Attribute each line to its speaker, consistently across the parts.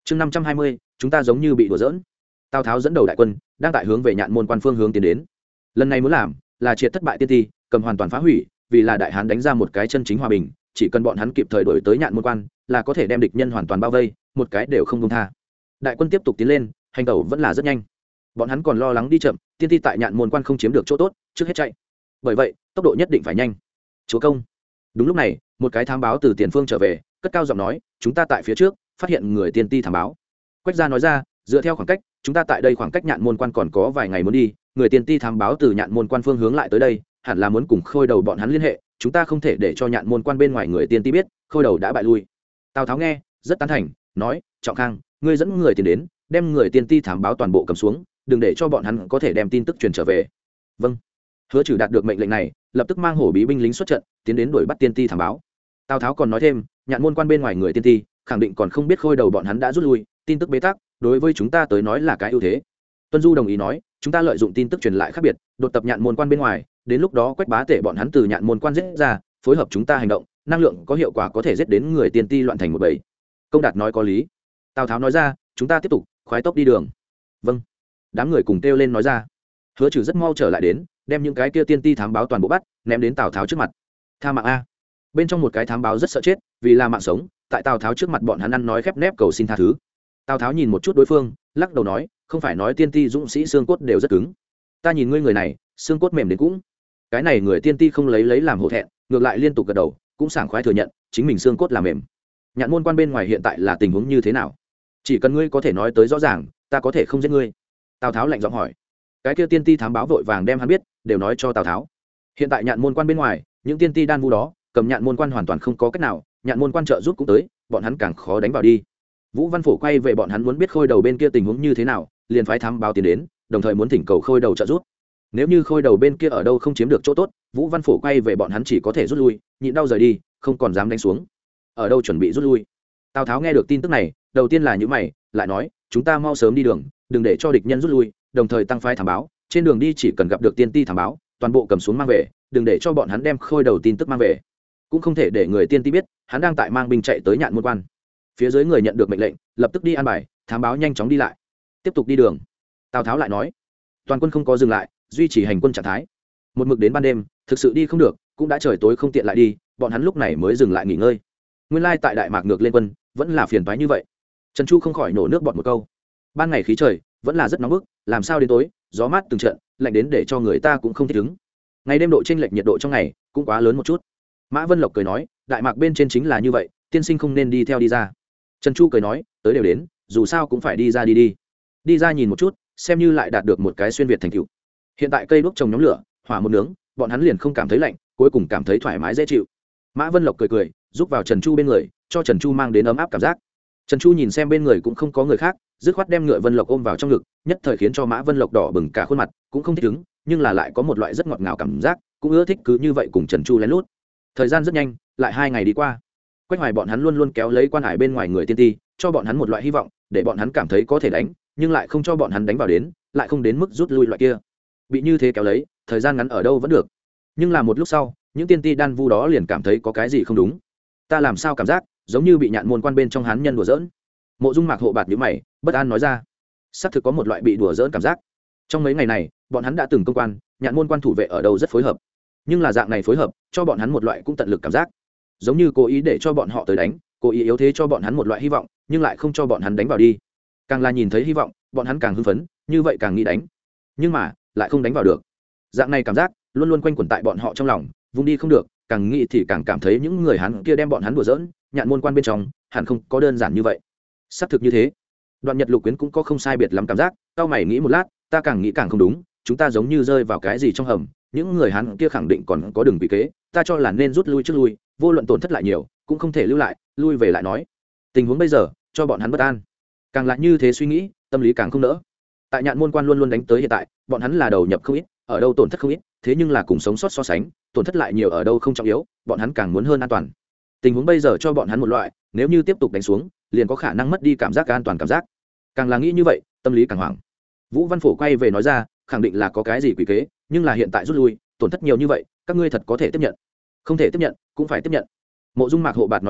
Speaker 1: chương 520, chúng ta giống như bị đùa giỡn. Tào Tháo dẫn đầu đại quân đang tại hướng về Nhạn Môn Quan phương hướng tiến đến. Lần này muốn làm là triệt thất bại tiên ti, cầm hoàn toàn phá hủy, vì là đại hán đánh ra một cái chân chính hòa bình, chỉ cần bọn hắn kịp thời đổi tới Nhạn Môn Quan, là có thể đem địch nhân hoàn toàn bao vây, một cái đều không buông tha. Đại quân tiếp tục tiến lên, hành tẩu vẫn là rất nhanh. Bọn hắn còn lo lắng đi chậm, tiên ti tại Nhạn Môn Quan không chiếm được chỗ tốt, trước hết chạy. Bởi vậy, tốc độ nhất định phải nhanh. Chúa công. Đúng lúc này, một cái thám báo từ tiền phương trở về, cất cao giọng nói, chúng ta tại phía trước phát hiện người tiên ti thám báo. Quách gia nói ra, dựa theo khoảng cách, chúng ta tại đây khoảng cách Nhạn Môn Quan còn có vài ngày muốn đi, người tiên ti thám báo từ Nhạn Môn Quan phương hướng lại tới đây, hẳn là muốn cùng Khôi Đầu bọn hắn liên hệ, chúng ta không thể để cho Nhạn Môn Quan bên ngoài người tiên ti biết Khôi Đầu đã bại lui. Tào Tháo nghe rất tán thành, nói, Trọng Khang, ngươi dẫn người tiền đến, đem người tiên ti thám báo toàn bộ cầm xuống, đừng để cho bọn hắn có thể đem tin tức truyền trở về. Vâng. Hứa Trừ đạt được mệnh lệnh này, lập tức mang hổ bí binh lính xuất trận, tiến đến đuổi bắt tiên ti thám báo. Tào Tháo còn nói thêm, Nhạn Môn Quan bên ngoài người tiên ti khẳng định còn không biết Khôi Đầu bọn hắn đã rút lui, tin tức bế tắc, đối với chúng ta tới nói là cái ưu thế. Tuân Du đồng ý nói, chúng ta lợi dụng tin tức truyền lại khác biệt, đột tập Nhạn Môn Quan bên ngoài, đến lúc đó Quách Bá Tể bọn hắn từ Nhạn Môn Quan giết ra, phối hợp chúng ta hành động, năng lượng có hiệu quả có thể giết đến người tiên ti loạn thành một bầy. Công Đạt nói có lý. Tào Tháo nói ra, chúng ta tiếp tục khoái tốc đi đường. Vâng. Đám người cùng kêu lên nói ra. Hứa Trừ rất mau trở lại đến, đem những cái kia tiên ti thám báo toàn bộ bắt, ném đến Tào Tháo trước mặt. Tha mạng a. Bên trong một cái thám báo rất sợ chết, vì là mạng sống, tại Tào Tháo trước mặt bọn hắn ăn nói khép nép cầu xin tha thứ. Tào Tháo nhìn một chút đối phương, lắc đầu nói, không phải nói tiên ti dũng sĩ xương cốt đều rất cứng, ta nhìn ngươi người này xương cốt mềm đến cũng. Cái này người tiên ti không lấy làm hổ thẹn, ngược lại liên tục gật đầu, cũng sảng khoái thừa nhận chính mình xương cốt là mềm. Nhạn Môn Quan bên ngoài hiện tại là tình huống như thế nào? Chỉ cần ngươi có thể nói tới rõ ràng, ta có thể không giết ngươi. Tào Tháo lạnh giọng hỏi. Cái kia tiên ti thám báo vội vàng đem hắn biết đều nói cho Tào Tháo. Hiện tại Nhạn Môn Quan bên ngoài, những tiên ti đan vu đó cầm Nhạn Môn Quan hoàn toàn không có cách nào, Nhạn Môn Quan trợ giúp cũng tới, bọn hắn càng khó đánh vào đi. Vũ Văn Phổ quay về bọn hắn muốn biết Khôi Đầu bên kia tình huống như thế nào, liền phái thám báo tiến đến, đồng thời muốn thỉnh cầu Khôi Đầu trợ giúp. Nếu như Khôi Đầu bên kia ở đâu không chiếm được chỗ tốt, Vũ Văn Phổ quay về bọn hắn chỉ có thể rút lui, nhịn đau rời đi, không còn dám đánh xuống. Ở đâu chuẩn bị rút lui. Tào Tháo nghe được tin tức này, đầu tiên là nhíu mày, lại nói, chúng ta mau sớm đi đường, đừng để cho địch nhân rút lui, đồng thời tăng phái thám báo, trên đường đi chỉ cần gặp được tiên ti thám báo, toàn bộ cầm xuống mang về, đừng để cho bọn hắn đem Khôi Đầu tin tức mang về. Cũng không thể để người tiên ti biết, hắn đang tại mang binh chạy tới Nhạn Môn Quan. Phía dưới người nhận được mệnh lệnh, lập tức đi an bài, thám báo nhanh chóng đi lại, tiếp tục đi đường. Tào Tháo lại nói, toàn quân không có dừng lại, duy trì hành quân trạng thái, một mực đến ban đêm, thực sự đi không được, cũng đã trời tối không tiện lại đi, bọn hắn lúc này mới dừng lại nghỉ ngơi. Nguyên lai tại Đại Mạc ngược lên quân, vẫn là phiền toái như vậy. Trần Chu không khỏi nổ nước bọt một câu. Ban ngày khí trời vẫn là rất nóng bức, làm sao đến tối, gió mát từng trận, lạnh đến để cho người ta cũng không thích ứng. Ngày đêm độ chênh lệch nhiệt độ trong ngày cũng quá lớn một chút. Mã Vân Lộc cười nói, Đại Mạc bên trên chính là như vậy, tiên sinh không nên đi theo đi ra. Trần Chu cười nói, tới đều đến, dù sao cũng phải đi ra đi ra nhìn một chút, xem như lại đạt được một cái xuyên việt thành tựu. Hiện tại cây đuốc trồng nhóm lửa, hỏa một nướng, bọn hắn liền không cảm thấy lạnh, cuối cùng cảm thấy thoải mái dễ chịu. Mã Vân Lộc cười giúp vào Trần Chu bên người, cho Trần Chu mang đến ấm áp cảm giác. Trần Chu nhìn xem bên người cũng không có người khác, dứt khoát đem Ngựa Vân Lộc ôm vào trong ngực, nhất thời khiến cho Mã Vân Lộc đỏ bừng cả khuôn mặt, cũng không thích ứng, nhưng là lại có một loại rất ngọt ngào cảm giác, cũng ưa thích cứ như vậy cùng Trần Chu lén lút. Thời gian rất nhanh, lại 2 ngày đi qua. Quách Hoài bọn hắn luôn luôn kéo lấy quan hải bên ngoài người tiên ti, cho bọn hắn một loại hy vọng, để bọn hắn cảm thấy có thể đánh, nhưng lại không cho bọn hắn đánh vào đến, lại không đến mức rút lui loại kia. Bị như thế kéo lấy, thời gian ngắn ở đâu vẫn được. Nhưng là một lúc sau, những tiên ti đan vu đó liền cảm thấy có cái gì không đúng. Ta làm sao cảm giác giống như bị Nhạn Môn Quan bên trong hán nhân đùa giỡn. Mộ Dung Mạc hộ bạt nhíu mày, bất an nói ra. Xác thực có một loại bị đùa giỡn cảm giác. Trong mấy ngày này, bọn hắn đã từng công quan, Nhạn Môn Quan thủ vệ ở đâu rất phối hợp. Nhưng là dạng này phối hợp, cho bọn hắn một loại cũng tận lực cảm giác, giống như cố ý để cho bọn họ tới đánh, cố ý yếu thế cho bọn hắn một loại hy vọng, nhưng lại không cho bọn hắn đánh vào đi. Càng là nhìn thấy hy vọng, bọn hắn càng hưng phấn, như vậy càng nghĩ đánh, nhưng mà lại không đánh vào được. Dạng này cảm giác luôn luôn quanh quẩn tại bọn họ trong lòng, vung đi không được, càng nghĩ thì càng cảm thấy những người hắn kia đem bọn hắn đùa giỡn, Nhạn Môn Quan bên trong hẳn không có đơn giản như vậy. Xác thực như thế. Đoạn Nhật Lục Quyến cũng có không sai biệt lắm cảm giác, cao mày nghĩ một lát, ta càng nghĩ càng không đúng, chúng ta giống như rơi vào cái gì trong hầm, những người hắn kia khẳng định còn có đường bị kế, ta cho là nên rút lui trước lui, vô luận tổn thất lại nhiều cũng không thể lưu lại, lui về lại nói. Tình huống bây giờ cho bọn hắn bất an, càng là như thế suy nghĩ, tâm lý càng không nỡ. Tại Nhạn Môn Quan luôn luôn đánh tới hiện tại, bọn hắn là đầu nhập không ít, ở đâu tổn thất không ít, thế nhưng là cùng sống sót so sánh, tổn thất lại nhiều ở đâu không trọng yếu, bọn hắn càng muốn hơn an toàn. Tình huống bây giờ cho bọn hắn một loại, nếu như tiếp tục đánh xuống, liền có khả năng mất đi cảm giác an toàn cảm giác. Càng là nghĩ như vậy, tâm lý càng hoảng. Vũ Văn Phổ quay về nói ra, khẳng định là có cái gì quỷ kế, nhưng là hiện tại rút lui, tổn thất nhiều như vậy, các ngươi thật có thể tiếp nhận? Không thể tiếp nhận, cũng phải tiếp nhận. Mộ Dung Mạc hộ bạt nói ra,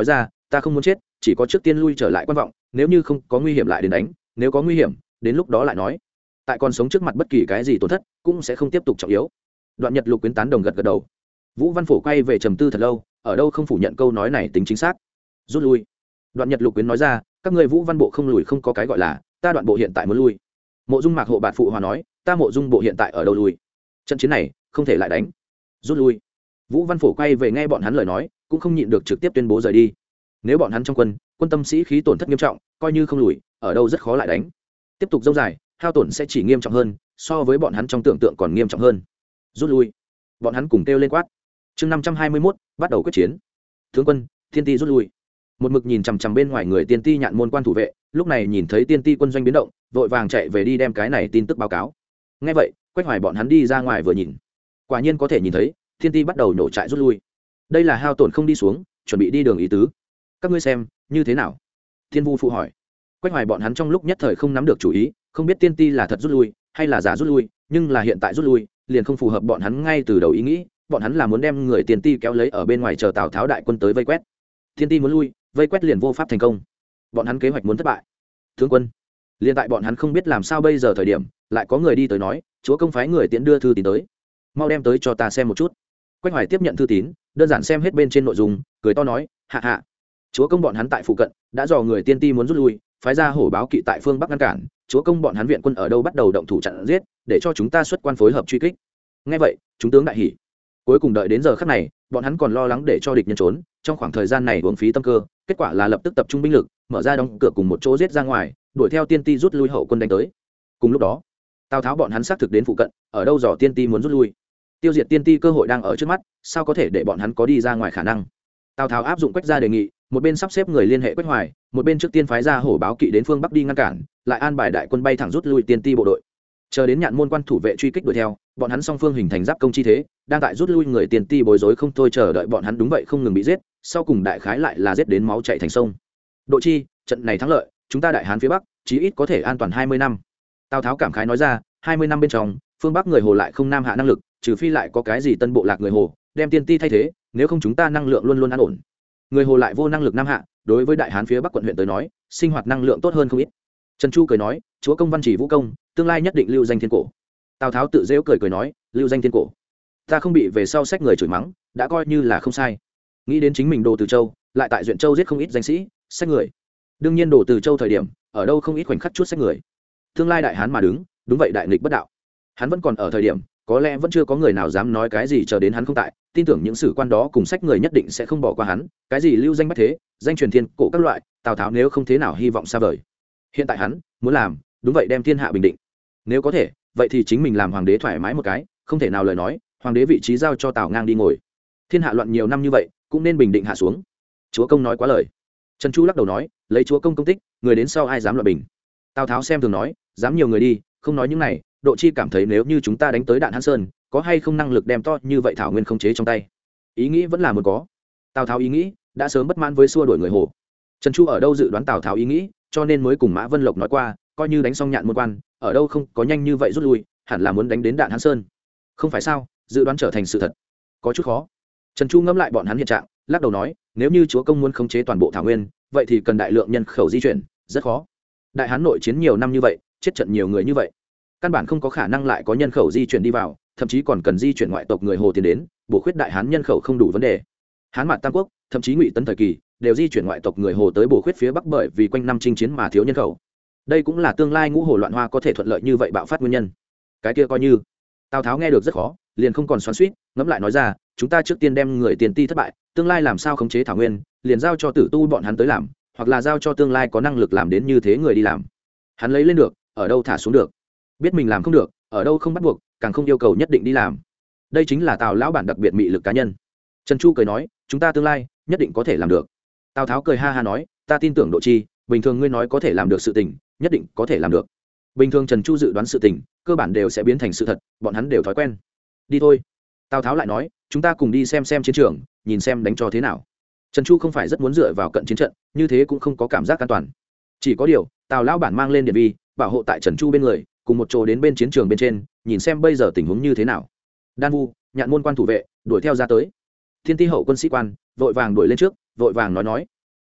Speaker 1: ta không muốn chết, chỉ có trước tiên lui trở lại quan vọng, nếu như không có nguy hiểm lại đến đánh, nếu có nguy hiểm đến lúc đó lại nói. Tại còn sống trước mặt bất kỳ cái gì tổn thất cũng sẽ không tiếp tục trọng yếu. Đoạn Nhật Lục Quyến tán đồng gật gật đầu. Vũ Văn Phổ quay về trầm tư thật lâu, ở đâu không phủ nhận câu nói này tính chính xác. Rút lui. Đoạn Nhật Lục Quyến nói ra, các ngươi Vũ Văn bộ không lùi không có cái gọi là, ta Đoạn bộ hiện tại muốn lui. Mộ Dung Mạc hộ bạn phụ hòa nói, ta Mộ Dung bộ hiện tại ở đâu lui. Trận chiến này không thể lại đánh. Rút lui. Vũ Văn Phổ quay về nghe bọn hắn lời nói, cũng không nhịn được trực tiếp tuyên bố rời đi. Nếu bọn hắn trong quân tâm sĩ khí tổn thất nghiêm trọng, coi như không lùi, ở đâu rất khó lại đánh. Tiếp tục dâu dài, hao tổn sẽ chỉ nghiêm trọng hơn, so với bọn hắn trong tưởng tượng còn nghiêm trọng hơn. Rút lui. Bọn hắn cùng kêu lên quát. Chương 521, bắt đầu quyết chiến. Tướng quân, Tiên Ti rút lui. Một mực nhìn chằm chằm bên ngoài người Tiên Ti nhạn môn quan thủ vệ, lúc này nhìn thấy Tiên Ti quân doanh biến động, vội vàng chạy về đi đem cái này tin tức báo cáo. Nghe vậy, Quách Hoài bọn hắn đi ra ngoài vừa nhìn, quả nhiên có thể nhìn thấy Tiên Ti bắt đầu nổ trại rút lui. Đây là hao tổn không đi xuống, chuẩn bị đi đường ý tứ. Các ngươi xem như thế nào? Thiên Vu phụ hỏi. Quách Hoài bọn hắn trong lúc nhất thời không nắm được chủ ý, không biết Tiên Ti là thật rút lui hay là giả rút lui, nhưng là hiện tại rút lui liền không phù hợp bọn hắn ngay từ đầu ý nghĩ. Bọn hắn là muốn đem người Tiên Ti kéo lấy ở bên ngoài chờ Tào Tháo đại quân tới vây quét. Tiên Ti muốn lui, vây quét liền vô pháp thành công. Bọn hắn kế hoạch muốn thất bại. Tướng quân, liền tại bọn hắn không biết làm sao bây giờ thời điểm, lại có người đi tới nói, chúa công phái người tiễn đưa thư tín tới, mau đem tới cho ta xem một chút. Quách Hoài tiếp nhận thư tín, đơn giản xem hết bên trên nội dung, cười to nói, hạ hạ, chúa công bọn hắn tại phụ cận đã dò người Tiên Ti muốn rút lui, phái ra hổ báo kỵ tại phương bắc ngăn cản, chúa công bọn hắn viện quân ở đâu bắt đầu động thủ chặn giết, để cho chúng ta xuất quan phối hợp truy kích. Nghe vậy, chúng tướng đại hỉ. Cuối cùng đợi đến giờ khắc này, bọn hắn còn lo lắng để cho địch nhân trốn, trong khoảng thời gian này uống phí tâm cơ, kết quả là lập tức tập trung binh lực, mở ra đóng cửa cùng một chỗ giết ra ngoài, đuổi theo Tiên Ti rút lui hậu quân đánh tới. Cùng lúc đó, Tào Tháo bọn hắn xác thực đến phụ cận, ở đâu dò Tiên Ti muốn rút lui, tiêu diệt Tiên Ti cơ hội đang ở trước mắt, sao có thể để bọn hắn có đi ra ngoài khả năng. Tào Tháo áp dụng Quách gia đề nghị, một bên sắp xếp người liên hệ Quách Hoài, một bên trước tiên phái ra hổ báo kỵ đến phương bắc đi ngăn cản, lại an bài đại quân bay thẳng rút lui Tiên Ti bộ đội. Chờ đến nhạn môn quan thủ vệ truy kích đuổi theo, bọn hắn song phương hình thành giáp công chi thế, đang tại rút lui người Tiên Ti bối rối không thôi, chờ đợi bọn hắn đúng vậy không ngừng bị giết, sau cùng đại khái lại là giết đến máu chảy thành sông. Độ chi, trận này thắng lợi, chúng ta đại hán phía bắc chí ít có thể an toàn 20 năm. Tào Tháo cảm khái nói ra, 20 năm bên trong, phương bắc người Hồ lại không nam hạ năng lực, trừ phi lại có cái gì tân bộ lạc người Hồ đem Tiên Ti thay thế, nếu không chúng ta năng lượng luôn luôn an ổn. Người Hồ lại vô năng lực nam hạ, đối với đại hán phía bắc quận huyện tới nói, sinh hoạt năng lượng tốt hơn không ít. Trần Chu cười nói, chúa công văn chỉ vũ công, tương lai nhất định lưu danh thiên cổ. Tào Tháo tự dễu cười nói, lưu danh thiên cổ, ta không bị về sau sách người chửi mắng, đã coi như là không sai. Nghĩ đến chính mình Đồ Từ Châu, lại tại Duyện Châu giết không ít danh sĩ, sách người. Đương nhiên Đồ Từ Châu thời điểm, ở đâu không ít khoảnh khắc chút sách người. Tương lai đại hán mà đứng, đúng vậy đại nghịch bất đạo. Hắn vẫn còn ở thời điểm, có lẽ vẫn chưa có người nào dám nói cái gì, chờ đến hắn không tại, tin tưởng những sử quan đó cùng sách người nhất định sẽ không bỏ qua hắn. Cái gì lưu danh bách thế, danh truyền thiên cổ các loại, Tào Tháo nếu không thế nào hy vọng xa vời. Hiện tại hắn muốn làm, đúng vậy đem thiên hạ bình định. Nếu có thể, vậy thì chính mình làm hoàng đế thoải mái một cái, không thể nào lời nói, hoàng đế vị trí giao cho Tào Ngang đi ngồi. Thiên hạ loạn nhiều năm như vậy, cũng nên bình định hạ xuống. Chúa công nói quá lời. Trần Chu lắc đầu nói, lấy chúa công công tích, người đến sau ai dám loạn bình. Tào Tháo xem thường nói, dám nhiều người đi, không nói những này. Độ chi cảm thấy nếu như chúng ta đánh tới Đạn Hán Sơn, có hay không năng lực đem to như vậy thảo nguyên không chế trong tay. Ý nghĩ vẫn là muốn có. Tào Tháo ý nghĩ đã sớm bất mãn với xua đuổi người Hồ. Trần Chu ở đâu dự đoán Tào Tháo ý nghĩ, cho nên mới cùng Mã Vân Lộc nói qua, coi như đánh xong nhạn môn quan, ở đâu không có nhanh như vậy rút lui, hẳn là muốn đánh đến Đạn Hán Sơn. Không phải sao, dự đoán trở thành sự thật, có chút khó. Trần Chu ngẫm lại bọn hắn hiện trạng, lắc đầu nói, nếu như chúa công muốn khống chế toàn bộ thảo nguyên, vậy thì cần đại lượng nhân khẩu di chuyển, rất khó. Đại hán nội chiến nhiều năm như vậy, chết trận nhiều người như vậy, căn bản không có khả năng lại có nhân khẩu di chuyển đi vào, thậm chí còn cần di chuyển ngoại tộc người Hồ tiến đến, bổ khuyết đại hán nhân khẩu không đủ vấn đề. Hán Mạt Tam Quốc, thậm chí Ngụy Tấn thời kỳ, đều di chuyển ngoại tộc người Hồ tới bổ khuyết phía bắc, bởi vì quanh năm chinh chiến mà thiếu nhân khẩu. Đây cũng là tương lai ngũ hồ loạn hoa có thể thuận lợi như vậy bạo phát nguyên nhân. Cái kia coi như. Tào Tháo nghe được rất khó, liền không còn xoắn xuýt, ngẫm lại nói ra, chúng ta trước tiên đem người Tiên Ti thất bại, tương lai làm sao khống chế thảo nguyên, liền giao cho Tử Tu bọn hắn tới làm, hoặc là giao cho tương lai có năng lực làm đến như thế người đi làm. Hắn lấy lên được, ở đâu thả xuống được. Biết mình làm không được, ở đâu không bắt buộc, càng không yêu cầu nhất định đi làm. Đây chính là Tào lão bản đặc biệt mị lực cá nhân. Trần Chu cười nói, chúng ta tương lai nhất định có thể làm được. Tào Tháo cười ha ha nói, ta tin tưởng Độ Chi, bình thường ngươi nói có thể làm được sự tình, nhất định có thể làm được. Bình thường Trần Chu dự đoán sự tình, cơ bản đều sẽ biến thành sự thật, bọn hắn đều thói quen. Đi thôi. Tào Tháo lại nói, chúng ta cùng đi xem chiến trường, nhìn xem đánh cho thế nào. Trần Chu không phải rất muốn dựa vào cận chiến trận, như thế cũng không có cảm giác an toàn. Chỉ có điều, Tào lão bản mang lên điện vi, bảo hộ tại Trần Chu bên người, cùng một chỗ đến bên chiến trường bên trên, nhìn xem bây giờ tình huống như thế nào. Đan Vu, nhạn môn quan thủ vệ, đuổi theo ra tới. Thiên Ti hậu quân sĩ quan, vội vàng đuổi lên trước, vội vàng nói,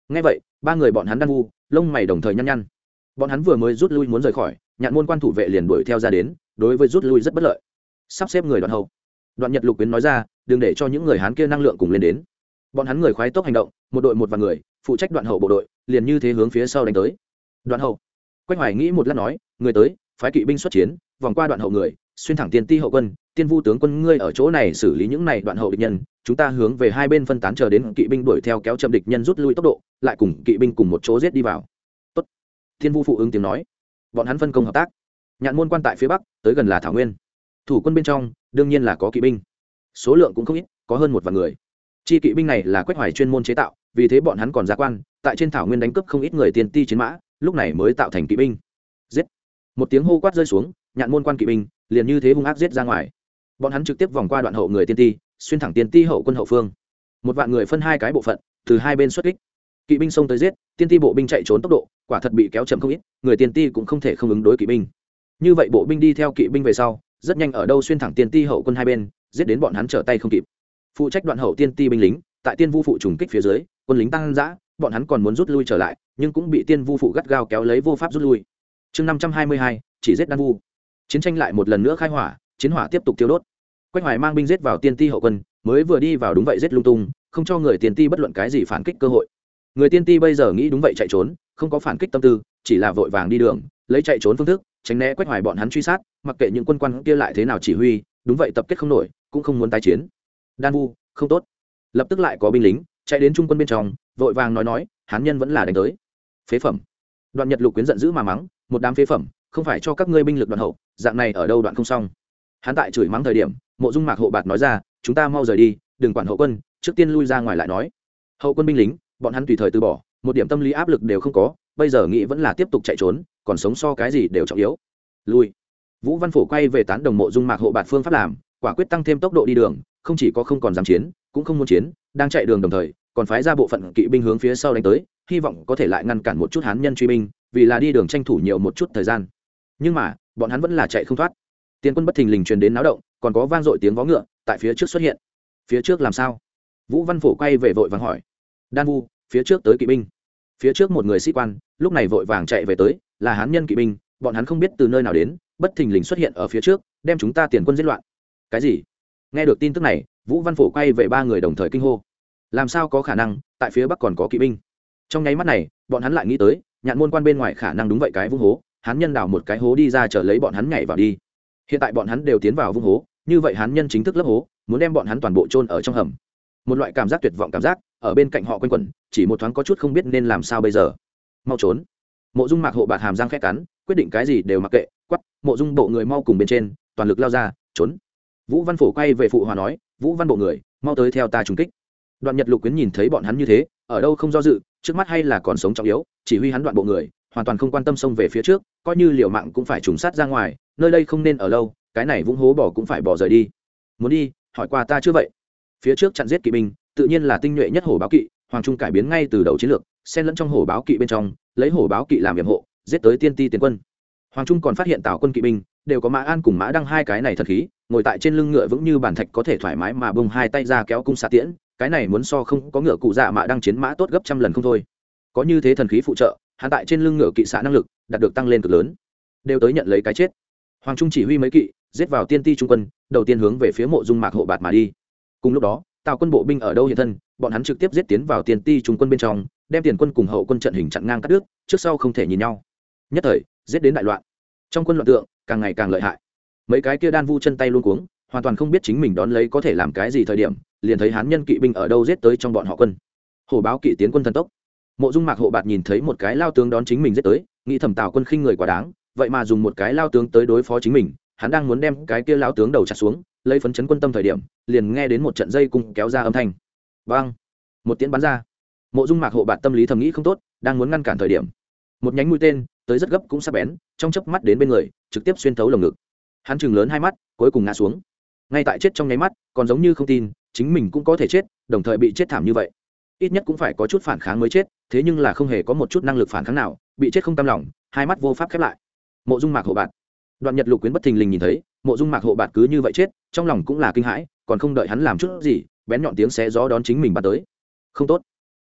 Speaker 1: Nghe vậy ba người bọn hắn đan vu lông mày đồng thời nhăn nhăn. Bọn hắn vừa mới rút lui muốn rời khỏi, nhạn môn quan thủ vệ liền đuổi theo ra đến, đối với rút lui rất bất lợi. Sắp xếp người Đoạn Hậu. Đoạn Nhật Lục Quyến nói ra, đừng để cho những người Hán kia năng lượng cùng lên đến. Bọn hắn người khoái tốc hành động, một đội một vài người, phụ trách Đoạn Hậu bộ đội, liền như thế hướng phía sau đánh tới. Đoạn Hậu. Quách Hoài nghĩ một lát nói, người tới, phái kỵ binh xuất chiến, vòng qua Đoạn Hậu người, xuyên thẳng Tiên Ti hậu quân, Tiên Vu tướng quân ngươi ở chỗ này xử lý những này Đoạn Hậu địch nhân, chúng ta hướng về hai bên phân tán chờ đến kỵ binh đuổi theo kéo chậm địch nhân rút lui tốc độ, lại cùng kỵ binh cùng một chỗ giết đi vào. Tốt. Tiên Vu phụ ứng tiếng nói. Bọn hắn phân công hợp tác. Nhạn môn quan tại phía bắc, tới gần là Thảo Nguyên. Thủ quân bên trong, đương nhiên là có kỵ binh. Số lượng cũng không ít, có hơn 1 vạn người. Chi kỵ binh này là Quách Hoài chuyên môn chế tạo, vì thế bọn hắn còn ra quan, tại trên Thảo Nguyên đánh cướp không ít người Tiên Ti chiến mã, lúc này mới tạo thành kỵ binh. Giết! Một tiếng hô quát rơi xuống, nhạn môn quan kỵ binh liền như thế hung ác giết ra ngoài. Bọn hắn trực tiếp vòng qua Đoạn Hậu người Tiên Ti, xuyên thẳng Tiên Ti hậu quân hậu phương. 1 vạn người phân hai cái bộ phận, từ hai bên xuất kích. Kỵ binh xông tới giết, Tiên Ti bộ binh chạy trốn tốc độ, quả thật bị kéo chậm không ít, người Tiên Ti cũng không thể không ứng đối kỵ binh. Như vậy bộ binh đi theo kỵ binh về sau, rất nhanh ở đâu xuyên thẳng Tiên Ti hậu quân hai bên, giết đến bọn hắn trở tay không kịp. Phụ trách Đoạn Hậu Tiên Ti binh lính, tại Tiên Vu phụ trùng kích phía dưới, quân lính tăng dã, bọn hắn còn muốn rút lui trở lại, nhưng cũng bị Tiên Vu phụ gắt gao kéo lấy vô pháp rút lui. Chương 522, chỉ giết đan vu. Chiến tranh lại một lần nữa khai hỏa, chiến hỏa tiếp tục tiêu đốt. Quách Hoài mang binh giết vào Tiên Ti hậu quân, mới vừa đi vào đúng vậy giết lung tung, không cho người Tiên Ti bất luận cái gì phản kích cơ hội. Người Tiên Ti bây giờ nghĩ đúng vậy chạy trốn, không có phản kích tâm tư, chỉ là vội vàng đi đường, lấy chạy trốn phương thức, tránh né Quách Hoài bọn hắn truy sát, mặc kệ những quân quan kia lại thế nào chỉ huy, đúng vậy tập kết không nổi, cũng không muốn tái chiến. Đan vu, không tốt. Lập tức lại có binh lính chạy đến trung quân bên trong, vội vàng nói, hán nhân vẫn là đánh tới. Phế phẩm. Đoạn Nhật Lục Quyến giận dữ mà mắng, một đám phế phẩm, không phải cho các ngươi binh lực Đoạn Hậu, dạng này ở đâu đoạn không xong. Hắn tại chửi mắng thời điểm, Mộ Dung Mạc Hộ Bạt nói ra, chúng ta mau rời đi, đừng quản hậu quân, trước tiên lui ra ngoài lại nói. Hậu quân binh lính, bọn hắn tùy thời từ bỏ, một điểm tâm lý áp lực đều không có, bây giờ nghĩ vẫn là tiếp tục chạy trốn, còn sống so cái gì đều trọng yếu. Lui. Vũ Văn Phổ quay về tán đồng Mộ Dung Mạc Hộ Bạt phương pháp làm, quả quyết tăng thêm tốc độ đi đường, không chỉ có không còn dám chiến, cũng không muốn chiến, đang chạy đường đồng thời, còn phái ra bộ phận kỵ binh hướng phía sau đánh tới, hy vọng có thể lại ngăn cản một chút hán nhân truy binh, vì là đi đường tranh thủ nhiều một chút thời gian. Nhưng mà, bọn hắn vẫn là chạy không thoát. Tiền quân bất thình lình truyền đến náo động, còn có vang dội tiếng vó ngựa tại phía trước xuất hiện. Phía trước làm sao? Vũ Văn Phổ quay về vội vàng hỏi. Đan vu, phía trước tới kỵ binh. Phía trước một người sĩ quan, lúc này vội vàng chạy về tới, là hán nhân kỵ binh, bọn hắn không biết từ nơi nào đến, bất thình lình xuất hiện ở phía trước, đem chúng ta tiền quân giết loạn. Cái gì? Nghe được tin tức này, Vũ Văn Phổ quay về ba người đồng thời kinh hô. Làm sao có khả năng, tại phía bắc còn có kỵ binh? Trong nháy mắt này, bọn hắn lại nghĩ tới, nhạn môn quan bên ngoài khả năng đúng vậy cái vung hố, hán nhân đào một cái hố đi ra chờ lấy bọn hắn nhảy vào đi. Hiện tại bọn hắn đều tiến vào vung hố, như vậy hán nhân chính thức lấp hố, muốn đem bọn hắn toàn bộ chôn ở trong hầm. Một loại cảm giác tuyệt vọng cảm giác ở bên cạnh họ quanh quẩn, chỉ một thoáng có chút không biết nên làm sao bây giờ. Mau trốn. Mộ Dung Mạc Hộ Bạt hàm răng khẽ cắn, quyết định cái gì đều mặc kệ, quắc, Mộ Dung bộ người mau cùng bên trên, toàn lực lao ra, trốn. Vũ Văn Phổ quay về phụ hòa nói, Vũ Văn bộ người, mau tới theo ta trùng kích. Đoạn Nhật Lục Quyến nhìn thấy bọn hắn như thế, ở đâu không do dự, trước mắt hay là còn sống trọng yếu, chỉ huy hắn Đoạn bộ người, hoàn toàn không quan tâm xông về phía trước, coi như liều mạng cũng phải trùng sát ra ngoài, nơi đây không nên ở lâu, cái này vũng hố bỏ cũng phải bỏ rời đi. Muốn đi, hỏi qua ta chưa vậy? Phía trước chặn giết kỵ binh, tự nhiên là tinh nhuệ nhất hổ báo kỵ, Hoàng Trung cải biến ngay từ đầu chiến lược, xen lẫn trong hổ báo kỵ bên trong, lấy hổ báo kỵ làm yểm hộ, giết tới Tiên Ti tiền quân. Hoàng Trung còn phát hiện Tào quân kỵ binh đều có Mã An cùng Mã Đăng hai cái này thần khí, ngồi tại trên lưng ngựa vững như bàn thạch có thể thoải mái mà bung hai tay ra kéo cung xạ tiễn, cái này muốn so không có ngựa cụ dạ Mã Đăng chiến mã tốt gấp trăm lần không thôi. Có như thế thần khí phụ trợ, hắn tại trên lưng ngựa kỵ xạ năng lực đạt được tăng lên cực lớn, đều tới nhận lấy cái chết. Hoàng Trung chỉ huy mấy kỵ giết vào Tiên Ti trung quân, đầu tiên hướng về phía Mộ Dung Mạc Hộ Bạt mà đi. Cùng lúc đó, Tào quân bộ binh ở đâu hiện thân, bọn hắn trực tiếp giết tiến vào Tiên Ti trung quân bên trong, đem tiền quân cùng hậu quân trận hình chặn ngang cắt đứt, trước sau không thể nhìn nhau. Nhất thời, giết đến đại loạn. Trong quân loạn tượng càng ngày càng lợi hại. Mấy cái kia đan vu chân tay luống cuống, hoàn toàn không biết chính mình đón lấy có thể làm cái gì thời điểm, liền thấy hán nhân kỵ binh ở đâu giết tới trong bọn họ quân. Hổ báo kỵ tiến quân thần tốc. Mộ Dung Mạc Hộ Bạt nhìn thấy một cái lao tướng đón chính mình giết tới, nghĩ thầm Tào quân khinh người quá đáng, vậy mà dùng một cái lao tướng tới đối phó chính mình, hắn đang muốn đem cái kia lao tướng đầu chặt xuống, lấy phấn chấn quân tâm thời điểm, liền nghe đến một trận dây cung kéo ra âm thanh. Bang! Một tiếng bắn ra. Mộ Dung Mạc Hộ Bạt tâm lý thầm nghĩ không tốt, đang muốn ngăn cản thời điểm, một nhánh mũi tên tới rất gấp cũng sắc bén, trong chớp mắt đến bên người, trực tiếp xuyên thấu lồng ngực. Hắn trừng lớn hai mắt, cuối cùng ngã xuống. Ngay tại chết trong nháy mắt, còn giống như không tin chính mình cũng có thể chết, đồng thời bị chết thảm như vậy. Ít nhất cũng phải có chút phản kháng mới chết, thế nhưng là không hề có một chút năng lực phản kháng nào, bị chết không cam lòng, hai mắt vô pháp khép lại. Mộ Dung Mạc Hộ Bạt. Đoạn Nhật Lục Quyến bất thình lình nhìn thấy Mộ Dung Mạc Hộ Bạt cứ như vậy chết, trong lòng cũng là kinh hãi, còn không đợi hắn làm chút gì, bén nhọn tiếng xé gió đón chính mình bắn tới. Không tốt.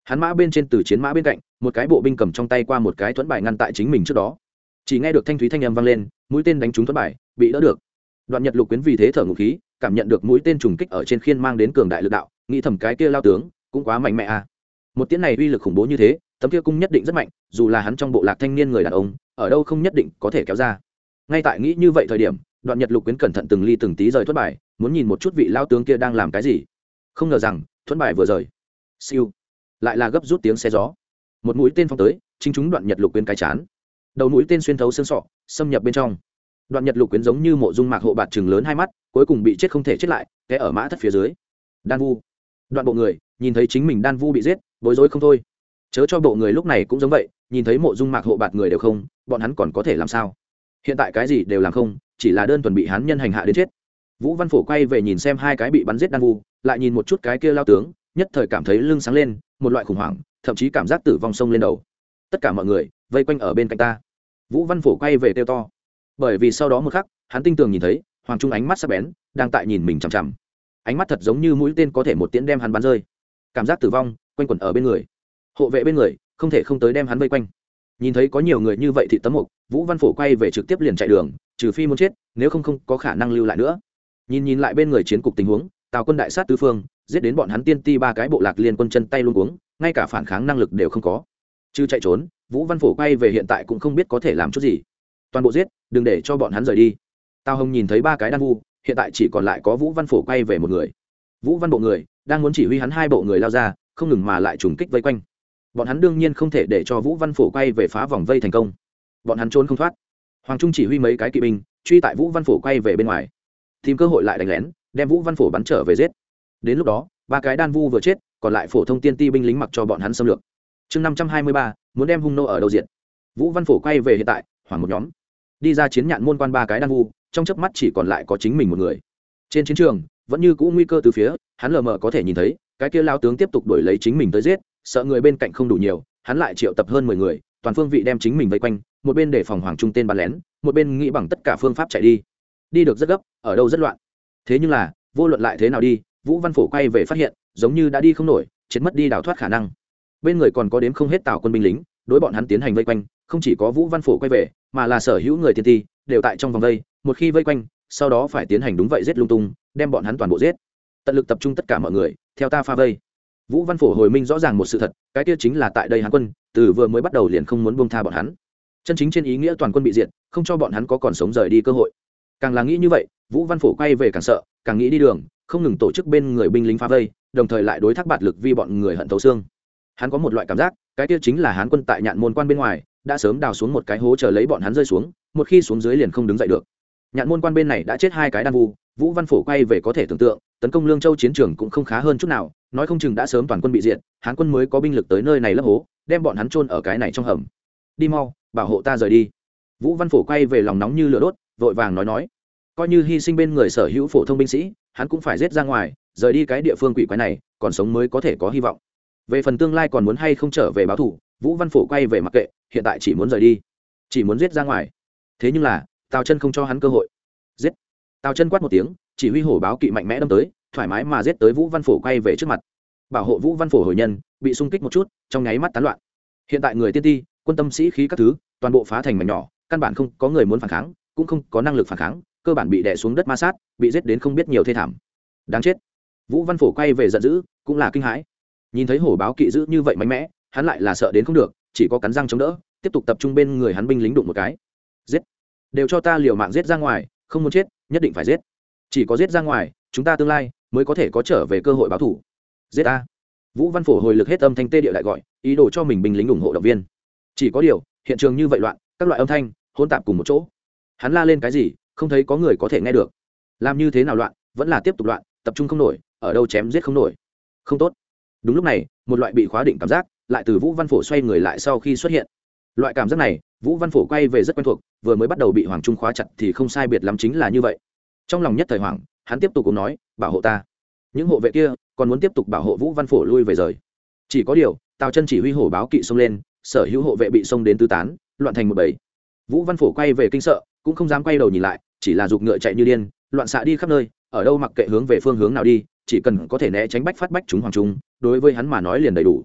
Speaker 1: hắn mã bên trên từ chiến mã bên cạnh một cái bộ binh cầm trong tay qua một cái thuẫn bài ngăn tại chính mình trước đó. Chỉ nghe được thanh thúy thanh âm vang lên, mũi tên đánh trúng thuẫn bài bị đỡ được. Đoạn Nhật Lục Quyến vì thế thở ngụm khí, cảm nhận được mũi tên trùng kích ở trên khiên mang đến cường đại lực đạo, nghĩ thầm cái kia lao tướng cũng quá mạnh mẽ à. Một tiếng này uy lực khủng bố như thế, tấm kia cung nhất định rất mạnh, dù là hắn trong bộ lạc thanh niên người đàn ông ở đâu không nhất định có thể kéo ra. Ngay tại nghĩ như vậy thời điểm, Đoạn Nhật Lục Quyến cẩn thận từng ly từng tí rời thuẫn bài, muốn nhìn một chút vị lao tướng kia đang làm cái gì. Không ngờ rằng thuẫn bài vừa rời, siêu, lại là gấp rút tiếng xe gió, một mũi tên phóng tới chính chúng Đoạn Nhật Lục Quyến cái chán. Đầu mũi tên xuyên thấu xương sọ, xâm nhập bên trong. Đoạn Nhật Lục Quyến giống như mộ dung mạc hộ bạt trừng lớn hai mắt, cuối cùng bị chết không thể chết lại, té ở mã thất phía dưới. Đan Vu, Đoạn bộ người nhìn thấy chính mình Đan Vu bị giết, bối rối không thôi. Chớ cho bộ người lúc này cũng giống vậy, nhìn thấy mộ dung mạc hộ bạt người đều không, bọn hắn còn có thể làm sao? Hiện tại cái gì đều làm không, chỉ là đơn thuần bị hắn nhân hành hạ đến chết. Vũ Văn Phổ quay về nhìn xem hai cái bị bắn giết Đan Vu, lại nhìn một chút cái kia lao tướng, nhất thời cảm thấy lưng sáng lên, một loại khủng hoảng, thậm chí cảm giác tử vong sông lên đầu. Tất cả mọi người vây quanh ở bên cạnh ta. Vũ Văn Phổ quay về kêu to, bởi vì sau đó một khắc hắn tinh tường nhìn thấy Hoàng Trung ánh mắt sắc bén đang tại nhìn mình chằm chằm, ánh mắt thật giống như mũi tên có thể một tiễn đem hắn bắn rơi. Cảm giác tử vong quanh quẩn ở bên người, hộ vệ bên người không thể không tới đem hắn vây quanh. Nhìn thấy có nhiều người như vậy thì tấm mục, Vũ Văn Phổ quay về trực tiếp liền chạy đường, trừ phi muốn chết, nếu không có khả năng lưu lại nữa. Nhìn lại bên người chiến cục tình huống, Tào quân đại sát tứ phương, giết đến bọn hắn tiên ti ba cái bộ lạc liên quân chân tay luôn cuống, ngay cả phản kháng năng lực đều không có. Chứ chạy trốn, Vũ Văn Phổ quay về hiện tại cũng không biết có thể làm chút gì. Toàn bộ giết, đừng để cho bọn hắn rời đi. Tào Hồng nhìn thấy ba cái Đan Vu, hiện tại chỉ còn lại có Vũ Văn Phổ quay về một người. Vũ Văn bộ người đang muốn chỉ huy hắn hai bộ người lao ra, không ngừng mà lại trùng kích vây quanh. Bọn hắn đương nhiên không thể để cho Vũ Văn Phổ quay về phá vòng vây thành công. Bọn hắn trốn không thoát. Hoàng Trung chỉ huy mấy cái kỵ binh truy tại Vũ Văn Phổ quay về bên ngoài, tìm cơ hội lại đánh lén, đem Vũ Văn Phổ bắn trở về giết. Đến lúc đó, ba cái Đan Vu vừa chết, còn lại phổ thông tiên ti binh lính mặc cho bọn hắn xâm lược. Chương 523, muốn đem hung nô ở đâu diện. Vũ Văn Phổ quay về hiện tại, hoảng một nhóm. Đi ra chiến nhạn môn quan ba cái Đan Vu, trong chớp mắt chỉ còn lại có chính mình một người. Trên chiến trường, vẫn như cũ nguy cơ từ phía, hắn lờ mờ có thể nhìn thấy, cái kia lao tướng tiếp tục đuổi lấy chính mình tới giết, sợ người bên cạnh không đủ nhiều, hắn lại triệu tập hơn 10 người, toàn phương vị đem chính mình vây quanh, một bên để phòng Hoàng Trung tên bắn lén, một bên nghĩ bằng tất cả phương pháp chạy đi. Đi được rất gấp, ở đâu rất loạn. Thế nhưng là, vô luận lại thế nào đi, Vũ Văn Phổ quay về phát hiện, giống như đã đi không nổi, chết mất đi đào thoát khả năng. Bên người còn có đếm không hết Tào quân binh lính, đối bọn hắn tiến hành vây quanh, không chỉ có Vũ Văn Phổ quay về, mà là sở hữu người tiên ti đều tại trong vòng vây, một khi vây quanh, sau đó phải tiến hành đúng vậy giết lung tung, đem bọn hắn toàn bộ giết. Tận lực tập trung tất cả mọi người, theo ta pha vây. Vũ Văn Phổ hồi minh rõ ràng một sự thật, cái kia chính là tại đây Hán quân, từ vừa mới bắt đầu liền không muốn buông tha bọn hắn. Chân chính trên ý nghĩa toàn quân bị diệt, không cho bọn hắn có còn sống rời đi cơ hội. Càng là nghĩ như vậy, Vũ Văn Phổ quay về càng sợ, càng nghĩ đi đường, không ngừng tổ chức bên người binh lính phá vây, đồng thời lại đối thác bạt lực vi bọn người hận thấu xương. Hắn có một loại cảm giác, cái kia chính là Hán quân tại Nhạn môn quan bên ngoài, đã sớm đào xuống một cái hố chờ lấy bọn hắn rơi xuống, một khi xuống dưới liền không đứng dậy được. Nhạn môn quan bên này đã chết hai cái Đan Vu, Vũ Văn Phổ quay về có thể tưởng tượng, tấn công Lương Châu chiến trường cũng không khá hơn chút nào, nói không chừng đã sớm toàn quân bị diệt, Hán quân mới có binh lực tới nơi này lấp hố, đem bọn hắn chôn ở cái này trong hầm. Đi mau, bảo hộ ta rời đi. Vũ Văn Phổ quay về lòng nóng như lửa đốt, vội vàng nói, coi như hy sinh bên người sở hữu phổ thông binh sĩ, hắn cũng phải giết ra ngoài, rời đi cái địa phương quỷ quái này, còn sống mới có thể có hy vọng. Về phần tương lai còn muốn hay không trở về báo thù, Vũ Văn Phổ quay về mặc kệ, hiện tại chỉ muốn rời đi, chỉ muốn giết ra ngoài. Thế nhưng là Tào Chân không cho hắn cơ hội. Giết! Tào Chân quát một tiếng, chỉ huy hổ báo kỵ mạnh mẽ đâm tới, thoải mái mà giết tới Vũ Văn Phổ quay về trước mặt. Bảo hộ Vũ Văn Phổ hồi nhân bị xung kích một chút, trong nháy mắt tán loạn. Hiện tại người tiên ti, quân tâm sĩ khí các thứ, toàn bộ phá thành mảnh nhỏ, căn bản không có người muốn phản kháng, cũng không có năng lực phản kháng, cơ bản bị đè xuống đất ma sát, bị giết đến không biết nhiều thê thảm. Đáng chết! Vũ Văn Phổ quay về giận dữ, cũng là kinh hãi. Nhìn thấy hổ báo kỵ dữ như vậy mạnh mẽ, hắn lại là sợ đến không được, chỉ có cắn răng chống đỡ, tiếp tục tập trung bên người hắn binh lính đụng một cái. Giết! Đều cho ta liều mạng giết ra ngoài, không muốn chết, nhất định phải giết. Chỉ có giết ra ngoài, chúng ta tương lai mới có thể có trở về cơ hội báo thù. Giết a! Vũ Văn Phổ hồi lực hết âm thanh tê địa lại gọi, ý đồ cho mình binh lính ủng hộ động viên. Chỉ có điều, hiện trường như vậy loạn, các loại âm thanh hỗn tạp cùng một chỗ. Hắn la lên cái gì, không thấy có người có thể nghe được. Làm như thế nào loạn, vẫn là tiếp tục loạn, tập trung không nổi, ở đâu chém giết không nổi. Không tốt. Đúng lúc này, một loại bị khóa định cảm giác lại từ Vũ Văn Phổ xoay người lại sau khi xuất hiện. Loại cảm giác này, Vũ Văn Phổ quay về rất quen thuộc, vừa mới bắt đầu bị Hoàng Trung khóa chặt thì không sai biệt lắm chính là như vậy. Trong lòng nhất thời hoảng, hắn tiếp tục cũng nói, bảo hộ ta. Những hộ vệ kia còn muốn tiếp tục bảo hộ Vũ Văn Phổ lui về rời. Chỉ có điều, Tào Chân chỉ huy hổ báo kỵ xông lên, sở hữu hộ vệ bị xông đến tứ tán, loạn thành một bầy. Vũ Văn Phổ quay về kinh sợ, cũng không dám quay đầu nhìn lại, chỉ là giục ngựa chạy như điên, loạn xạ đi khắp nơi, ở đâu mặc kệ hướng về phương hướng nào đi, chỉ cần có thể né tránh bách phát bách chúng Hoàng Trung, đối với hắn mà nói liền đầy đủ.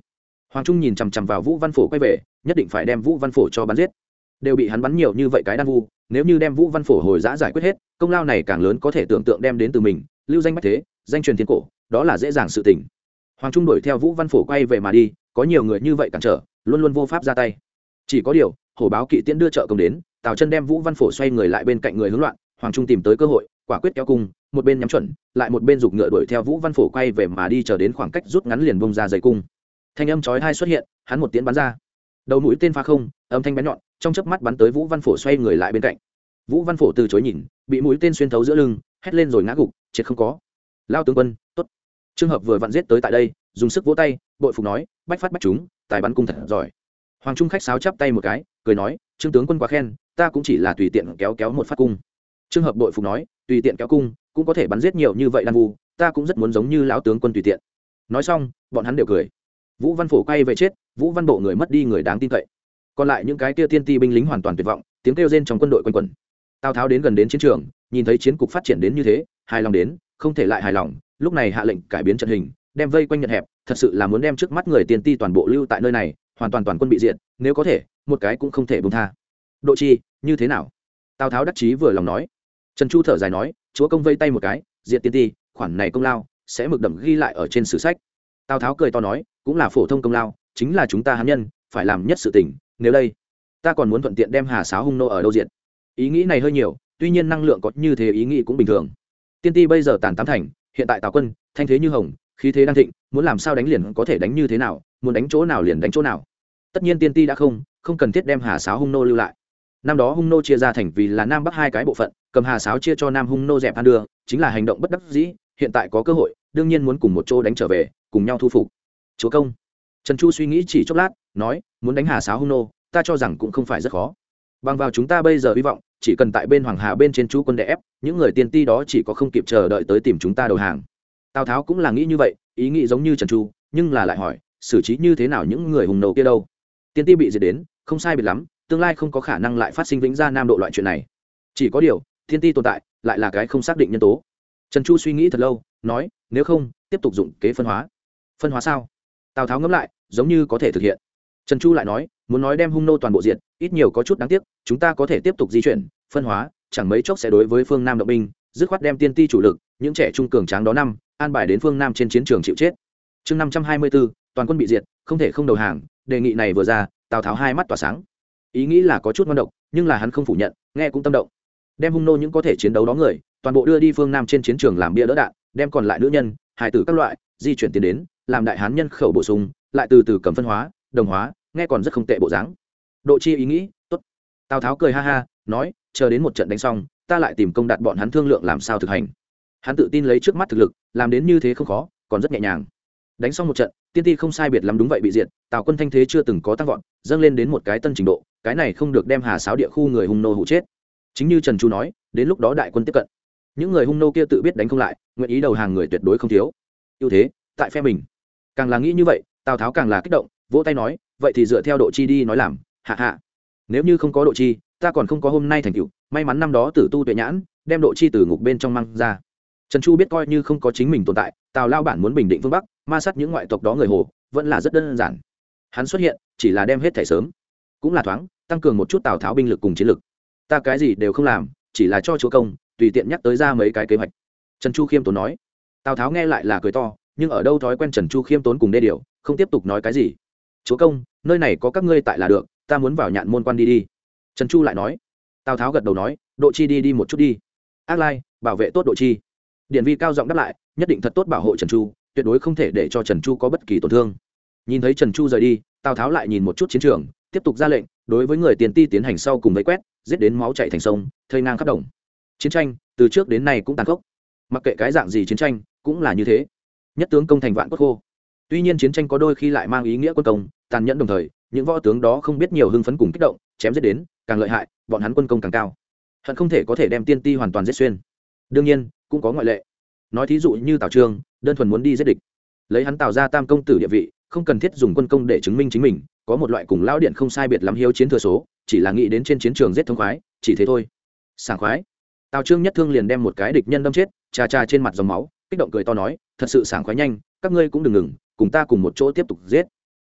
Speaker 1: Hoàng Trung nhìn chằm chằm vào Vũ Văn Phổ quay về, nhất định phải đem Vũ Văn Phổ cho bắn giết. Đều bị hắn bắn nhiều như vậy cái đan vu, nếu như đem Vũ Văn Phổ hồi giã giải quyết hết, công lao này càng lớn có thể tưởng tượng đem đến từ mình, lưu danh bách thế, danh truyền thiên cổ, đó là dễ dàng sự tình. Hoàng Trung đuổi theo Vũ Văn Phổ quay về mà đi, có nhiều người như vậy cản trở, luôn luôn vô pháp ra tay. Chỉ có điều, hổ báo kỵ tiễn đưa trợ công đến, Tào Chân đem Vũ Văn Phổ xoay người lại bên cạnh người hướng loạn, Hoàng Trung tìm tới cơ hội, quả quyết kéo cung, một bên nhắm chuẩn, lại một bên giục ngựa đuổi theo Vũ Văn Phổ quay về mà đi, chờ đến khoảng cách rút ngắn liền bung ra dây cung. Thanh âm chói tai xuất hiện, hắn một tiễn bắn ra, đầu mũi tên phá không, âm thanh bén nhọn, trong chớp mắt bắn tới Vũ Văn Phổ xoay người lại bên cạnh. Vũ Văn Phổ từ chối nhìn, bị mũi tên xuyên thấu giữa lưng, hét lên rồi ngã gục, chết không có. Lao tướng quân, tốt. Trường hợp vừa vặn giết tới tại đây, dùng sức vỗ tay, bội phục nói, bách phát bách chúng, tài bắn cung thật giỏi. Hoàng Trung khách sáo chắp tay một cái, cười nói, Trương tướng quân quá khen, ta cũng chỉ là tùy tiện kéo kéo một phát cung. Trường hợp bội phục nói, tùy tiện kéo cung, cũng có thể bắn giết nhiều như vậy đan vu, ta cũng rất muốn giống như lão tướng quân tùy tiện. Nói xong, bọn hắn đều cười. Vũ Văn Phổ quay về chết, Vũ Văn Bộ người mất đi người đáng tin cậy. Còn lại những cái kia tiên ti binh lính hoàn toàn tuyệt vọng, tiếng kêu rên trong quân đội quanh quẩn. Tào Tháo đến gần đến chiến trường, nhìn thấy chiến cục phát triển đến như thế, hài lòng đến, không thể lại hài lòng, lúc này hạ lệnh cải biến trận hình, đem vây quanh nhận hẹp, thật sự là muốn đem trước mắt người tiên ti toàn bộ lưu tại nơi này, hoàn toàn toàn quân bị diệt, nếu có thể, một cái cũng không thể buông tha. Độ Chi, như thế nào? Tào Tháo đắc chí vừa lòng nói. Trần Chu thở dài nói, chúa công vây tay một cái, diệt tiên ti, khoản này công lao sẽ mực đậm ghi lại ở trên sử sách. Tào Tháo cười to nói, cũng là phổ thông công lao, chính là chúng ta hán nhân phải làm nhất sự tình, nếu đây ta còn muốn thuận tiện đem Hà Sáo hung nô ở đâu diệt. Ý nghĩ này hơi nhiều, tuy nhiên năng lượng có như thế ý nghĩ cũng bình thường. Tiên ti bây giờ tàn tám thành, hiện tại Tào quân thanh thế như hồng, khí thế đang thịnh, muốn làm sao đánh liền có thể đánh như thế nào, muốn đánh chỗ nào liền đánh chỗ nào. Tất nhiên tiên ti đã không cần thiết đem Hà Sáo hung nô lưu lại. Năm đó hung nô chia ra thành vì là nam bắc hai cái bộ phận, cầm Hà Sáo chia cho nam hung nô dẹp ăn đưa, chính là hành động bất đắc dĩ, hiện tại có cơ hội, đương nhiên muốn cùng một chỗ đánh trở về, cùng nhau thu phục. Chúa công. Trần Chu suy nghĩ chỉ chốc lát, nói, muốn đánh Hà Sáo hung nô, ta cho rằng cũng không phải rất khó. Bằng vào chúng ta bây giờ hy vọng, chỉ cần tại bên Hoàng Hà bên trên chú quân đè ép, những người tiên ti đó chỉ có không kịp chờ đợi tới tìm chúng ta đầu hàng. Tào Tháo cũng là nghĩ như vậy, ý nghĩ giống như Trần Chu, nhưng là lại hỏi, xử trí như thế nào những người hùng nô kia đâu? Tiên ti bị diệt đến, không sai biệt lắm, tương lai không có khả năng lại phát sinh vĩnh gia nam độ loại chuyện này. Chỉ có điều, tiên ti tồn tại, lại là cái không xác định nhân tố. Trần Chu suy nghĩ thật lâu, nói, nếu không, tiếp tục dụng kế phân hóa. Phân hóa sao? Tào Tháo ngẫm lại, giống như có thể thực hiện. Trần Chu lại nói, muốn nói đem hung nô toàn bộ diệt, ít nhiều có chút đáng tiếc, chúng ta có thể tiếp tục di chuyển, phân hóa, chẳng mấy chốc sẽ đối với phương Nam động binh, dứt khoát đem tiên ti chủ lực, những trẻ trung cường tráng đó năm, an bài đến phương Nam trên chiến trường chịu chết. Chương 524, toàn quân bị diệt, không thể không đầu hàng, đề nghị này vừa ra, Tào Tháo hai mắt tỏa sáng. Ý nghĩ là có chút ngon độc, nhưng là hắn không phủ nhận, nghe cũng tâm động. Đem hung nô những có thể chiến đấu đó người, toàn bộ đưa đi phương Nam trên chiến trường làm bia đỡ đạn, đem còn lại nữ nhân, hài tử các loại, di chuyển tiến đến, làm đại hán nhân khẩu bổ sung, lại từ từ cầm phân hóa, đồng hóa, nghe còn rất không tệ bộ dáng. Độ Chi ý nghĩ, tốt. Tào Tháo cười ha ha, nói, chờ đến một trận đánh xong, ta lại tìm công đặt bọn hắn thương lượng làm sao thực hành. Hắn tự tin lấy trước mắt thực lực, làm đến như thế không khó, còn rất nhẹ nhàng. Đánh xong một trận, tiên ti không sai biệt lắm đúng vậy bị diệt, Tào quân thanh thế chưa từng có tăng vọt, dâng lên đến một cái tân trình độ, cái này không được đem Hà Sáo địa khu người hung nô hụ chết. Chính như Trần Chu nói, đến lúc đó đại quân tiếp cận, những người hung nô kia tự biết đánh không lại, nguyện ý đầu hàng người tuyệt đối không thiếu. Ưu thế tại phe mình. Càng là nghĩ như vậy, Tào Tháo càng là kích động, vỗ tay nói, vậy thì dựa theo Độ Chi đi nói làm, hạ hạ. Nếu như không có Độ Chi, ta còn không có hôm nay thành tựu, may mắn năm đó Tử Tu Tuệ Nhãn đem Độ Chi từ ngục bên trong mang ra. Trần Chu biết coi như không có chính mình tồn tại, Tào lao bản muốn bình định phương Bắc, ma sát những ngoại tộc đó người Hồ, vẫn là rất đơn giản. Hắn xuất hiện, chỉ là đem hết thảy sớm, cũng là thoáng tăng cường một chút Tào Tháo binh lực cùng chiến lực. Ta cái gì đều không làm, chỉ là cho chúa công tùy tiện nhắc tới ra mấy cái kế hoạch. Trần Chu khiêm tốn nói. Tào Tháo nghe lại là cười to, nhưng ở đâu thói quen Trần Chu khiêm tốn cùng đê điều, không tiếp tục nói cái gì. Chúa công, nơi này có các ngươi tại là được, ta muốn vào Nhạn Môn quan đi đi. Trần Chu lại nói. Tào Tháo gật đầu nói, Độ Chi đi một chút đi. Ác Lai, bảo vệ tốt Độ Chi. Điển Vi cao giọng đáp lại, nhất định thật tốt bảo hộ Trần Chu, tuyệt đối không thể để cho Trần Chu có bất kỳ tổn thương. Nhìn thấy Trần Chu rời đi, Tào Tháo lại nhìn một chút chiến trường, tiếp tục ra lệnh, đối với người tiền ti tiến hành sau cùng vây quét, giết đến máu chảy thành sông, thây ngang khắp đồng. Chiến tranh từ trước đến nay cũng tàn khốc, mặc kệ cái dạng gì chiến tranh cũng là như thế, nhất tướng công thành vạn cốt khô. Tuy nhiên chiến tranh có đôi khi lại mang ý nghĩa quân công tàn nhẫn, đồng thời những võ tướng đó không biết nhiều hưng phấn cùng kích động, chém giết đến càng lợi hại, bọn hắn quân công càng cao, hận không thể có thể đem tiên ti hoàn toàn giết xuyên. Đương nhiên cũng có ngoại lệ, nói thí dụ như Tào Trương, đơn thuần muốn đi giết địch, lấy hắn Tào ra tam công tử địa vị, không cần thiết dùng quân công để chứng minh chính mình, có một loại cùng lão điện không sai biệt lắm hiếu chiến thừa số, chỉ là nghĩ đến trên chiến trường giết thông khoái, chỉ thế thôi. Sảng khoái. Tào Trương nhất thương liền đem một cái địch nhân đâm chết, trà trà trên mặt dòng máu, kích động cười to nói, thật sự sảng khoái, nhanh, các ngươi cũng đừng ngừng, cùng ta cùng một chỗ tiếp tục giết.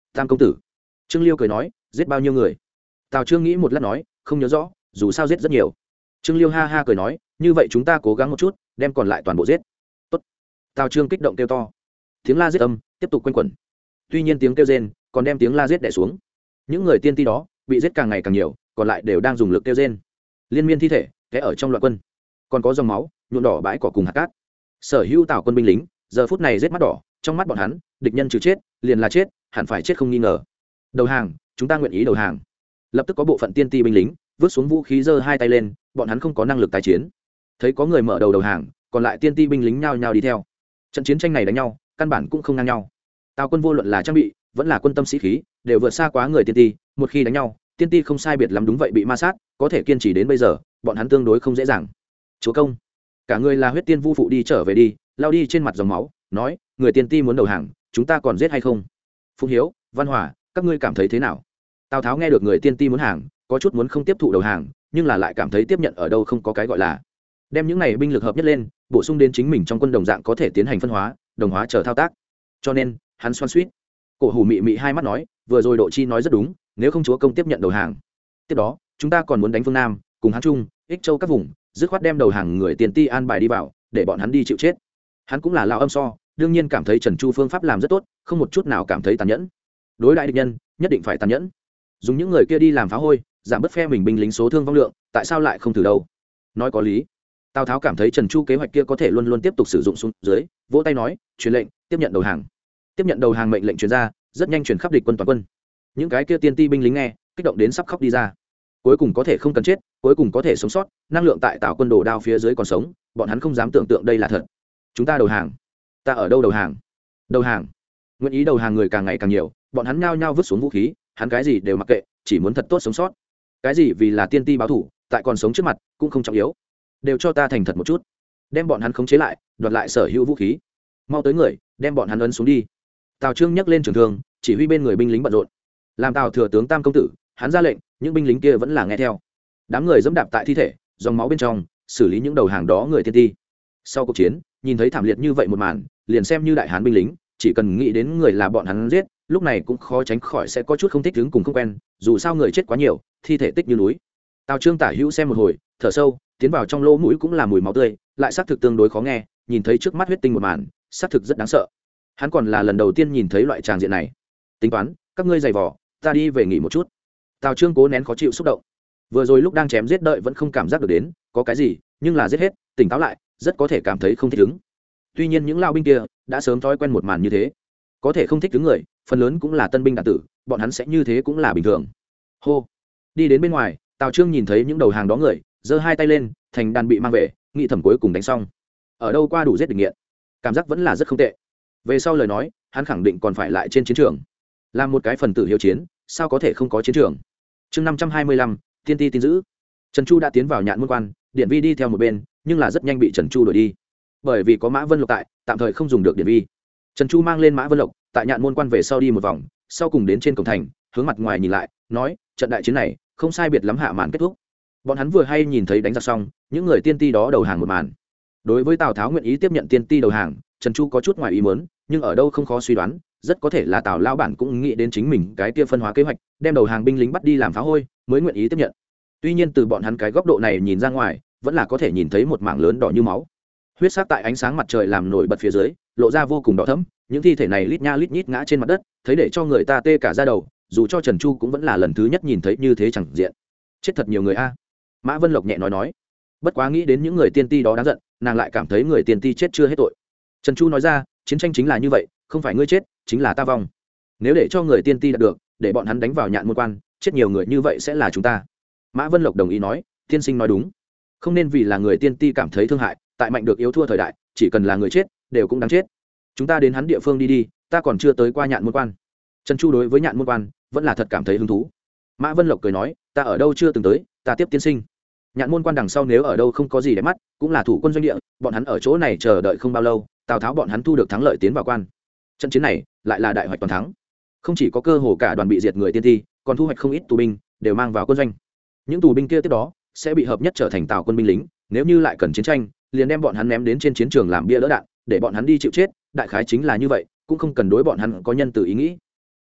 Speaker 1: tam công tử. Trương Liêu cười nói, giết bao nhiêu người? Tào Trương nghĩ một lát nói, không nhớ rõ, dù sao giết rất nhiều. Trương Liêu ha ha cười nói, như vậy chúng ta cố gắng một chút, đem còn lại toàn bộ giết. Tốt. Tào Trương kích động kêu to. Tiếng la giết âm tiếp tục quanh quẩn. Tuy nhiên tiếng kêu rên còn đem tiếng la giết đè xuống. Những người tiên ti đó bị giết càng ngày càng nhiều, còn lại đều đang dùng lực kêu rên. Liên miên thi thể té ở trong loạn quân, còn có dòng máu nhuộm đỏ bãi cỏ cùng hạt cát. Sở hữu Tào quân binh lính giờ phút này giết mắt đỏ, trong mắt bọn hắn, địch nhân trừ chết, liền là chết, hẳn phải chết không nghi ngờ. Đầu hàng, chúng ta nguyện ý đầu hàng. Lập tức có bộ phận tiên ti binh lính vứt xuống vũ khí, giơ hai tay lên, bọn hắn không có năng lực tái chiến. Thấy có người mở đầu hàng, còn lại tiên ti binh lính nhao nhao đi theo. Trận chiến tranh này đánh nhau căn bản cũng không ngang nhau. Tào quân vô luận là trang bị vẫn là quân tâm sĩ khí đều vượt xa quá người tiên ti, một khi đánh nhau tiên ti không sai biệt lắm đúng vậy bị ma sát, có thể kiên trì đến bây giờ bọn hắn tương đối không dễ dàng. Chúa công, cả người là huyết tiên vu phụ đi trở về đi, lao đi trên mặt dòng máu, nói, người tiên ti muốn đầu hàng, chúng ta còn giết hay không? Phụng Hiếu, Văn Hòa, các ngươi cảm thấy thế nào? Tào Tháo nghe được người tiên ti muốn hàng, có chút muốn không tiếp thụ đầu hàng, nhưng là lại cảm thấy tiếp nhận ở đâu không có cái gọi là. Đem những này binh lực hợp nhất lên, bổ sung đến chính mình trong quân đồng dạng có thể tiến hành phân hóa, đồng hóa chờ thao tác. Cho nên hắn xoan xuýt. Cổ Hủ mị mị hai mắt nói, vừa rồi Độ Chi nói rất đúng, nếu không chúa công tiếp nhận đầu hàng, tiếp đó chúng ta còn muốn đánh phương Nam, cùng Hán Trung, Ích Châu các vùng, dứt khoát đem đầu hàng người tiền ti an bài đi vào, để bọn hắn đi chịu chết. Hắn cũng là lão âm so, đương nhiên cảm thấy Trần Chu phương pháp làm rất tốt, không một chút nào cảm thấy tàn nhẫn. Đối đại địch nhân, nhất định phải tàn nhẫn. Dùng những người kia đi làm phá hôi, giảm bớt phe mình binh lính số thương vong lượng, tại sao lại không thử đâu? Nói có lý. Tào Tháo cảm thấy Trần Chu kế hoạch kia có thể luôn luôn tiếp tục sử dụng xuống dưới, vỗ tay nói, truyền lệnh, tiếp nhận đầu hàng. Tiếp nhận đầu hàng mệnh lệnh truyền ra, rất nhanh truyền khắp địch quân toàn quân. Những cái kia tiên ti binh lính nghe, kích động đến sắp khóc đi ra. Cuối cùng có thể không cần chết, cuối cùng có thể sống sót, năng lượng tại Tào quân đồ đao phía dưới còn sống, bọn hắn không dám tưởng tượng đây là thật. Chúng ta đầu hàng. Ta ở đâu đầu hàng? Đầu hàng. Nguyện ý đầu hàng người càng ngày càng nhiều, bọn hắn nhao nhao vứt xuống vũ khí, hắn cái gì đều mặc kệ, chỉ muốn thật tốt sống sót. Cái gì vì là tiên ti báo thủ, tại còn sống trước mặt cũng không trọng yếu. Đều cho ta thành thật một chút, đem bọn hắn khống chế lại, đoạt lại sở hữu vũ khí. Mau tới người, đem bọn hắn ấn xuống đi. Tào Trương nhấc lên trường thương, chỉ huy bên người binh lính bận rộn. Làm Tào thừa tướng tam công tử, hắn ra lệnh, những binh lính kia vẫn là nghe theo. Đám người dẫm đạp tại thi thể, dòng máu bên trong, xử lý những đầu hàng đó người tiên ti. Sau cuộc chiến, nhìn thấy thảm liệt như vậy một màn, liền xem như đại hán binh lính, chỉ cần nghĩ đến người là bọn hắn giết, lúc này cũng khó tránh khỏi sẽ có chút không thích ứng cùng không quen, dù sao người chết quá nhiều, thi thể tích như núi. Tào Trương tả hữu xem một hồi, thở sâu, tiến vào trong lỗ mũi cũng là mùi máu tươi, lại xác thực tương đối khó nghe, nhìn thấy trước mắt huyết tinh một màn, xác thực rất đáng sợ. Hắn còn là lần đầu tiên nhìn thấy loại tràng diện này. Tính toán, các ngươi giày vò, ta đi về nghỉ một chút. Tào Trương cố nén khó chịu xúc động. Vừa rồi lúc đang chém giết đợi vẫn không cảm giác được đến có cái gì, nhưng là giết hết, tỉnh táo lại, rất có thể cảm thấy không thích ứng. Tuy nhiên những lao binh kia đã sớm thói quen một màn như thế, có thể không thích ứng người, phần lớn cũng là tân binh đạn tử, bọn hắn sẽ như thế cũng là bình thường. Hô, đi đến bên ngoài, Tào Trương nhìn thấy những đầu hàng đó người, giơ hai tay lên, thành đàn bị mang về, nghị thẩm cuối cùng đánh xong. Ở đâu qua đủ giết địch nghiện, cảm giác vẫn là rất không tệ. Về sau lời nói, hắn khẳng định còn phải lại trên chiến trường, làm một cái phần tử hiếu chiến, sao có thể không có chiến trường. Chương 525, tiên ti tin giữ. Trần Chu đã tiến vào Nhạn Môn quan, Điện Vi đi theo một bên, nhưng là rất nhanh bị Trần Chu đuổi đi, bởi vì có Mã Vân Lộc tại, tạm thời không dùng được Điện Vi. Trần Chu mang lên Mã Vân Lộc, tại Nhạn Môn quan về sau đi một vòng, sau cùng đến trên cổng thành, hướng mặt ngoài nhìn lại, nói, trận đại chiến này không sai biệt lắm hạ màn kết thúc. Bọn hắn vừa hay nhìn thấy đánh giặc xong, những người tiên ti đó đầu hàng một màn. Đối với Tào Tháo nguyện ý tiếp nhận tiên ti đầu hàng, Trần Chu có chút ngoài ý muốn, nhưng ở đâu không khó suy đoán, rất có thể là Tào lão bản cũng nghĩ đến chính mình cái kia phân hóa kế hoạch, đem đầu hàng binh lính bắt đi làm phá hôi, mới nguyện ý tiếp nhận. Tuy nhiên từ bọn hắn cái góc độ này nhìn ra ngoài, vẫn là có thể nhìn thấy một mảng lớn đỏ như máu. Huyết sắc tại ánh sáng mặt trời làm nổi bật phía dưới, lộ ra vô cùng đỏ thẫm, những thi thể này lít nha lít nhít ngã trên mặt đất, thấy để cho người ta tê cả da đầu, dù cho Trần Chu cũng vẫn là lần thứ nhất nhìn thấy như thế chẳng diện. Chết thật nhiều người a. Mã Vân Lộc nhẹ nói. Bất quá nghĩ đến những người tiên ti đó đáng giận, nàng lại cảm thấy người tiên ti chết chưa hết tội. Trần Chu nói ra, chiến tranh chính là như vậy, không phải ngươi chết, chính là ta vong. Nếu để cho người tiên ti đạt được, để bọn hắn đánh vào Nhạn Môn quan, chết nhiều người như vậy sẽ là chúng ta. Mã Vân Lộc đồng ý nói, tiên sinh nói đúng, không nên vì là người tiên ti cảm thấy thương hại, tại mạnh được yếu thua thời đại, chỉ cần là người chết, đều cũng đáng chết. Chúng ta đến hắn địa phương đi, ta còn chưa tới qua Nhạn Môn quan. Trần Chu đối với Nhạn Môn quan vẫn là thật cảm thấy hứng thú. Mã Vân Lộc cười nói, ta ở đâu chưa từng tới, ta tiếp tiên sinh. Nhạn Môn quan đằng sau nếu ở đâu không có gì để mắt, cũng là thủ quân doanh địa, bọn hắn ở chỗ này chờ đợi không bao lâu, Tào Tháo bọn hắn thu được thắng lợi tiến vào quan. Trận chiến này lại là đại hoạch toàn thắng, không chỉ có cơ hồ cả đoàn bị diệt người tiên ti, còn thu hoạch không ít tù binh, đều mang vào quân doanh. Những tù binh kia tiếp đó sẽ bị hợp nhất trở thành Tào quân binh lính, nếu như lại cần chiến tranh, liền đem bọn hắn ném đến trên chiến trường làm bia đỡ đạn, để bọn hắn đi chịu chết, đại khái chính là như vậy, cũng không cần đối bọn hắn có nhân từ ý nghĩ.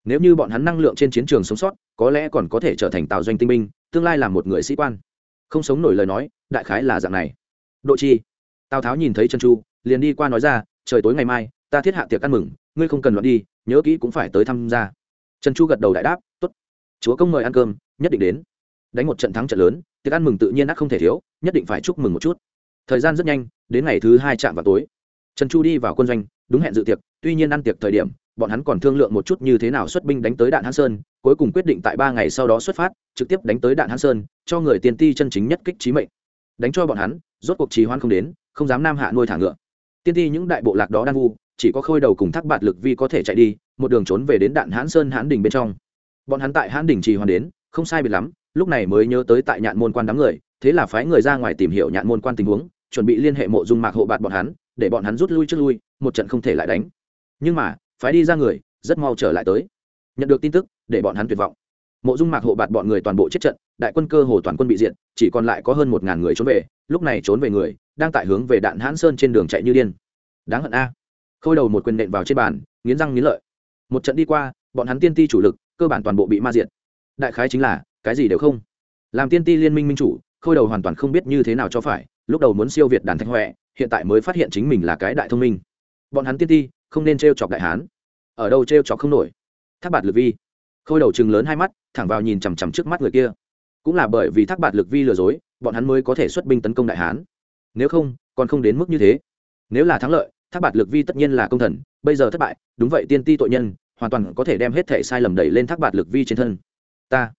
Speaker 1: nếu như bọn hắn năng lượng trên chiến trường sống sót có lẽ còn có thể trở thành tào doanh tinh binh, tương lai là một người sĩ quan. Không sống nổi lời nói đại khái là dạng này. Độ chi? Tào Tháo nhìn thấy Trần Chu liền đi qua nói ra, trời tối ngày mai ta thiết hạ tiệc ăn mừng, ngươi không cần loạn đi, nhớ kỹ cũng phải tới tham gia. Trần Chu gật đầu đại đáp, tốt, chúa công mời ăn cơm, nhất định đến. Đánh một trận thắng trận lớn, tiệc ăn mừng tự nhiên ắt không thể thiếu, nhất định phải chúc mừng một chút. Thời gian rất nhanh, đến ngày thứ 2 chạm vào tối, Trần Chu đi vào quân doanh, đúng hẹn dự tiệc. Tuy nhiên ăn tiệc thời điểm, bọn hắn còn thương lượng một chút như thế nào xuất binh đánh tới Đạn Hán Sơn, cuối cùng quyết định tại 3 ngày sau đó xuất phát, trực tiếp đánh tới Đạn Hán Sơn, cho người tiền ti chân chính nhất kích chí mệnh. Đánh cho bọn hắn, rốt cuộc trì hoãn không đến, không dám nam hạ nuôi thả ngựa. Tiên ti những đại bộ lạc đó đan vu, chỉ có Khôi Đầu cùng Thác Bạt Lực Vi có thể chạy đi, một đường trốn về đến Đạn Hán Sơn Hán đỉnh bên trong. Bọn hắn tại Hán đỉnh trì hoãn đến, không sai biệt lắm, lúc này mới nhớ tới tại Nhạn Môn Quan đám người, thế là phái người ra ngoài tìm hiểu Nhạn Môn Quan tình huống, chuẩn bị liên hệ Mộ Dung Mạc hộ bạt bọn hắn, để bọn hắn rút lui trước lui, một trận không thể lại đánh. Nhưng mà, phái đi ra người, rất mau trở lại tới. Nhận được tin tức, để bọn hắn tuyệt vọng. Mộ Dung Mạc hộ bạt bọn người toàn bộ chết trận, đại quân cơ hồ toàn quân bị diệt, chỉ còn lại có hơn 1000 người trốn về, lúc này trốn về người, đang tại hướng về Đạn Hán Sơn trên đường chạy như điên. Đáng hận a. Khôi Đầu một quyền nện vào trên bàn, nghiến răng nghiến lợi. Một trận đi qua, bọn hắn tiên ti chủ lực, cơ bản toàn bộ bị ma diệt. Đại khái chính là, cái gì đều không. Làm tiên ti liên minh minh chủ, Khôi Đầu hoàn toàn không biết như thế nào cho phải, lúc đầu muốn siêu việt Đàn Thanh Huệ, hiện tại mới phát hiện chính mình là cái đại thông minh. Bọn hắn tiên ti, không nên trêu chọc đại hán. Ở đâu trêu chọc không nổi. Thác Bạt Lực Vi. Khôi Đầu trừng lớn hai mắt, thẳng vào nhìn chằm chằm trước mắt người kia. Cũng là bởi vì Thác Bạt Lực Vi lừa dối, bọn hắn mới có thể xuất binh tấn công đại hán. Nếu không, còn không đến mức như thế. Nếu là thắng lợi, Thác Bạt Lực Vi tất nhiên là công thần, bây giờ thất bại, đúng vậy tiên ti tội nhân, hoàn toàn có thể đem hết thể sai lầm đẩy lên Thác Bạt Lực Vi trên thân. Ta.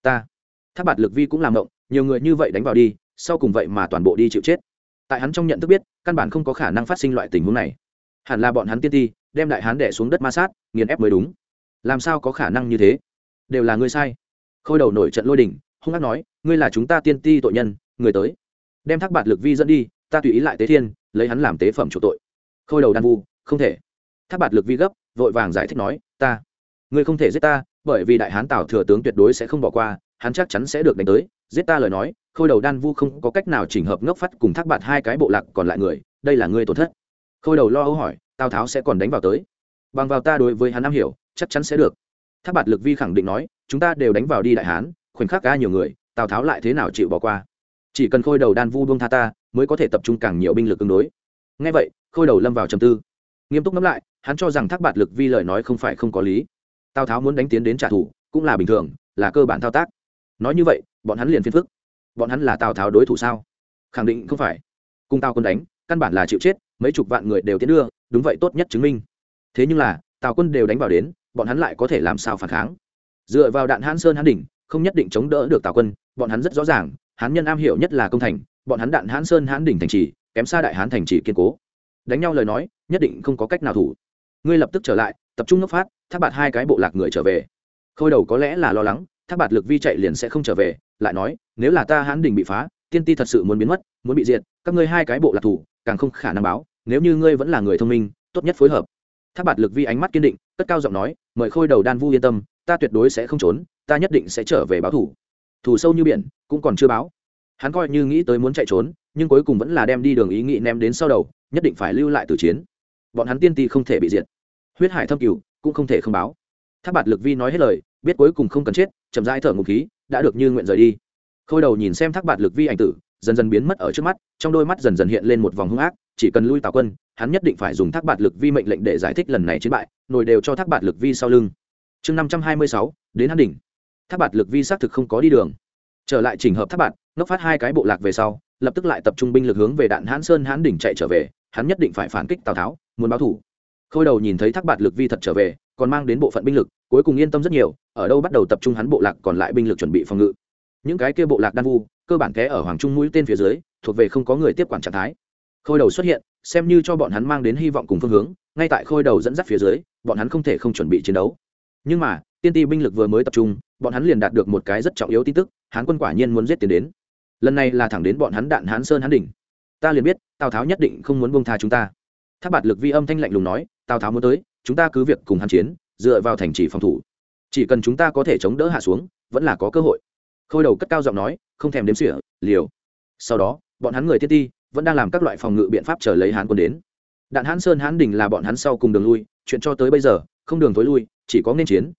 Speaker 1: Thác Bạt Lực Vi cũng làm động, nhiều người như vậy đánh vào đi, sau cùng vậy mà toàn bộ đi chịu chết. Tại hắn trong nhận thức biết, căn bản không có khả năng phát sinh loại tình huống này. Hẳn là bọn hắn tiên ti đem đại hán đè xuống đất ma sát, nghiền ép mới đúng. Làm sao có khả năng như thế? Đều là ngươi sai. Khôi Đầu nổi trận lôi đình, hung hăng nói, ngươi là chúng ta tiên ti tội nhân, người tới, đem Thác Bạt Lực Vi dẫn đi, ta tùy ý lại tế thiên, lấy hắn làm tế phẩm chủ tội. Khôi Đầu đan vu, không thể. Thác Bạt Lực Vi gấp, vội vàng giải thích nói, ngươi không thể giết ta, bởi vì đại hán Tào thừa tướng tuyệt đối sẽ không bỏ qua, hắn chắc chắn sẽ được đánh tới, giết ta lời nói, Khôi Đầu đan vu không có cách nào chỉnh hợp ngốc phát cùng Thác Bạt hai cái bộ lạc còn lại người, đây là ngươi tổn thất. Khôi Đầu lo âu hỏi, Tào Tháo sẽ còn đánh vào tới? Bằng vào ta đối với hắn am hiểu, chắc chắn sẽ được. Thác Bạt Lực Vi khẳng định nói, chúng ta đều đánh vào đi đại hán, khoảnh khắc ca nhiều người, Tào Tháo lại thế nào chịu bỏ qua? Chỉ cần Khôi Đầu đan vu buông tha ta, mới có thể tập trung càng nhiều binh lực ứng đối. Nghe vậy, Khôi Đầu lâm vào trầm tư, nghiêm túc ngẫm lại, hắn cho rằng Thác Bạt Lực Vi lời nói không phải không có lý. Tào Tháo muốn đánh tiến đến trả thù, cũng là bình thường, là cơ bản thao tác. Nói như vậy, bọn hắn liền phiền phức. Bọn hắn là Tào Tháo đối thủ sao? Khẳng định không phải. Cùng Tào quân đánh, căn bản là chịu chết, mấy chục vạn người đều tiến đưa, đúng vậy tốt nhất chứng minh. Thế nhưng là, Tào quân đều đánh vào đến, bọn hắn lại có thể làm sao phản kháng? Dựa vào Đạn Hán Sơn Hán đỉnh, không nhất định chống đỡ được Tào quân, bọn hắn rất rõ ràng, Hán nhân am hiểu nhất là công thành, bọn hắn Đạn Hán Sơn Hán đỉnh thành trì, kém xa đại hán thành trì kiên cố. Đánh nhau lời nói, nhất định không có cách nào thủ. Ngươi lập tức trở lại, tập trung ngốc phát, Thác Bạt hai cái bộ lạc người trở về. Khôi Đầu có lẽ là lo lắng, Thác Bạt Lực Vi chạy liền sẽ không trở về, lại nói, nếu là ta Hán đỉnh bị phá, tiên ti thật sự muốn biến mất, muốn bị diệt, các ngươi hai cái bộ lạc thủ, càng không khả năng báo, nếu như ngươi vẫn là người thông minh, tốt nhất phối hợp. Thác Bạt Lực Vi ánh mắt kiên định, cất cao giọng nói, mời Khôi Đầu đan vu yên tâm, ta tuyệt đối sẽ không trốn, ta nhất định sẽ trở về báo thủ. Thủ sâu như biển, cũng còn chưa báo. Hắn coi như nghĩ tới muốn chạy trốn, nhưng cuối cùng vẫn là đem đi đường ý nghĩ ném đến sau đầu, nhất định phải lưu lại tử chiến. Bọn hắn tiên ti không thể bị diệt, huyết hải thâm cửu cũng không thể không báo. Thác Bạt Lực Vi nói hết lời, biết cuối cùng không cần chết, chậm rãi thở ngụm khí, đã được như nguyện rời đi. Khôi Đầu nhìn xem Thác Bạt Lực Vi ảnh tử, dần dần biến mất ở trước mắt, trong đôi mắt dần dần hiện lên một vòng hung ác, chỉ cần lui Tào quân, hắn nhất định phải dùng Thác Bạt Lực Vi mệnh lệnh để giải thích lần này chiến bại, nổi đều cho Thác Bạt Lực Vi sau lưng. Chương 526, đến Hán đỉnh. Thác Bạt Lực Vi xác thực không có đi đường, trở lại chỉnh hợp Thác Bạt, ngốc phát hai cái bộ lạc về sau, lập tức lại tập trung binh lực hướng về Đạn Hán Sơn Hán đỉnh chạy trở về, hắn nhất định phải phản kích Tào Tháo, muốn báo thù. Khôi Đầu nhìn thấy Thác Bạt Lực Vi thật trở về, còn mang đến bộ phận binh lực, cuối cùng yên tâm rất nhiều, ở đâu bắt đầu tập trung hắn bộ lạc còn lại binh lực chuẩn bị phòng ngự. Những cái kia bộ lạc đan vu, cơ bản té ở hoàng trung mũi tên phía dưới, thuộc về không có người tiếp quản trạng thái. Khôi Đầu xuất hiện, xem như cho bọn hắn mang đến hy vọng cùng phương hướng, ngay tại Khôi Đầu dẫn dắt phía dưới, bọn hắn không thể không chuẩn bị chiến đấu. Nhưng mà, tiên ti binh lực vừa mới tập trung, bọn hắn liền đạt được một cái rất trọng yếu tin tức, Hán quân quả nhiên muốn giết tiến đến. Lần này là thẳng đến bọn hắn Đạn Hán Sơn Hán đỉnh. Ta liền biết, Tào Tháo nhất định không muốn buông tha chúng ta. Thác Bạt Lực Vi âm thanh lạnh lùng nói, Tào Tháo muốn tới, chúng ta cứ việc cùng hắn chiến, dựa vào thành trì phòng thủ, chỉ cần chúng ta có thể chống đỡ hạ xuống, vẫn là có cơ hội. Khôi Đầu cất cao giọng nói, không thèm đếm xỉa, liều. Sau đó, bọn hắn người tiên ti vẫn đang làm các loại phòng ngự biện pháp chờ lấy Hán quân đến. Đạn Hán Sơn Hán đỉnh là bọn hắn sau cùng đường lui, chuyện cho tới bây giờ, không đường tối lui, chỉ có nên chiến,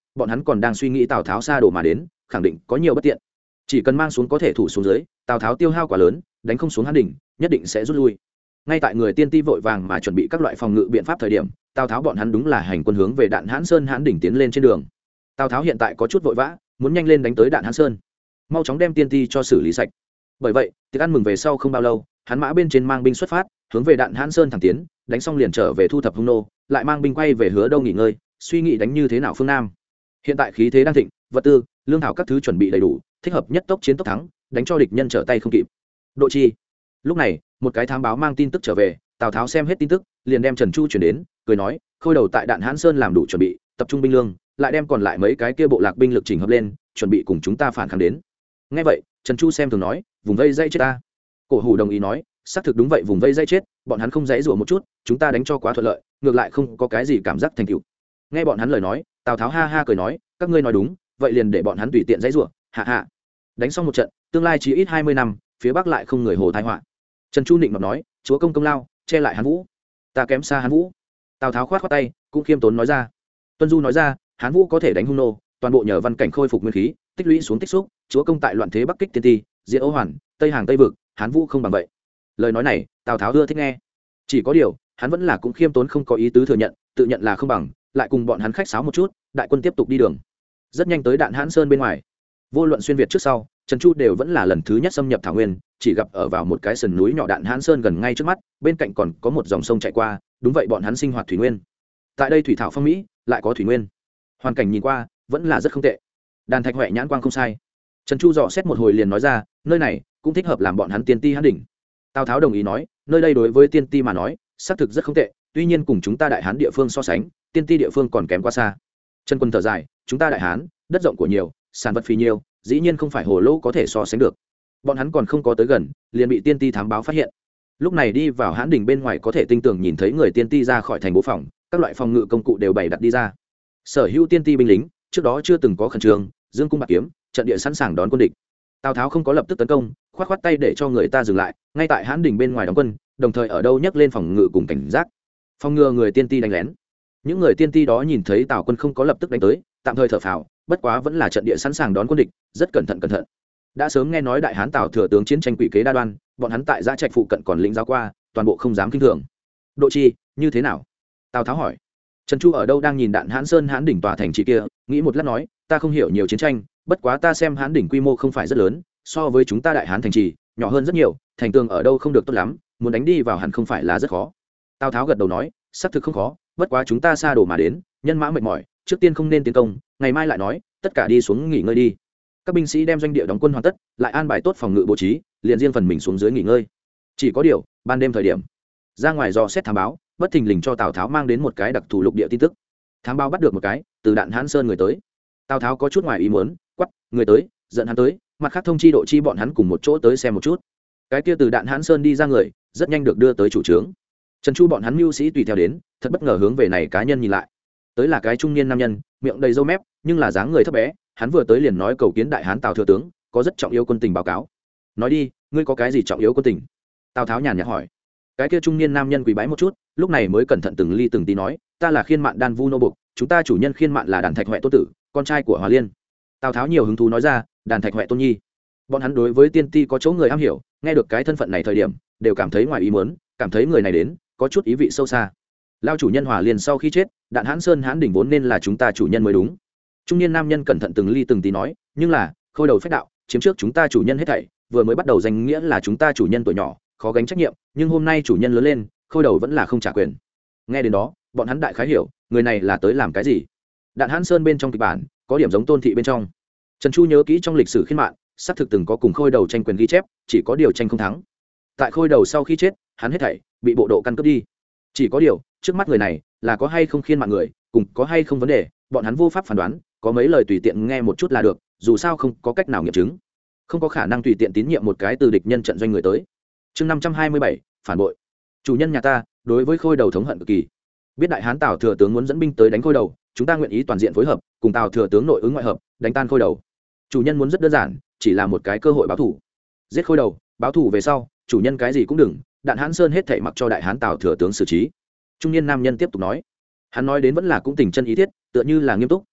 Speaker 1: bọn hắn còn đang suy nghĩ tào tháo xa đổ mà đến, khẳng định có nhiều bất tiện. Chỉ cần mang xuống có thể thủ xuống dưới, tào tháo tiêu hao quá lớn, đánh không xuống Hán Đỉnh, nhất định sẽ rút lui. Ngay tại người tiên ti vội vàng mà chuẩn bị các loại phòng ngự biện pháp thời điểm, tào tháo bọn hắn đúng là hành quân hướng về Đạn Hán Sơn Hán Đỉnh tiến lên trên đường. Tào tháo hiện tại có chút vội vã, muốn nhanh lên đánh tới Đạn Hán Sơn, mau chóng đem tiên ti cho xử lý sạch. Bởi vậy tiệc ăn mừng về sau không bao lâu, hắn mã bên trên mang binh xuất phát, hướng về Đạn Hán Sơn thẳng tiến, đánh xong liền trở về thu thập hung nô, lại mang binh quay về Hứa Đâu nghỉ ngơi, suy nghĩ đánh như thế nào phương Nam. Hiện tại khí thế đang thịnh, vật tư, lương thảo các thứ chuẩn bị đầy đủ, thích hợp nhất tốc chiến tốc thắng, đánh cho địch nhân trở tay không kịp. Độ chi. Lúc này, một cái thám báo mang tin tức trở về, Tào Tháo xem hết tin tức, liền đem Trần Chu chuyển đến, cười nói, Khôi Đầu tại Đạn Hán Sơn làm đủ chuẩn bị, tập trung binh lương, lại đem còn lại mấy cái kia bộ lạc binh lực chỉnh hợp lên, chuẩn bị cùng chúng ta phản kháng đến. Nghe vậy, Trần Chu xem thường nói, vùng vây dây chết ta. Cổ Hủ đồng ý nói, xác thực đúng vậy, vùng vây dây chết, bọn hắn không dãy rủa một chút, chúng ta đánh cho quá thuận lợi, ngược lại không có cái gì cảm giác thành tựu. Nghe bọn hắn lời nói, Tào Tháo ha ha cười nói, các ngươi nói đúng, vậy liền để bọn hắn tùy tiện dãy rủa, hạ hạ. Đánh xong một trận, tương lai chỉ ít 20 năm, phía Bắc lại không người hồ tai họa. Trần Chu định mập nói, chúa công công lao, che lại Hán Vũ, ta kém xa Hán Vũ. Tào Tháo khoát khoát tay, cũng khiêm tốn nói ra. Tuân Du nói ra, Hán Vũ có thể đánh hung nô, toàn bộ nhờ văn cảnh khôi phục nguyên khí, tích lũy xuống tích xúc, chúa công tại loạn thế Bắc kích tiên ti, diệt Âu Hoàn, Tây hàng Tây vực, Hán Vũ không bằng vậy. Lời nói này, Tào Tháo ưa thích nghe. Chỉ có điều, hắn vẫn là cũng khiêm tốn không có ý tứ thừa nhận, tự nhận là không bằng, lại cùng bọn hắn khách sáo một chút, đại quân tiếp tục đi đường. Rất nhanh tới Đạn Hán Sơn bên ngoài. Vô luận xuyên việt trước sau, Trần Chu đều vẫn là lần thứ nhất xâm nhập thảo nguyên, chỉ gặp ở vào một cái sườn núi nhỏ Đạn Hán Sơn gần ngay trước mắt, bên cạnh còn có một dòng sông chảy qua, đúng vậy bọn hắn sinh hoạt thủy nguyên. Tại đây thủy thảo phong mỹ, lại có thủy nguyên. Hoàn cảnh nhìn qua, vẫn là rất không tệ. Đàn Thạch Huệ nhãn quang không sai. Trần Chu dò xét một hồi liền nói ra, nơi này cũng thích hợp làm bọn hắn tiên ti Hán đỉnh. Tào Tháo đồng ý nói, nơi đây đối với tiên ti mà nói, xác thực rất không tệ, tuy nhiên cùng chúng ta Đại Hán địa phương so sánh, tiên ti địa phương còn kém quá xa. Trần Quân thở dài, chúng ta Đại Hán, đất rộng của nhiều, sản vật phì nhiều, dĩ nhiên không phải hồ lô có thể so sánh được. Bọn hắn còn không có tới gần, liền bị tiên ti thám báo phát hiện. Lúc này đi vào Hán đỉnh bên ngoài có thể tinh tường nhìn thấy người tiên ti ra khỏi thành bố phòng, các loại phòng ngự công cụ đều bày đặt đi ra. Sở hữu tiên ti binh lính, trước đó chưa từng có khẩn trương, dương cung bạc kiếm, trận địa sẵn sàng đón quân địch. Tào Tháo không có lập tức tấn công, khoát khoát tay để cho người ta dừng lại, ngay tại Hán đỉnh bên ngoài đóng quân, đồng thời ở đâu nhấc lên phòng ngự cùng cảnh giác, phòng ngừa người tiên ti đánh lén. Những người tiên ti đó nhìn thấy Tào quân không có lập tức đánh tới, tạm thời thở phào, bất quá vẫn là trận địa sẵn sàng đón quân địch, rất cẩn thận cẩn thận. Đã sớm nghe nói Đại Hán Tào thừa tướng chiến tranh quỷ kế đa đoan, bọn hắn tại Giã Trạch phụ cận còn lĩnh giáo qua, toàn bộ không dám kinh thường. Độ chi như thế nào? Tào Tháo hỏi. Trần Chu ở đâu đang nhìn Đạn Hán Sơn Hán đỉnh tòa thành trì kia, nghĩ một lát nói, ta không hiểu nhiều chiến tranh, bất quá ta xem Hán đỉnh quy mô không phải rất lớn, so với chúng ta Đại Hán thành trì nhỏ hơn rất nhiều, thành tường ở đâu không được tốt lắm, muốn đánh đi vào hẳn không phải là rất khó. Tào Tháo gật đầu nói, xác thực không khó, bất quá chúng ta xa đổ mà đến, nhân mã mệt mỏi, trước tiên không nên tiến công, ngày mai lại nói, tất cả đi xuống nghỉ ngơi đi. Các binh sĩ đem doanh địa đóng quân hoàn tất, lại an bài tốt phòng ngự bố trí, liền riêng phần mình xuống dưới nghỉ ngơi. Chỉ có điều, ban đêm thời điểm, ra ngoài dò xét thám báo, bất thình lình cho Tào Tháo mang đến một cái đặc thù lục địa tin tức. Thám báo bắt được một cái từ Đạn Hán Sơn người tới. Tào Tháo có chút ngoài ý muốn, quắc, người tới, giận hắn tới, mặt khác thông chi Độ chi bọn hắn cùng một chỗ tới xem một chút. Cái kia từ Đạn Hán Sơn đi ra người, rất nhanh được đưa tới chủ trướng. Trần Chu bọn hắn mưu sĩ tùy theo đến, thật bất ngờ hướng về này cá nhân nhìn lại. Tới là cái trung niên nam nhân, miệng đầy râu mép, nhưng là dáng người thấp bé, hắn vừa tới liền nói cầu kiến Đại Hán Tào thừa tướng, có rất trọng yếu quân tình báo cáo. Nói đi, ngươi có cái gì trọng yếu quân tình? Tào Tháo nhàn nhạt hỏi. Cái kia trung niên nam nhân quỳ bái một chút, lúc này mới cẩn thận từng ly từng tí nói, ta là Khiên Mạn Đan Vu nô buộc, chúng ta chủ nhân Khiên Mạn là Đàn Thạch Huệ Tô tử, con trai của Hòa Liên. Tào Tháo nhiều hứng thú nói ra, Đàn Thạch Huệ Tôn nhi. Bọn hắn đối với tiên ti có chỗ người am hiểu, nghe được cái thân phận này thời điểm, đều cảm thấy ngoài ý muốn, cảm thấy người này đến có chút ý vị sâu xa. Lao chủ nhân Hòa Liên sau khi chết, Đạn Hán Sơn Hán đỉnh vốn nên là chúng ta chủ nhân mới đúng. Trung niên nam nhân cẩn thận từng ly từng tí nói, nhưng là Khôi Đầu phách đạo chiếm trước chúng ta chủ nhân hết thảy, vừa mới bắt đầu danh nghĩa là chúng ta chủ nhân tuổi nhỏ, khó gánh trách nhiệm, nhưng hôm nay chủ nhân lớn lên, Khôi Đầu vẫn là không trả quyền. Nghe đến đó, bọn hắn đại khái hiểu, người này là tới làm cái gì. Đạn Hán Sơn bên trong kịch bản có điểm giống Tôn thị bên trong. Trần Chu nhớ kỹ trong lịch sử Khiên Mạn, xác thực từng có cùng Khôi Đầu tranh quyền ghi chép, chỉ có điều tranh không thắng. Tại Khôi Đầu sau khi chết, hắn hết thảy bị bộ độ căn cướp đi. Chỉ có điều, trước mắt người này là có hay không Khiên Mạn người, cùng có hay không vấn đề, bọn hắn vô pháp phán đoán, có mấy lời tùy tiện nghe một chút là được, dù sao không có cách nào nghiệm chứng, không có khả năng tùy tiện tín nhiệm một cái từ địch nhân trận doanh người tới. Chương 527, phản bội. Chủ nhân nhà ta đối với Khôi Đầu thống hận cực kỳ, biết Đại Hán Tào thừa tướng muốn dẫn binh tới đánh Khôi Đầu, chúng ta nguyện ý toàn diện phối hợp, cùng Tào thừa tướng nội ứng ngoại hợp, đánh tan Khôi Đầu. Chủ nhân muốn rất đơn giản, chỉ là một cái cơ hội báo thù. Giết Khôi Đầu, báo thù về sau, chủ nhân cái gì cũng đừng, Đạn Hán Sơn hết thảy mặc cho Đại Hán Tào thừa tướng xử trí. Trung niên nam nhân tiếp tục nói, hắn nói đến vẫn là cũng tình chân ý thiết, tựa như là nghiêm túc,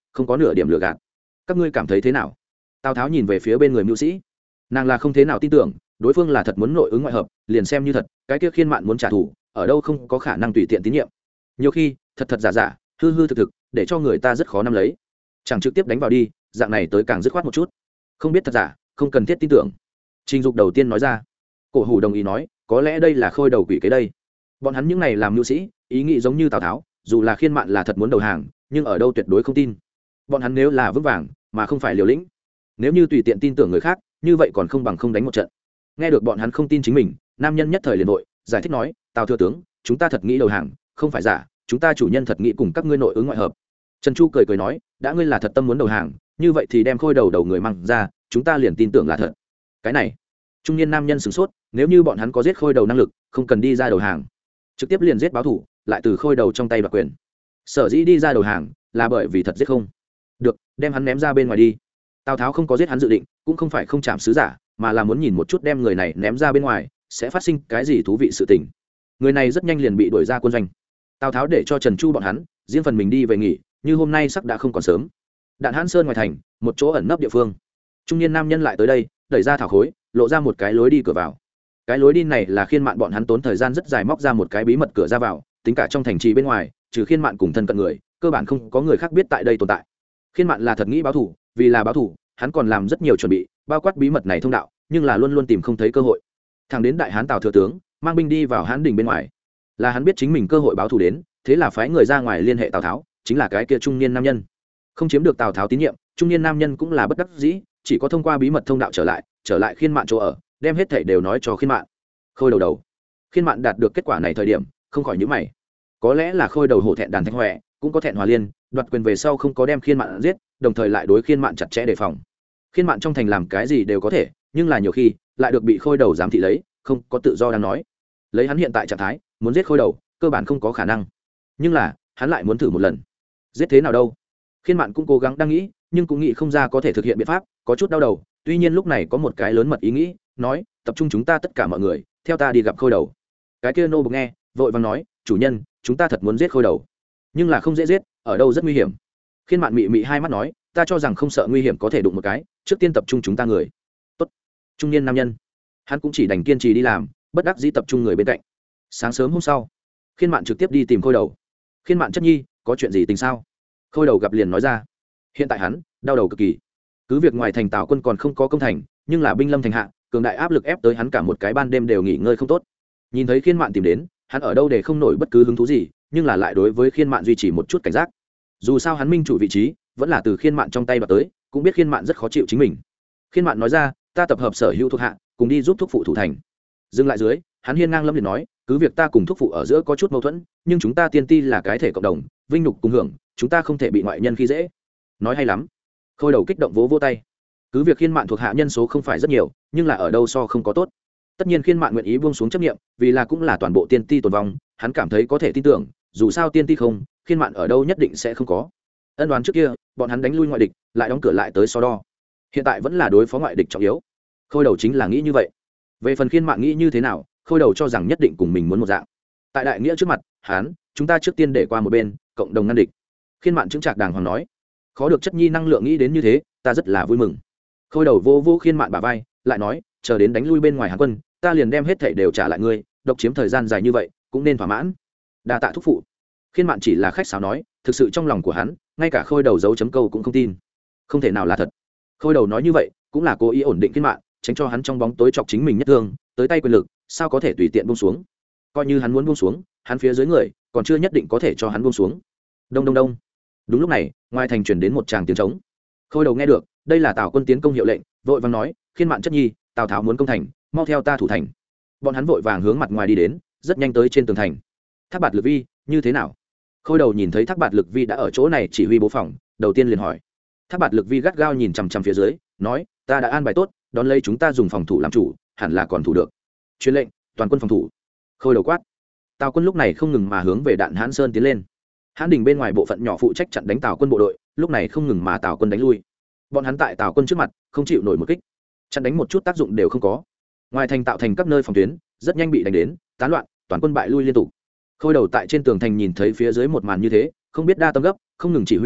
Speaker 1: không có nửa điểm lừa gạt. Các ngươi cảm thấy thế nào? Tào Tháo nhìn về phía bên người mưu sĩ, nàng là không thế nào tin tưởng đối phương là thật muốn nội ứng ngoại hợp, liền xem như thật, cái kia Khiên Mạn muốn trả thù ở đâu không có khả năng tùy tiện tín nhiệm. Nhiều khi thật thật giả giả, hư hư thực thực, để cho người ta rất khó nắm lấy. Chẳng trực tiếp đánh vào đi, dạng này tới càng dứt khoát một chút. Không biết thật giả, không cần thiết tin tưởng. Trình Dục đầu tiên nói ra. Cổ Hủ đồng ý nói, có lẽ đây là khôi đầu quỷ kế đây. Bọn hắn những này làm mưu sĩ, ý nghĩ giống như Tào Tháo, dù là Khiên Mạn là thật muốn đầu hàng, nhưng ở đâu tuyệt đối không tin. Bọn hắn nếu là vững vàng, mà không phải liều lĩnh, nếu như tùy tiện tin tưởng người khác, như vậy còn không bằng không đánh một trận. Nghe được bọn hắn không tin chính mình, nam nhân nhất thời liền vội giải thích nói, Tào thừa tướng, chúng ta thật nghĩ đầu hàng, không phải giả, chúng ta chủ nhân thật nghĩ cùng các ngươi nội ứng ngoại hợp. Trần Chu cười cười nói, đã ngươi là thật tâm muốn đầu hàng, như vậy thì đem khôi đầu đầu người mang ra, chúng ta liền tin tưởng là thật. Cái này, trung niên nam nhân sửng sốt, nếu như bọn hắn có giết khôi đầu năng lực, không cần đi ra đầu hàng, trực tiếp liền giết báo thủ, lại từ khôi đầu trong tay đoạt quyền. Sở dĩ đi ra đầu hàng là bởi vì thật giết không được, đem hắn ném ra bên ngoài đi. Tào Tháo không có giết hắn dự định, cũng không phải không chạm sứ giả, mà là muốn nhìn một chút đem người này ném ra bên ngoài sẽ phát sinh cái gì thú vị sự tình. Người này rất nhanh liền bị đuổi ra quân doanh. Tào Tháo để cho Trần Chu bọn hắn riêng phần mình đi về nghỉ, như hôm nay sắc đã không còn sớm. Đạn Hãn Sơn ngoài thành, một chỗ ẩn nấp địa phương, trung niên nam nhân lại tới đây, đẩy ra thảo khối, lộ ra một cái lối đi cửa vào. Cái lối đi này là Khiên Mạn bọn hắn tốn thời gian rất dài móc ra một cái bí mật cửa ra vào, tính cả trong thành trì bên ngoài, trừ Khiên Mạn cùng thân cận người, cơ bản không có người khác biết tại đây tồn tại. Khiên Mạn là thật nghĩ báo thù, vì là báo thù, hắn còn làm rất nhiều chuẩn bị, bao quát bí mật này thông đạo, nhưng là luôn luôn tìm không thấy cơ hội. Thẳng đến đại hán Tào thừa tướng mang binh đi vào Hán đình bên ngoài, là hắn biết chính mình cơ hội báo thù đến, thế là phái người ra ngoài liên hệ Tào Tháo, chính là cái kia trung niên nam nhân. Không chiếm được Tào Tháo tín nhiệm, trung niên nam nhân cũng là bất đắc dĩ, chỉ có thông qua bí mật thông đạo trở lại Khiên Mạn chỗ ở, đem hết thảy đều nói cho Khiên Mạn. Khôi đầu. Khiên Mạn đạt được kết quả này thời điểm, không khỏi nhíu mày. Có lẽ là khôi đầu hổ thẹn đàn thanh huệ, cũng có thẹn hòa liên, đoạt quyền về sau không có đem Khiên Mạn giết, đồng thời lại đối Khiên Mạn chặt chẽ đề phòng. Khiên Mạn trong thành làm cái gì đều có thể, nhưng là nhiều khi lại được bị khôi đầu giám thị lấy, không có tự do đang nói. Lấy hắn hiện tại trạng thái, muốn giết khôi đầu, cơ bản không có khả năng. Nhưng là, hắn lại muốn thử một lần. Giết thế nào đâu? Khiên Mạn cũng cố gắng đang nghĩ, nhưng cũng nghĩ không ra có thể thực hiện biện pháp, có chút đau đầu. Tuy nhiên lúc này có một cái lớn mật ý nghĩ, nói, tập trung chúng ta tất cả mọi người, theo ta đi gặp khôi đầu. Cái kia nô bộc nghe, vội vàng nói, chủ nhân, chúng ta thật muốn giết khôi đầu, nhưng là không dễ giết, ở đâu rất nguy hiểm. Khiên Mạn mị mị hai mắt nói, ta cho rằng không sợ nguy hiểm có thể đụng một cái, trước tiên tập trung chúng ta người. Tốt. Trung niên nam nhân, hắn cũng chỉ đành kiên trì đi làm, bất đắc dĩ tập trung người bên cạnh. Sáng sớm hôm sau, Khiên Mạn trực tiếp đi tìm khôi đầu. Khiên Mạn chất nhi, có chuyện gì tình sao? Khôi đầu gặp liền nói ra. Hiện tại hắn đau đầu cực kỳ, cứ việc ngoài thành Tào quân còn không có công thành, nhưng là binh lâm thành hạ, cường đại áp lực ép tới hắn cả một cái ban đêm đều nghỉ ngơi không tốt. Nhìn thấy Khiên Mạn tìm đến, hắn ở đâu để không nổi bất cứ hứng thú gì, nhưng là lại đối với Khiên Mạn duy trì một chút cảnh giác. Dù sao hắn minh chủ vị trí vẫn là từ Khiên Mạn trong tay bật tới, cũng biết Khiên Mạn rất khó chịu chính mình. Khiên Mạn nói ra, ta tập hợp sở hữu thuộc hạ, cùng đi giúp thúc phụ thủ thành. Dừng lại dưới, hắn hiên ngang lâm liệt nói, cứ việc ta cùng thúc phụ ở giữa có chút mâu thuẫn, nhưng chúng ta tiên ti là cái thể cộng đồng, vinh nhục cùng hưởng, chúng ta không thể bị ngoại nhân khi dễ. Nói hay lắm. Khôi đầu kích động vỗ vỗ tay. Cứ việc Khiên Mạn thuộc hạ nhân số không phải rất nhiều, nhưng là ở đâu so không có tốt. Tất nhiên Khiên Mạn nguyện ý buông xuống chấp niệm, vì là cũng là toàn bộ tiên ti tồn vong, hắn cảm thấy có thể tin tưởng, dù sao tiên ti không, Khiên Mạn ở đâu nhất định sẽ không có. Ân đoán trước kia, bọn hắn đánh lui ngoại địch, lại đóng cửa lại tới so đo. Hiện tại vẫn là đối phó ngoại địch trọng yếu. Khôi đầu chính là nghĩ như vậy. Về phần Khiên Mạn nghĩ như thế nào, Khôi đầu cho rằng nhất định cùng mình muốn một dạng. Tại đại nghĩa trước mặt, chúng ta trước tiên để qua một bên, cộng đồng ngăn địch. Khiên Mạn chứng trạc đàng hoàng nói, khó được chất nhi năng lượng nghĩ đến như thế, ta rất là vui mừng. Khôi đầu vô vô Khiên Mạn bả vai, lại nói, chờ đến đánh lui bên ngoài Hán quân, ta liền đem hết thảy đều trả lại ngươi, độc chiếm thời gian dài như vậy, cũng nên thỏa mãn. Đa tạ thúc phụ. Khiên Mạn chỉ là khách sáo nói, thực sự trong lòng của hắn, ngay cả Khôi đầu dấu chấm câu cũng không tin, không thể nào là thật. Khôi đầu nói như vậy, cũng là cố ý ổn định Khiên Mạn, tránh cho hắn trong bóng tối chọc chính mình nhất thương, tới tay quyền lực, sao có thể tùy tiện buông xuống. Coi như hắn muốn buông xuống, hắn phía dưới người còn chưa nhất định có thể cho hắn buông xuống. Đông đông đông. Đúng lúc này, ngoài thành truyền đến một tràng tiếng trống. Khôi đầu nghe được, đây là Tào quân tiến công hiệu lệnh, vội vàng nói, Khiên Mạn chất nhi, Tào Tháo muốn công thành, mau theo ta thủ thành. Bọn hắn vội vàng hướng mặt ngoài đi đến, rất nhanh tới trên tường thành. Thác Bạt Lực Vi, như thế nào? Khôi đầu nhìn thấy Thác Bạt Lực Vi đã ở chỗ này chỉ huy bố phòng, đầu tiên liền hỏi. Thác Bạt Lực Vi gắt gao nhìn chằm chằm phía dưới, nói, ta đã an bài tốt, đón lấy chúng ta dùng phòng thủ làm chủ, hẳn là còn thủ được. Truyền lệnh, toàn quân phòng thủ. Khôi đầu quát. Tào quân lúc này không ngừng mà hướng về Đạn Hãn Sơn tiến lên. Hán đình bên ngoài bộ phận nhỏ phụ trách chặn đánh Tào quân bộ đội, lúc này không ngừng mà Tào quân đánh lui. Bọn hắn tại Tào quân trước mặt không chịu nổi một kích, chặn đánh một chút tác dụng đều không có. Ngoài thành tạo thành các nơi phòng tuyến, rất nhanh bị đánh đến tán loạn, toàn quân bại lui liên tục. Khôi đầu tại trên tường thành nhìn thấy phía dưới một màn như thế, không biết đa tâm gấp, không ngừng chỉ huy,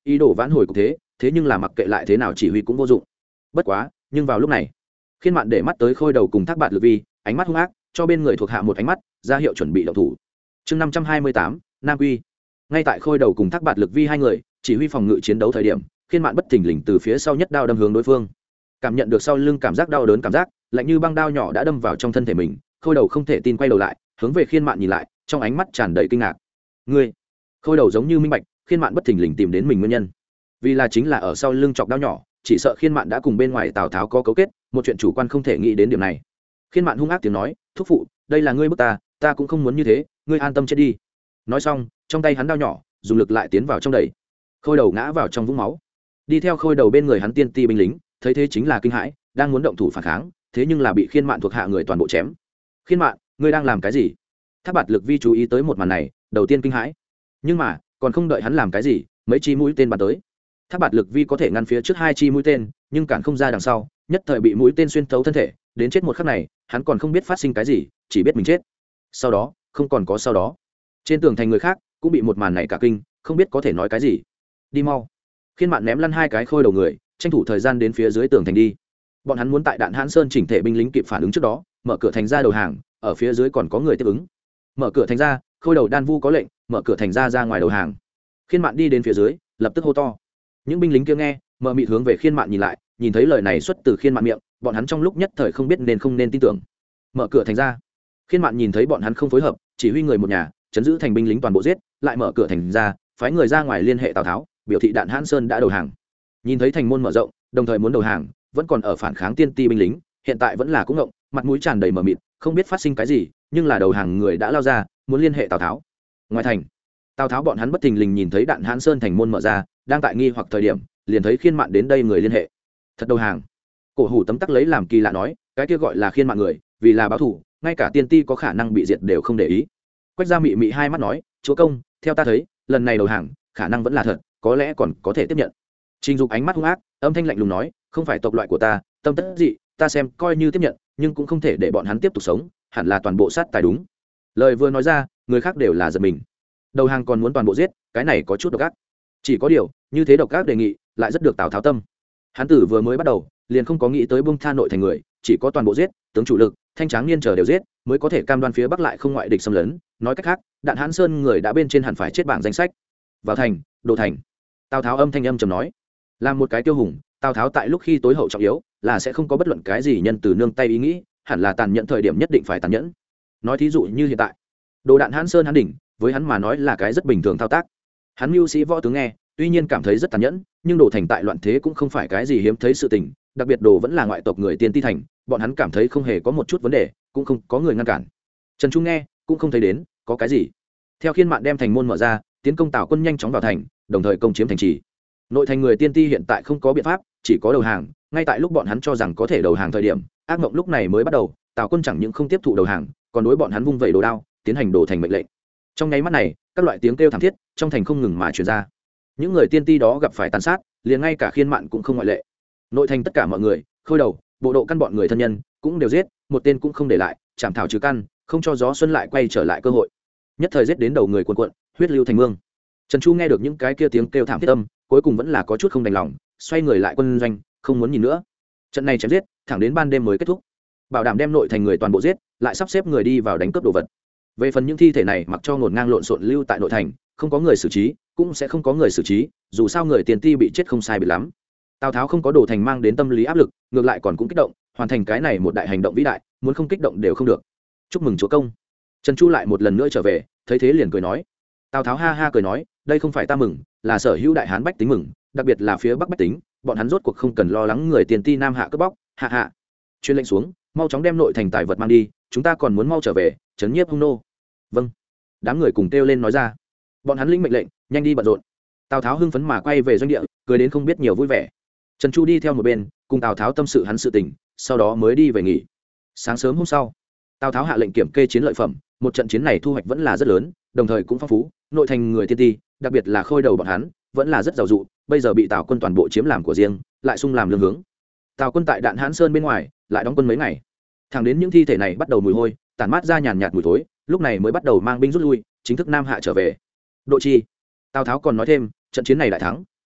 Speaker 1: ý đồ vãn hồi cục thế nhưng là mặc kệ lại thế nào chỉ huy cũng vô dụng. Bất quá nhưng vào lúc này Khiên Mạn để mắt tới Khôi Đầu cùng Thác Bạt Lực Vi, ánh mắt hung ác, cho bên người thuộc hạ một ánh mắt ra hiệu chuẩn bị động thủ. Chương 528, Nam Quy. Ngay tại Khôi Đầu cùng Thác Bạt Lực Vi hai người chỉ huy phòng ngự chiến đấu thời điểm, Khiên Mạn bất thình lình từ phía sau nhất đao đâm hướng đối phương. Cảm nhận được sau lưng cảm giác đau đớn, cảm giác lạnh như băng đao nhỏ đã đâm vào trong thân thể mình, Khôi Đầu không thể tin quay đầu lại, hướng về Khiên Mạn nhìn lại, trong ánh mắt tràn đầy kinh ngạc. "Ngươi?" Khôi Đầu giống như minh bạch, Khiên Mạn bất thình lình tìm đến mình nguyên nhân. Vì là chính là ở sau lưng chọc đao nhỏ, chỉ sợ Khiên Mạn đã cùng bên ngoài Tào Tháo có cấu kết, một chuyện chủ quan không thể nghĩ đến điểm này. Khiên Mạn hung ác tiếng nói, "Thúc phụ, đây là ngươi bức ta cũng không muốn như thế, ngươi an tâm chết đi." Nói xong, trong tay hắn đao nhỏ dùng lực lại tiến vào trong đầy. Khôi Đầu ngã vào trong vũng máu. Đi theo Khôi Đầu bên người hắn tiên ti binh lính, thấy thế chính là kinh hãi, đang muốn động thủ phản kháng, thế nhưng là bị Khiên Mạn thuộc hạ người toàn bộ chém. "Khiên Mạn, ngươi đang làm cái gì?" Thác Bạt Lực Vi chú ý tới một màn này, đầu tiên kinh hãi, nhưng mà còn không đợi hắn làm cái gì, mấy chi mũi tên bắn tới. Thác Bạt Lực Vi có thể ngăn phía trước hai chi mũi tên, nhưng cản không ra đằng sau, nhất thời bị mũi tên xuyên thấu thân thể, đến chết một khắc này, hắn còn không biết phát sinh cái gì, chỉ biết mình chết. Sau đó, không còn có sau đó. Trên tường thành người khác cũng bị một màn này cả kinh, không biết có thể nói cái gì. "Đi mau." Khiên Mạn ném lăn hai cái Khôi Đầu người, tranh thủ thời gian đến phía dưới tường thành đi. Bọn hắn muốn tại Đạn Hãn Sơn chỉnh thể binh lính kịp phản ứng trước đó, mở cửa thành ra đầu hàng, ở phía dưới còn có người tiếp ứng. Mở cửa thành ra, Khôi Đầu Đan Vu có lệnh, mở cửa thành ra ngoài đầu hàng. Khiên Mạn đi đến phía dưới, lập tức hô to. Những binh lính kia nghe, mờ mịt hướng về Khiên Mạn nhìn lại, nhìn thấy lời này xuất từ Khiên Mạn miệng, bọn hắn trong lúc nhất thời không biết nên không nên tin tưởng. Mở cửa thành ra. Khiên Mạn nhìn thấy bọn hắn không phối hợp, chỉ huy người một nhà, chấn giữ thành binh lính toàn bộ giết, lại mở cửa thành ra, phái người ra ngoài liên hệ Tào Tháo, biểu thị Đạn Hãn Sơn đã đầu hàng. Nhìn thấy thành môn mở rộng, đồng thời muốn đầu hàng, vẫn còn ở phản kháng tiên ti binh lính, hiện tại vẫn là cũng ngộng, mặt mũi tràn đầy mờ mịt, không biết phát sinh cái gì, nhưng là đầu hàng người đã lao ra, muốn liên hệ Tào Tháo. Ngoài thành, Tào Tháo bọn hắn bất thình lình nhìn thấy Đạn Hãn Sơn thành môn mở ra, đang tại nghi hoặc thời điểm, liền thấy Khiên Mạn đến đây người liên hệ. Thật đầu hàng. Cổ Hủ tấm tắc lấy làm kỳ lạ nói, cái kia gọi là Khiên Mạn người, vì là báo thù, ngay cả tiên ti có khả năng bị diệt đều không để ý. Quách Gia mị mị hai mắt nói, chúa công, theo ta thấy, lần này đầu hàng, khả năng vẫn là thật, có lẽ còn có thể tiếp nhận. Trình Dục ánh mắt hung ác, âm thanh lạnh lùng nói, không phải tộc loại của ta, tâm tất dị, ta xem coi như tiếp nhận, nhưng cũng không thể để bọn hắn tiếp tục sống, hẳn là toàn bộ sát tài đúng. Lời vừa nói ra, người khác đều là giật mình. Đầu hàng còn muốn toàn bộ giết, cái này có chút độc ác. Chỉ có điều, như thế độc ác đề nghị, lại rất được Tào Tháo tâm. Hắn tử vừa mới bắt đầu, liền không có nghĩ tới buông tha nội thành người, chỉ có toàn bộ giết, tướng chủ lực, thanh tráng niên chờ đều giết, mới có thể cam đoan phía bắc lại không ngoại địch xâm lấn. Nói cách khác, Đạn Hãn Sơn người đã bên trên hẳn phải chết bảng danh sách. Vào thành, đồ thành. Tào Tháo âm thanh âm trầm nói, làm một cái tiêu hùng, Tào Tháo tại lúc khi tối hậu trọng yếu, là sẽ không có bất luận cái gì nhân từ nương tay ý nghĩ, hẳn là tàn nhẫn thời điểm nhất định phải tàn nhẫn. Nói thí dụ như hiện tại, đồ Đạn Hãn Sơn hắn đỉnh, với hắn mà nói là cái rất bình thường thao tác. Hắn mưu sĩ võ tướng nghe, tuy nhiên cảm thấy rất tàn nhẫn, nhưng đồ thành tại loạn thế cũng không phải cái gì hiếm thấy sự tình, đặc biệt đồ vẫn là ngoại tộc người tiên ti thành, bọn hắn cảm thấy không hề có một chút vấn đề, cũng không có người ngăn cản. Trần Trung nghe, cũng không thấy đến có cái gì. Theo Khiên Mạn đem thành môn mở ra, tiến công Tào quân nhanh chóng vào thành, đồng thời công chiếm thành trì. Nội thành người tiên ti hiện tại không có biện pháp, chỉ có đầu hàng. Ngay tại lúc bọn hắn cho rằng có thể đầu hàng thời điểm, ác mộng lúc này mới bắt đầu. Tào quân chẳng những không tiếp thụ đầu hàng, còn đối bọn hắn vung vẩy đồ đao, tiến hành đổ thành mệnh lệnh. Trong nháy mắt này, các loại tiếng kêu thảm thiết trong thành không ngừng mà truyền ra. Những người tiên ti đó gặp phải tàn sát, liền ngay cả Khiên Mạn cũng không ngoại lệ. Nội thành tất cả mọi người, Khôi Đầu, bộ độ căn bọn người thân nhân cũng đều giết, một tên cũng không để lại, chảm thảo trừ căn, không cho gió xuân lại quay trở lại cơ hội. Nhất thời giết đến đầu người cuồn cuộn, huyết lưu thành mương. Trần Chu nghe được những cái kia tiếng kêu thảm thiết âm, cuối cùng vẫn là có chút không đành lòng, xoay người lại quân doanh, không muốn nhìn nữa. Trận này chém giết, thẳng đến ban đêm mới kết thúc. Bảo đảm đem nội thành người toàn bộ giết, lại sắp xếp người đi vào đánh cướp đồ vật. Về phần những thi thể này mặc cho ngổn ngang lộn xộn lưu tại nội thành, không có người xử trí, cũng sẽ không có người xử trí, dù sao người tiền ti bị chết không sai biệt lắm. Tào Tháo không có đồ thành mang đến tâm lý áp lực, ngược lại còn cũng kích động, hoàn thành cái này một đại hành động vĩ đại, muốn không kích động đều không được. Chúc mừng chúa công. Trần Chu lại một lần nữa trở về, thấy thế liền cười nói. Tào Tháo ha ha cười nói, đây không phải ta mừng, là sở hữu đại hán bách tính mừng, đặc biệt là phía bắc bách tính, bọn hắn rốt cuộc không cần lo lắng người tiền ti nam hạ cướp bóc, hạ hạ. Truyền lệnh xuống, mau chóng đem nội thành tài vật mang đi, chúng ta còn muốn mau trở về, trấn nhiếp hung nô. Vâng. Đám người cùng kêu lên nói ra. Bọn hắn lĩnh mệnh lệnh, nhanh đi bận rộn. Tào Tháo hưng phấn mà quay về doanh địa, cười đến không biết nhiều vui vẻ. Trần Chu đi theo một bên, cùng Tào Tháo tâm sự hắn sự tình, sau đó mới đi về nghỉ. Sáng sớm hôm sau, Tào Tháo hạ lệnh kiểm kê chiến lợi phẩm, một trận chiến này thu hoạch vẫn là rất lớn, đồng thời cũng phong phú, nội thành người tiên ti, đặc biệt là Khôi Đầu bọn hắn, vẫn là rất giàu dụ, bây giờ bị Tào quân toàn bộ chiếm làm của riêng, lại sung làm lương hướng. Tào quân tại Đạn Hãn Sơn bên ngoài, lại đóng quân mấy ngày. Thẳng đến những thi thể này bắt đầu mùi hôi, tản mát ra nhàn nhạt mùi thối, lúc này mới bắt đầu mang binh rút lui, chính thức nam hạ trở về. Độ chi, Tào Tháo còn nói thêm, trận chiến này đại thắng,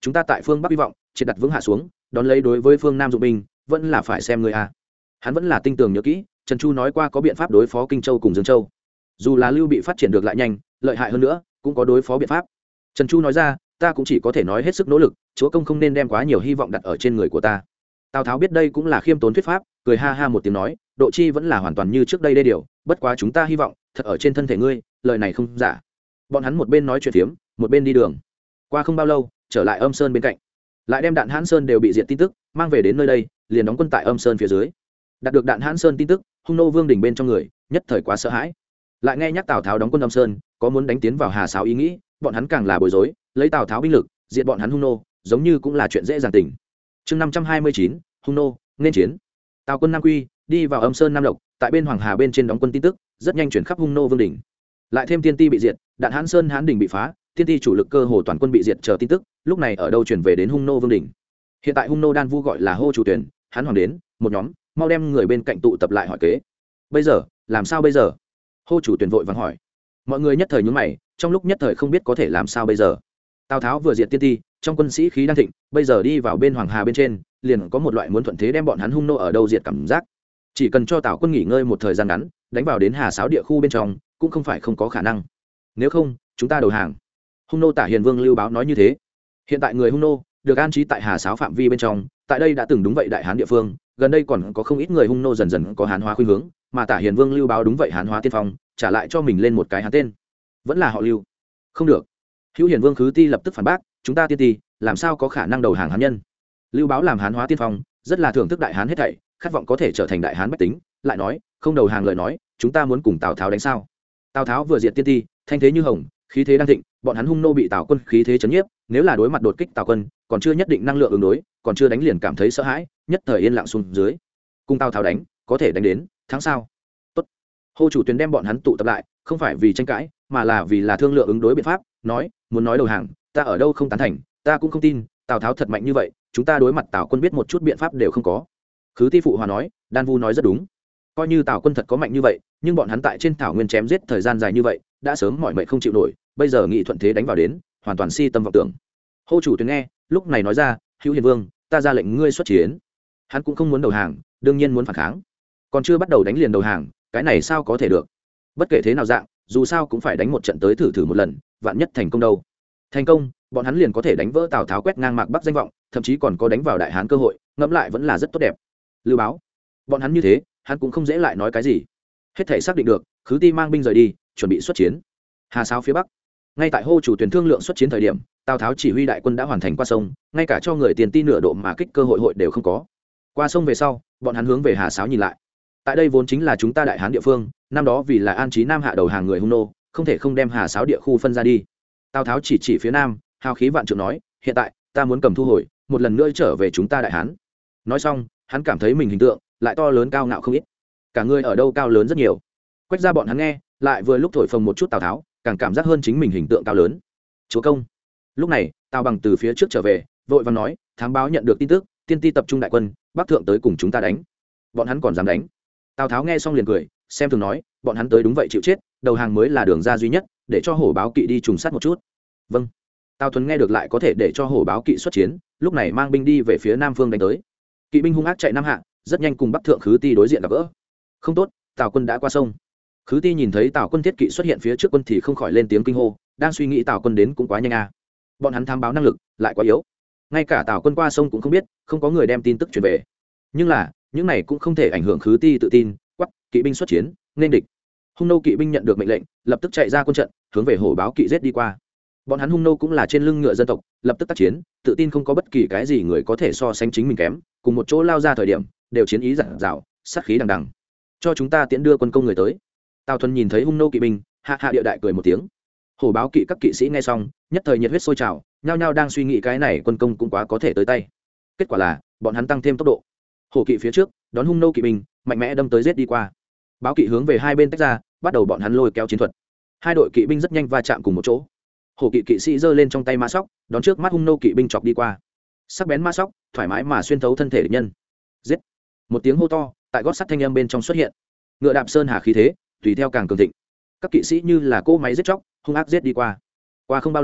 Speaker 1: chúng ta tại phương bắc hy vọng triệt đặt vững hạ xuống, đón lấy đối với phương nam dụng binh vẫn là phải xem người a. Hắn vẫn là tinh tường nhớ kỹ Trần Chu nói qua có biện pháp đối phó Kinh Châu cùng Dương Châu, dù là Lưu Bị phát triển được lại nhanh lợi hại hơn nữa cũng có đối phó biện pháp. Trần Chu nói ra, ta cũng chỉ có thể nói hết sức nỗ lực, chúa công không nên đem quá nhiều hy vọng đặt ở trên người của ta. Tào Tháo biết đây cũng là khiêm tốn thuyết pháp, cười ha ha một tiếng nói, độ chi vẫn là hoàn toàn như trước đây đê điều, bất quá chúng ta hy vọng thật ở trên thân thể ngươi, lời này không giả. Bọn hắn một bên nói chuyện phiếm một bên đi đường. Qua không bao lâu trở lại Âm Sơn bên cạnh, lại đem Đạn Hãn Sơn đều bị diệt tin tức mang về đến nơi đây, liền đóng quân tại Âm Sơn phía dưới. Đạt được Đạn Hãn Sơn tin tức, hung nô vương đỉnh bên trong người nhất thời quá sợ hãi, lại nghe nhắc Tào Tháo đóng quân Âm Sơn có muốn đánh tiến vào Hà Sáo ý nghĩ, bọn hắn càng là bối rối, lấy Tào Tháo binh lực diệt bọn hắn hung nô giống như cũng là chuyện dễ dàng tình. Chương 529, hung nô nên chiến. Tào quân Nam Quy đi vào Âm Sơn Nam Lộc, tại bên Hoàng Hà bên trên đóng quân tin tức rất nhanh chuyển khắp hung nô vương đỉnh. Lại thêm Tiên Ti bị diệt, Đạn Hãn Sơn Hán đỉnh bị phá, Tiên Ti chủ lực cơ hồ toàn quân bị diệt chờ tin tức lúc này ở đâu chuyển về đến hung nô vương đỉnh. Hiện tại hung nô đan vu gọi là hô chủ tuyển, hắn hoàng đến một nhóm, mau đem người bên cạnh tụ tập lại hỏi kế. Bây giờ làm sao bây giờ? Hô chủ tuyển vội vàng hỏi. Mọi người nhất thời nhướng mày, trong lúc nhất thời không biết có thể làm sao bây giờ. Tào Tháo vừa diệt Tiên Ti, trong quân sĩ khí đang thịnh, bây giờ đi vào bên Hoàng Hà bên trên, liền có một loại muốn thuận thế đem bọn hắn hung nô ở đâu diệt cảm giác. Chỉ cần cho Tào quân nghỉ ngơi một thời gian ngắn, đánh vào đến Hà Sáo địa khu bên trong cũng không phải không có khả năng. Nếu không chúng ta đầu hàng. Hung nô Tả Hiền Vương Lưu Báo nói như thế. Hiện tại người hung nô được an trí tại Hà Sáo phạm vi bên trong, tại đây đã từng đúng vậy đại hán địa phương, gần đây còn có không ít người hung nô dần dần có hán hóa khuynh hướng, mà Tả Hiền Vương Lưu Báo đúng vậy hán hóa tiên phong, trả lại cho mình lên một cái hán tên, vẫn là họ Lưu. Không được. Hữu Hiền Vương Khứ Ti lập tức phản bác, chúng ta Tiên Ti làm sao có khả năng đầu hàng hán nhân. Lưu Báo làm hán hóa tiên phong, rất là thưởng thức đại hán hết thảy, khát vọng có thể trở thành đại hán bách tính, lại nói không đầu hàng lời nói chúng ta muốn cùng Tào Tháo đánh sao. Tào Tháo vừa diệt Tiên Ti, thanh thế như hồng, khí thế đang thịnh, bọn hắn hung nô bị Tào quân khí thế chấn nhiếp, nếu là đối mặt đột kích Tào quân còn chưa nhất định năng lượng ứng đối, còn chưa đánh liền cảm thấy sợ hãi, nhất thời yên lặng xuống dưới. Cùng Tào Tháo đánh có thể đánh đến thắng sao? Tốt. Hô chủ tuyển đem bọn hắn tụ tập lại, không phải vì tranh cãi mà là vì là thương lượng ứng đối biện pháp, nói muốn nói đầu hàng ta ở đâu không tán thành, ta cũng không tin Tào Tháo thật mạnh như vậy, chúng ta đối mặt Tào quân biết một chút biện pháp đều không có. Khứ Ti phụ hòa nói, Đan Vu nói rất đúng, coi như Tào quân thật có mạnh như vậy, nhưng bọn hắn tại trên thảo nguyên chém giết thời gian dài như vậy, đã sớm mỏi mệt không chịu nổi, bây giờ nghị thuận thế đánh vào đến hoàn toàn si tâm vọng tưởng. Hô chủ tuyển nghe lúc này nói ra, Hữu Hiền Vương, ta ra lệnh ngươi xuất chiến. Hắn cũng không muốn đầu hàng, đương nhiên muốn phản kháng, còn chưa bắt đầu đánh liền đầu hàng, cái này sao có thể được. Bất kể thế nào dạng, dù sao cũng phải đánh một trận tới thử một lần, vạn nhất thành công đâu. Thành công bọn hắn liền có thể đánh vỡ Tào Tháo quét ngang Mạc Bắc danh vọng, thậm chí còn có đánh vào đại hán cơ hội, ngẫm lại vẫn là rất tốt đẹp. Lưu Báo bọn hắn như thế, hắn cũng không dễ lại nói cái gì. Hết thể xác định được, Khứ Ti mang binh rời đi, chuẩn bị xuất chiến. Hà Sáo phía bắc, ngay tại hô chủ tuyển thương lượng xuất chiến thời điểm, Tào Tháo chỉ huy đại quân đã hoàn thành qua sông, ngay cả cho người tiền ti nửa độ mà kích cơ hội đều không có. Qua sông về sau, bọn hắn hướng về Hà Sáo nhìn lại. Tại đây vốn chính là chúng ta đại hán địa phương, năm đó vì là an trí Nam Hạ đầu hàng người hung nô, không thể không đem Hà Sáo địa khu phân ra đi. Tào Tháo chỉ phía nam, hào khí vạn trượng nói, hiện tại ta muốn cầm thu hồi, một lần nữa trở về chúng ta đại hán. Nói xong, hắn cảm thấy mình hình tượng lại to lớn cao ngạo không ít, cả người ở đâu cao lớn rất nhiều. Quách ra bọn hắn nghe lại vừa lúc thổi phồng một chút Tào Tháo, càng cảm giác hơn chính mình hình tượng cao lớn. Chúa công. Lúc này Tào Bằng từ phía trước trở về, vội vàng nói, thám báo nhận được tin tức, Tiên Ti tập trung đại quân bắc thượng tới cùng chúng ta đánh. Bọn hắn còn dám đánh. Tào Tháo nghe xong liền cười, xem thường nói, bọn hắn tới đúng vậy chịu chết, đầu hàng mới là đường ra duy nhất, để cho hổ báo kỵ đi trùng sát một chút. Vâng. Tào Thuấn nghe được lại có thể để cho hổ báo kỵ xuất chiến, lúc này mang binh đi về phía nam phương đánh tới. Kỵ binh hung ác chạy nam hạ, rất nhanh cùng bắc thượng Khứ Ti đối diện gặp gỡ. Không tốt, Tào quân đã qua sông. Khứ Ti nhìn thấy Tào quân thiết kỵ xuất hiện phía trước quân thì không khỏi lên tiếng kinh hô, đang suy nghĩ Tào quân đến cũng quá nhanh à. Bọn hắn thám báo năng lực lại quá yếu, ngay cả Tào quân qua sông cũng không biết, không có người đem tin tức truyền về. Nhưng là những này cũng không thể ảnh hưởng Khứ Ti tự tin, quắc kỵ binh xuất chiến nên địch. Hung nô kỵ binh nhận được mệnh lệnh, lập tức chạy ra quân trận, hướng về hổ báo kỵ giết đi qua. Bọn hắn hung nô cũng là trên lưng ngựa dân tộc, lập tức tác chiến, tự tin không có bất kỳ cái gì người có thể so sánh chính mình kém, cùng một chỗ lao ra thời điểm đều chiến ý dặn dào, sát khí đằng đằng. Cho chúng ta tiễn đưa quân công người tới. Tào Thuần nhìn thấy hung nô kỵ binh, hạ hạ địa đại cười một tiếng. Hổ báo kỵ các kỵ sĩ nghe xong, nhất thời nhiệt huyết sôi trào, nhao nhao đang suy nghĩ cái này quân công cũng quá có thể tới tay. Kết quả là bọn hắn tăng thêm tốc độ. Hổ kỵ phía trước đón hung nô kỵ binh, mạnh mẽ đâm tới giết đi qua. Báo kỵ hướng về hai bên tách ra, bắt đầu bọn hắn lôi kéo chiến thuật. Hai đội kỵ binh rất nhanh va chạm cùng một chỗ. Hổ kỵ kỵ sĩ giơ lên trong tay mã sóc, đón trước mắt hung nô kỵ binh chọc đi qua. Sắc bén mã sóc thoải mái mà xuyên thấu thân thể địch nhân. Giết! Một tiếng hô to tại gót sắt thanh âm bên trong xuất hiện. Ngựa đạp sơn hà khí thế tùy theo càng cường thịnh. Các kỵ sĩ như là cỗ máy giết chóc hung ác giết đi qua. Qua không bao lâu,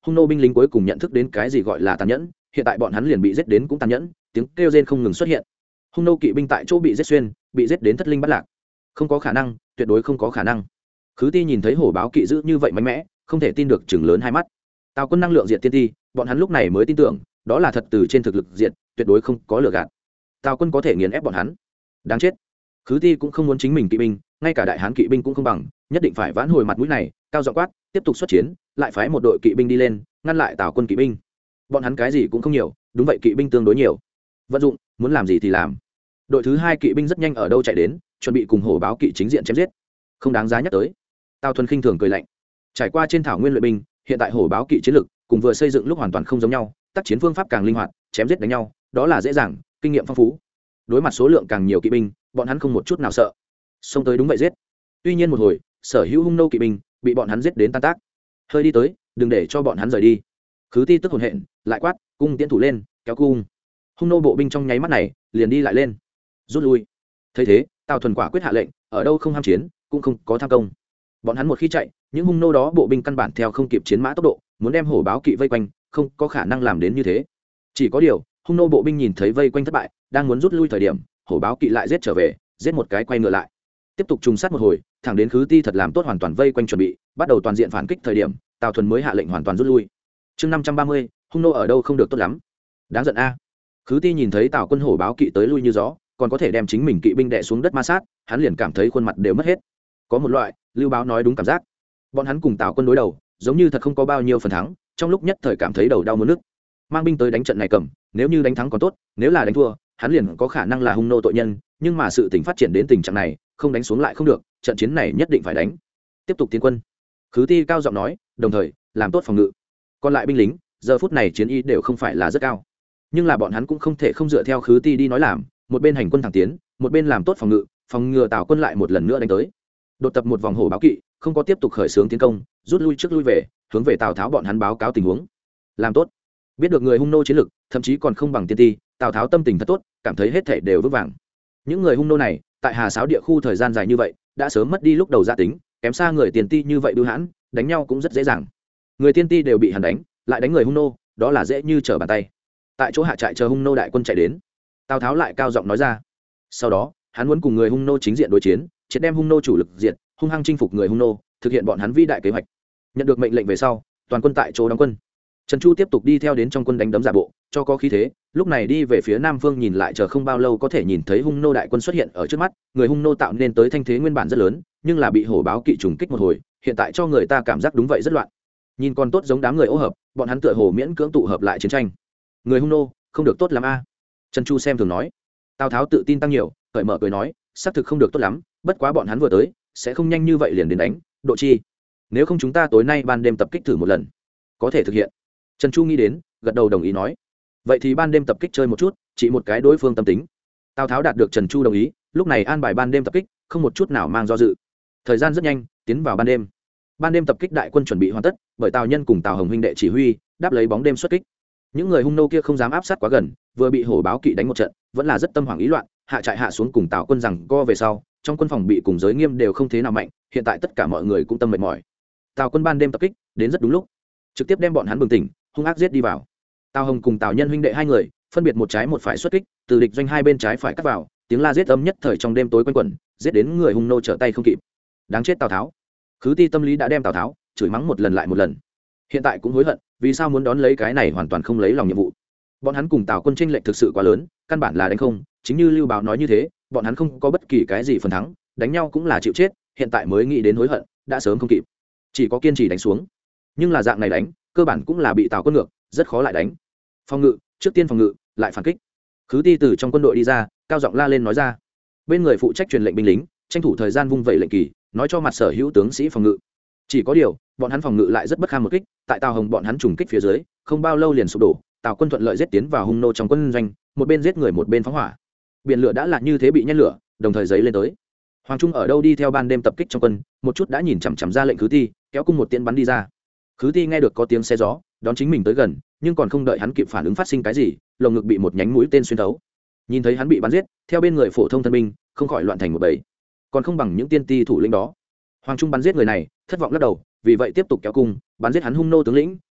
Speaker 1: hung nô binh lính cuối cùng nhận thức đến cái gì gọi là tàn nhẫn, hiện tại bọn hắn liền bị giết đến cũng tàn nhẫn, tiếng kêu rên không ngừng xuất hiện. Hung nô kỵ binh tại chỗ bị giết xuyên, bị giết đến thất linh bất lạc. Không có khả năng, tuyệt đối không có khả năng. Khứ Ti nhìn thấy hổ báo kỵ dữ như vậy mạnh mẽ, không thể tin được, chừng lớn hai mắt. Tào quân năng lượng diệt tiên ti, bọn hắn lúc này mới tin tưởng, đó là thật từ trên thực lực diệt, tuyệt đối không có lừa gạt. Tào quân có thể nghiền ép bọn hắn, đáng chết. Khứ Ti cũng không muốn chính mình kỵ binh, ngay cả đại hán kỵ binh cũng không bằng, nhất định phải vãn hồi mặt mũi này, cao giọng quát, tiếp tục xuất chiến, lại phái một đội kỵ binh đi lên, ngăn lại Tào quân kỵ binh. Bọn hắn cái gì cũng không nhiều, đúng vậy, kỵ binh tương đối nhiều. Vận dụng, muốn làm gì thì làm. Đội thứ hai kỵ binh rất nhanh ở đâu chạy đến, chuẩn bị cùng hổ báo kỵ chính diện chém giết. Không đáng giá nhắc tới. Tào Thuần khinh thường cười lạnh. Trải qua trên thảo nguyên luyện binh, hiện tại hổ báo kỵ chiến lực cùng vừa xây dựng lúc hoàn toàn không giống nhau, tác chiến phương pháp càng linh hoạt, chém giết đánh nhau, đó là dễ dàng, kinh nghiệm phong phú. Đối mặt số lượng càng nhiều kỵ binh, bọn hắn không một chút nào sợ, xông tới đúng vậy giết. Tuy nhiên một hồi, sở hữu hung nô kỵ binh bị bọn hắn giết đến tan tác. Hơi đi tới, đừng để cho bọn hắn rời đi. Khứ Ti tức hồn hện, lại quát, cung tiến thủ lên, kéo cung. Hung nô bộ binh trong nháy mắt này liền đi lại lên, rút lui. Thấy thế, Tào Thuần quả quyết hạ lệnh, ở đâu không ham chiến, cũng không có tham công. Bọn hắn một khi chạy, những hung nô đó bộ binh căn bản theo không kịp chiến mã tốc độ, muốn đem hổ báo kỵ vây quanh, không có khả năng làm đến như thế. Chỉ có điều, hung nô bộ binh nhìn thấy vây quanh thất bại, đang muốn rút lui thời điểm, hổ báo kỵ lại giết trở về, giết một cái quay ngựa lại, tiếp tục trùng sát một hồi, thẳng đến Khứ Ti thật làm tốt hoàn toàn vây quanh chuẩn bị, bắt đầu toàn diện phản kích thời điểm, Tào Thuần mới hạ lệnh hoàn toàn rút lui. Chương 530, hung nô ở đâu không được tốt lắm. Đáng giận a. Khứ Ti nhìn thấy Tào quân hổ báo kỵ tới lui như gió, còn có thể đem chính mình kỵ binh đè xuống đất ma sát, hắn liền cảm thấy khuôn mặt đều mất hết. Có một loại, Lưu Báo nói đúng cảm giác. Bọn hắn cùng Tào quân đối đầu, giống như thật không có bao nhiêu phần thắng, trong lúc nhất thời cảm thấy đầu đau muốn nức. Mang binh tới đánh trận này cầm, nếu như đánh thắng còn tốt, nếu là đánh thua, hắn liền có khả năng là hung nô tội nhân, nhưng mà sự tình phát triển đến tình trạng này, không đánh xuống lại không được, trận chiến này nhất định phải đánh. Tiếp tục tiến quân. Khứ Ti cao giọng nói, đồng thời làm tốt phòng ngự. Còn lại binh lính, giờ phút này chiến ý đều không phải là rất cao, nhưng là bọn hắn cũng không thể không dựa theo Khứ Ti đi nói làm, một bên hành quân thẳng tiến, một bên làm tốt phòng ngự, phòng ngừa Tào quân lại một lần nữa đánh tới. Đột tập một vòng hổ báo kỵ, không có tiếp tục khởi xướng tiến công, rút lui trước lui về, hướng về Tào Tháo bọn hắn báo cáo tình huống. Làm tốt. Biết được người hung nô chiến lực, thậm chí còn không bằng tiên ti, Tào Tháo tâm tình thật tốt, cảm thấy hết thảy đều vững vàng. Những người hung nô này, tại Hà Sáo địa khu thời gian dài như vậy, đã sớm mất đi lúc đầu gia tính, kém xa người tiền ti như vậy bưu hãn, đánh nhau cũng rất dễ dàng. Người tiên ti đều bị hắn đánh, lại đánh người hung nô, đó là dễ như trở bàn tay. Tại chỗ hạ trại chờ hung nô đại quân chạy đến, Tào Tháo lại cao giọng nói ra. Sau đó, hắn muốn cùng người hung nô chính diện đối chiến, triệt đem hung nô chủ lực diệt, hung hăng chinh phục người hung nô, thực hiện bọn hắn vĩ đại kế hoạch. Nhận được mệnh lệnh về sau, toàn quân tại chỗ đóng quân. Trần Chu tiếp tục đi theo đến trong quân đánh đấm giả bộ, cho có khí thế, lúc này đi về phía nam phương nhìn lại, chờ không bao lâu có thể nhìn thấy hung nô đại quân xuất hiện ở trước mắt, người hung nô tạo nên tới thanh thế nguyên bản rất lớn, nhưng là bị hổ báo kỵ trùng kích một hồi, hiện tại cho người ta cảm giác đúng vậy rất loạn. Nhìn còn tốt giống đám người ô hợp, bọn hắn tựa hồ miễn cưỡng tụ hợp lại chiến tranh. Người hung nô không được tốt lắm a. Trần Chu xem thường nói. Tào Tháo tự tin tăng nhiều, cởi mở cười nói, xác thực không được tốt lắm, bất quá bọn hắn vừa tới, sẽ không nhanh như vậy liền đến đánh, độ chi. Nếu không chúng ta tối nay ban đêm tập kích thử một lần, có thể thực hiện. Trần Chu nghĩ đến, gật đầu đồng ý nói, vậy thì ban đêm tập kích chơi một chút, chỉ một cái đối phương tâm tính. Tào Tháo đạt được Trần Chu đồng ý, lúc này an bài ban đêm tập kích, không một chút nào mang do dự. Thời gian rất nhanh, tiến vào ban đêm. Ban đêm tập kích đại quân chuẩn bị hoàn tất, bởi Tào Nhân cùng Tào Hồng huynh đệ chỉ huy, đáp lấy bóng đêm xuất kích. Những người hung nô kia không dám áp sát quá gần, vừa bị hổ báo kỵ đánh một trận, vẫn là rất tâm hoảng ý loạn, hạ trại hạ xuống cùng Tào quân rằng co về sau, trong quân phòng bị cùng giới nghiêm đều không thế nào mạnh, hiện tại tất cả mọi người cũng tâm mệt mỏi. Tào quân ban đêm tập kích, đến rất đúng lúc, trực tiếp đem bọn hắn bừng tỉnh, hung ác giết đi vào. Tào Hồng cùng Tào Nhân huynh đệ hai người, phân biệt một trái một phải xuất kích, từ địch doanh hai bên trái phải cắt vào, tiếng la giết âm nhất thời trong đêm tối quanh quẩn, giết đến người hung nô trở tay không kịp. Đáng chết Tào Tháo. Khứ Ti tâm lý đã đem Tào Tháo chửi mắng một lần lại một lần, hiện tại cũng hối hận, vì sao muốn đón lấy cái này hoàn toàn không lấy lòng nhiệm vụ. Bọn hắn cùng Tào quân chênh lệch thực sự quá lớn, căn bản là đánh không, chính như Lưu Báo nói như thế, bọn hắn không có bất kỳ cái gì phần thắng, đánh nhau cũng là chịu chết, hiện tại mới nghĩ đến hối hận, đã sớm không kịp, chỉ có kiên trì đánh xuống. Nhưng là dạng này đánh, cơ bản cũng là bị Tào quân ngược, rất khó lại đánh. Phòng ngự, trước tiên phòng ngự, lại phản kích. Khứ Ti từ trong quân đội đi ra, cao giọng la lên nói ra. Bên người phụ trách truyền lệnh binh lính, tranh thủ thời gian vung vẩy lệnh kỳ, nói cho mặt sở hữu tướng sĩ phòng ngự. Chỉ có điều, bọn hắn phòng ngự lại rất bất kham một kích, tại Tào Hồng bọn hắn trùng kích phía dưới, không bao lâu liền sụp đổ, Tào quân thuận lợi giết tiến vào hung nô trong quân doanh, một bên giết người một bên phóng hỏa. Biển lửa đã là như thế bị nhen lửa, đồng thời giấy lên tới. Hoàng Trung ở đâu đi theo ban đêm tập kích trong quân, một chút đã nhìn chằm chằm ra lệnh Khứ Ti, kéo cung một tiễn bắn đi ra. Khứ Ti nghe được có tiếng xe gió, đón chính mình tới gần, nhưng còn không đợi hắn kịp phản ứng phát sinh cái gì, lồng ngực bị một nhánh mũi tên xuyên thấu. Nhìn thấy hắn bị bắn giết, theo bên người phổ thông thân binh, không khỏi loạn thành một bầy. Còn không bằng những tiên ti thủ lĩnh đó. Hoàng Trung bắn giết người này, thất vọng lắc đầu, vì vậy tiếp tục kéo cung, bắn giết hắn hung nô tướng lĩnh,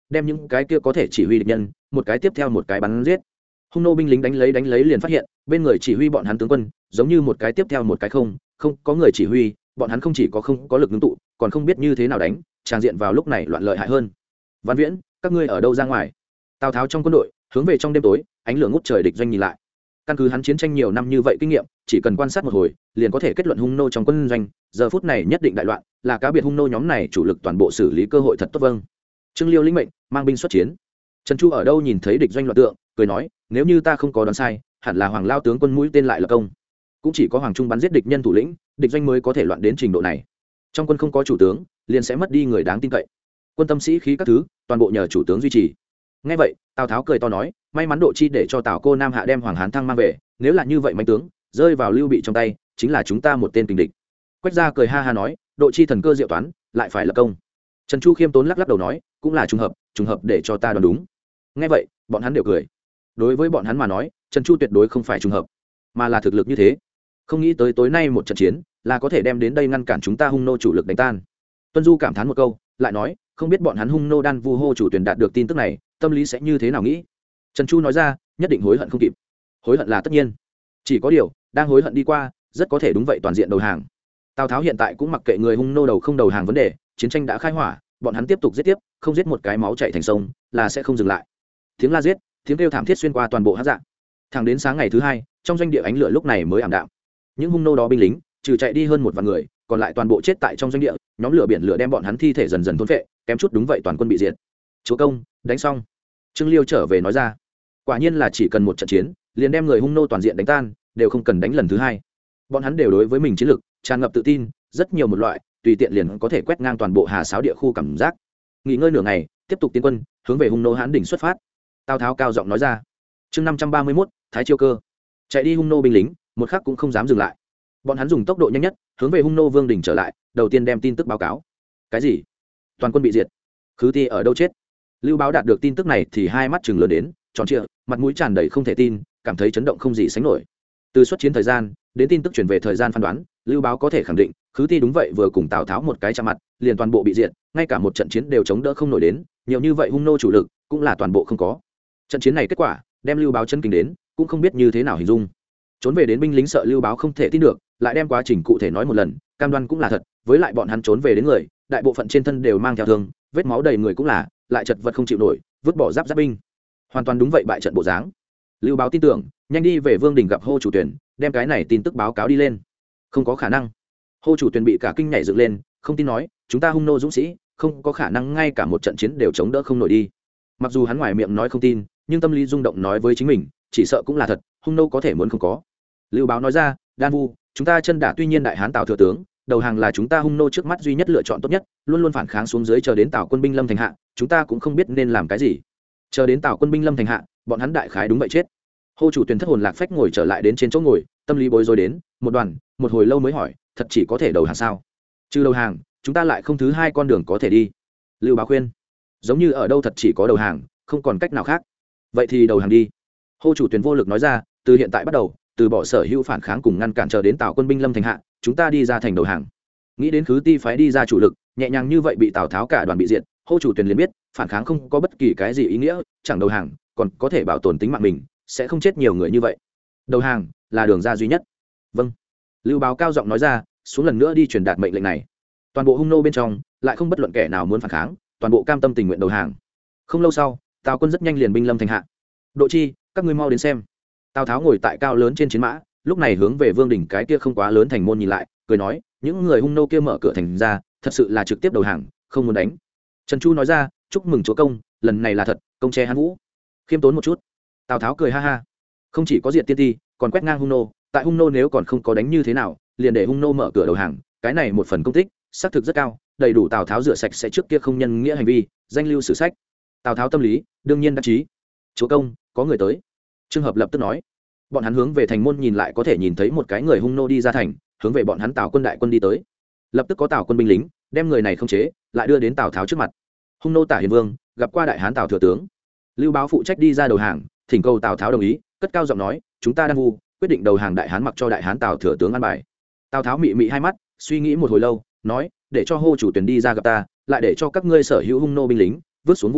Speaker 1: đem những cái kia có thể chỉ huy địch nhân một cái tiếp theo một cái bắn giết. Hung nô binh lính đánh lấy liền phát hiện bên người chỉ huy bọn hắn tướng quân giống như một cái tiếp theo một cái không có người chỉ huy, bọn hắn không chỉ có không có lực ngưng tụ, còn không biết như thế nào đánh, tràng diện vào lúc này loạn lợi hại hơn. Văn Viễn, các ngươi ở đâu ra ngoài? Tào Tháo trong quân đội hướng về trong đêm tối ánh lửa ngút trời địch doanh nhìn lại. Căn cứ hắn chiến tranh nhiều năm như vậy kinh nghiệm, chỉ cần quan sát một hồi liền có thể kết luận hung nô trong quân doanh giờ phút này nhất định đại loạn, là cá biệt hung nô nhóm này chủ lực toàn bộ xử lý cơ hội thật tốt. Vâng. Trương Liêu lĩnh mệnh mang binh xuất chiến. Trần Chu ở đâu nhìn thấy địch doanh loạn tượng, cười nói, nếu như ta không có đoán sai, hẳn là Hoàng Lao tướng quân mũi tên lại lập công. Cũng chỉ có Hoàng Trung bắn giết địch nhân thủ lĩnh, địch doanh mới có thể loạn đến trình độ này. Trong quân không có chủ tướng, liền sẽ mất đi người đáng tin cậy. Quân tâm sĩ khí các thứ, toàn bộ nhờ chủ tướng duy trì. Nghe vậy, Tào Tháo cười to nói, may mắn Độ Chi để cho Tào cô Nam Hạ đem Hoàng Hán Thăng mang về, nếu là như vậy mạnh tướng rơi vào Lưu Bị trong tay, chính là chúng ta một tên kình địch. Quách Gia cười ha ha nói, Độ Chi thần cơ diệu toán, lại phải lập công. Trần Chu khiêm tốn lắc lắc đầu nói, cũng là trùng hợp để cho ta đoán đúng. Nghe vậy, bọn hắn đều cười. Đối với bọn hắn mà nói, Trần Chu tuyệt đối không phải trùng hợp, mà là thực lực như thế. Không nghĩ tới tối nay một trận chiến là có thể đem đến đây ngăn cản chúng ta hung nô chủ lực đánh tan. Tuân Du cảm thán một câu, lại nói, không biết bọn hắn hung nô đan vu hô chủ tuyển đạt được tin tức này, tâm lý sẽ như thế nào nghĩ. Trần Chu nói ra, nhất định hối hận không kịp. Hối hận là tất nhiên, chỉ có điều đang hối hận đi qua, rất có thể đúng vậy toàn diện đầu hàng. Tào Tháo hiện tại cũng mặc kệ người hung nô đầu không đầu hàng vấn đề, chiến tranh đã khai hỏa, bọn hắn tiếp tục giết tiếp, không giết một cái máu chảy thành sông là sẽ không dừng lại. Tiếng la giết, tiếng kêu thảm thiết xuyên qua toàn bộ hắc dạng. Thẳng đến sáng ngày thứ hai, trong doanh địa ánh lửa lúc này mới ảm đạm. Những hung nô đó binh lính trừ chạy đi hơn một vạn người, còn lại toàn bộ chết tại trong doanh địa, nhóm lửa biển lửa đem bọn hắn thi thể dần dần thôn phệ, kém chút đúng vậy toàn quân bị diệt. Chúa công, đánh xong. Trương Liêu trở về nói ra, quả nhiên là chỉ cần một trận chiến liền đem người hung nô toàn diện đánh tan, đều không cần đánh lần thứ hai. Bọn hắn đều đối với mình chiến lực tràn ngập tự tin, rất nhiều một loại tùy tiện liền có thể quét ngang toàn bộ Hà Sáo địa khu cảm giác. Nghỉ ngơi nửa ngày, tiếp tục tiến quân hướng về hung nô Hán đỉnh xuất phát. Tào Tháo cao giọng nói ra. Chương 531, Thái Chiêu Cơ. Chạy đi hung nô binh lính một khắc cũng không dám dừng lại, bọn hắn dùng tốc độ nhanh nhất hướng về hung nô Vương đỉnh trở lại, đầu tiên đem tin tức báo cáo. Cái gì? Toàn quân bị diệt? Khứ Ti ở đâu chết? Lưu Báo đạt được tin tức này thì hai mắt chừng lớn đến tròn trịa, mặt mũi tràn đầy không thể tin, cảm thấy chấn động không gì sánh nổi. Từ xuất chiến thời gian đến tin tức truyền về thời gian phán đoán, Lưu Báo có thể khẳng định Khứ Ti đúng vậy vừa cùng Tào Tháo một cái chạm mặt, liền toàn bộ bị diệt, ngay cả một trận chiến đều chống đỡ không nổi đến, nhiều như vậy hung nô chủ lực cũng là toàn bộ không có. Trận chiến này kết quả đem Lưu Báo chân kinh đến, cũng không biết như thế nào hình dung. Trốn về đến binh lính sợ Lưu Báo không thể tin được, lại đem quá trình cụ thể nói một lần, cam đoan cũng là thật, với lại bọn hắn trốn về đến người, đại bộ phận trên thân đều mang theo thương, vết máu đầy người cũng là, lại chật vật không chịu nổi, vứt bỏ giáp binh, hoàn toàn đúng vậy bại trận bộ dáng. Lưu Báo tin tưởng, nhanh đi về Vương đỉnh gặp hô chủ tuyển, đem cái này tin tức báo cáo đi lên. Không có khả năng. Hô chủ tuyển bị cả kinh nhảy dựng lên, không tin nói, chúng ta hung nô dũng sĩ, không có khả năng ngay cả một trận chiến đều chống đỡ không nổi đi. Mặc dù hắn ngoài miệng nói không tin, nhưng tâm lý rung động nói với chính mình, chỉ sợ cũng là thật, hung nô có thể muốn không có. Lưu Báo nói ra, Đan Vu, chúng ta chân đả tuy nhiên đại hán Tào thừa tướng, đầu hàng là chúng ta hung nô trước mắt duy nhất lựa chọn tốt nhất, luôn luôn phản kháng xuống dưới chờ đến Tào quân binh lâm thành hạ, chúng ta cũng không biết nên làm cái gì. Chờ đến Tào quân binh lâm thành hạ, bọn hắn đại khái đúng vậy chết. Hô chủ tuyển thất hồn lạc phách ngồi trở lại đến trên chỗ ngồi, tâm lý bối rối đến, một hồi lâu mới hỏi, thật chỉ có thể đầu hàng sao? Trừ đầu hàng, chúng ta lại không thứ hai con đường có thể đi. Lưu Báo khuyên, giống như ở đâu thật chỉ có đầu hàng, không còn cách nào khác. Vậy thì đầu hàng đi. Hô chủ tuyển vô lực nói ra, từ hiện tại bắt đầu, từ bỏ sở hữu phản kháng cùng ngăn cản chờ đến Tào quân binh lâm thành hạ, chúng ta đi ra thành đầu hàng. Nghĩ đến Khứ Ti phái đi ra chủ lực, nhẹ nhàng như vậy bị Tào Tháo cả đoàn bị diệt, Hô chủ tuyển liền biết, phản kháng không có bất kỳ cái gì ý nghĩa, chẳng đầu hàng, còn có thể bảo tồn tính mạng mình, sẽ không chết nhiều người như vậy. Đầu hàng là đường ra duy nhất. Vâng. Lưu Báo cao giọng nói ra, xuống lần nữa đi truyền đạt mệnh lệnh này. Toàn bộ hung nô bên trong, lại không bất luận kẻ nào muốn phản kháng, toàn bộ cam tâm tình nguyện đầu hàng. Không lâu sau, Tào quân rất nhanh liền binh lâm thành hạ. Độ Chi, các ngươi mau đến xem. Tào Tháo ngồi tại cao lớn trên chiến mã, lúc này hướng về Vương đỉnh cái kia không quá lớn thành môn nhìn lại, cười nói, những người hung nô kia mở cửa thành ra, thật sự là trực tiếp đầu hàng, không muốn đánh. Trần Chu nói ra, chúc mừng chúa công, lần này là thật, công che Hán Vũ. Khiêm tốn một chút. Tào Tháo cười ha ha, không chỉ có diệt tiên ti, còn quét ngang hung nô, tại hung nô nếu còn không có đánh như thế nào, liền để hung nô mở cửa đầu hàng, cái này một phần công tích xác thực rất cao, đầy đủ Tào Tháo rửa sạch sẽ trước kia không nhân nghĩa hành vi, danh lưu sử sách. Tào Tháo tâm lý đương nhiên đắc chí. Chúa công, có người tới. Trường hợp lập tức nói, bọn hắn hướng về thành môn nhìn lại, có thể nhìn thấy một cái người hung nô đi ra thành, hướng về bọn hắn Tào quân đại quân đi tới. Lập tức có Tào quân binh lính đem người này khống chế, lại đưa đến Tào Tháo trước mặt. Hung nô Tả Hiền Vương gặp qua đại hán Tào thừa tướng. Lưu Báo phụ trách đi ra đầu hàng, thỉnh cầu Tào Tháo đồng ý, cất cao giọng nói, chúng ta đang vu quyết định đầu hàng đại hán, mặc cho đại hán Tào thừa tướng an bài. Tào Tháo mị mị hai mắt, suy nghĩ một hồi lâu, nói, để cho hô chủ tuyển đi ra gặp ta, lại để cho các ngươi sở hữu hung nô binh lính vứt xuống vũ khí,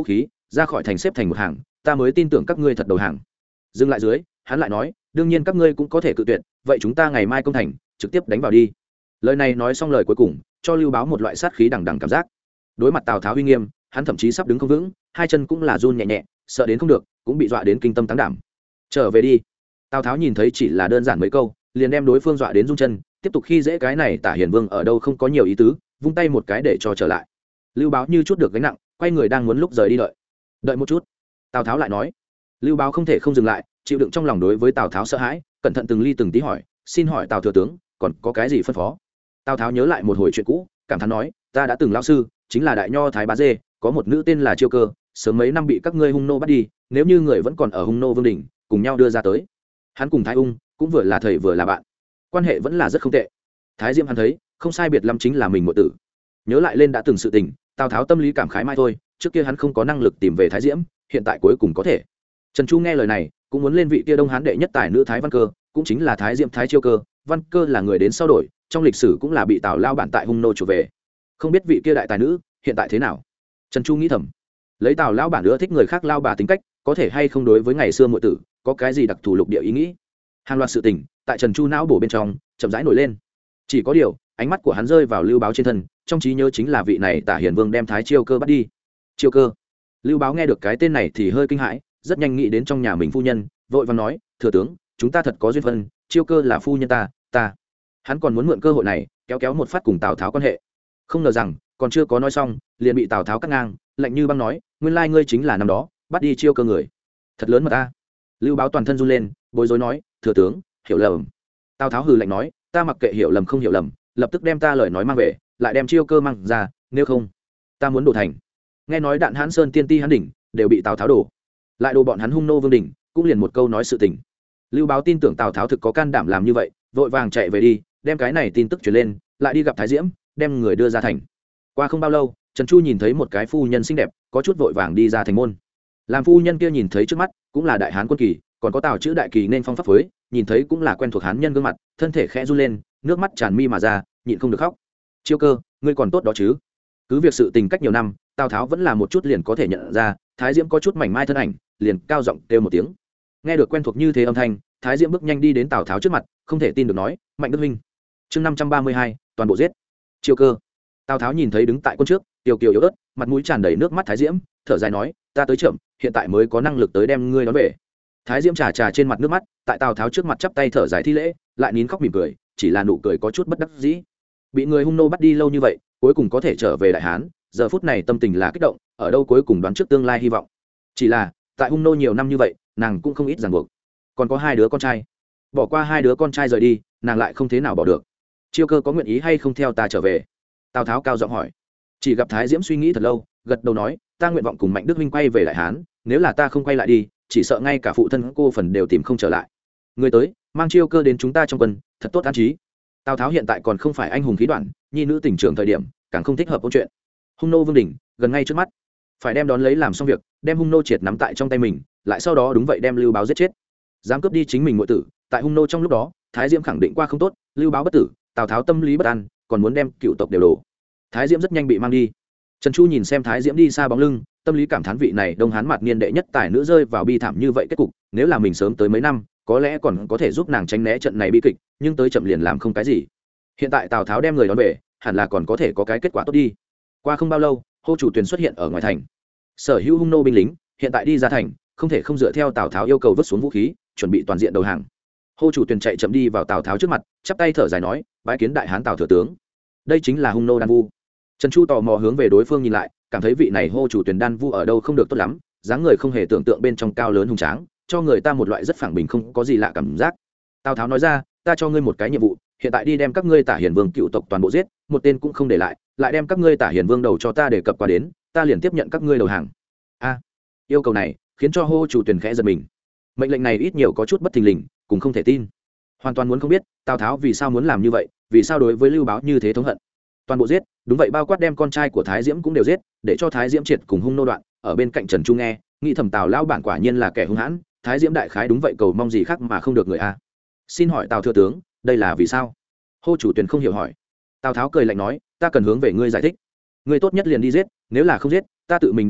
Speaker 1: ra khỏi thành xếp thành một hàng, ta mới tin tưởng các ngươi thật đầu hàng. Dừng lại dưới, hắn lại nói, đương nhiên các ngươi cũng có thể cự tuyệt, vậy chúng ta ngày mai công thành, trực tiếp đánh vào đi. Lời này nói xong lời cuối cùng, cho Lưu Báo một loại sát khí đằng đằng cảm giác. Đối mặt Tào Tháo uy nghiêm, hắn thậm chí sắp đứng không vững, hai chân cũng là run nhẹ nhẹ, sợ đến không được, cũng bị dọa đến kinh tâm táng đảm. Trở về đi. Tào Tháo nhìn thấy chỉ là đơn giản mấy câu, liền đem đối phương dọa đến run chân, tiếp tục khi dễ cái này Tả Hiền Vương ở đâu không có nhiều ý tứ, vung tay một cái để cho trở lại. Lưu Báo như chút được gánh nặng, quay người đang muốn lúc rời đi đợi một chút. Tào Tháo lại nói. Lưu Báo không thể không dừng lại, chịu đựng trong lòng đối với Tào Tháo sợ hãi, cẩn thận từng ly từng tí hỏi, xin hỏi Tào thừa tướng, còn có cái gì phân phó? Tào Tháo nhớ lại một hồi chuyện cũ, cảm thán nói, ta đã từng lão sư, chính là đại nho thái bá dê, có một nữ tên là Chiêu Cơ, sớm mấy năm bị các ngươi hung nô bắt đi, nếu như người vẫn còn ở hung nô vương đỉnh, cùng nhau đưa ra tới. Hắn cùng Thái Ung cũng vừa là thầy vừa là bạn, quan hệ vẫn là rất không tệ. Thái Diễm hắn thấy, không sai biệt lắm chính là mình muội tử. Nhớ lại lên đã từng sự tình, Tào Tháo tâm lý cảm khái mai thôi, trước kia hắn không có năng lực tìm về Thái Diễm, hiện tại cuối cùng có thể. Trần Chu nghe lời này, cũng muốn lên vị kia Đông Hán đệ nhất tài nữ Thái Văn Cơ, cũng chính là Thái Diễm Thái Chiêu Cơ, Văn Cơ là người đến sau đổi, trong lịch sử cũng là bị Tào lao bản tại hung nô trở về. Không biết vị kia đại tài nữ hiện tại thế nào? Trần Chu nghĩ thầm, lấy Tào lao bản nữa thích người khác lao bà tính cách, có thể hay không đối với ngày xưa muội tử có cái gì đặc thù lục địa ý nghĩ. Hàng loạt sự tình tại Trần Chu não bổ bên trong chậm rãi nổi lên. Chỉ có điều, ánh mắt của hắn rơi vào Lưu Báo trên thân, trong trí nhớ chính là vị này Tả Hiền Vương đem Thái Chiêu Cơ bắt đi. Chiêu Cơ. Lưu Báo nghe được cái tên này thì hơi kinh hãi, rất nhanh nghĩ đến trong nhà mình phu nhân, vội vàng nói, thừa tướng, chúng ta thật có duyên phận, Chiêu Cơ là phu nhân ta. Hắn còn muốn mượn cơ hội này kéo kéo một phát cùng Tào Tháo quan hệ, không ngờ rằng còn chưa có nói xong, liền bị Tào Tháo cắt ngang, lạnh như băng nói, nguyên lai ngươi chính là năm đó bắt đi Chiêu Cơ người, thật lớn mà ta. Lưu Báo toàn thân run lên, bối rối nói, thừa tướng, hiểu lầm. Tào Tháo hừ lạnh nói, ta mặc kệ hiểu lầm không hiểu lầm, lập tức đem ta lời nói mang về, lại đem Chiêu Cơ mang ra, nếu không ta muốn đổ thành. Nghe nói Đạn Hán Sơn tiên ti Hán đỉnh đều bị Tào Tháo đổ, lại đổ bọn hắn hung nô vương đỉnh, cũng liền một câu nói sự tình. Lưu Báo tin tưởng Tào Tháo thực có can đảm làm như vậy, vội vàng chạy về đi, đem cái này tin tức truyền lên, lại đi gặp Thái Diễm, đem người đưa ra thành. Qua không bao lâu, Trần Chu nhìn thấy một cái phu nhân xinh đẹp, có chút vội vàng đi ra thành môn. Làm phu nhân kia nhìn thấy trước mắt, cũng là đại hán quân kỳ, còn có Tào chữ đại kỳ nên phong pháp phối, nhìn thấy cũng là quen thuộc hán nhân gương mặt, thân thể khẽ run lên, nước mắt tràn mi mà ra, nhịn không được khóc. Chiêu Cơ, ngươi còn tốt đó chứ? Cứ việc sự tình cách nhiều năm, Tào Tháo vẫn là một chút liền có thể nhận ra, Thái Diễm có chút mảnh mai thân ảnh, liền cao giọng kêu một tiếng. Nghe được quen thuộc như thế âm thanh, Thái Diễm bước nhanh đi đến Tào Tháo trước mặt, không thể tin được nói, Mạnh Đức huynh. Chương 532, toàn bộ giết. Chiêu Cơ. Tào Tháo nhìn thấy đứng tại quân trước, tiểu kiều yếu ớt, mặt mũi tràn đầy nước mắt Thái Diễm, thở dài nói, ta tới chậm, hiện tại mới có năng lực tới đem ngươi đón về. Thái Diễm trà trà trên mặt nước mắt, tại Tào Tháo trước mặt chắp tay thở dài thi lễ, lại nín khóc mỉm cười, chỉ là nụ cười có chút bất đắc dĩ. Bị người hung nô bắt đi lâu như vậy, cuối cùng có thể trở về Đại Hán, giờ phút này tâm tình là kích động, ở đâu cuối cùng đoán trước tương lai hy vọng. Chỉ là, tại hung nô nhiều năm như vậy, nàng cũng không ít ràng buộc. Còn có hai đứa con trai, bỏ qua hai đứa con trai rời đi, nàng lại không thế nào bỏ được. Chiêu Cơ có nguyện ý hay không theo ta trở về? Tào Tháo cao giọng hỏi. Chỉ gặp Thái Diễm suy nghĩ thật lâu, gật đầu nói, ta nguyện vọng cùng Mạnh Đức huynh quay về Đại Hán, nếu là ta không quay lại đi, chỉ sợ ngay cả phụ thân cô phần đều tìm không trở lại. Người tới, mang Chiêu Cơ đến chúng ta trong quân, thật tốt an trí. Tào Tháo hiện tại còn không phải anh hùng khí đoạn, nhi nữ tình trưởng thời điểm, càng không thích hợp câu chuyện. Hung nô vương đỉnh gần ngay trước mắt, phải đem đón lấy làm xong việc, đem hung nô triệt nắm tại trong tay mình, lại sau đó đúng vậy đem Lưu Báo giết chết. Dám cướp đi chính mình muội tử, tại hung nô trong lúc đó, Thái Diễm khẳng định qua không tốt, Lưu Báo bất tử, Tào Tháo tâm lý bất an, còn muốn đem cựu tộc đều đổ. Thái Diễm rất nhanh bị mang đi. Trần Chu nhìn xem Thái Diễm đi xa bóng lưng, tâm lý cảm thán vị này Đông Hán mặt niên đệ nhất tài nữ rơi vào bi thảm như vậy kết cục, nếu là mình sớm tới mấy năm, có lẽ còn có thể giúp nàng tránh né trận này bi kịch, nhưng tới chậm liền làm không cái gì. Hiện tại Tào Tháo đem người đón về, hẳn là còn có thể có cái kết quả tốt đi. Qua không bao lâu, Hô Chủ Tuyền xuất hiện ở ngoài thành. Sở hữu hung nô binh lính, hiện tại đi ra thành, không thể không dựa theo Tào Tháo yêu cầu vứt xuống vũ khí, chuẩn bị toàn diện đầu hàng. Hô Chủ Tuyền chạy chậm đi vào Tào Tháo trước mặt, chắp tay thở dài nói, bái kiến đại hán Tào thừa tướng. Đây chính là hung nô Đan Vu. Trần Chu tò mò hướng về đối phương nhìn lại, cảm thấy vị này Hô Chủ Tuyền Đan Vu ở đâu không được tốt lắm, dáng người không hề tưởng tượng bên trong cao lớn hùng tráng, cho người ta một loại rất phẳng bình không có gì lạ cảm giác. Tào Tháo nói ra, ta cho ngươi một cái nhiệm vụ, hiện tại đi đem các ngươi Tả Hiền Vương cựu tộc toàn bộ giết, một tên cũng không để lại, lại đem các ngươi Tả Hiền Vương đầu cho ta để cập qua đến, ta liền tiếp nhận các ngươi đầu hàng. A, yêu cầu này khiến cho Hô Chủ Tuyền khẽ giật mình. Mệnh lệnh này ít nhiều có chút bất thình lình, cũng không thể tin. Hoàn toàn muốn không biết Tào Tháo vì sao muốn làm như vậy, vì sao đối với Lưu Báo như thế thống hận. Toàn bộ giết, đúng vậy, bao quát đem con trai của Thái Diễm cũng đều giết, để cho Thái Diễm triệt cùng hung nô đoạn. Ở bên cạnh Trần Chu nghe, nghĩ thầm Tào lão bản quả nhiên là kẻ hung hãn, Thái Diễm đại khái đúng vậy, cầu mong gì khác mà không được người a. Xin hỏi Tào thừa tướng, đây là vì sao? Hô Chủ Tuyền không hiểu hỏi. Tào Tháo cười lạnh nói, ta cần hướng về ngươi giải thích. Ngươi tốt nhất liền đi giết, nếu là không giết, ta tự mình động thủ,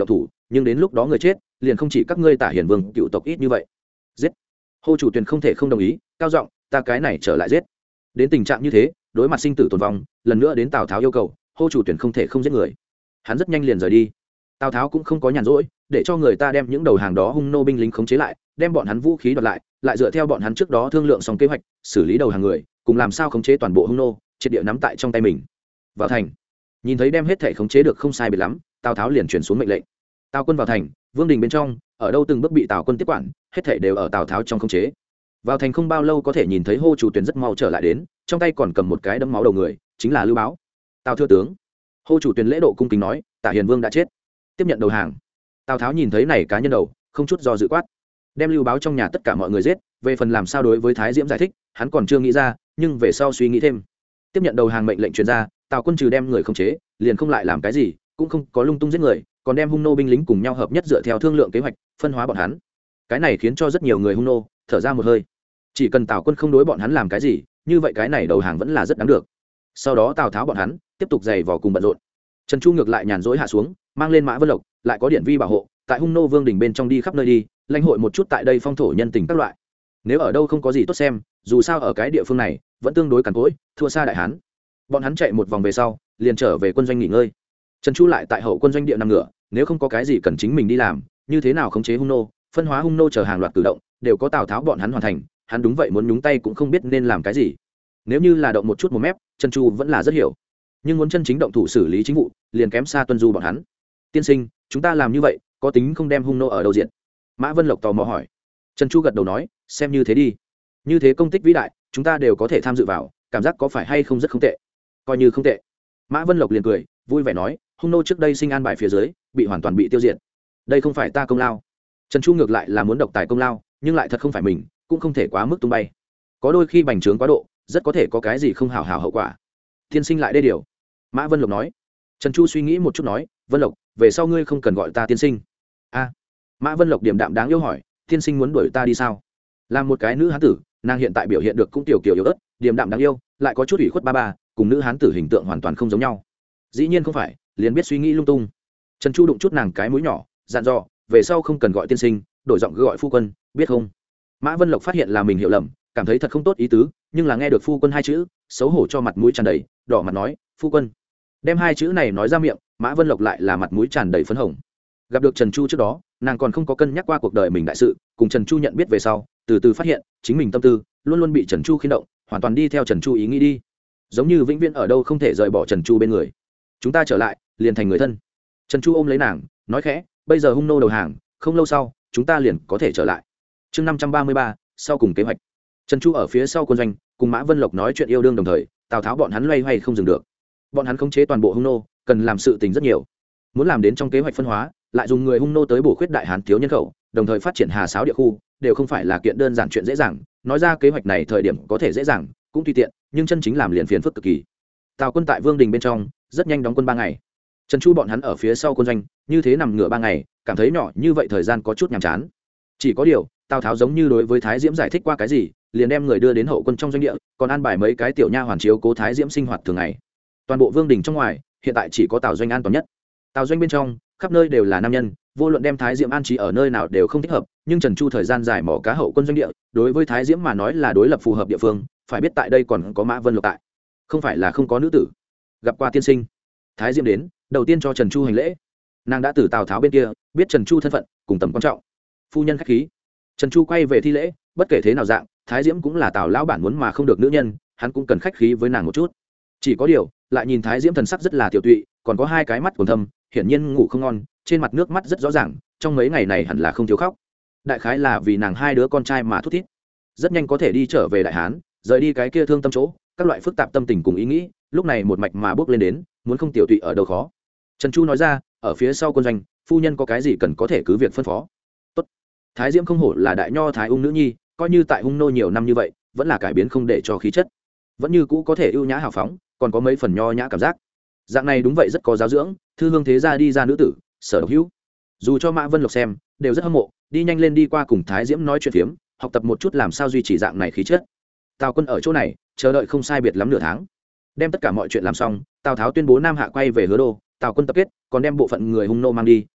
Speaker 1: nhưng đến lúc đó người chết liền không chỉ các ngươi Tả Hiền Vương cựu tộc ít như vậy. Giết! Hô Chủ Tuyền không thể không đồng ý, cao giọng, ta cái này trở lại giết. Đến tình trạng như thế, đối mặt sinh tử tồn vong, lần nữa đến Tào Tháo yêu cầu, Hô Chủ Tuyền không thể không giết người. Hắn rất nhanh liền rời đi. Tào Tháo cũng không có nhàn rỗi, để cho người ta đem những đầu hàng đó hung nô binh lính khống chế lại, đem bọn hắn vũ khí đoạt lại, lại dựa theo bọn hắn trước đó thương lượng xong kế hoạch, xử lý đầu hàng người, cùng làm sao khống chế toàn bộ hung nô, triệt địa nắm tại trong tay mình. Vào thành, nhìn thấy đem hết thể khống chế được không sai biệt lắm, Tào Tháo liền truyền xuống mệnh lệnh. Tào quân vào thành, vương đình bên trong, ở đâu từng bước bị Tào quân tiếp quản, hết thể đều ở Tào Tháo trong khống chế. Vào thành không bao lâu có thể nhìn thấy Hô Chủ Tuyền rất mau trở lại đến, trong tay còn cầm một cái đấm máu đầu người, chính là Lưu Báo. Tào thưa tướng. Hô Chủ Tuyền lễ độ cung kính nói, Tả Hiền Vương đã chết, tiếp nhận đầu hàng. Tào Tháo nhìn thấy này cá nhân đầu, không chút do dự quát, đem Lưu Báo trong nhà tất cả mọi người giết. Về phần làm sao đối với Thái Diễm giải thích, hắn còn chưa nghĩ ra, nhưng về sau suy nghĩ thêm. Tiếp nhận đầu hàng mệnh lệnh truyền ra, Tào quân trừ đem người khống chế, liền không lại làm cái gì, cũng không có lung tung giết người, còn đem hung nô binh lính cùng nhau hợp nhất dựa theo thương lượng kế hoạch, phân hóa bọn hắn. Cái này khiến cho rất nhiều người hung nô thở ra một hơi. Chỉ cần Tào quân không đối bọn hắn làm cái gì, như vậy cái này đầu hàng vẫn là rất đáng được. Sau đó Tào Tháo bọn hắn tiếp tục giày vò cùng bận rộn. Trần Chu ngược lại nhàn rỗi hạ xuống, mang lên Mã Vân Lộc, lại có điện vi bảo hộ, tại hung nô vương đình bên trong đi khắp nơi đi, lãnh hội một chút tại đây phong thổ nhân tình các loại. Nếu ở đâu không có gì tốt xem, dù sao ở cái địa phương này vẫn tương đối cằn cỗi, thua xa đại hán. Bọn hắn chạy một vòng về sau, liền trở về quân doanh nghỉ ngơi. Trần Chu lại tại hậu quân doanh địa nằm ngửa, nếu không có cái gì cần chính mình đi làm, như thế nào khống chế hung nô, phân hóa hung nô chờ hàng loạt cử động, đều có Tào Tháo bọn hắn hoàn thành, hắn đúng vậy muốn nhúng tay cũng không biết nên làm cái gì. Nếu như là động một chút một mép, Trần Chu vẫn là rất hiểu, nhưng muốn chân chính động thủ xử lý chính vụ, liền kém xa Tuân Du bọn hắn. Tiên sinh, chúng ta làm như vậy, có tính không đem hung nô ở đâu diện? Mã Vân Lộc tò mò hỏi. Trần Chu gật đầu nói, xem như thế đi. Như thế công tích vĩ đại, chúng ta đều có thể tham dự vào, cảm giác có phải hay không rất không tệ. Coi như không tệ. Mã Vân Lộc liền cười, vui vẻ nói, hung nô trước đây sinh an bài phía dưới, bị hoàn toàn bị tiêu diệt. Đây không phải ta công lao. Trần Chu ngược lại là muốn độc tài công lao, nhưng lại thật không phải mình, cũng không thể quá mức tung bay. Có đôi khi bành trướng quá độ, rất có thể có cái gì không hảo hảo hậu quả. Tiên sinh lại đê điều. Mã Vân Lộc nói. Trần Chu suy nghĩ một chút nói, Vân Lộc, về sau ngươi không cần gọi ta tiên sinh. A. Mã Vân Lộc điềm đạm đáng yêu hỏi, tiên sinh muốn đuổi ta đi sao? Làm một cái nữ hán tử, nàng hiện tại biểu hiện được cũng tiểu kiểu yếu ớt, điềm đạm đáng yêu, lại có chút ủy khuất ba ba, cùng nữ hán tử hình tượng hoàn toàn không giống nhau. Dĩ nhiên không phải, liền biết suy nghĩ lung tung. Trần Chu đụng chút nàng cái mũi nhỏ, dặn dò, về sau không cần gọi tiên sinh, đổi giọng gọi phu quân, biết không? Mã Vân Lộc phát hiện là mình hiểu lầm, cảm thấy thật không tốt ý tứ, nhưng là nghe được phu quân hai chữ, xấu hổ cho mặt mũi tràn đầy, đỏ mặt nói, phu quân. Đem hai chữ này nói ra miệng, Mã Vân Lộc lại là mặt mũi tràn đầy phấn hồng. Gặp được Trần Chu trước đó, nàng còn không có cân nhắc qua cuộc đời mình đại sự, cùng Trần Chu nhận biết về sau, từ từ phát hiện chính mình tâm tư luôn luôn bị Trần Chu khiến động, hoàn toàn đi theo Trần Chu ý nghĩ đi, giống như vĩnh viễn ở đâu không thể rời bỏ Trần Chu bên người. Chúng ta trở lại, liền thành người thân. Trần Chu ôm lấy nàng, nói khẽ, bây giờ hung nô đầu hàng, không lâu sau, chúng ta liền có thể trở lại. Chương 533, sau cùng kế hoạch. Trần Chu ở phía sau quân doanh, cùng Mã Vân Lộc nói chuyện yêu đương đồng thời, Tào Tháo bọn hắn loay hoay không dừng được. Bọn hắn khống chế toàn bộ hung nô, cần làm sự tình rất nhiều. Muốn làm đến trong kế hoạch phân hóa, lại dùng người hung nô tới bổ khuyết đại hán thiếu nhân khẩu, đồng thời phát triển Hà Sáo địa khu, đều không phải là kiện đơn giản chuyện dễ dàng. Nói ra kế hoạch này thời điểm có thể dễ dàng, cũng tùy tiện, nhưng chân chính làm liền phiền phức cực kỳ. Tào quân tại Vương đình bên trong, rất nhanh đóng quân 3 ngày. Trần Chu bọn hắn ở phía sau quân doanh, như thế nằm ngửa 3 ngày, cảm thấy nhỏ như vậy thời gian có chút nhàm chán. Chỉ có điều, Tào Tháo giống như đối với Thái Diễm giải thích qua cái gì, liền đem người đưa đến hậu quân trong doanh địa, còn an bài mấy cái tiểu nha hoàn chiếu cố Thái Diễm sinh hoạt thường ngày. Toàn bộ Vương đình trong ngoài, hiện tại chỉ có Tào doanh an toàn nhất. Tào doanh bên trong, khắp nơi đều là nam nhân, vô luận đem Thái Diễm an trí ở nơi nào đều không thích hợp, nhưng Trần Chu thời gian dài mỏ cá hậu quân doanh địa, đối với Thái Diễm mà nói là đối lập phù hợp địa phương, phải biết tại đây còn có Mã Vân Lộc tại, không phải là không có nữ tử. Gặp qua tiên sinh. Thái Diễm đến, đầu tiên cho Trần Chu hành lễ. Nàng đã từ Tào Tháo bên kia biết Trần Chu thân phận cùng tầm quan trọng. Phu nhân khách khí. Trần Chu quay về thi lễ, bất kể thế nào dạng, Thái Diễm cũng là Tào lão bản muốn mà không được nữ nhân, hắn cũng cần khách khí với nàng một chút. Chỉ có điều, lại nhìn Thái Diễm thần sắc rất là tiểu tụy, còn có hai cái mắt còn thâm, hiển nhiên ngủ không ngon, trên mặt nước mắt rất rõ ràng, trong mấy ngày này hẳn là không thiếu khóc. Đại khái là vì nàng hai đứa con trai mà thút thít. Rất nhanh có thể đi trở về Đại Hán, rời đi cái kia thương tâm chỗ, các loại phức tạp tâm tình cùng ý nghĩ, lúc này một mạch mà bước lên đến, muốn không tiểu tụy ở đâu khó. Trần Chu nói ra, ở phía sau quân doanh, phu nhân có cái gì cần có thể cứ việc phân phó. Tốt. Thái Diễm không hổ là đại nho thái ung nữ nhi, coi như tại hung nô nhiều năm như vậy, vẫn là cải biến không để cho khí chất, vẫn như cũ có thể ưu nhã hào phóng, còn có mấy phần nho nhã cảm giác. Dạng này đúng vậy rất có giáo dưỡng, thư hương thế gia đi ra nữ tử, sở độc hữu. Dù cho Mã Vân Lộc xem, đều rất hâm mộ, đi nhanh lên đi qua cùng Thái Diễm nói chuyện phiếm, học tập một chút làm sao duy trì dạng này khí chất. Tào quân ở chỗ này, chờ đợi không sai biệt lắm nửa tháng. Đem tất cả mọi chuyện làm xong, Tào Tháo tuyên bố Nam Hạ quay về Hứa Đô, Tào quân tập kết, còn đem bộ phận người hung nô mang đi,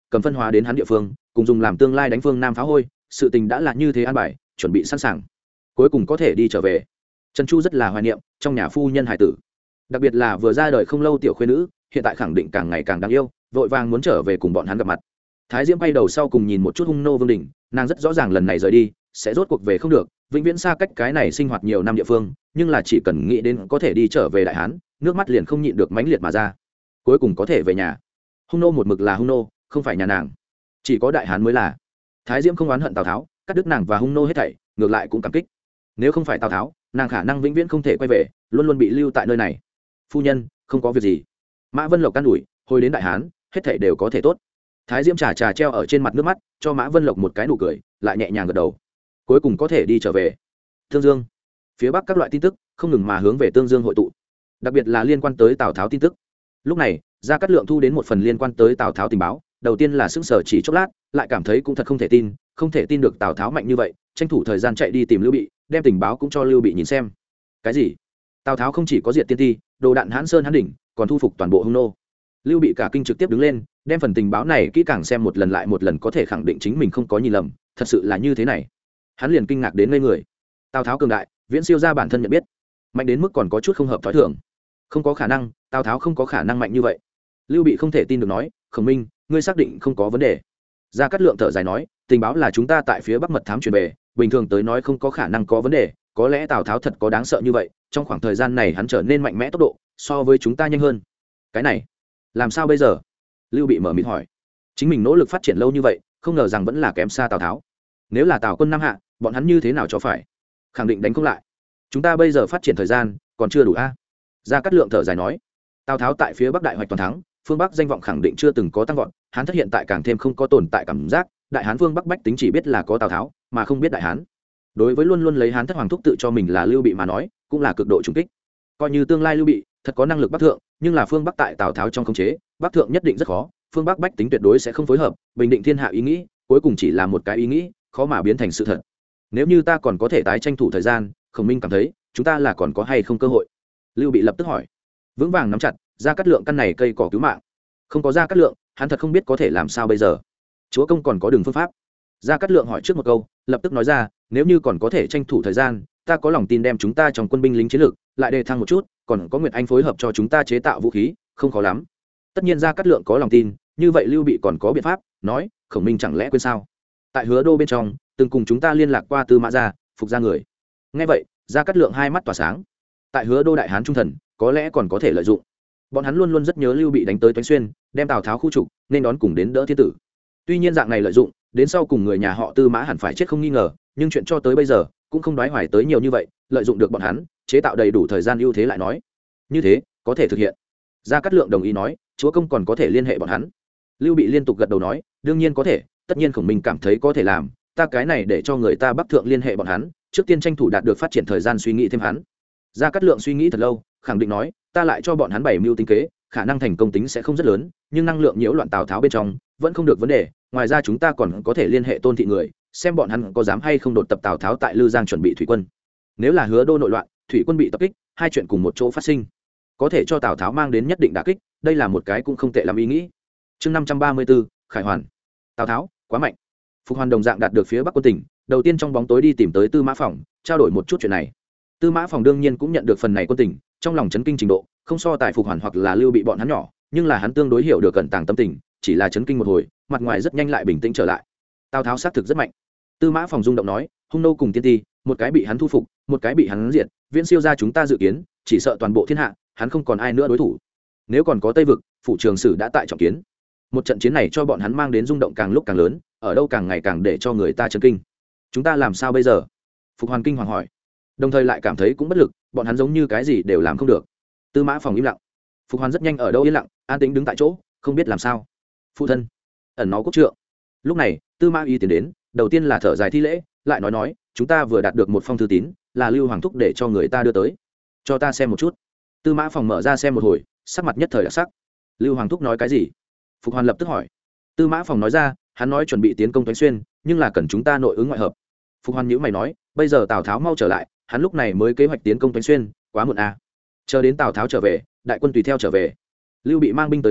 Speaker 1: cầm phân hóa đến hắn địa phương cùng dùng làm tương lai đánh phương nam phá hôi, sự tình đã là như thế an bài, chuẩn bị sẵn sàng, cuối cùng có thể đi trở về. Trần Chu rất là hoài niệm trong nhà phu nhân hải tử, đặc biệt là vừa ra đời không lâu tiểu khuê nữ, hiện tại khẳng định càng ngày càng đáng yêu, vội vàng muốn trở về cùng bọn hắn gặp mặt. Thái Diễm quay đầu sau cùng nhìn một chút Hung Nô Vương Đình, nàng rất rõ ràng lần này rời đi sẽ rốt cuộc về không được, vĩnh viễn xa cách cái này sinh hoạt nhiều năm địa phương, nhưng là chỉ cần nghĩ đến có thể đi trở về Đại Hán, nước mắt liền không nhịn được mãnh liệt mà ra. Cuối cùng có thể về nhà. Hung Nô một mực là Hung Nô, không phải nhà nàng, chỉ có Đại Hán mới là. Thái Diễm không oán hận Tào Tháo, cắt đứt nàng và Hung Nô hết thảy, ngược lại cũng cảm kích. Nếu không phải Tào Tháo, nàng khả năng vĩnh viễn không thể quay về, luôn luôn bị lưu tại nơi này. Phu nhân, không có việc gì. Mã Vân Lộc can ủi, hồi đến Đại Hán, hết thảy đều có thể tốt. Thái Diễm trà treo ở trên mặt nước mắt, cho Mã Vân Lộc một cái nụ cười, lại nhẹ nhàng gật đầu. Cuối cùng có thể đi trở về. Tương Dương, phía bắc các loại tin tức không ngừng mà hướng về Tương Dương hội tụ, đặc biệt là liên quan tới Tào Tháo tin tức. Lúc này, Gia Cát Lượng thu đến một phần liên quan tới Tào Tháo tình báo, đầu tiên là sững sờ chỉ chốc lát, lại cảm thấy cũng thật không thể tin được Tào Tháo mạnh như vậy, tranh thủ thời gian chạy đi tìm Lưu Bị, đem tình báo cũng cho Lưu Bị nhìn xem. Cái gì? Tào Tháo không chỉ có diệt tiên ti, đồ đạn Hán Sơn Hán đỉnh, còn thu phục toàn bộ Hung Nô. Lưu Bị cả kinh trực tiếp đứng lên, đem phần tình báo này kỹ càng xem một lần lại một lần, có thể khẳng định chính mình không có nhìn lầm, thật sự là như thế này. Hắn liền kinh ngạc đến ngây người. Tào Tháo cường đại, viễn siêu ra bản thân nhận biết, mạnh đến mức còn có chút không hợp thói thường. Không có khả năng, Tào Tháo không có khả năng mạnh như vậy. Lưu Bị không thể tin được nói, Khổng Minh, ngươi xác định không có vấn đề? Gia Cát Lượng thở dài nói, tình báo là chúng ta tại phía bắc mật thám truyền về, bình thường tới nói không có khả năng có vấn đề, có lẽ Tào Tháo thật có đáng sợ như vậy, trong khoảng thời gian này hắn trở nên mạnh mẽ tốc độ so với chúng ta nhanh hơn. Cái này làm sao bây giờ? Lưu Bị mở mịt hỏi. Chính mình nỗ lực phát triển lâu như vậy, không ngờ rằng vẫn là kém xa Tào Tháo. Nếu là Tào quân Nam hạ, bọn hắn như thế nào cho phải? Khẳng định đánh không lại. Chúng ta bây giờ phát triển thời gian còn chưa đủ a. Gia Cát Lượng thở dài nói. Tào Tháo tại phía bắc đại hoạch toàn thắng, phương bắc danh vọng khẳng định chưa từng có tăng vọt, Hán thất hiện tại càng thêm không có tồn tại cảm giác, Đại Hán phương bắc bách tính chỉ biết là có Tào Tháo, mà không biết Đại Hán. Đối với luôn luôn lấy Hán thất hoàng thúc tự cho mình là Lưu Bị mà nói, cũng là cực độ trùng kích. Coi như tương lai Lưu Bị thật có năng lực bắc thượng, nhưng là phương bắc tại Tào Tháo trong khống chế, bắc thượng nhất định rất khó, phương bắc bách tính tuyệt đối sẽ không phối hợp, bình định thiên hạ ý nghĩ cuối cùng chỉ là một cái ý nghĩ, khó mà biến thành sự thật. Nếu như ta còn có thể tái tranh thủ thời gian, Khổng Minh cảm thấy chúng ta là còn có hay không cơ hội? Lưu Bị lập tức hỏi. Vững vàng nắm chặt Gia Cát Lượng căn này cây cỏ cứu mạng. Không có Gia Cát Lượng, hắn thật không biết có thể làm sao bây giờ. Chúa công còn có đường phương pháp? Gia Cát Lượng hỏi trước một câu, lập tức nói ra, nếu như còn có thể tranh thủ thời gian, ta có lòng tin đem chúng ta trong quân binh lính chiến lược lại đề thăng một chút, còn có Nguyệt Anh phối hợp cho chúng ta chế tạo vũ khí, không khó lắm. Tất nhiên Gia Cát Lượng có lòng tin, như vậy Lưu Bị còn có biện pháp, nói, Khổng Minh chẳng lẽ quên sao? Tại Hứa Đô bên trong, từng cùng chúng ta liên lạc qua Tư Mã gia, phục gia người. Nghe vậy, Gia Cát Lượng hai mắt tỏa sáng. Tại Hứa Đô Đại Hán trung thần, có lẽ còn có thể lợi dụng. Bọn hắn luôn luôn rất nhớ Lưu Bị đánh tới Toánh Xuyên, đem Tào Tháo khu trục, nên đón cùng đến đỡ thiên tử. Tuy nhiên dạng này lợi dụng, đến sau cùng người nhà họ Tư Mã hẳn phải chết không nghi ngờ, nhưng chuyện cho tới bây giờ cũng không đoái hoài tới nhiều như vậy, lợi dụng được bọn hắn, chế tạo đầy đủ thời gian ưu thế lại nói, như thế có thể thực hiện. Gia Cát Lượng đồng ý nói, chúa công còn có thể liên hệ bọn hắn. Lưu Bị liên tục gật đầu nói, đương nhiên có thể, tất nhiên Khổng Minh cảm thấy có thể làm, ta cái này để cho người ta bắc thượng liên hệ bọn hắn, trước tiên tranh thủ đạt được phát triển thời gian suy nghĩ thêm hắn. Gia Cát Lượng suy nghĩ thật lâu, khẳng định nói, ta lại cho bọn hắn bày mưu tính kế, khả năng thành công tính sẽ không rất lớn, nhưng năng lượng nhiễu loạn Tào Tháo bên trong vẫn không được vấn đề. Ngoài ra chúng ta còn có thể liên hệ Tôn thị người, xem bọn hắn có dám hay không đột tập Tào Tháo tại Lư Giang chuẩn bị thủy quân. Nếu là Hứa Đô nội loạn, thủy quân bị tập kích, hai chuyện cùng một chỗ phát sinh, có thể cho Tào Tháo mang đến nhất định đả kích, đây là một cái cũng không tệ làm ý nghĩ. Chương 534, Khải Hoàn. Tào Tháo quá mạnh. Phục Hoàn đồng dạng đạt được phía Bắc quân tỉnh, đầu tiên trong bóng tối đi tìm tới Tư Mã Phỏng, trao đổi một chút chuyện này. Tư Mã Phỏng đương nhiên cũng nhận được phần này quân tỉnh, trong lòng chấn kinh trình độ không so tại Phục Hoàn hoặc là Lưu Bị bọn hắn nhỏ, nhưng là hắn tương đối hiểu được cẩn tàng tâm tình, chỉ là chấn kinh một hồi, mặt ngoài rất nhanh lại bình tĩnh trở lại. Tào Tháo xác thực rất mạnh. Tư Mã Phỏng rung động nói, Hung Nô cùng Tiên Ti, một cái bị hắn thu phục, một cái bị hắn diệt, viễn siêu ra chúng ta dự kiến, chỉ sợ toàn bộ thiên hạ, hắn không còn ai nữa đối thủ. Nếu còn có Tây vực, phủ Trường Sử đã tại trọng kiến. Một trận chiến này cho bọn hắn mang đến rung động càng lúc càng lớn, ở đâu càng ngày càng để cho người ta chấn kinh. Chúng ta làm sao bây giờ? Phục Hoàn kinh hoàng hỏi, đồng thời lại cảm thấy cũng bất lực, bọn hắn giống như cái gì đều làm không được. Tư Mã Phỏng im lặng. Phục Hoàn rất nhanh ở đâu yên lặng, an tĩnh đứng tại chỗ, không biết làm sao. Phụ thân, ẩn nó quốc trượng. Lúc này Tư Mã Y tiến đến, đầu tiên là thở dài thi lễ, lại nói chúng ta vừa đạt được một phong thư tín, là Lưu Hoàng thúc để cho người ta đưa tới, cho ta xem một chút. Tư Mã Phỏng mở ra xem một hồi, sắc mặt nhất thời đặc sắc. Lưu Hoàng thúc nói cái gì? Phục Hoàn lập tức hỏi. Tư Mã Phỏng nói ra, hắn nói chuẩn bị tiến công Toánh Xuyên, nhưng là cần chúng ta nội ứng ngoại hợp. Phục Hoàn nhíu mày nói, bây giờ Tào Tháo mau trở lại, hắn lúc này mới kế hoạch tiến công Toánh Xuyên, quá muộn à. Chờ đến Tào Tháo trở về, đại quân tùy theo trở về. Lưu Bị mang binh tới đánh,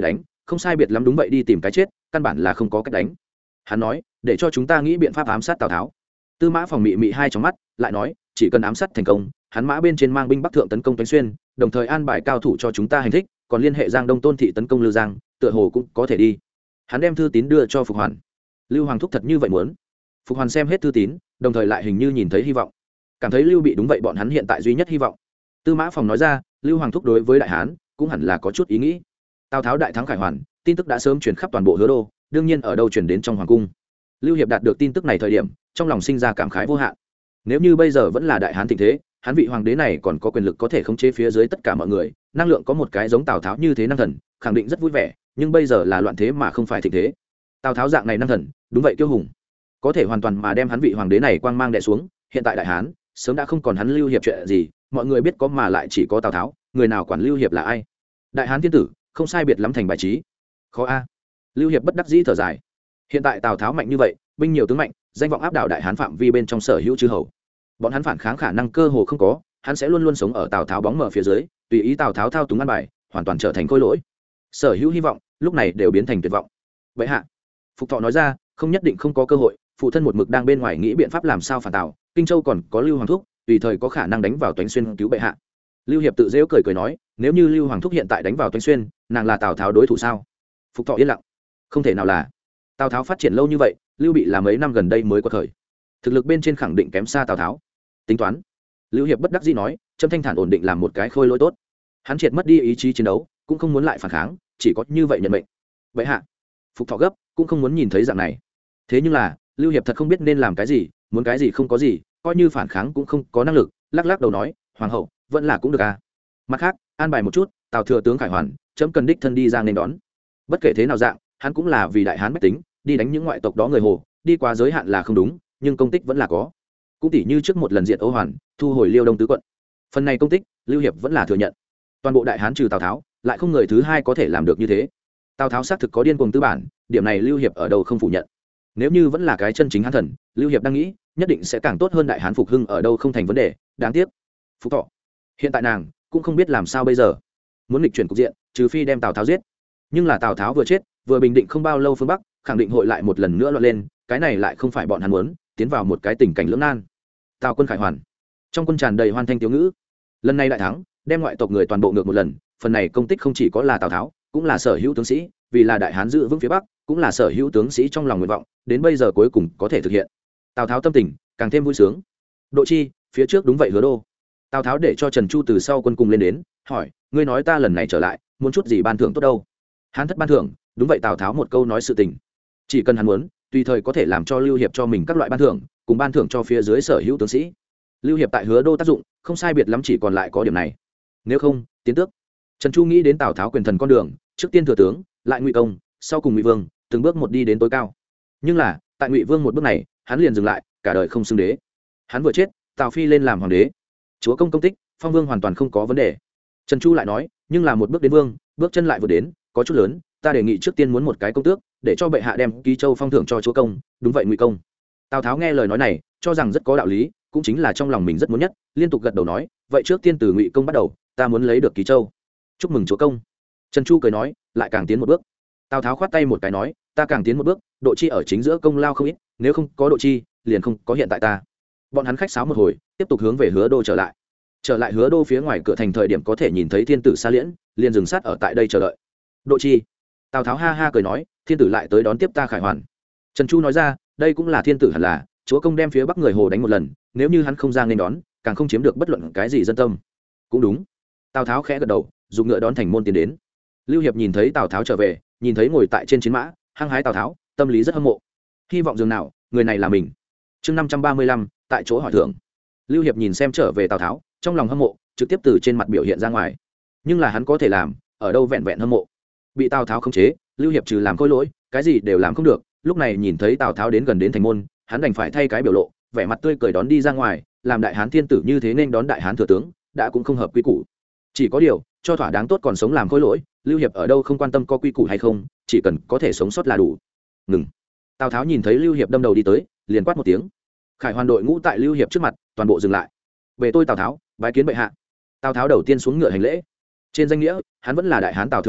Speaker 1: không sai biệt lắm, đúng vậy, đi tìm cái chết căn bản là không có cách đánh. Hắn nói, để cho chúng ta nghĩ biện pháp ám sát Tào Tháo. Tư Mã Phòng mị mị hai trong mắt lại nói, chỉ cần ám sát thành công, hắn mã bên trên mang binh bắc thượng tấn công Toánh Xuyên, đồng thời an bài cao thủ cho chúng ta hành thích, còn liên hệ Giang Đông Tôn thị tấn công Lư Giang, tựa hồ cũng có thể đi. Hắn đem thư tín đưa cho Phục Hoàn. Lưu Hoàng thúc thật như vậy muốn? Phục Hoàn xem hết thư tín, đồng thời lại hình như nhìn thấy hy vọng, cảm thấy Lưu Bị đúng vậy bọn hắn hiện tại duy nhất hy vọng. Tư Mã Phòng nói ra, Lưu Hoàng thúc đối với đại hán cũng hẳn là có chút ý nghĩ. Tào Tháo đại thắng Khải Hoàn, tin tức đã sớm truyền khắp toàn bộ Hứa Đô, đương nhiên ở đâu truyền đến trong hoàng cung. Lưu Hiệp đạt được tin tức này thời điểm, trong lòng sinh ra cảm khái vô hạn. Nếu như bây giờ vẫn là đại hán thịnh thế, hắn vị hoàng đế này còn có quyền lực có thể khống chế phía dưới tất cả mọi người, năng lượng có một cái giống Tào Tháo như thế năng thần, khẳng định rất vui vẻ, nhưng bây giờ là loạn thế mà không phải thịnh thế. Tào Tháo dạng này năng thần, đúng vậy kiêu hùng, có thể hoàn toàn mà đem hắn vị hoàng đế này quang mang đè xuống. Hiện tại đại hán sớm đã không còn hắn Lưu Hiệp chuyện gì, mọi người biết có mà lại chỉ có Tào Tháo, người nào quản Lưu Hiệp là ai? Đại hán thiên tử không sai biệt lắm thành bài trí, khó a. Lưu Hiệp bất đắc dĩ thở dài. Hiện tại Tào Tháo mạnh như vậy, binh nhiều tướng mạnh, danh vọng áp đảo đại hán phạm vi bên trong sở hữu chư hầu, bọn hắn phản kháng khả năng cơ hồ không có, hắn sẽ luôn luôn sống ở Tào Tháo bóng mờ phía dưới, tùy ý Tào Tháo thao túng an bài, hoàn toàn trở thành khôi lỗi. Sở hữu hy vọng lúc này đều biến thành tuyệt vọng. Vậy hạ, Phục Thọ nói ra, không nhất định không có cơ hội, phụ thân một mực đang bên ngoài nghĩ biện pháp làm sao phản Tào, Kinh Châu còn có Lưu Hoàng thúc, tùy thời có khả năng đánh vào Toánh Xuyên cứu bệ hạ. Lưu Hiệp tự giễu cười cười nói, nếu như Lưu Hoàng thúc hiện tại đánh vào Toánh Xuyên, nàng là Tào Tháo đối thủ sao? Phục Thọ yên lặng. Không thể nào là. Tào Tháo phát triển lâu như vậy, Lưu Bị là mấy năm gần đây mới có thời, thực lực bên trên khẳng định kém xa Tào Tháo. Tính toán. Lưu Hiệp bất đắc dĩ nói, Trâm Thanh Thản ổn định làm một cái khôi lỗi tốt. Hắn triệt mất đi ý chí chiến đấu, cũng không muốn lại phản kháng, chỉ có như vậy nhận mệnh. Vậy hạ, Phục Thọ gấp, cũng không muốn nhìn thấy dạng này. Thế nhưng là, Lưu Hiệp thật không biết nên làm cái gì, muốn cái gì không có gì, coi như phản kháng cũng không có năng lực, lắc lắc đầu nói, hoàng hậu, vẫn là cũng được à. Mặt khác, an bài một chút, Tào thừa tướng Khải Hoàn, chấm cần đích thân đi ra nên đón. Bất kể thế nào dạng, hắn cũng là vì đại hán bách tính, đi đánh những ngoại tộc đó người Hồ, đi qua giới hạn là không đúng, nhưng công tích vẫn là có. Cũng tỷ như trước một lần diện Âu Hoàn, thu hồi Liêu Đông tứ quận. Phần này công tích, Lưu Hiệp vẫn là thừa nhận. Toàn bộ đại hán trừ Tào Tháo, lại không người thứ hai có thể làm được như thế. Tào Tháo xác thực có điên cuồng tư bản, điểm này Lưu Hiệp ở đâu không phủ nhận. Nếu như vẫn là cái chân chính hán thần, Lưu Hiệp đang nghĩ, nhất định sẽ càng tốt hơn đại hán phục hưng ở đâu không thành vấn đề, đáng tiếc. Phúc Thọ, hiện tại nàng cũng không biết làm sao bây giờ. Muốn nghịch chuyển cục diện, trừ phi đem Tào Tháo giết. Nhưng là Tào Tháo vừa chết, vừa bình định không bao lâu phương Bắc, khẳng định hội lại một lần nữa loạn lên, cái này lại không phải bọn hắn muốn, tiến vào một cái tình cảnh lưỡng nan. Tào quân Khải Hoàn, trong quân tràn đầy hoan thanh tiếu ngữ. Lần này đại thắng, đem ngoại tộc người toàn bộ ngược một lần, phần này công tích không chỉ có là Tào Tháo, cũng là sở hữu tướng sĩ, vì là đại hán giữ vững phía Bắc, cũng là sở hữu tướng sĩ trong lòng nguyện vọng, đến bây giờ cuối cùng có thể thực hiện. Tào Tháo tâm tình càng thêm vui sướng. Độ chi, phía trước đúng vậy Hứa Đô. Tào Tháo để cho Trần Chu từ sau quân cùng lên đến, hỏi, ngươi nói ta lần này trở lại, muốn chút gì ban thưởng tốt đâu? Hán thất ban thưởng, đúng vậy Tào Tháo một câu nói sự tình. Chỉ cần hắn muốn, tùy thời có thể làm cho Lưu Hiệp cho mình các loại ban thưởng, cùng ban thưởng cho phía dưới sở hữu tướng sĩ. Lưu Hiệp tại Hứa Đô tác dụng, không sai biệt lắm chỉ còn lại có điểm này. Nếu không, tiến tước. Trần Chu nghĩ đến Tào Tháo quyền thần con đường, trước tiên thừa tướng, lại ngụy công, sau cùng ngụy vương, từng bước một đi đến tối cao. Nhưng là, tại ngụy vương một bước này, hắn liền dừng lại, cả đời không xưng đế. Hắn vừa chết, Tào Phi lên làm hoàng đế. Chúa công công tích, phong vương hoàn toàn không có vấn đề. Trần Chu lại nói, nhưng là một bước đến vương, bước chân lại vừa đến, có chút lớn, ta đề nghị trước tiên muốn một cái công tước, để cho bệ hạ đem Ký Châu phong thưởng cho chúa công, đúng vậy ngụy công. Tào Tháo nghe lời nói này, cho rằng rất có đạo lý, cũng chính là trong lòng mình rất muốn nhất, liên tục gật đầu nói, vậy trước tiên từ ngụy công bắt đầu, ta muốn lấy được Ký Châu. Chúc mừng chúa công. Trần Chu cười nói, lại càng tiến một bước. Tào Tháo khoát tay một cái nói, ta càng tiến một bước, Độ Chi ở chính giữa công lao không ít, nếu không có Độ Chi, liền không có hiện tại ta. Bọn hắn khách sáo một hồi, tiếp tục hướng về Hứa Đô trở lại. Trở lại Hứa Đô phía ngoài cửa thành thời điểm có thể nhìn thấy thiên tử Sa Liễn, liền dừng sát ở tại đây chờ đợi. Độ Chi. Tào Tháo ha ha cười nói, thiên tử lại tới đón tiếp ta Khải Hoàn. Trần Chu nói ra, đây cũng là thiên tử hẳn là, chúa công đem phía bắc người Hồ đánh một lần, nếu như hắn không ra nên đón, càng không chiếm được bất luận cái gì dân tâm. Cũng đúng. Tào Tháo khẽ gật đầu, dùng ngựa đón thành môn tiến đến. Lưu Hiệp nhìn thấy Tào Tháo trở về, nhìn thấy ngồi tại trên chiến mã, hăng hái Tào Tháo, tâm lý rất hâm mộ. Hy vọng dường nào, người này là mình. Chương 535, tại chỗ hỏi thưởng. Lưu Hiệp nhìn xem trở về Tào Tháo, trong lòng hâm mộ, trực tiếp từ trên mặt biểu hiện ra ngoài. Nhưng là hắn có thể làm, ở đâu vẹn vẹn hâm mộ. Bị Tào Tháo khống chế, Lưu Hiệp trừ làm khôi lỗi, cái gì đều làm không được. Lúc này nhìn thấy Tào Tháo đến gần đến thành môn, hắn đành phải thay cái biểu lộ, vẻ mặt tươi cười đón đi ra ngoài, làm đại hán thiên tử như thế nên đón đại hán thừa tướng, đã cũng không hợp quy củ. Chỉ có điều, cho thỏa đáng tốt còn sống làm khôi lỗi, Lưu Hiệp ở đâu không quan tâm có quy củ hay không, chỉ cần có thể sống sót là đủ. Ngừng. Tào Tháo nhìn thấy Lưu Hiệp đâm đầu đi tới, liền quát một tiếng. Khải Hoàn đội ngũ tại Lưu Hiệp trước mặt, toàn bộ dừng lại. Về tôi Tào Tháo, bái kiến bệ hạ. Tào Tháo đầu tiên xuống ngựa hành lễ. Trên danh nghĩa, hắn vẫn là đại hán Tào thừa tướng,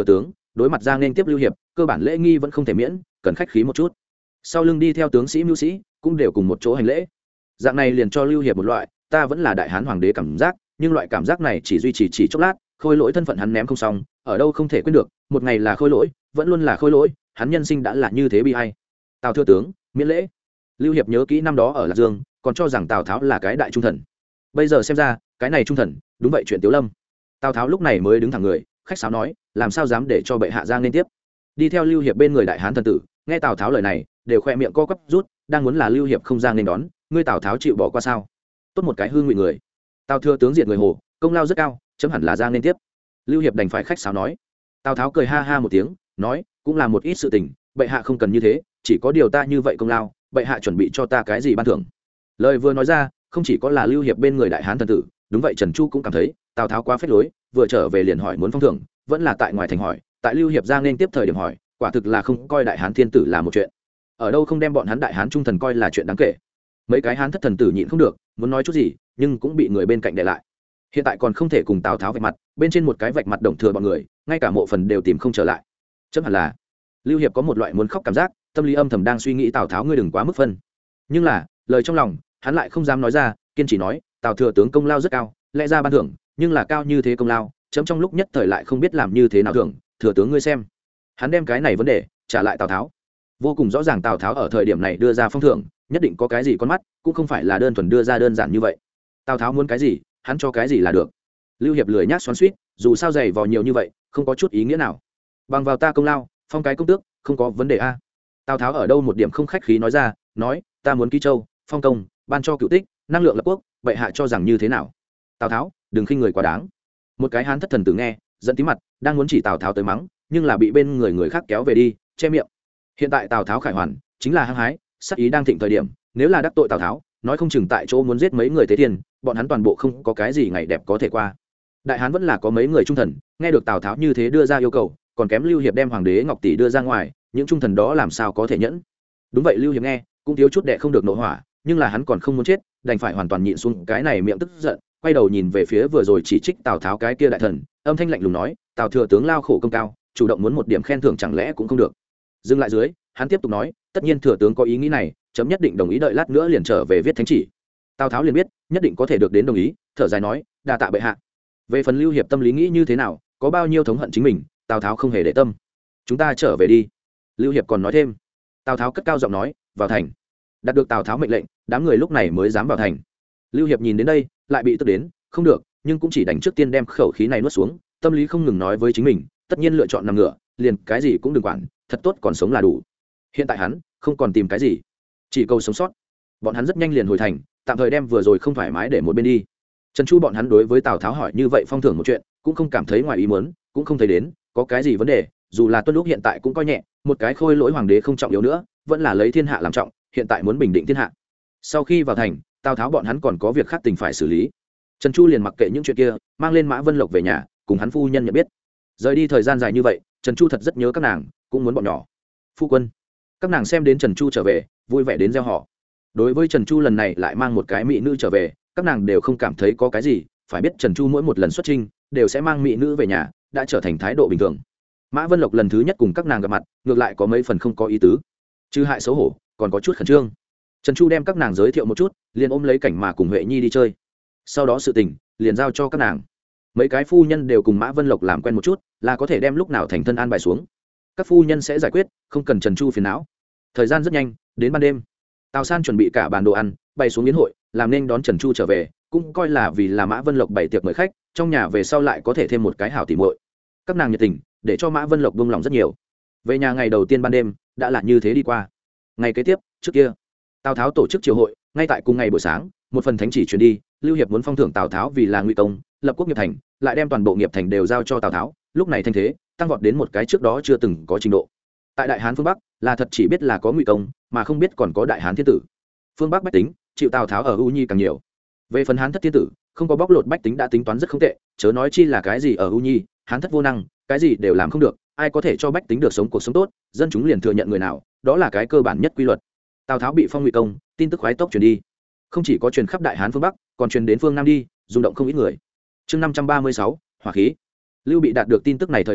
Speaker 1: đối mặt ra nên tiếp lưu hiệp cơ bản lễ nghi vẫn không thể miễn, cần khách khí một chút. Sau lưng đi theo tướng sĩ mưu sĩ cũng đều cùng một chỗ hành lễ. Dạng này liền cho lưu hiệp một loại ta vẫn là đại hán hoàng đế cảm giác, nhưng loại cảm giác này chỉ duy trì chỉ chốc lát, khôi lỗi thân phận hắn ném không xong, ở đâu không thể quên được, một ngày là khôi lỗi, vẫn luôn là khôi lỗi, hắn nhân sinh đã là như thế bi ai. Tào thưa tướng, miễn lễ. Lưu hiệp nhớ kỹ năm đó ở Lạc Dương, còn cho rằng Tào Tháo là cái đại trung thần. Bây giờ xem ra, cái này trung thần, đúng vậy chuyện Tiếu Lâm. Tào Tháo lúc này mới đứng thẳng người, khách sáo nói, làm sao dám để cho bệ hạ giang lên tiếp. Đi theo Lưu hiệp bên người đại hán thần tử, nghe Tào Tháo lời này, đều khoe miệng co quắp rút, đang muốn là Lưu hiệp không giang nên đón, ngươi Tào Tháo chịu bỏ qua sao? Tốt một cái hư ngụy người. Tào thưa tướng diệt người Hồ, công lao rất cao, chấm hẳn là giang nên tiếp. Lưu hiệp đành phải khách sáo nói. Tào Tháo cười ha ha một tiếng, nói, cũng là một ít sự tình, bệ hạ không cần như thế, chỉ có điều ta như vậy công lao, bệ hạ chuẩn bị cho ta cái gì ban thưởng. Lời vừa nói ra, không chỉ có là Lưu hiệp bên người đại hán thần tử, đúng vậy Trần Chu cũng cảm thấy Tào Tháo quá phết lối, vừa trở về liền hỏi muốn phong thưởng, vẫn là tại ngoài thành hỏi, tại Lưu hiệp giang nên tiếp thời điểm hỏi, quả thực là không coi đại hán thiên tử là một chuyện. Ở đâu không đem bọn hắn đại hán trung thần coi là chuyện đáng kể. Mấy cái hán thất thần tử nhịn không được, muốn nói chút gì, nhưng cũng bị người bên cạnh đè lại. Hiện tại còn không thể cùng Tào Tháo vạch mặt, bên trên một cái vạch mặt đồng thừa bọn người, ngay cả mộ phần đều tìm không trở lại. Chấm hẳn là. Lưu hiệp có một loại muốn khóc cảm giác, tâm lý âm thầm đang suy nghĩ Tào Tháo ngươi đừng quá mức phân. Nhưng là, lời trong lòng, hắn lại không dám nói ra, kiên trì nói, Tào thừa tướng công lao rất cao, lẽ ra ban thưởng, nhưng là cao như thế công lao, chấm trong lúc nhất thời lại không biết làm như thế nào thưởng, thừa tướng ngươi xem. Hắn đem cái này vấn đề trả lại Tào Tháo. Vô cùng rõ ràng Tào Tháo ở thời điểm này đưa ra phong thưởng, nhất định có cái gì con mắt, cũng không phải là đơn thuần đưa ra đơn giản như vậy. Tào Tháo muốn cái gì, hắn cho cái gì là được. Lưu hiệp lười nhác xoắn xuýt, dù sao dày vò nhiều như vậy, không có chút ý nghĩa nào. Bằng vào ta công lao, phong cái công tước, không có vấn đề a. Tào Tháo ở đâu một điểm không khách khí nói ra, nói, ta muốn ký châu, phong công, ban cho cựu tích, năng lượng lập quốc, bệ hạ cho rằng như thế nào? Tào Tháo, đừng khinh người quá đáng. Một cái hán thất thần tử nghe, giận tí mặt, đang muốn chỉ Tào Tháo tới mắng, nhưng là bị bên người khác kéo về đi, che miệng. Hiện tại Tào Tháo khải hoàn, chính là hăng hái, sắc ý đang thịnh thời điểm, nếu là đắc tội Tào Tháo, nói không chừng tại chỗ muốn giết mấy người tế thiên, bọn hắn toàn bộ không có cái gì ngày đẹp có thể qua. Đại hán vẫn là có mấy người trung thần, nghe được Tào Tháo như thế đưa ra yêu cầu, còn kém Lưu hiệp đem hoàng đế Ngọc Tỷ đưa ra ngoài, những trung thần đó làm sao có thể nhẫn. Đúng vậy, Lưu hiệp nghe cũng thiếu chút đệ không được nộ hỏa, nhưng là hắn còn không muốn chết, đành phải hoàn toàn nhịn xuống cái này miệng tức giận, quay đầu nhìn về phía vừa rồi chỉ trích Tào Tháo cái kia đại thần, âm thanh lạnh lùng nói, Tào thừa tướng lao khổ công cao, chủ động muốn một điểm khen thưởng chẳng lẽ cũng không được. Dừng lại dưới, hắn tiếp tục nói, tất nhiên thừa tướng có ý nghĩ này, chấm nhất định đồng ý, đợi lát nữa liền trở về viết thánh chỉ. Tào Tháo liền biết nhất định có thể được đến đồng ý, thở dài nói, đa tạ bệ hạ. Về phần Lưu hiệp tâm lý nghĩ như thế nào, có bao nhiêu thống hận chính mình, Tào Tháo không hề để tâm. Chúng ta trở về đi. Lưu hiệp còn nói thêm. Tào Tháo cất cao giọng nói, vào thành. Đạt được Tào Tháo mệnh lệnh, đám người lúc này mới dám vào thành. Lưu hiệp nhìn đến đây, lại bị tức đến, không được, nhưng cũng chỉ đành trước tiên đem khẩu khí này nuốt xuống, tâm lý không ngừng nói với chính mình, tất nhiên lựa chọn nằm ngựa, liền cái gì cũng đừng quản, thật tốt còn sống là đủ. Hiện tại hắn không còn tìm cái gì, chỉ cầu sống sót. Bọn hắn rất nhanh liền hồi thành, tạm thời đem vừa rồi không thoải mái để một bên đi. Trần Chu bọn hắn đối với Tào Tháo hỏi như vậy phong thưởng một chuyện, cũng không cảm thấy ngoài ý muốn, cũng không thấy đến có cái gì vấn đề, dù là Tuân Lúc hiện tại cũng coi nhẹ, một cái khôi lỗi hoàng đế không trọng yếu nữa, vẫn là lấy thiên hạ làm trọng, hiện tại muốn bình định thiên hạ. Sau khi vào thành, Tào Tháo bọn hắn còn có việc khác tình phải xử lý. Trần Chu liền mặc kệ những chuyện kia, mang lên Mã Vân Lộc về nhà, cùng hắn phu nhân nhận biết. Rời đi thời gian dài như vậy, Trần Chu thật rất nhớ các nàng, cũng muốn bọn nhỏ. Phu quân. Các nàng xem đến Trần Chu trở về, vui vẻ đến reo hò. Đối với Trần Chu lần này lại mang một cái mỹ nữ trở về, các nàng đều không cảm thấy có cái gì, phải biết Trần Chu mỗi một lần xuất chinh đều sẽ mang mỹ nữ về nhà, đã trở thành thái độ bình thường. Mã Vân Lộc lần thứ nhất cùng các nàng gặp mặt, ngược lại có mấy phần không có ý tứ, chứ hại xấu hổ, còn có chút khẩn trương. Trần Chu đem các nàng giới thiệu một chút, liền ôm lấy Cảnh mà cùng Huệ Nhi đi chơi. Sau đó sự tình liền giao cho các nàng. Mấy cái phu nhân đều cùng Mã Vân Lộc làm quen một chút, là có thể đem lúc nào thành thân an bài xuống. Các phu nhân sẽ giải quyết, không cần Trần Chu phiền não. Thời gian rất nhanh, đến ban đêm, Tào San chuẩn bị cả bàn đồ ăn, bày xuống yến hội, làm nên đón Trần Chu trở về, cũng coi là vì là Mã Vân Lộc bày tiệc mời khách, trong nhà về sau lại có thể thêm một cái hảo tỉ muội. Các nàng nhiệt tình, để cho Mã Vân Lộc buông lòng rất nhiều. Về nhà ngày đầu tiên ban đêm, đã là như thế đi qua. Ngày kế tiếp, trước kia, Tào Tháo tổ chức triều hội, ngay tại cùng ngày buổi sáng, một phần thánh chỉ truyền đi, Lưu hiệp muốn phong thưởng Tào Tháo vì là ngụy công, lập quốc nghiệp thành, lại đem toàn bộ nghiệp thành đều giao cho Tào Tháo, lúc này thanh thế tăng vọt đến một cái trước đó chưa từng có trình độ. Tại Đại Hán phương Bắc, là thật chỉ biết là có ngụy công, mà không biết còn có Đại Hán thiên tử. Phương Bắc bách tính chịu Tào Tháo ở U Nhi càng nhiều. Về phần Hán thất thiên tử, không có bóc lột bách tính đã tính toán rất không tệ, chớ nói chi là cái gì ở U Nhi, Hán thất vô năng, cái gì đều làm không được, ai có thể cho bách tính được sống cuộc sống tốt, dân chúng liền thừa nhận người nào, đó là cái cơ bản nhất quy luật. Tào Tháo bị phong ngụy công, tin tức khoái tốc truyền đi, không chỉ có truyền khắp Đại Hán phương Bắc, còn truyền đến phương Nam đi, rung động không ít người. Chương 536, hỏa khí. Lưu Bị đạt được tin tức này thời điểm,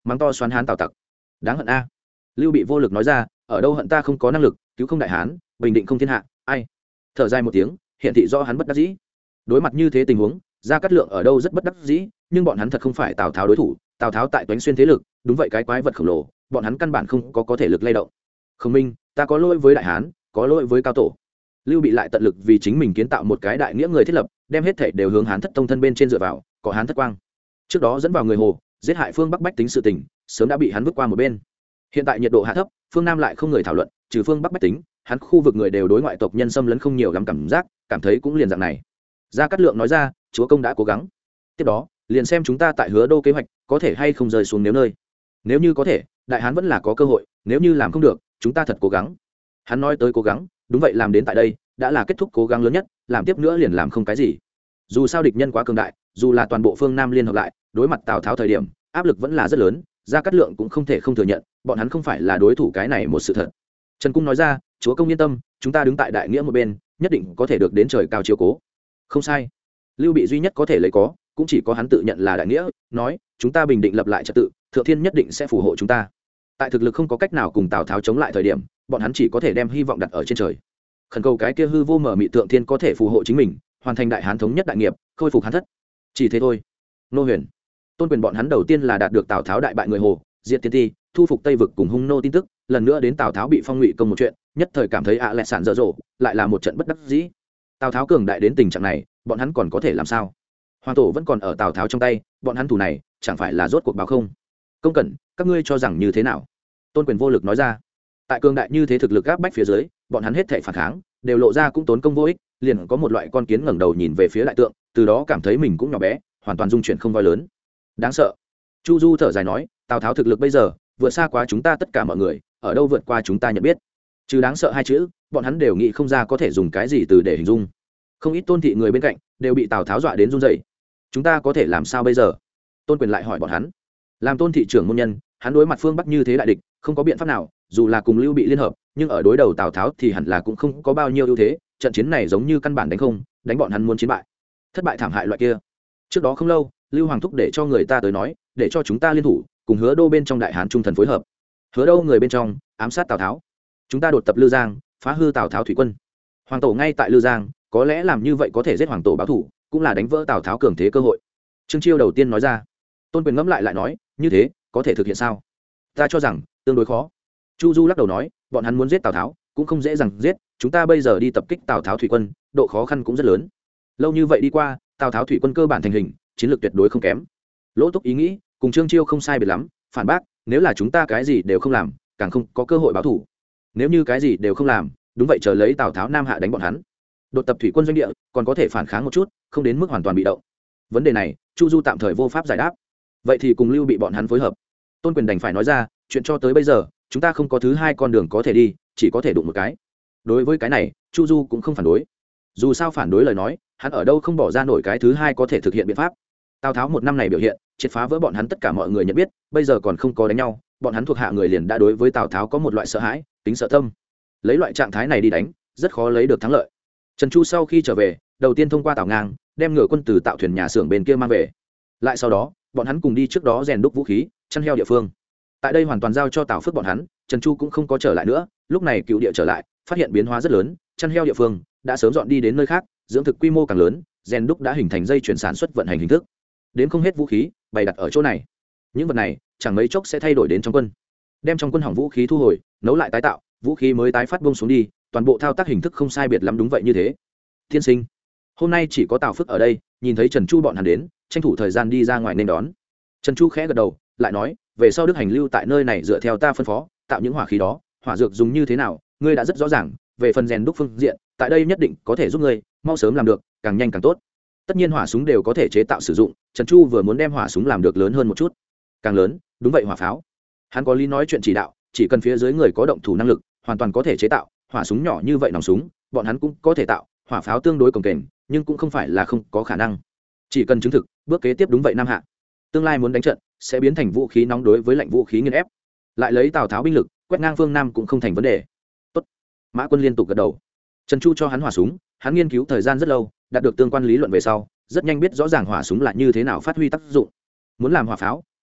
Speaker 1: mắng to xoắn hán tào tặc. Đáng hận a. Lưu Bị vô lực nói ra, ở đâu hận ta không có năng lực cứu không đại hán, bình định không thiên hạ, ai. Thở dài một tiếng, hiện thị do hắn bất đắc dĩ. Đối mặt như thế tình huống, Gia Cát Lượng ở đâu rất bất đắc dĩ, nhưng bọn hắn thật không phải Tào Tháo đối thủ. Tào Tháo tại Toánh Xuyên thế lực, đúng vậy cái quái vật khổng lồ, bọn hắn căn bản không có thể lực lay động. Khổng Minh, ta có lỗi với đại hán, có lỗi với cao tổ. Lưu Bị lại tận lực vì chính mình kiến tạo một cái đại nghĩa người thiết lập, đem hết thảy đều hướng Hán Thất Tông thân bên trên dựa vào, có Hán Thất Quang. Trước đó dẫn vào người Hồ, giết hại phương Bắc bách tính sự tình, sớm đã bị hắn vứt qua một bên. Hiện tại nhiệt độ hạ thấp, phương Nam lại không người thảo luận, trừ phương Bắc bách tính, hắn khu vực người đều đối ngoại tộc nhân xâm lấn không nhiều lắm cảm giác, cảm thấy cũng liền dạng này. Gia Cát Lượng nói ra, chúa công đã cố gắng. Tiếp đó, liền xem chúng ta tại Hứa Đô kế hoạch có thể hay không rơi xuống nếu nơi. Nếu như có thể, đại hán vẫn là có cơ hội, nếu như làm không được, chúng ta thật cố gắng. Hắn nói tới cố gắng, đúng vậy làm đến tại đây, đã là kết thúc cố gắng lớn nhất, làm tiếp nữa liền làm không cái gì. Dù sao địch nhân quá cường đại, dù là toàn bộ phương Nam liên hợp lại, đối mặt Tào Tháo thời điểm, áp lực vẫn là rất lớn, Gia Cát Lượng cũng không thể không thừa nhận, bọn hắn không phải là đối thủ, cái này một sự thật. Trần Cung nói ra, chúa công yên tâm, chúng ta đứng tại đại nghĩa một bên, nhất định có thể được đến trời cao chiếu cố. Không sai. Lưu Bị duy nhất có thể lấy có, cũng chỉ có hắn tự nhận là đại nghĩa, nói, chúng ta bình định lập lại trật tự, Thượng Thiên nhất định sẽ phù hộ chúng ta. Tại thực lực không có cách nào cùng Tào Tháo chống lại thời điểm, bọn hắn chỉ có thể đem hy vọng đặt ở trên trời. Khẩn cầu cái kia hư vô mở mị Thượng Thiên có thể phù hộ chính mình, hoàn thành đại hán thống nhất đại nghiệp, khôi phục Hán Thất. Chỉ thế thôi. Nô Huyền, Tôn Quyền bọn hắn đầu tiên là đạt được Tào Tháo đại bại người Hồ, diệt tiên ti, thu phục Tây vực cùng hung nô tin tức, lần nữa đến Tào Tháo bị phong ngụy công một chuyện, nhất thời cảm thấy lẹ sản dở dộ, lại là một trận bất đắc dĩ. Tào Tháo cường đại đến tình trạng này, bọn hắn còn có thể làm sao? Hoàng tổ vẫn còn ở Tào Tháo trong tay, bọn hắn thủ này chẳng phải là rốt cuộc báo không? Công Cẩn, các ngươi cho rằng như thế nào? Tôn Quyền vô lực nói ra. Tại cường đại như thế thực lực áp bách phía dưới, bọn hắn hết thảy phản kháng, đều lộ ra cũng tốn công vô ích, liền có một loại con kiến ngẩng đầu nhìn về phía đại tượng, từ đó cảm thấy mình cũng nhỏ bé, hoàn toàn dung chuyển không voi lớn. Đáng sợ. Chu Du thở dài nói, Tào Tháo thực lực bây giờ vượt xa quá chúng ta tất cả mọi người, ở đâu vượt qua chúng ta nhận biết. Trừ đáng sợ hai chữ, bọn hắn đều nghĩ không ra có thể dùng cái gì từ để hình dung. Không ít Tôn thị người bên cạnh đều bị Tào Tháo dọa đến run rẩy. Chúng ta có thể làm sao bây giờ? Tôn Quyền lại hỏi bọn hắn. Làm Tôn thị trưởng môn nhân, hắn đối mặt phương Bắc như thế đại địch, không có biện pháp nào, dù là cùng Lưu Bị liên hợp, nhưng ở đối đầu Tào Tháo thì hẳn là cũng không có bao nhiêu ưu thế, trận chiến này giống như căn bản đánh không, đánh bọn hắn muốn chiến bại. Thất bại thảm hại loại kia. Trước đó không lâu, Lưu Hoàng thúc để cho người ta tới nói, để cho chúng ta liên thủ, cùng Hứa Đô bên trong đại hán trung thần phối hợp. Hứa Đô người bên trong ám sát Tào Tháo. Chúng ta đột tập Lư Giang, phá hư Tào Tháo thủy quân. Hoàng tổ ngay tại Lư Giang, có lẽ làm như vậy có thể giết hoàng tổ báo thủ, cũng là đánh vỡ Tào Tháo cường thế cơ hội. Trương Chiêu đầu tiên nói ra. Tôn Quyền ngẫm lại nói, như thế có thể thực hiện sao? Ta cho rằng tương đối khó. Chu Du lắc đầu nói, bọn hắn muốn giết Tào Tháo cũng không dễ dàng giết, chúng ta bây giờ đi tập kích Tào Tháo thủy quân, độ khó khăn cũng rất lớn. Lâu như vậy đi qua, Tào Tháo thủy quân cơ bản thành hình, chiến lược tuyệt đối không kém. Lỗ Túc ý nghĩ cùng Trương Chiêu không sai biệt lắm, phản bác, nếu là chúng ta cái gì đều không làm, càng không có cơ hội báo thủ. Nếu như cái gì đều không làm, đúng vậy chờ lấy Tào Tháo nam hạ đánh bọn hắn. Đột tập thủy quân doanh địa, còn có thể phản kháng một chút, không đến mức hoàn toàn bị động. Vấn đề này, Chu Du tạm thời vô pháp giải đáp. Vậy thì cùng Lưu Bị bọn hắn phối hợp. Tôn Quyền đành phải nói ra, chuyện cho tới bây giờ, chúng ta không có thứ hai con đường có thể đi, chỉ có thể đụng một cái. Đối với cái này, Chu Du cũng không phản đối. Dù sao phản đối lời nói, hắn ở đâu không bỏ ra nổi cái thứ hai có thể thực hiện biện pháp. Tào Tháo một năm này biểu hiện, triệt phá vỡ bọn hắn tất cả mọi người nhận biết, bây giờ còn không có đánh nhau, bọn hắn thuộc hạ người liền đã đối với Tào Tháo có một loại sợ hãi, tính sợ tâm. Lấy loại trạng thái này đi đánh, rất khó lấy được thắng lợi. Trần Chu sau khi trở về, đầu tiên thông qua Tào Ngang, đem ngựa quân từ tạo thuyền nhà xưởng bên kia mang về. Lại sau đó, bọn hắn cùng đi trước đó rèn đúc vũ khí, chăn heo địa phương. Tại đây hoàn toàn giao cho Tào Phước bọn hắn, Trần Chu cũng không có trở lại nữa, lúc này cựu địa trở lại, phát hiện biến hóa rất lớn, chăn heo địa phương đã sớm dọn đi đến nơi khác, dưỡng thực quy mô càng lớn, rèn đúc đã hình thành dây chuyển sản xuất vận hành hình thức. Đến không hết vũ khí bày đặt ở chỗ này. Những vật này chẳng mấy chốc sẽ thay đổi đến trong quân. Đem trong quân hỏng vũ khí thu hồi, nấu lại tái tạo, vũ khí mới tái phát buông xuống đi, toàn bộ thao tác hình thức không sai biệt lắm đúng vậy như thế. Thiên sinh, hôm nay chỉ có Tào Phước ở đây, nhìn thấy Trần Chu bọn hắn đến, tranh thủ thời gian đi ra ngoài nên đón. Trần Chu khẽ gật đầu, lại nói, về sau Đức hành lưu tại nơi này dựa theo ta phân phó, tạo những hỏa khí đó, hỏa dược dùng như thế nào, ngươi đã rất rõ ràng, về phần rèn đúc phương diện, tại đây nhất định có thể giúp ngươi, mau sớm làm được, càng nhanh càng tốt. Tất nhiên hỏa súng đều có thể chế tạo sử dụng, Trần Chu vừa muốn đem hỏa súng làm được lớn hơn một chút. Càng lớn, đúng vậy hỏa pháo. Hắn có lý nói chuyện chỉ đạo, chỉ cần phía dưới người có động thủ năng lực, hoàn toàn có thể chế tạo, hỏa súng nhỏ như vậy nòng súng, bọn hắn cũng có thể tạo, hỏa pháo tương đối cồng kềnh, nhưng cũng không phải là không có khả năng. Chỉ cần chứng thực, bước kế tiếp đúng vậy nam hạ. Tương lai muốn đánh trận, sẽ biến thành vũ khí nóng đối với lạnh vũ khí nghiền ép. Lại lấy Tào Tháo binh lực, quét ngang phương Nam cũng không thành vấn đề. Tốt. Mã Quân liên tục gật đầu. Trần Chu cho hắn hỏa súng, hắn nghiên cứu thời gian rất lâu, đạt được tương quan lý luận về sau, rất nhanh biết rõ ràng hỏa súng là như thế nào phát huy tác dụng. Muốn làm hỏa pháo,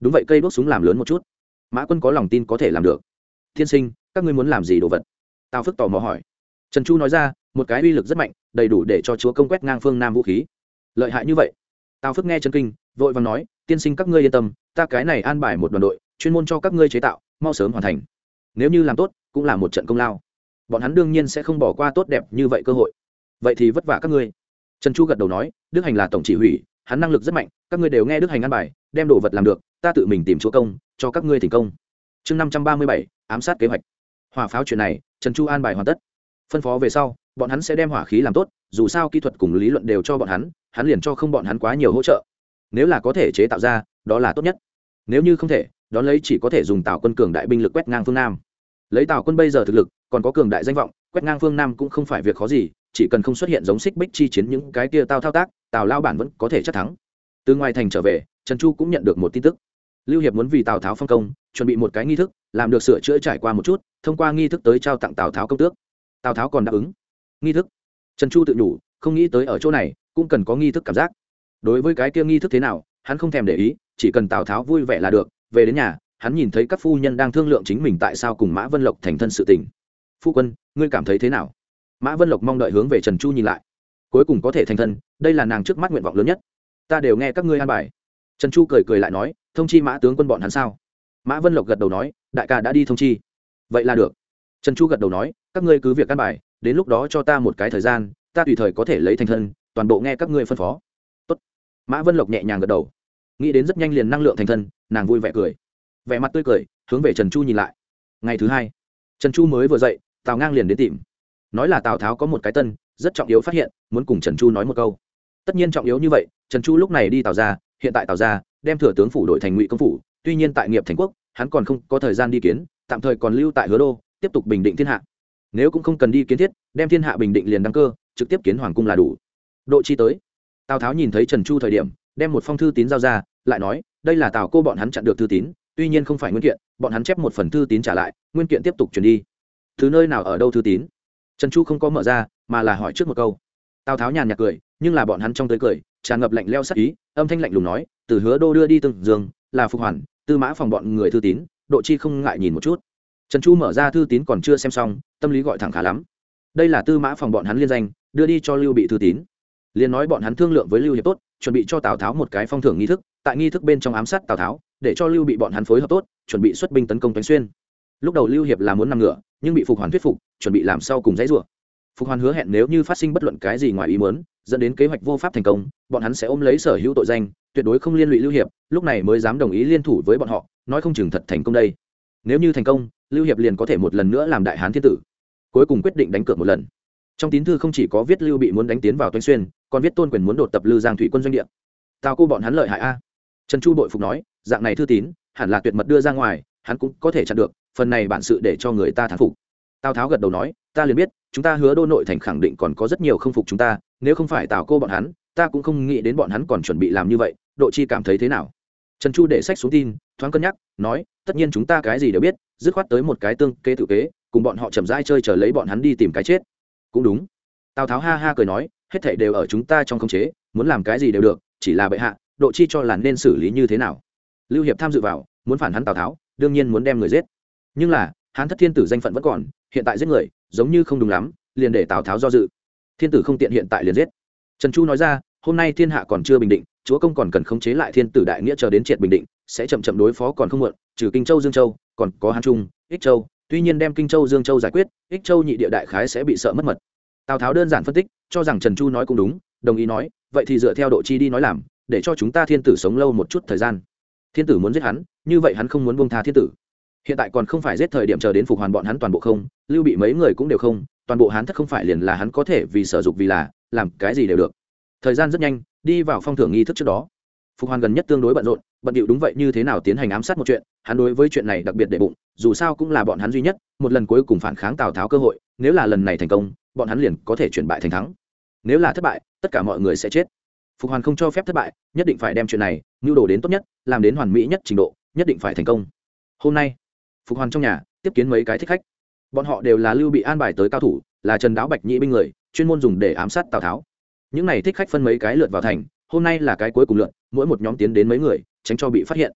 Speaker 1: đúng vậy, cây đốt súng làm lớn một chút. Mã Quân có lòng tin có thể làm được. Thiên sinh, các ngươi muốn làm gì đồ vật? Tào Phước tò mò hỏi. Trần Chu nói ra, một cái uy lực rất mạnh, đầy đủ để cho chúa công quét ngang phương Nam vũ khí. Lợi hại như vậy? Tào Phước nghe chấn kinh, vội vàng nói, tiên sinh các ngươi yên tâm, ta cái này an bài một đoàn đội, chuyên môn cho các ngươi chế tạo, mau sớm hoàn thành. Nếu như làm tốt, cũng là một trận công lao. Bọn hắn đương nhiên sẽ không bỏ qua tốt đẹp như vậy cơ hội. Vậy thì vất vả các ngươi. Trần Chu gật đầu nói, Đức Hành là tổng chỉ huy, hắn năng lực rất mạnh, các ngươi đều nghe Đức Hành an bài, đem đồ vật làm được, ta tự mình tìm chúa công, cho các ngươi thành công. Chương 537, ám sát kế hoạch. Hỏa pháo chuyện này, Trần Chu an bài hoàn tất. Phân phó về sau, bọn hắn sẽ đem hỏa khí làm tốt, dù sao kỹ thuật cùng lý luận đều cho bọn hắn liền cho không bọn hắn quá nhiều hỗ trợ. Nếu là có thể chế tạo ra, đó là tốt nhất. Nếu như không thể, đón lấy chỉ có thể dùng Tào quân cường đại binh lực quét ngang phương Nam. Lấy Tào quân bây giờ thực lực, còn có cường đại danh vọng, quét ngang phương Nam cũng không phải việc khó gì, chỉ cần không xuất hiện giống Xích Bích chi chiến những cái kia thao tác, Tào lao bản vẫn có thể chắc thắng. Từ ngoài thành trở về, Trần Chu cũng nhận được một tin tức. Lưu Hiệp muốn vì Tào Tháo phong công, chuẩn bị một cái nghi thức, làm được sửa chữa trải qua một chút, thông qua nghi thức tới trao tặng Tào Tháo công tước. Tào Tháo còn đáp ứng. Nghi thức? Trần Chu tự nhủ, không nghĩ tới ở chỗ này cũng cần có nghi thức cảm giác. Đối với cái kia nghi thức thế nào, hắn không thèm để ý, chỉ cần Tào Tháo vui vẻ là được. Về đến nhà, hắn nhìn thấy các phu nhân đang thương lượng chính mình tại sao cùng Mã Vân Lộc thành thân sự tình. Phu quân, ngươi cảm thấy thế nào? Mã Vân Lộc mong đợi hướng về Trần Chu nhìn lại. Cuối cùng có thể thành thân, đây là nàng trước mắt nguyện vọng lớn nhất. Ta đều nghe các ngươi an bài. Trần Chu cười cười lại nói, thông chi Mã tướng quân bọn hắn sao? Mã Vân Lộc gật đầu nói, đại ca đã đi thông chi. Vậy là được. Trần Chu gật đầu nói, các ngươi cứ việc an bài, đến lúc đó cho ta một cái thời gian, ta tùy thời có thể lấy thành thân, toàn bộ nghe các ngươi phân phó. Tốt. Mã Vân Lộc nhẹ nhàng gật đầu. Nghĩ đến rất nhanh liền năng lượng thành thân, nàng vui vẻ cười. Vẻ mặt tươi cười, hướng về Trần Chu nhìn lại. Ngày thứ hai, Trần Chu mới vừa dậy, Tào Ngang liền đến tìm. Nói là Tào Tháo có một cái tân, rất trọng yếu phát hiện, muốn cùng Trần Chu nói một câu. Tất nhiên trọng yếu như vậy, Trần Chu lúc này đi Tào gia, hiện tại Tào gia đem thừa tướng phủ đổi thành Ngụy công phủ, tuy nhiên tại nghiệp thành quốc, hắn còn không có thời gian đi kiến, tạm thời còn lưu tại Hứa Đô, tiếp tục bình định thiên hạ. Nếu cũng không cần đi kiến thiết, đem thiên hạ bình định liền đăng cơ, trực tiếp kiến hoàng cung là đủ. Độ chi tới. Tào Tháo nhìn thấy Trần Chu thời điểm, đem một phong thư tín giao ra, lại nói, đây là Tào cô bọn hắn chặn được thư tín, tuy nhiên không phải nguyên kiện, bọn hắn chép một phần thư tín trả lại, nguyên kiện tiếp tục chuyển đi. Từ nơi nào ở đâu thư tín? Trần Chu không có mở ra, mà là hỏi trước một câu. Tào Tháo nhàn nhạt cười, nhưng là bọn hắn trong tới cười, tràn ngập lạnh lẽo sắc ý, âm thanh lạnh lùng nói, từ Hứa Đô đưa đi Tương Dương, là Phục Hoàn, Tư Mã phòng bọn người thư tín, Độ chi không ngại nhìn một chút. Trần Chu mở ra thư tín còn chưa xem xong, tâm lý gọi thẳng khá lắm. Đây là Tư Mã phòng bọn hắn liên danh, đưa đi cho Lưu Bị thư tín. Liên nói bọn hắn thương lượng với Lưu Hiệp tốt, chuẩn bị cho Tào Tháo một cái phong thưởng nghi thức, tại nghi thức bên trong ám sát Tào Tháo, để cho Lưu Bị bọn hắn phối hợp tốt, chuẩn bị xuất binh tấn công Toánh Xuyên. Lúc đầu Lưu Hiệp là muốn nằm ngựa, nhưng bị Phục Hoàn thuyết phục, chuẩn bị làm sau cùng dãy rủa. Phục Hoàn hứa hẹn nếu như phát sinh bất luận cái gì ngoài ý muốn, dẫn đến kế hoạch vô pháp thành công, bọn hắn sẽ ôm lấy sở hữu tội danh, tuyệt đối không liên lụy Lưu Hiệp, lúc này mới dám đồng ý liên thủ với bọn họ, nói không chừng thật thành công đây. Nếu như thành công, Lưu Hiệp liền có thể một lần nữa làm đại hán thiên tử. Cuối cùng quyết định đánh cược một lần. Trong tín thư không chỉ có viết Lưu Bị muốn đánh tiến vào Toánh Xuyên, còn viết Tôn Quyền muốn đột tập Lư Giang thủy quân doanh địa. Tào cô bọn hắn lợi hại a. Trần Chu bội phục nói, dạng này thư tín, hẳn là tuyệt mật đưa ra ngoài, hắn cũng có thể chặn được, phần này bản sự để cho người ta thán phục. Tào Tháo gật đầu nói, ta liền biết, chúng ta Hứa Đô nội thành khẳng định còn có rất nhiều không phục chúng ta, nếu không phải Tào cô bọn hắn, ta cũng không nghĩ đến bọn hắn còn chuẩn bị làm như vậy. Độ chi cảm thấy thế nào? Trần Chu để sách xuống tin, thoáng cân nhắc, nói, tất nhiên chúng ta cái gì đều biết, dứt khoát tới một cái tương kế tự kế, cùng bọn họ chậm rãi chơi chờ lấy bọn hắn đi tìm cái chết. Cũng đúng. Tào Tháo ha ha cười nói, hết thảy đều ở chúng ta trong khống chế, muốn làm cái gì đều được, chỉ là bệ hạ, Độ chi cho là nên xử lý như thế nào. Lưu Hiệp tham dự vào, muốn phản hắn Tào Tháo, đương nhiên muốn đem người giết. Nhưng là, Hán thất thiên tử danh phận vẫn còn, hiện tại giết người, giống như không đúng lắm, liền để Tào Tháo do dự. Thiên tử không tiện hiện tại liền giết. Trần Chu nói ra, hôm nay thiên hạ còn chưa bình định, chúa công còn cần khống chế lại thiên tử đại nghĩa chờ đến triệt bình định, sẽ chậm chậm đối phó còn không muộn, trừ Kinh Châu, Dương Châu, còn có Hán Trung, Ích Châu, tuy nhiên đem Kinh Châu, Dương Châu giải quyết, Ích Châu nhị địa đại khái sẽ bị sợ mất mật. Tào Tháo đơn giản phân tích, cho rằng Trần Chu nói cũng đúng, đồng ý nói, vậy thì dựa theo Độ chi đi nói làm, để cho chúng ta thiên tử sống lâu một chút thời gian. Thiên tử muốn giết hắn, như vậy hắn không muốn buông tha thiên tử. Hiện tại còn không phải giết thời điểm chờ đến Phục Hoàn bọn hắn toàn bộ không, Lưu Bị mấy người cũng đều không, toàn bộ Hán thất không phải liền là hắn có thể vì sở dục vì là, làm cái gì đều được. Thời gian rất nhanh, đi vào phong thưởng nghi thức trước đó. Phục Hoàn gần nhất tương đối bận rộn, bận điệu đúng vậy như thế nào tiến hành ám sát một chuyện, hắn đối với chuyện này đặc biệt để bụng, dù sao cũng là bọn hắn duy nhất, một lần cuối cùng phản kháng Tào Tháo cơ hội, nếu là lần này thành công, bọn hắn liền có thể chuyển bại thành thắng. Nếu là thất bại, tất cả mọi người sẽ chết. Phục Hoàn không cho phép thất bại, nhất định phải đem chuyện này nưu đồ đến tốt nhất, làm đến hoàn mỹ nhất trình độ, nhất định phải thành công. Hôm nay, Phục Hoàn trong nhà tiếp kiến mấy cái thích khách, bọn họ đều là Lưu Bị an bài tới cao thủ, là Trần Đáo Bạch Nhĩ binh người, chuyên môn dùng để ám sát Tào Tháo. Những này thích khách phân mấy cái lượt vào thành, hôm nay là cái cuối cùng lượt, mỗi một nhóm tiến đến mấy người, tránh cho bị phát hiện.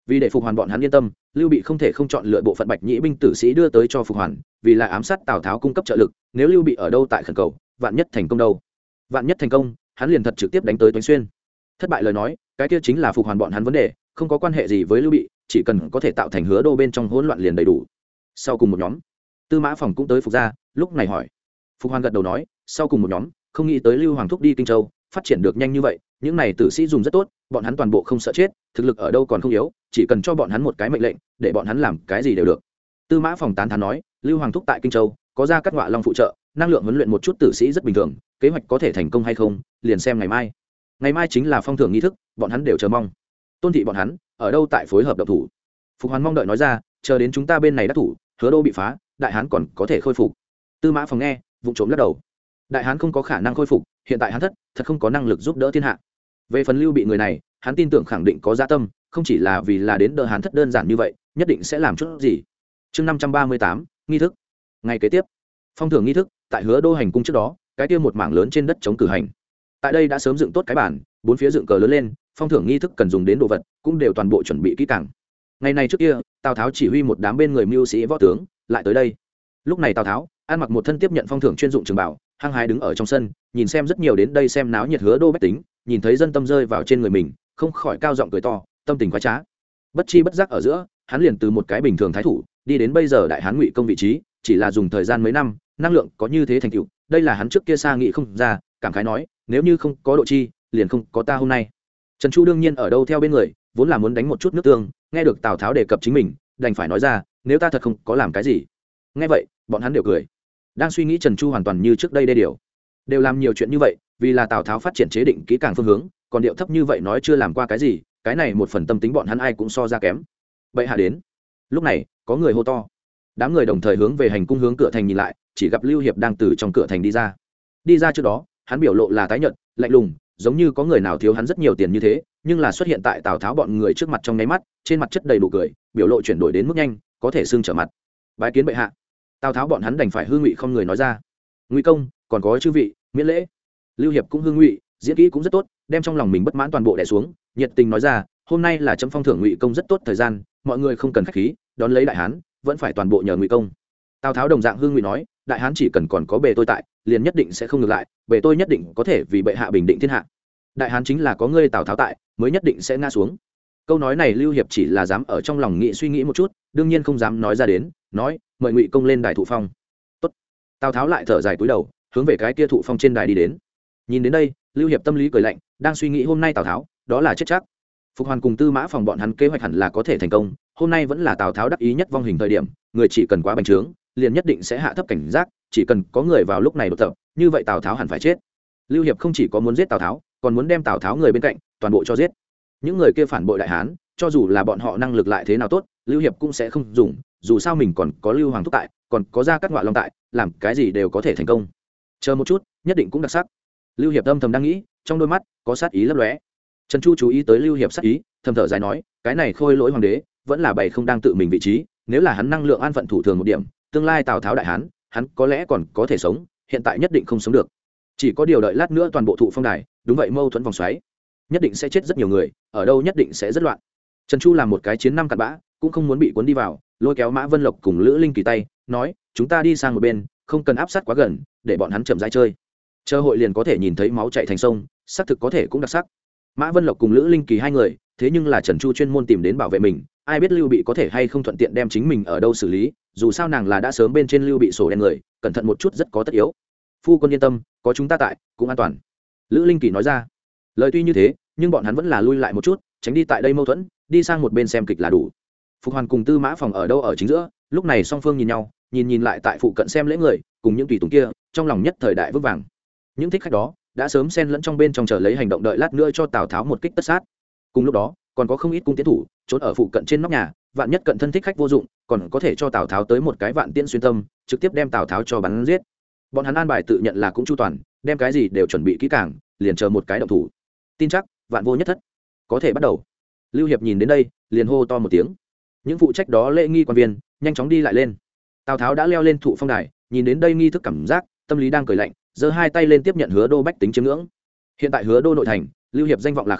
Speaker 1: vì để phục hoàn bọn hắn yên tâm, lưu bị không thể không chọn lựa bộ phận bạch nhĩ binh tử sĩ đưa tới cho phục hoàn, vì là ám sát tào tháo cung cấp trợ lực. Nếu lưu bị ở đâu tại khẩn cầu, vạn nhất thành công đâu? Vạn nhất thành công, hắn liền thật trực tiếp đánh tới Toánh Xuyên. Thất bại lời nói, cái kia chính là phục hoàn bọn hắn vấn đề, không có quan hệ gì với lưu bị, chỉ cần có thể tạo thành Hứa Đô bên trong hỗn loạn liền đầy đủ. Sau cùng một nhóm, Tư Mã Phòng cũng tới phục ra, lúc này hỏi. Phục hoàn gật đầu nói, sau cùng một nhóm, không nghĩ tới Lưu Hoàng thúc đi Kinh Châu, phát triển được nhanh như vậy, những này tử sĩ dùng rất tốt, bọn hắn toàn bộ không sợ chết, thực lực ở đâu còn không yếu, chỉ cần cho bọn hắn một cái mệnh lệnh, để bọn hắn làm cái gì đều được. Tư Mã Phòng tán thán nói, Lưu Hoàng thúc tại Kinh Châu có ra Cát Ngọa Long phụ trợ, năng lượng huấn luyện một chút tử sĩ rất bình thường, kế hoạch có thể thành công hay không, liền xem ngày mai. Ngày mai chính là phong thưởng nghi thức, bọn hắn đều chờ mong. Tôn thị bọn hắn ở đâu tại phối hợp động thủ. Phục Hoàn mong đợi nói ra, chờ đến chúng ta bên này đắc thủ, Hứa Đô bị phá, Đại Hán còn có thể khôi phục. Tư Mã Phòng nghe, vụng trộm lắc đầu. Đại Hán không có khả năng khôi phục, hiện tại hắn thật không có năng lực giúp đỡ thiên hạ. Về phần Lưu bị người này, hắn tin tưởng khẳng định có dạ tâm, không chỉ là vì là đến đỡ hắn thất đơn giản như vậy, nhất định sẽ làm chút gì. Chương 538, nghi thức. Ngày kế tiếp, phong thưởng nghi thức tại Hứa Đô hành cung trước đó, cái kia một mảng lớn trên đất chống cử hành. Tại đây đã sớm dựng tốt cái bản, bốn phía dựng cờ lớn lên, phong thưởng nghi thức cần dùng đến đồ vật cũng đều toàn bộ chuẩn bị kỹ càng. Ngày này trước kia, Tào Tháo chỉ huy một đám bên người mưu sĩ võ tướng lại tới đây. Lúc này Tào Tháo ăn mặc một thân tiếp nhận phong thưởng chuyên dụng trường bảo, hăng hái đứng ở trong sân, nhìn xem rất nhiều đến đây xem náo nhiệt Hứa Đô bách tính, nhìn thấy dân tâm rơi vào trên người mình, không khỏi cao giọng cười to, tâm tình khoái trá. Bất chi bất giác ở giữa, hắn liền từ một cái bình thường thái thủ đi đến bây giờ đại hán ngụy công vị trí, chỉ là dùng thời gian mấy năm, năng lượng có như thế thành tựu, đây là hắn trước kia xa nghĩ không ra, cảm khái nói, nếu như không có độ chi, liền không có ta hôm nay. Trần Chu đương nhiên ở đâu theo bên người, vốn là muốn đánh một chút nước tương, nghe được Tào Tháo đề cập chính mình, đành phải nói ra, nếu ta thật không có làm cái gì. Nghe vậy, bọn hắn đều cười. Đang suy nghĩ Trần Chu hoàn toàn như trước đây đều làm nhiều chuyện như vậy, vì là Tào Tháo phát triển chế định kỹ càng phương hướng, còn điệu thấp như vậy nói chưa làm qua cái gì, cái này một phần tâm tính bọn hắn ai cũng so ra kém. Bệ hạ đến. Lúc này, có người hô to. Đám người đồng thời hướng về hành cung hướng cửa thành nhìn lại, chỉ gặp Lưu Hiệp đang từ trong cửa thành đi ra. Đi ra trước đó, hắn biểu lộ là tái nhợt, lạnh lùng, giống như có người nào thiếu hắn rất nhiều tiền như thế, nhưng là xuất hiện tại Tào Tháo bọn người trước mặt trong nháy mắt, trên mặt chất đầy đủ cười, biểu lộ chuyển đổi đến mức nhanh, có thể xưng trở mặt. Bái kiến bệ hạ. Tào Tháo bọn hắn đành phải hư ngụy không người nói ra. Ngụy công, còn có chư vị, miễn lễ. Lưu Hiệp cũng hư ngụy, diễn kỹ cũng rất tốt, đem trong lòng mình bất mãn toàn bộ đè xuống, nhiệt tình nói ra, hôm nay là chấm phong thưởng Ngụy công rất tốt thời gian, mọi người không cần khách khí, đón lấy đại hán, vẫn phải toàn bộ nhờ Ngụy công. Tào Tháo đồng dạng hư ngụy nói, đại hán chỉ cần còn có bề tôi tại, liền nhất định sẽ không ngược lại, bề tôi nhất định có thể vì bệ hạ bình định thiên hạ. Đại hán chính là có ngươi Tào Tháo tại, mới nhất định sẽ ngã xuống. Câu nói này Lưu Hiệp chỉ là dám ở trong lòng nghĩ suy nghĩ một chút, đương nhiên không dám nói ra đến, nói, mời Ngụy công lên đài thụ phong. Tốt. Tào Tháo lại thở dài cúi đầu, hướng về cái kia thụ phong trên đài đi đến. Nhìn đến đây, Lưu Hiệp tâm lý cười lạnh, đang suy nghĩ hôm nay Tào Tháo, đó là chết chắc. Phục Hoàn cùng Tư Mã Phòng bọn hắn kế hoạch hẳn là có thể thành công, hôm nay vẫn là Tào Tháo đắc ý nhất vong hình thời điểm, người chỉ cần quá bành trướng, liền nhất định sẽ hạ thấp cảnh giác, chỉ cần có người vào lúc này đột tập, như vậy Tào Tháo hẳn phải chết. Lưu Hiệp không chỉ có muốn giết Tào Tháo, còn muốn đem Tào Tháo người bên cạnh toàn bộ cho giết. Những người kia phản bội đại hán, cho dù là bọn họ năng lực lại thế nào tốt, Lưu Hiệp cũng sẽ không dùng, dù sao mình còn có Lưu Hoàng thúc tại, còn có Gia Cát Ngọa Long tại, làm cái gì đều có thể thành công. Chờ một chút, nhất định cũng đặc sắc. Lưu Hiệp âm thầm đang nghĩ, trong đôi mắt có sát ý lấp lóe. Trần Chu chú ý tới Lưu Hiệp sát ý, thầm thở dài nói, cái này khôi lỗi hoàng đế, vẫn là bày không đang tự mình vị trí, nếu là hắn năng lượng an phận thủ thường một điểm, tương lai Tào Tháo đại hán, hắn có lẽ còn có thể sống, hiện tại nhất định không sống được. Chỉ có điều đợi lát nữa toàn bộ thụ phong đài, đúng vậy mâu thuẫn vòng xoáy, nhất định sẽ chết rất nhiều người, ở đâu nhất định sẽ rất loạn. Trần Chu làm một cái chiến năm cặn bã, cũng không muốn bị cuốn đi vào, lôi kéo Mã Vân Lộc cùng Lữ Linh Kỳ tay, nói, chúng ta đi sang một bên, không cần áp sát quá gần, để bọn hắn chậm rãi chơi. Chờ hội liền có thể nhìn thấy máu chảy thành sông, xác thực có thể cũng đặc sắc. Mã Vân Lộc cùng Lữ Linh Kỳ hai người, thế nhưng là Trần Chu chuyên môn tìm đến bảo vệ mình, ai biết Lưu Bị có thể hay không thuận tiện đem chính mình ở đâu xử lý, dù sao nàng là đã sớm bên trên Lưu Bị sổ đen người, cẩn thận một chút rất có tất yếu. Phu quân yên tâm, có chúng ta tại, cũng an toàn. Lữ Linh Kỳ nói ra. Lời tuy như thế, nhưng bọn hắn vẫn là lui lại một chút, tránh đi tại đây mâu thuẫn, đi sang một bên xem kịch là đủ. Phục Hoàn cùng Tư Mã Phòng ở đâu ở chính giữa, lúc này song phương nhìn nhau, nhìn lại tại phụ cận xem lễ người, cùng những tùy tùng kia, trong lòng nhất thời đại vững vàng. Những thích khách đó đã sớm xen lẫn trong bên trong chờ lấy hành động đợi lát nữa cho Tào Tháo một kích tất sát. Cùng lúc đó, còn có không ít cung tiến thủ trốn ở phụ cận trên nóc nhà, vạn nhất cận thân thích khách vô dụng, còn có thể cho Tào Tháo tới một cái vạn tiễn xuyên tâm, trực tiếp đem Tào Tháo cho bắn giết. Bọn hắn an bài tự nhận là cũng chu toàn, đem cái gì đều chuẩn bị kỹ càng, liền chờ một cái động thủ. Tin chắc vạn vô nhất thất, có thể bắt đầu. Lưu Hiệp nhìn đến đây, liền hô to một tiếng. Những phụ trách đó lễ nghi quan viên nhanh chóng đi lại lên. Tào Tháo đã leo lên thụ phong đài, nhìn đến đây nghi thức cảm giác, tâm lý đang cười lạnh, giơ hai tay lên tiếp nhận Hứa Đô bách tính chiếm ngưỡng. Hiện tại Hứa Đô nội thành, Lưu Hiệp danh vọng là không,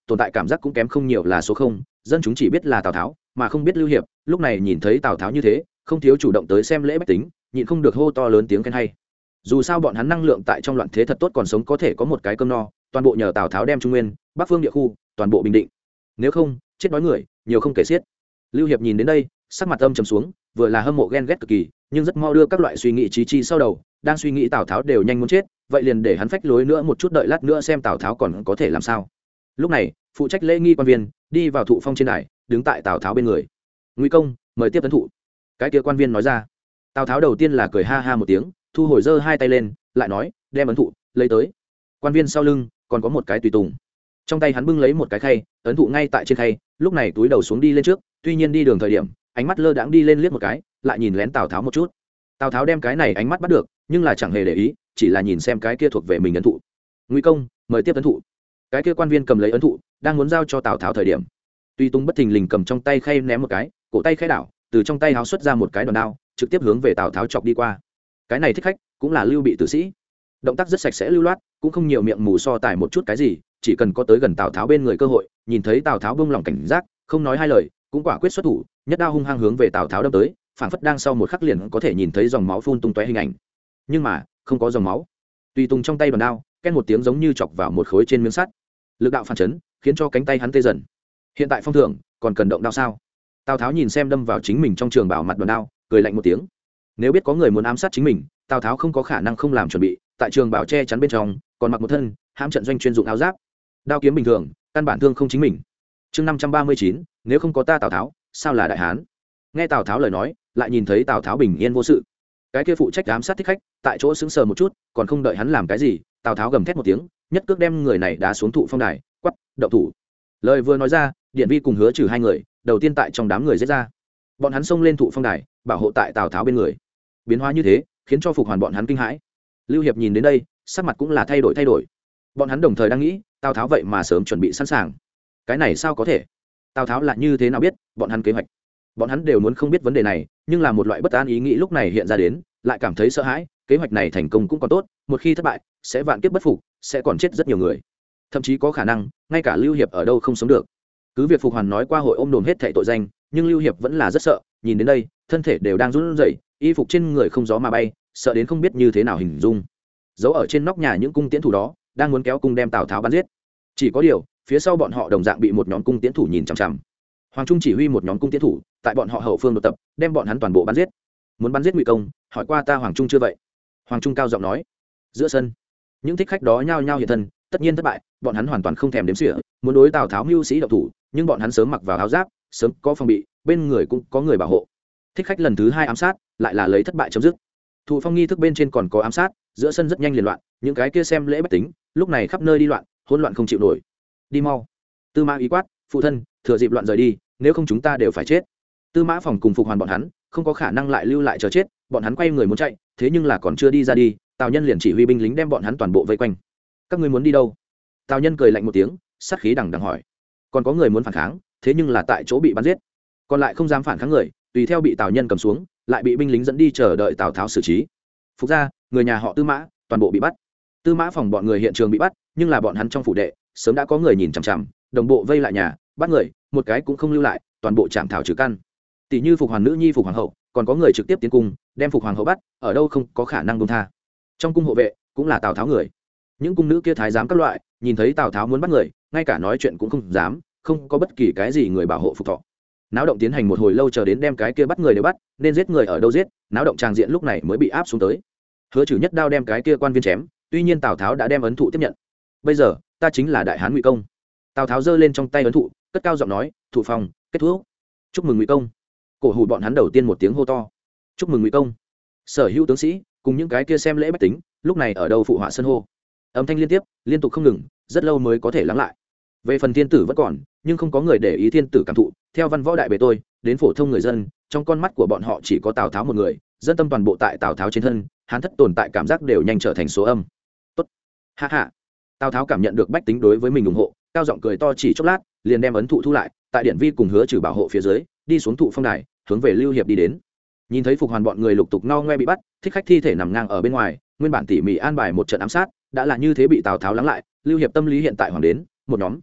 Speaker 1: tồn tại cảm giác cũng kém không nhiều là số không, dân chúng chỉ biết là Tào Tháo mà không biết Lưu Hiệp. Lúc này nhìn thấy Tào Tháo như thế, không thiếu chủ động tới xem lễ bách tính, nhịn không được hô to lớn tiếng khen hay. Dù sao bọn hắn năng lượng tại trong loạn thế thật tốt, còn sống có thể có một cái cơm no, toàn bộ nhờ Tào Tháo đem Trung Nguyên, Bắc Phương địa khu toàn bộ bình định, nếu không chết đói người nhiều không kể xiết. Lưu Hiệp nhìn đến đây, sắc mặt âm trầm xuống, vừa là hâm mộ ghen ghét cực kỳ, nhưng rất mau đưa các loại suy nghĩ trí chi sau đầu, đang suy nghĩ Tào Tháo đều nhanh muốn chết, vậy liền để hắn phách lối nữa một chút, đợi lát nữa xem Tào Tháo còn có thể làm sao. Lúc này phụ trách lễ nghi quan viên đi vào thụ phong trên đài, đứng tại Tào Tháo bên người. Ngụy công mời tiếp tấn thụ. Cái kia quan viên nói ra. Tào Tháo đầu tiên là cười ha ha một tiếng, thu hồi giơ hai tay lên, lại nói đem ấn thụ lấy tới. Quan viên sau lưng còn có một cái tùy tùng, trong tay hắn bưng lấy một cái khay, ấn thụ ngay tại trên khay, lúc này túi đầu xuống đi lên trước, tuy nhiên đi đường thời điểm ánh mắt lơ đãng đi lên liếc một cái, lại nhìn lén Tào Tháo một chút. Tào Tháo đem cái này ánh mắt bắt được, nhưng là chẳng hề để ý, chỉ là nhìn xem cái kia thuộc về mình ấn thụ. Ngụy công mời tiếp ấn thụ. Cái kia quan viên cầm lấy ấn thụ, đang muốn giao cho Tào Tháo thời điểm, Tuy Tung bất thình lình cầm trong tay khay ném một cái, cổ tay khay đảo, từ trong tay háo xuất ra một cái đòn đao, trực tiếp hướng về Tào Tháo chọc đi qua. Cái này thích khách cũng là Lưu Bị tử sĩ, động tác rất sạch sẽ lưu loát, cũng không nhiều miệng mù so tài một chút cái gì, chỉ cần có tới gần Tào Tháo bên người cơ hội, nhìn thấy Tào Tháo buông lỏng cảnh giác, không nói hai lời, cũng quả quyết xuất thủ, nhất đao hung hăng hướng về Tào Tháo đâm tới, phảng phất đang sau một khắc liền có thể nhìn thấy dòng máu phun tung tóe hình ảnh. Nhưng mà không có dòng máu. Tùy Tùng trong tay đòn đao két một tiếng giống như chọc vào một khối trên miếng sắt, lực đạo phản chấn khiến cho cánh tay hắn tê dần. Hiện tại phong thưởng còn cần động đao sao? Tào Tháo nhìn xem đâm vào chính mình trong trường bảo mặt đòn đao, cười lạnh một tiếng. Nếu biết có người muốn ám sát chính mình, Tào Tháo không có khả năng không làm chuẩn bị, tại trường bảo che chắn bên trong còn mặc một thân hãm trận doanh chuyên dụng áo giáp, đao kiếm bình thường căn bản thương không chính mình. Chương 539, nếu không có ta Tào Tháo sao là đại hán. Nghe Tào Tháo lời nói, lại nhìn thấy Tào Tháo bình yên vô sự, cái kia phụ trách ám sát thích khách tại chỗ sững sờ một chút, còn không đợi hắn làm cái gì, Tào Tháo gầm thét một tiếng, nhất cước đem người này đá xuống thụ phong đài, quát động thủ. Lời vừa nói ra, Điện Vi cùng Hứa Trừ hai người đầu tiên tại trong đám người giết ra, bọn hắn xông lên thụ phong đài bảo hộ tại Tào Tháo bên người. Biến hóa như thế khiến cho Phục Hoàn bọn hắn kinh hãi. Lưu Hiệp nhìn đến đây, sắc mặt cũng là thay đổi. Bọn hắn đồng thời đang nghĩ, Tào Tháo vậy mà sớm chuẩn bị sẵn sàng, cái này sao có thể? Tào Tháo là như thế nào biết bọn hắn kế hoạch? Bọn hắn đều muốn không biết vấn đề này, nhưng là một loại bất an ý nghĩ lúc này hiện ra đến, lại cảm thấy sợ hãi. Kế hoạch này thành công cũng còn tốt, một khi thất bại sẽ vạn kiếp bất phục, sẽ còn chết rất nhiều người, thậm chí có khả năng ngay cả Lưu Hiệp ở đâu không sống được. Cứ việc Phục Hoàn nói qua hội ôm đồm hết thảy tội danh, nhưng Lưu Hiệp vẫn là rất sợ, nhìn đến đây thân thể đều đang run rẩy, y phục trên người không gió mà bay, sợ đến không biết như thế nào hình dung. Giấu ở trên nóc nhà những cung tiễn thủ đó đang muốn kéo cung đem Tào Tháo bắn giết, chỉ có điều phía sau bọn họ đồng dạng bị một nhóm cung tiễn thủ nhìn chằm chằm. Hoàng Trung chỉ huy một nhóm cung tiễn thủ tại bọn họ hậu phương đột tập, đem bọn hắn toàn bộ bắn giết. Muốn bắn giết Ngụy công, hỏi qua ta Hoàng Trung chưa vậy? Hoàng Trung cao giọng nói. Giữa sân những thích khách đó nhao nhao hiện thân, tất nhiên thất bại, bọn hắn hoàn toàn không thèm đếm xỉa, muốn đối Tào Tháo mưu sĩ động thủ, nhưng bọn hắn sớm mặc vào áo giáp, sớm có phòng bị, bên người cũng có người bảo hộ. Thích khách lần thứ hai ám sát lại là lấy thất bại chấm dứt. Thụ phong nghi thức bên trên còn có ám sát, giữa sân rất nhanh liền loạn, những cái kia xem lễ bách tính lúc này khắp nơi đi loạn, hỗn loạn không chịu nổi. Đi mau. Tư Mã ý quát, phụ thân thừa dịp loạn rời đi, nếu không chúng ta đều phải chết. Tư Mã Phòng cùng Phục Hoàn bọn hắn không có khả năng lại lưu lại chờ chết, bọn hắn quay người muốn chạy, thế nhưng là còn chưa đi ra đi, Tào Nhân liền chỉ huy binh lính đem bọn hắn toàn bộ vây quanh. Các ngươi muốn đi đâu? Tào Nhân cười lạnh một tiếng, sát khí đằng đằng hỏi. Còn có người muốn phản kháng, thế nhưng là tại chỗ bị bắn giết, còn lại không dám phản kháng người tùy theo bị Tào Nhân cầm xuống, lại bị binh lính dẫn đi chờ đợi Tào Tháo xử trí. Phục gia người nhà họ Tư Mã toàn bộ bị bắt. Tư Mã Phòng bọn người hiện trường bị bắt, nhưng là bọn hắn trong phủ đệ sớm đã có người nhìn chằm chằm, đồng bộ vây lại nhà, bắt người một cái cũng không lưu lại, toàn bộ chạm thảo trừ căn. Tỷ như Phục Hoàn nữ nhi Phục Hoàng hậu, còn có người trực tiếp tiến cung đem Phục Hoàng hậu bắt, ở đâu không có khả năng buông tha. Trong cung hộ vệ cũng là Tào Tháo người, những cung nữ kia thái giám các loại nhìn thấy Tào Tháo muốn bắt người, ngay cả nói chuyện cũng không dám, không có bất kỳ cái gì người bảo hộ phục thọ. Náo động tiến hành một hồi lâu, chờ đến đem cái kia bắt người đều bắt, nên giết người ở đâu giết, náo động tràng diện lúc này mới bị áp xuống tới. Hứa Trừ nhất đao đem cái kia quan viên chém, tuy nhiên Tào Tháo đã đem ấn thụ tiếp nhận. Bây giờ ta chính là đại hán Ngụy công. Tào Tháo giơ lên trong tay ấn thụ, cất cao giọng nói, thụ phong kết thúc, chúc mừng Ngụy công. Cổ hủ bọn hắn đầu tiên một tiếng hô to, chúc mừng Ngụy công. Sở hữu tướng sĩ cùng những cái kia xem lễ bách tính lúc này ở đâu phụ họa sân hô, âm thanh liên tục không ngừng, rất lâu mới có thể lắng lại. Về phần thiên tử vẫn còn, nhưng không có người để ý thiên tử cảm thụ. Theo văn võ đại bề tôi đến phổ thông người dân, trong con mắt của bọn họ chỉ có Tào Tháo một người, dân tâm toàn bộ tại Tào Tháo trên thân, hán thất tồn tại cảm giác đều nhanh trở thành số âm. Tốt, hạ hạ. Tào Tháo cảm nhận được bách tính đối với mình ủng hộ, cao giọng cười to, chỉ chốc lát liền đem ấn thụ thu lại, tại Điện Vi cùng Hứa Trừ bảo hộ phía dưới đi xuống thụ phong đài, hướng về Lưu Hiệp đi đến. Nhìn thấy Phục Hoàn bọn người lục tục ngao ngoe bị bắt, thích khách thi thể nằm ngang ở bên ngoài, nguyên bản tỉ mỉ an bài một trận ám sát đã là như thế bị Tào Tháo lắng lại. Lưu Hiệp tâm lý hiện tại hoàng đến một nhóm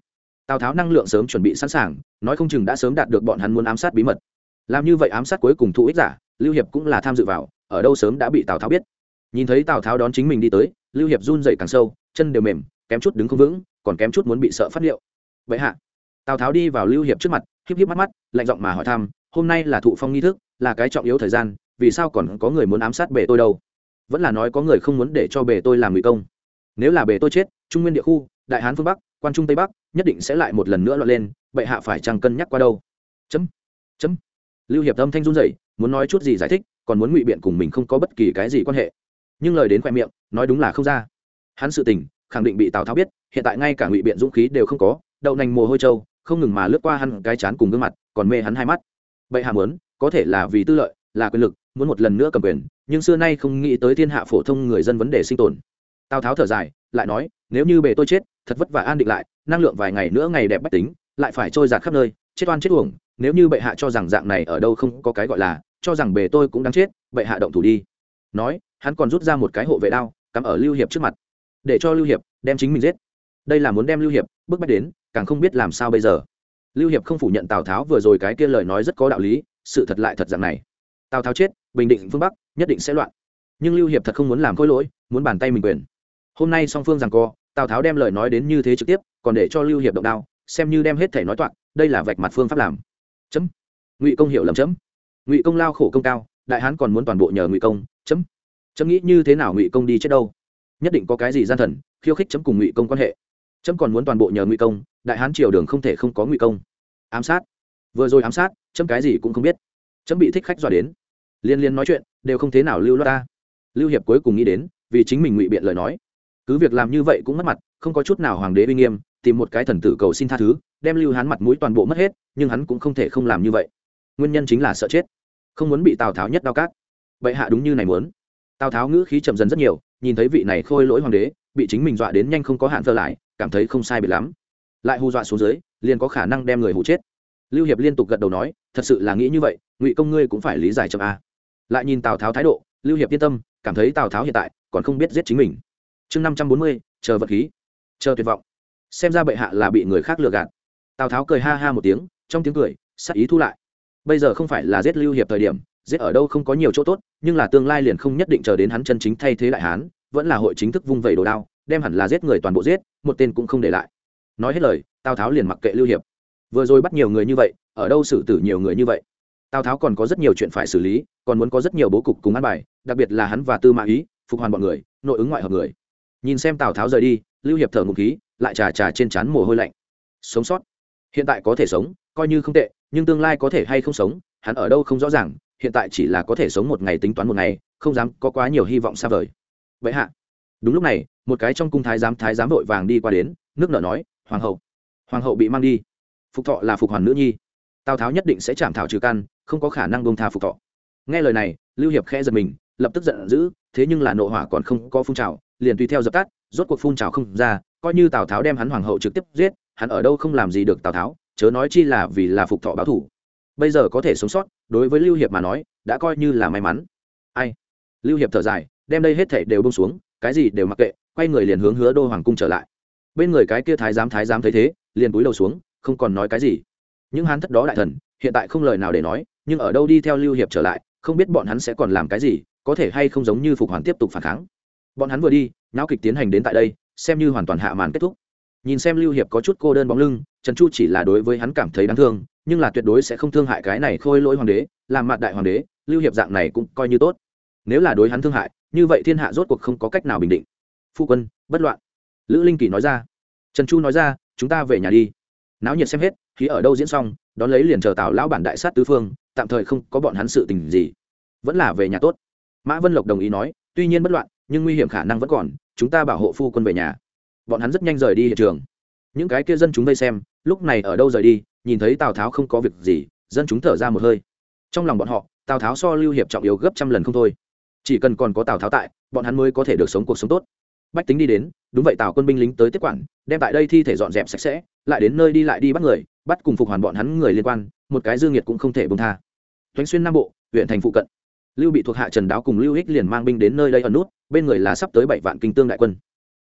Speaker 1: Tào Tháo năng lượng sớm chuẩn bị sẵn sàng, nói không chừng đã sớm đạt được bọn hắn muốn ám sát bí mật. Làm như vậy ám sát cuối cùng thụ ích giả, Lưu Hiệp cũng là tham dự vào, ở đâu sớm đã bị Tào Tháo biết. Nhìn thấy Tào Tháo đón chính mình đi tới, Lưu Hiệp run dậy càng sâu, chân đều mềm, kém chút đứng không vững, còn kém chút muốn bị sợ phát liệu. Vậy hạ, Tào Tháo đi vào Lưu Hiệp trước mặt, híp híp mắt mắt, lạnh giọng mà hỏi thăm, hôm nay là thụ phong nghi thức, là cái trọng yếu thời gian, vì sao còn có người muốn ám sát bề tôi đâu? Vẫn là nói có người không muốn để cho bề tôi làm ngụy công? Nếu là bề tôi chết, Trung Nguyên địa khu, Đại Hán phương Bắc, Quan Trung Tây Bắc, nhất định sẽ lại một lần nữa loạn lên, bệ hạ phải chăng cân nhắc qua đâu? Chấm. Chấm. Lưu Hiệp âm thanh run rẩy, muốn nói chút gì giải thích, còn muốn ngụy biện cùng mình không có bất kỳ cái gì quan hệ, nhưng lời đến khoe miệng, nói đúng là không ra. Hắn sự tình khẳng định bị Tào Tháo biết, hiện tại ngay cả ngụy biện dũng khí đều không có, đậu nành mồ hôi trâu không ngừng mà lướt qua hắn cái chán cùng gương mặt, còn mê hắn hai mắt. Bệ hạ muốn, có thể là vì tư lợi, là quyền lực, muốn một lần nữa cầm quyền, nhưng xưa nay không nghĩ tới thiên hạ phổ thông người dân vấn đề sinh tồn. Tào Tháo thở dài, lại nói, nếu như bề tôi chết, thật vất vả an định lại, năng lượng vài ngày nữa ngày đẹp bách tính, lại phải trôi dạt khắp nơi, chết oan chết uổng. Nếu như bệ hạ cho rằng dạng này ở đâu không có cái gọi là, cho rằng bề tôi cũng đáng chết, bệ hạ động thủ đi. Nói, hắn còn rút ra một cái hộ vệ đao, cắm ở Lưu Hiệp trước mặt, để cho Lưu Hiệp đem chính mình giết. Đây là muốn đem Lưu Hiệp bức bách đến, càng không biết làm sao bây giờ. Lưu Hiệp không phủ nhận Tào Tháo vừa rồi cái kia lời nói rất có đạo lý, sự thật lại thật dạng này. Tào Tháo chết, bình định phương Bắc nhất định sẽ loạn. Nhưng Lưu Hiệp thật không muốn làm khối lỗi, muốn bàn tay mình quyền. Hôm nay song phương giằng co, Tào Tháo đem lời nói đến như thế trực tiếp, còn để cho Lưu Hiệp động đao, xem như đem hết thể nói toạc, đây là vạch mặt phương pháp làm. Chấm. Ngụy công hiểu lầm chấm. Ngụy công lao khổ công cao, Đại Hán còn muốn toàn bộ nhờ Ngụy công, chấm. Chấm nghĩ như thế nào Ngụy công đi chết đâu? Nhất định có cái gì gian thần, khiêu khích chấm cùng Ngụy công quan hệ. Chấm còn muốn toàn bộ nhờ Ngụy công, Đại Hán triều đường không thể không có Ngụy công. Ám sát. Vừa rồi ám sát, chấm cái gì cũng không biết. Chấm bị thích khách dọa đến. Liên liên nói chuyện, đều không thế nào lưu loát ta. Lưu Hiệp cuối cùng nghĩ đến, vì chính mình ngụy biện lời nói, cứ việc làm như vậy cũng mất mặt, không có chút nào hoàng đế uy nghiêm, tìm một cái thần tử cầu xin tha thứ, đem Lưu Hán mặt mũi toàn bộ mất hết, nhưng hắn cũng không thể không làm như vậy. Nguyên nhân chính là sợ chết, không muốn bị Tào Tháo nhất đao cát. Bệ hạ đúng như này muốn. Tào Tháo ngữ khí chậm dần rất nhiều, nhìn thấy vị này khôi lỗi hoàng đế bị chính mình dọa đến nhanh không có hạn thở lại, cảm thấy không sai biệt lắm, lại hù dọa xuống dưới, liền có khả năng đem người hù chết. Lưu Hiệp liên tục gật đầu nói, thật sự là nghĩ như vậy, Ngụy công ngươi cũng phải lý giải chậm a. Lại nhìn Tào Tháo thái độ, Lưu Hiệp yên tâm, cảm thấy Tào Tháo hiện tại còn không biết giết chính mình. Chương 540, chờ vật khí, chờ tuyệt vọng. Xem ra bệ hạ là bị người khác lừa gạt. Tào Tháo cười ha ha một tiếng, trong tiếng cười, sát ý thu lại. Bây giờ không phải là giết Lưu Hiệp thời điểm, giết ở đâu không có nhiều chỗ tốt, nhưng là tương lai liền không nhất định chờ đến hắn chân chính thay thế Đại Hán, vẫn là hội chính thức vung vẩy đồ đao, đem hẳn là giết người toàn bộ giết, một tên cũng không để lại. Nói hết lời, Tào Tháo liền mặc kệ Lưu Hiệp. Vừa rồi bắt nhiều người như vậy, ở đâu xử tử nhiều người như vậy. Tào Tháo còn có rất nhiều chuyện phải xử lý, còn muốn có rất nhiều bố cục cùng ăn bài, đặc biệt là hắn và Tư Mã Ý, Phục Hoàn bọn người, nội ứng ngoại hợp người. Nhìn xem Tào Tháo rời đi, Lưu Hiệp thở ngụm khí, lại trà trà trên trán mồ hôi lạnh. Sống sót, hiện tại có thể sống, coi như không tệ, nhưng tương lai có thể hay không sống, hắn ở đâu không rõ ràng, hiện tại chỉ là có thể sống một ngày tính toán một ngày, không dám có quá nhiều hy vọng xa vời. Vậy hạ. Đúng lúc này, một cái trong cung thái giám vội vàng đi qua đến, nước nở nói, hoàng hậu bị mang đi. Phục Thọ là Phục Hoàn nữ nhi, Tào Tháo nhất định sẽ chạm thảo trừ căn, không có khả năng buông tha Phục Thọ. Nghe lời này, Lưu Hiệp khẽ giật mình, lập tức giận dữ, thế nhưng là nộ hỏa còn không có phun trào, liền tùy theo dập tắt, rốt cuộc phun trào không ra, coi như Tào Tháo đem hắn hoàng hậu trực tiếp giết, hắn ở đâu không làm gì được Tào Tháo, chớ nói chi là vì là Phục Thọ báo thù. Bây giờ có thể sống sót, đối với Lưu Hiệp mà nói, đã coi như là may mắn. Ai? Lưu Hiệp thở dài, đem đây hết thảy đều buông xuống, cái gì đều mặc kệ, quay người liền hướng Hứa Đô hoàng cung trở lại. Bên người cái kia thái giám thấy thế, liền cúi đầu xuống, không còn nói cái gì. Những hán thất đó đại thần, hiện tại không lời nào để nói, nhưng ở đâu đi theo Lưu Hiệp trở lại, không biết bọn hắn sẽ còn làm cái gì, có thể hay không giống như Phục Hoàn tiếp tục phản kháng. Bọn hắn vừa đi, náo kịch tiến hành đến tại đây, xem như hoàn toàn hạ màn kết thúc. Nhìn xem Lưu Hiệp có chút cô đơn bóng lưng, Trần Chu chỉ là đối với hắn cảm thấy đáng thương, nhưng là tuyệt đối sẽ không thương hại cái này khôi lỗi hoàng đế, làm mặt đại hoàng đế, Lưu Hiệp dạng này cũng coi như tốt. Nếu là đối hắn thương hại, như vậy thiên hạ rốt cuộc không có cách nào bình định. Phu quân, bất loạn. Lữ Linh Kỳ nói ra. Trần Chu nói ra, chúng ta về nhà đi. Náo nhiệt xem hết, khí ở đâu diễn xong, đón lấy liền chờ Tào lão bản đại sát tứ phương, tạm thời không có bọn hắn sự tình gì, vẫn là về nhà tốt. Mã Vân Lộc đồng ý nói, tuy nhiên bất loạn, nhưng nguy hiểm khả năng vẫn còn, chúng ta bảo hộ phu quân về nhà. Bọn hắn rất nhanh rời đi hiện trường. Những cái kia dân chúng vây xem, lúc này ở đâu rời đi, nhìn thấy Tào Tháo không có việc gì, dân chúng thở ra một hơi. Trong lòng bọn họ, Tào Tháo so Lưu Hiệp trọng yếu gấp trăm lần không thôi. Chỉ cần còn có Tào Tháo tại, bọn hắn mới có thể được sống cuộc sống tốt. Bách tính đi đến, đúng vậy, Tào quân binh lính tới tiếp quản, đem tại đây thi thể dọn dẹp sạch sẽ, lại đến nơi đi lại đi bắt người, bắt cùng Phục Hoàn bọn hắn người liên quan, một cái dương nghiệt cũng không thể buông tha. Thoánh xuyên Nam Bộ, huyện thành phụ cận, Lưu bị thuộc hạ Trần Đáo cùng Lưu Hích liền mang binh đến nơi đây ẩn nút, bên người là sắp tới 7 vạn kinh tương đại quân.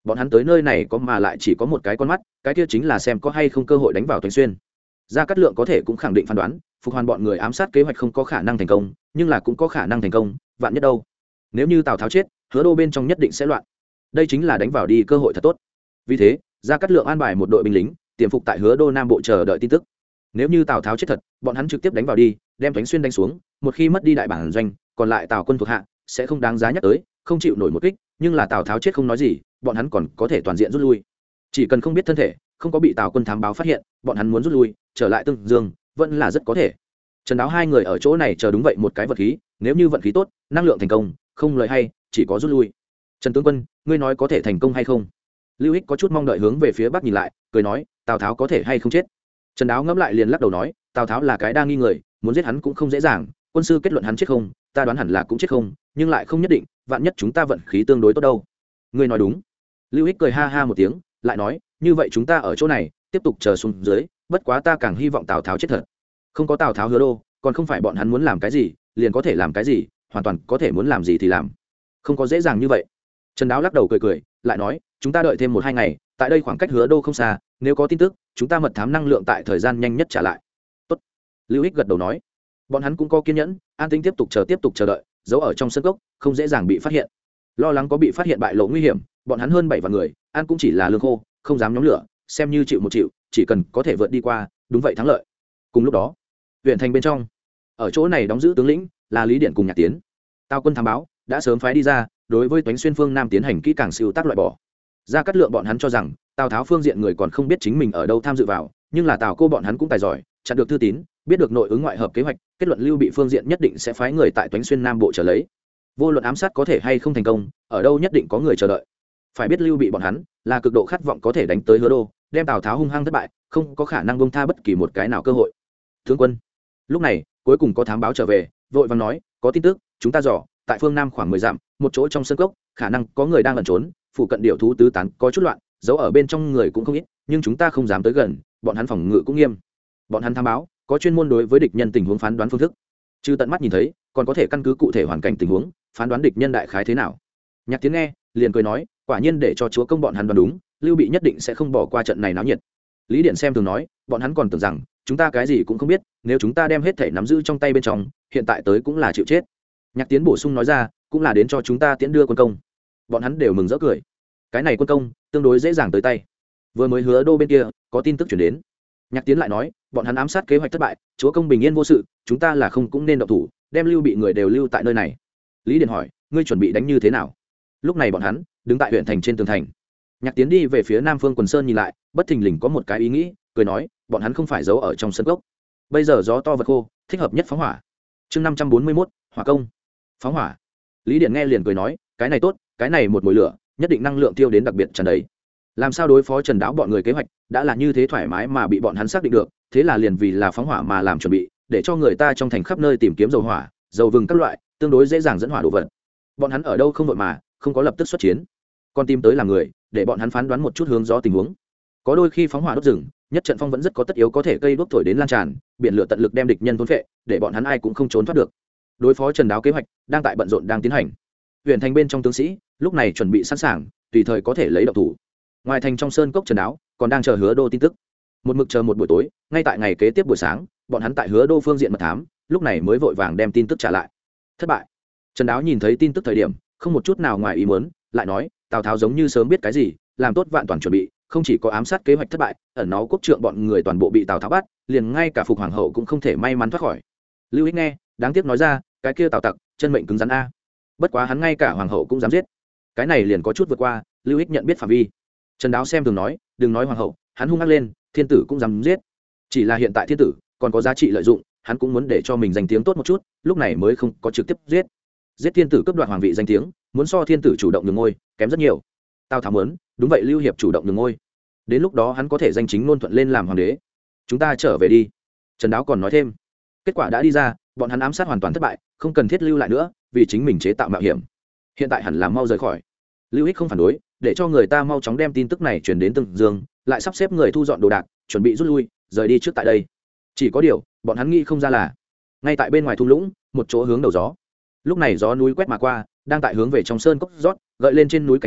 Speaker 1: bọn hắn tới nơi này có mà lại chỉ có một cái con mắt, cái kia chính là xem có hay không cơ hội đánh vào Toánh Xuyên. Gia Cát Lượng có thể cũng khẳng định phán đoán Phục Hoàn bọn người ám sát kế hoạch không có khả năng thành công, nhưng là cũng có khả năng thành công, vạn nhất đâu. Nếu như Tào Tháo chết, Hứa Đô bên trong nhất định sẽ loạn. Đây chính là đánh vào đi cơ hội thật tốt. Vì thế, Gia Cát Lượng an bài một đội binh lính tiềm phục tại Hứa Đô Nam Bộ chờ đợi tin tức. Nếu như Tào Tháo chết thật, bọn hắn trực tiếp đánh vào đi, đem Toánh Xuyên đánh xuống, một khi mất đi đại bản doanh, còn lại Tào quân thuộc hạ sẽ không đáng giá nhắc tới, không chịu nổi một kích, nhưng là Tào Tháo chết không nói gì, bọn hắn còn có thể toàn diện rút lui. Chỉ cần không biết thân thể, không có bị Tào quân thám báo phát hiện, bọn hắn muốn rút lui, trở lại Tương Dương, vẫn là rất có thể. Trần Đáo hai người ở chỗ này chờ đúng vậy một cái vật khí, nếu như vận khí tốt, năng lượng thành công, không lời hay, chỉ có rút lui. Trần tướng quân, ngươi nói có thể thành công hay không? Lưu Hích có chút mong đợi hướng về phía bắc nhìn lại, cười nói, Tào Tháo có thể hay không chết? Trần Đáo ngẫm lại liền lắc đầu nói, Tào Tháo là cái đa nghi người, muốn giết hắn cũng không dễ dàng, quân sư kết luận hắn chết không, ta đoán hẳn là cũng chết không, nhưng lại không nhất định, vạn nhất chúng ta vận khí tương đối tốt đâu. Ngươi nói đúng. Lưu Hích cười ha ha một tiếng, lại nói, như vậy chúng ta ở chỗ này tiếp tục chờ xuống dưới, bất quá ta càng hy vọng Tào Tháo chết thật. Không có Tào Tháo Hứa Đô, còn không phải bọn hắn muốn làm cái gì liền có thể làm cái gì, hoàn toàn có thể muốn làm gì thì làm, không có dễ dàng như vậy. Trần Đáo lắc đầu cười cười, lại nói, chúng ta đợi thêm 1-2 ngày, tại đây khoảng cách Hứa Đô không xa, nếu có tin tức, chúng ta mật thám năng lượng tại thời gian nhanh nhất trả lại. Tốt. Lưu Hích gật đầu nói. Bọn hắn cũng có kiên nhẫn, an tĩnh tiếp tục chờ đợi, giấu ở trong sân cốc, không dễ dàng bị phát hiện. Lo lắng có bị phát hiện bại lộ nguy hiểm, bọn hắn hơn 7 vạn người, ăn cũng chỉ là lương khô, không dám nhóm lửa, xem như chịu một chịu, chỉ cần có thể vượt đi qua, đúng vậy thắng lợi. Cùng lúc đó, huyện thành bên trong, ở chỗ này đóng giữ tướng lĩnh là Lý Điện cùng Nhạc Tiến. Tào quân thám báo đã sớm phái đi ra, đối với Toánh Xuyên phương Nam tiến hành kỹ càng siêu tác loại bỏ. Gia Cát Lượng bọn hắn cho rằng Tào Tháo phương diện người còn không biết chính mình ở đâu tham dự vào, nhưng là Tào Cô bọn hắn cũng tài giỏi, chặn được thư tín, biết được nội ứng ngoại hợp kế hoạch, kết luận Lưu Bị phương diện nhất định sẽ phái người tại Toánh Xuyên Nam Bộ trở lấy. Vô luận ám sát có thể hay không thành công, ở đâu nhất định có người chờ đợi. Phải biết Lưu Bị bọn hắn là cực độ khát vọng có thể đánh tới Hứa Đô, đem Tào Tháo hung hăng thất bại, không có khả năng buông tha bất kỳ một cái nào cơ hội. Tướng quân, lúc này cuối cùng có thám báo trở về, vội vàng nói, có tin tức, chúng ta dò tại phương Nam khoảng 10 dặm, một chỗ trong sân cốc, khả năng có người đang lẩn trốn, phụ cận điệu thú tứ tán, có chút loạn, giấu ở bên trong người cũng không ít, nhưng chúng ta không dám tới gần, bọn hắn phòng ngự cũng nghiêm. Bọn hắn thám báo có chuyên môn đối với địch nhân tình huống phán đoán phương thức, trừ tận mắt nhìn thấy, còn có thể căn cứ cụ thể hoàn cảnh tình huống phán đoán địch nhân đại khái thế nào. Nhạc Tiến nghe liền cười nói, quả nhiên để cho chúa công bọn hắn đoán đúng, Lưu Bị nhất định sẽ không bỏ qua trận này náo nhiệt. Lý Điện xem thường nói, bọn hắn còn tưởng rằng chúng ta cái gì cũng không biết, nếu chúng ta đem hết thể nắm giữ trong tay bên trong, hiện tại tới cũng là chịu chết. Nhạc Tiến bổ sung nói ra, cũng là đến cho chúng ta tiễn đưa quân công. Bọn hắn đều mừng rỡ cười, cái này quân công tương đối dễ dàng tới tay. Vừa mới Hứa Đô bên kia có tin tức chuyển đến. Nhạc Tiến lại nói, bọn hắn ám sát kế hoạch thất bại, chúa công bình yên vô sự, chúng ta là không cũng nên động thủ, đem Lưu Bị người đều lưu tại nơi này. Lý Điện hỏi, ngươi chuẩn bị đánh như thế nào? Lúc này bọn hắn đứng tại huyện thành trên tường thành. Nhạc Tiến đi về phía Nam Phương Quần Sơn nhìn lại, bất thình lình có một cái ý nghĩ, cười nói, bọn hắn không phải giấu ở trong sân gốc. Bây giờ gió to vật khô, thích hợp nhất phóng hỏa. Chương 541, hỏa công. Phóng hỏa. Lý Điện nghe liền cười nói, cái này tốt, cái này một mùi lửa, nhất định năng lượng tiêu đến đặc biệt tràn đầy. Làm sao đối phó Trần Đáo bọn người kế hoạch, đã là như thế thoải mái mà bị bọn hắn xác định được, thế là liền vì là phóng hỏa mà làm chuẩn bị, để cho người ta trong thành khắp nơi tìm kiếm dầu hỏa, dầu vừng các loại, tương đối dễ dàng dẫn hỏa đồ vật. Bọn hắn ở đâu không vội mà, không có lập tức xuất chiến, còn tìm tới làm người, để bọn hắn phán đoán một chút hướng gió tình huống. Có đôi khi phóng hỏa đốt rừng, nhất trận phong vẫn rất có tất yếu có thể cây đuốc thổi đến lan tràn, biển lửa tận lực đem địch nhân thôn phệ, để bọn hắn ai cũng không trốn thoát được. Đối phó Trần Đáo kế hoạch đang tại bận rộn đang tiến hành. Huyện thành bên trong tướng sĩ lúc này chuẩn bị sẵn sàng, tùy thời có thể lấy động thủ. Ngoài thành trong sơn cốc Trần Đáo còn đang chờ Hứa Đô tin tức. Một mực chờ một buổi tối, ngay tại ngày kế tiếp buổi sáng, bọn hắn tại Hứa Đô phương diện mật thám, lúc này mới vội vàng đem tin tức trả lại. Thất bại. Trần Đáo nhìn thấy tin tức thời điểm, không một chút nào ngoài ý muốn, lại nói, Tào Tháo giống như sớm biết cái gì, làm tốt vạn toàn chuẩn bị, không chỉ có ám sát kế hoạch thất bại, ẩn náu quốc trượng bọn người toàn bộ bị Tào Tháo bắt, liền ngay cả Phục Hoàng hậu cũng không thể may mắn thoát khỏi. Lưu Hích nghe, đáng tiếc nói ra, cái kia Tào tặc, chân mệnh cứng rắn a. Bất quá hắn ngay cả hoàng hậu cũng dám giết. Cái này liền có chút vượt qua, Lưu Hích nhận biết phạm vi. Trần Đáo xem thường nói, đừng nói hoàng hậu, hắn hung ác lên, thiên tử cũng dám giết. Chỉ là hiện tại thiên tử còn có giá trị lợi dụng, hắn cũng muốn để cho mình danh tiếng tốt một chút, lúc này mới không có trực tiếp giết. Giết thiên tử cướp đoạt hoàng vị danh tiếng, muốn so thiên tử chủ động nhường ngôi, kém rất nhiều. Tào Tháo muốn, đúng vậy Lưu Hiệp chủ động nhường ngôi. Đến lúc đó hắn có thể danh chính ngôn thuận lên làm hoàng đế. Chúng ta trở về đi. Trần Đáo còn nói thêm. Kết quả đã đi ra, bọn hắn ám sát hoàn toàn thất bại, không cần thiết lưu lại nữa, vì chính mình chế tạo mạo hiểm. Hiện tại hẳn là mau rời khỏi. Lưu Hích không phản đối, để cho người ta mau chóng đem tin tức này truyền đến Tương Dương, lại sắp xếp người thu dọn đồ đạc, chuẩn bị rút lui, rời đi trước tại đây. Chỉ có điều, bọn hắn nghĩ không ra là, ngay tại bên ngoài thung lũng, một chỗ hướng đầu gió. Lúc này gió núi quét mà qua, đang tại hướng về trong sơn cốc rót, gợi lên trên núi cành lá,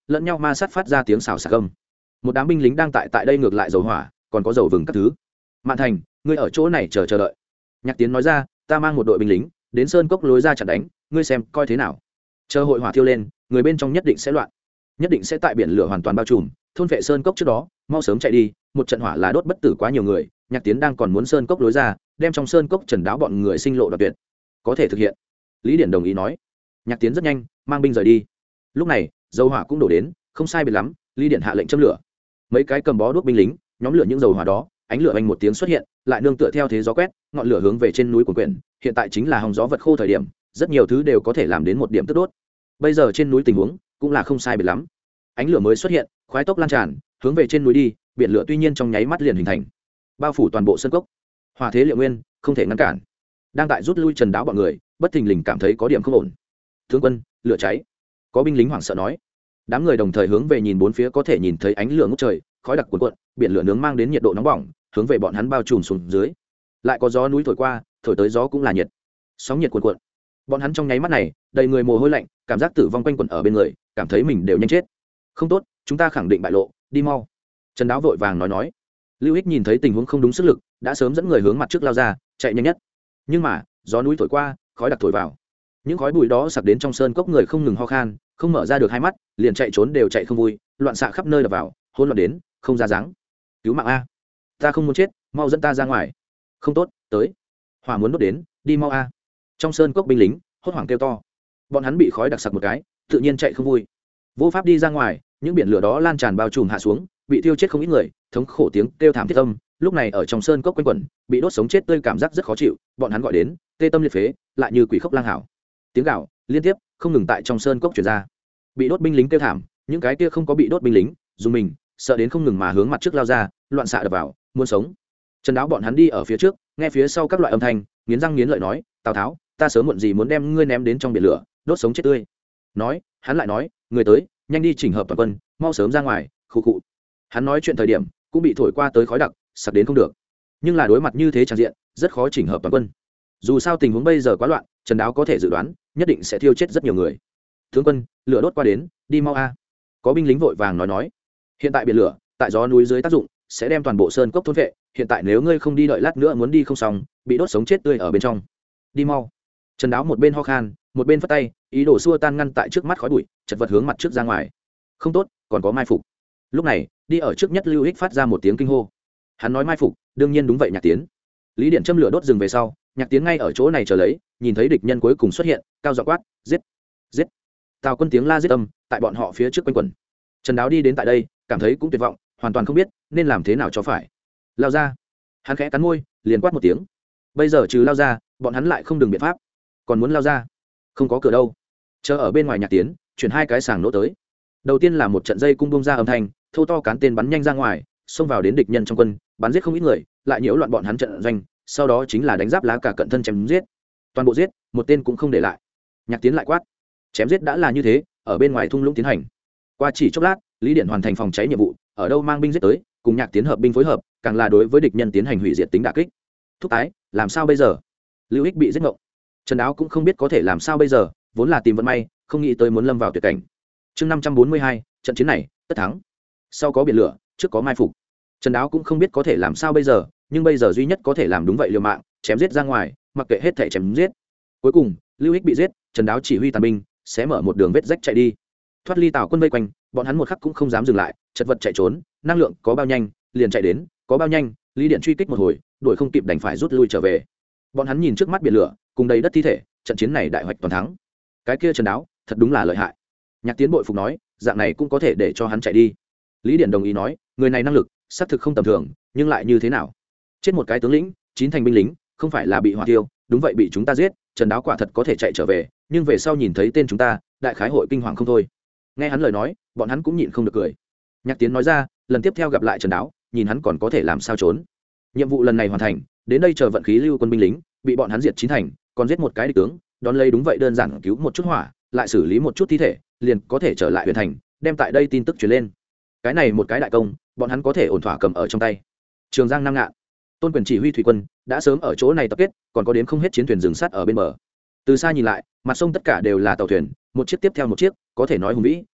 Speaker 1: lẫn nhau ma sát phát ra tiếng xào xạc âm. Một đám binh lính đang tại đây ngược lại dầu hỏa, còn có dầu vừng các thứ. Mạn Thành, ngươi ở chỗ này chờ đợi. Nhạc Tiến nói ra, ta mang một đội binh lính đến sơn cốc lối ra chặn đánh, ngươi xem coi thế nào. Chờ hội hỏa thiêu lên, người bên trong nhất định sẽ loạn, nhất định sẽ tại biển lửa hoàn toàn bao trùm, thôn vệ sơn cốc trước đó, mau sớm chạy đi, một trận hỏa là đốt bất tử quá nhiều người. Nhạc Tiến đang còn muốn sơn cốc lối ra, đem trong sơn cốc trần đáo bọn người sinh lộ đoạt tuyệt. Có thể thực hiện. Lý Điển đồng ý nói. Nhạc Tiến rất nhanh mang binh rời đi. Lúc này dầu hỏa cũng đổ đến, không sai biệt lắm, Lý Điển hạ lệnh châm lửa. Mấy cái cầm bó đuốc binh lính nhóm lửa những dầu hỏa đó, ánh lửa vang một tiếng xuất hiện, lại nương tựa theo thế gió quét, ngọn lửa hướng về trên núi cuồn quyển. Hiện tại chính là hong gió vật khô thời điểm, rất nhiều thứ đều có thể làm đến một điểm tức đốt. Bây giờ trên núi tình huống cũng là không sai biệt lắm. Ánh lửa mới xuất hiện, khoái tốc lan tràn, hướng về trên núi đi, biển lửa tuy nhiên trong nháy mắt liền hình thành, bao phủ toàn bộ sơn cốc. Hỏa thế liệu nguyên, không thể ngăn cản. Đang tại rút lui trần đáo bọn người, bất thình lình cảm thấy có điểm không ổn. Tướng quân, lửa cháy. Có binh lính hoảng sợ nói. Đám người đồng thời hướng về nhìn bốn phía, có thể nhìn thấy ánh lửa ngút trời, khói đặc cuồn cuộn, biển lửa nướng mang đến nhiệt độ nóng bỏng, hướng về bọn hắn bao trùm xuống dưới. Lại có gió núi thổi qua, thổi tới gió cũng là nhiệt, sóng nhiệt cuồn cuộn. Bọn hắn trong nháy mắt này, đầy người mồ hôi lạnh, cảm giác tử vong quanh quẩn ở bên người, cảm thấy mình đều nhanh chết. Không tốt, chúng ta khẳng định bại lộ, đi mau. Trần Đáo vội vàng nói. Lưu Hích nhìn thấy tình huống không đúng sức lực, đã sớm dẫn người hướng mặt trước lao ra, chạy nhanh nhất. Nhưng mà gió núi thổi qua, khói đặc thổi vào, những khói bụi đó sặc đến trong sơn cốc, người không ngừng ho khan, không mở ra được hai mắt, liền chạy trốn đều chạy không vui, loạn xạ khắp nơi đập vào, hỗn loạn đến không ra dáng. Cứu mạng a, ta không muốn chết, mau dẫn ta ra ngoài. Không tốt, tới, hỏa muốn đốt đến, đi mau a. Trong sơn cốc binh lính hốt hoảng kêu to, bọn hắn bị khói đặc sặc một cái, tự nhiên chạy không vui, vô pháp đi ra ngoài. Những biển lửa đó lan tràn bao trùm hạ xuống, bị tiêu chết không ít người, thống khổ tiếng kêu thảm thiết âm lúc này ở trong sơn cốc quanh quẩn, bị đốt sống chết tươi, cảm giác rất khó chịu. Bọn hắn gọi đến tê tâm liệt phế, lại như quỷ khóc lang hảo. Tiếng gào liên tiếp không ngừng tại trong sơn cốc truyền ra. Bị đốt binh lính kêu thảm, những cái kia không có bị đốt binh lính dùng mình sợ đến không ngừng mà hướng mặt trước lao ra, loạn xạ đập vào, muốn sống. Trần Đáo bọn hắn đi ở phía trước, nghe phía sau các loại âm thanh, nghiến răng nghiến lợi nói, Tào Tháo, ta sớm muộn gì muốn đem ngươi ném đến trong biển lửa, đốt sống chết tươi. Nói hắn lại nói, người tới, nhanh đi chỉnh hợp toàn quân, mau sớm ra ngoài. Khụ khụ. Hắn nói chuyện thời điểm cũng bị thổi qua tới khói đặc, sặc đến không được. Nhưng là đối mặt như thế tràn diện, rất khó chỉnh hợp toàn quân. Dù sao tình huống bây giờ quá loạn, Trần Đáo có thể dự đoán, nhất định sẽ thiêu chết rất nhiều người. Tướng quân, lửa đốt qua đến, đi mau a. Có binh lính vội vàng nói. Hiện tại biển lửa, tại gió núi dưới tác dụng, sẽ đem toàn bộ sơn cốc thôn vệ. Hiện tại nếu ngươi không đi, đợi lát nữa muốn đi không xong, bị đốt sống chết tươi ở bên trong. Đi mau. Trần Đáo một bên ho khan, một bên phất tay, ý đồ xua tan ngăn tại trước mắt khói bụi, chật vật hướng mặt trước ra ngoài. Không tốt, còn có mai phục. Lúc này đi ở trước nhất Lưu Hích phát ra một tiếng kinh hô. Hắn nói mai phục, đương nhiên đúng vậy. Nhạc Tiến. Lý Điện châm lửa đốt rừng về sau, Nhạc Tiến ngay ở chỗ này chờ lấy, nhìn thấy địch nhân cuối cùng xuất hiện, cao giọng quát, giết, giết. Tào quân tiếng la giết âm tại bọn họ phía trước quanh quẩn. Trần Đáo đi đến tại đây, cảm thấy cũng tuyệt vọng, hoàn toàn không biết nên làm thế nào cho phải. Lao ra. Hắn khẽ cắn môi, liền quát một tiếng. Bây giờ trừ lao ra, bọn hắn lại không đường biện pháp. Còn muốn lao ra, không có cửa đâu. Chờ ở bên ngoài. Nhạc Tiến chuyển hai cái sàng nỗ tới. Đầu tiên là một trận dây cung bung ra âm thanh, thâu to cán tên bắn nhanh ra ngoài, xông vào đến địch nhân trong quân, bắn giết không ít người, lại nhiễu loạn bọn hắn trận doanh. Sau đó chính là đánh giáp lá cả cận thân chém giết, toàn bộ giết, một tên cũng không để lại. Nhạc Tiến lại quát, chém giết đã là như thế, ở bên ngoài thung lũng tiến hành. Qua chỉ chốc lát, Lý Điện hoàn thành phòng cháy nhiệm vụ, ở đâu mang binh giết tới, cùng Nhạc Tiến hợp binh phối hợp, càng là đối với địch nhân tiến hành hủy diệt tính đả kích. Thúc tái, làm sao bây giờ? Lưu Hích bị giết ngộng. Trần Đáo cũng không biết có thể làm sao bây giờ, vốn là tìm vận may, không nghĩ tới muốn lâm vào tuyệt cảnh. Chương 542, trận chiến này tất thắng. Sau có biển lửa, trước có mai phục. Trần Đáo cũng không biết có thể làm sao bây giờ, nhưng bây giờ duy nhất có thể làm đúng vậy liều mạng, chém giết ra ngoài, mặc kệ hết thảy chém giết. Cuối cùng, Lưu Hích bị giết, Trần Đáo chỉ huy tàn binh, sẽ mở một đường vết rách chạy đi. Thoát ly Tào quân vây quanh, bọn hắn một khắc cũng không dám dừng lại, chật vật chạy trốn, năng lượng có bao nhanh, liền chạy đến, có bao nhanh, Lý Điện truy kích một hồi, đuổi không kịp đành phải rút lui trở về. Bọn hắn nhìn trước mắt biển lửa, cùng đầy đất thi thể, trận chiến này đại hoạch toàn thắng. Cái kia Trần Đáo, thật đúng là lợi hại. Nhạc Tiến bội phục nói, dạng này cũng có thể để cho hắn chạy đi. Lý Điện đồng ý nói, người này năng lực xác thực không tầm thường, nhưng lại như thế nào? Chết một cái tướng lĩnh, 9 thành binh lính, không phải là bị hỏa tiêu, đúng vậy bị chúng ta giết. Trần Đáo quả thật có thể chạy trở về, nhưng về sau nhìn thấy tên chúng ta, đại khái hội kinh hoàng không thôi. Nghe hắn lời nói, bọn hắn cũng nhịn không được cười. Nhạc Tiến nói ra, lần tiếp theo gặp lại Trần Đáo, nhìn hắn còn có thể làm sao trốn. Nhiệm vụ lần này hoàn thành, đến đây chờ vận khí lưu quân binh lính, bị bọn hắn diệt 9 thành, còn giết một cái địch tướng, đón lấy đúng vậy đơn giản cứu một chút hỏa, lại xử lý một chút thi thể, liền có thể trở lại huyện thành, đem tại đây tin tức truyền lên. Cái này một cái đại công, bọn hắn có thể ổn thỏa cầm ở trong tay. Trường Giang Nam Ngạn, Tôn Quyền chỉ huy thủy quân đã sớm ở chỗ này tập kết, còn có đến không hết chiến thuyền dừng sát ở bên bờ. Từ xa nhìn lại, mặt sông tất cả đều là tàu thuyền, một chiếc tiếp theo một chiếc, có thể nói hùng vĩ,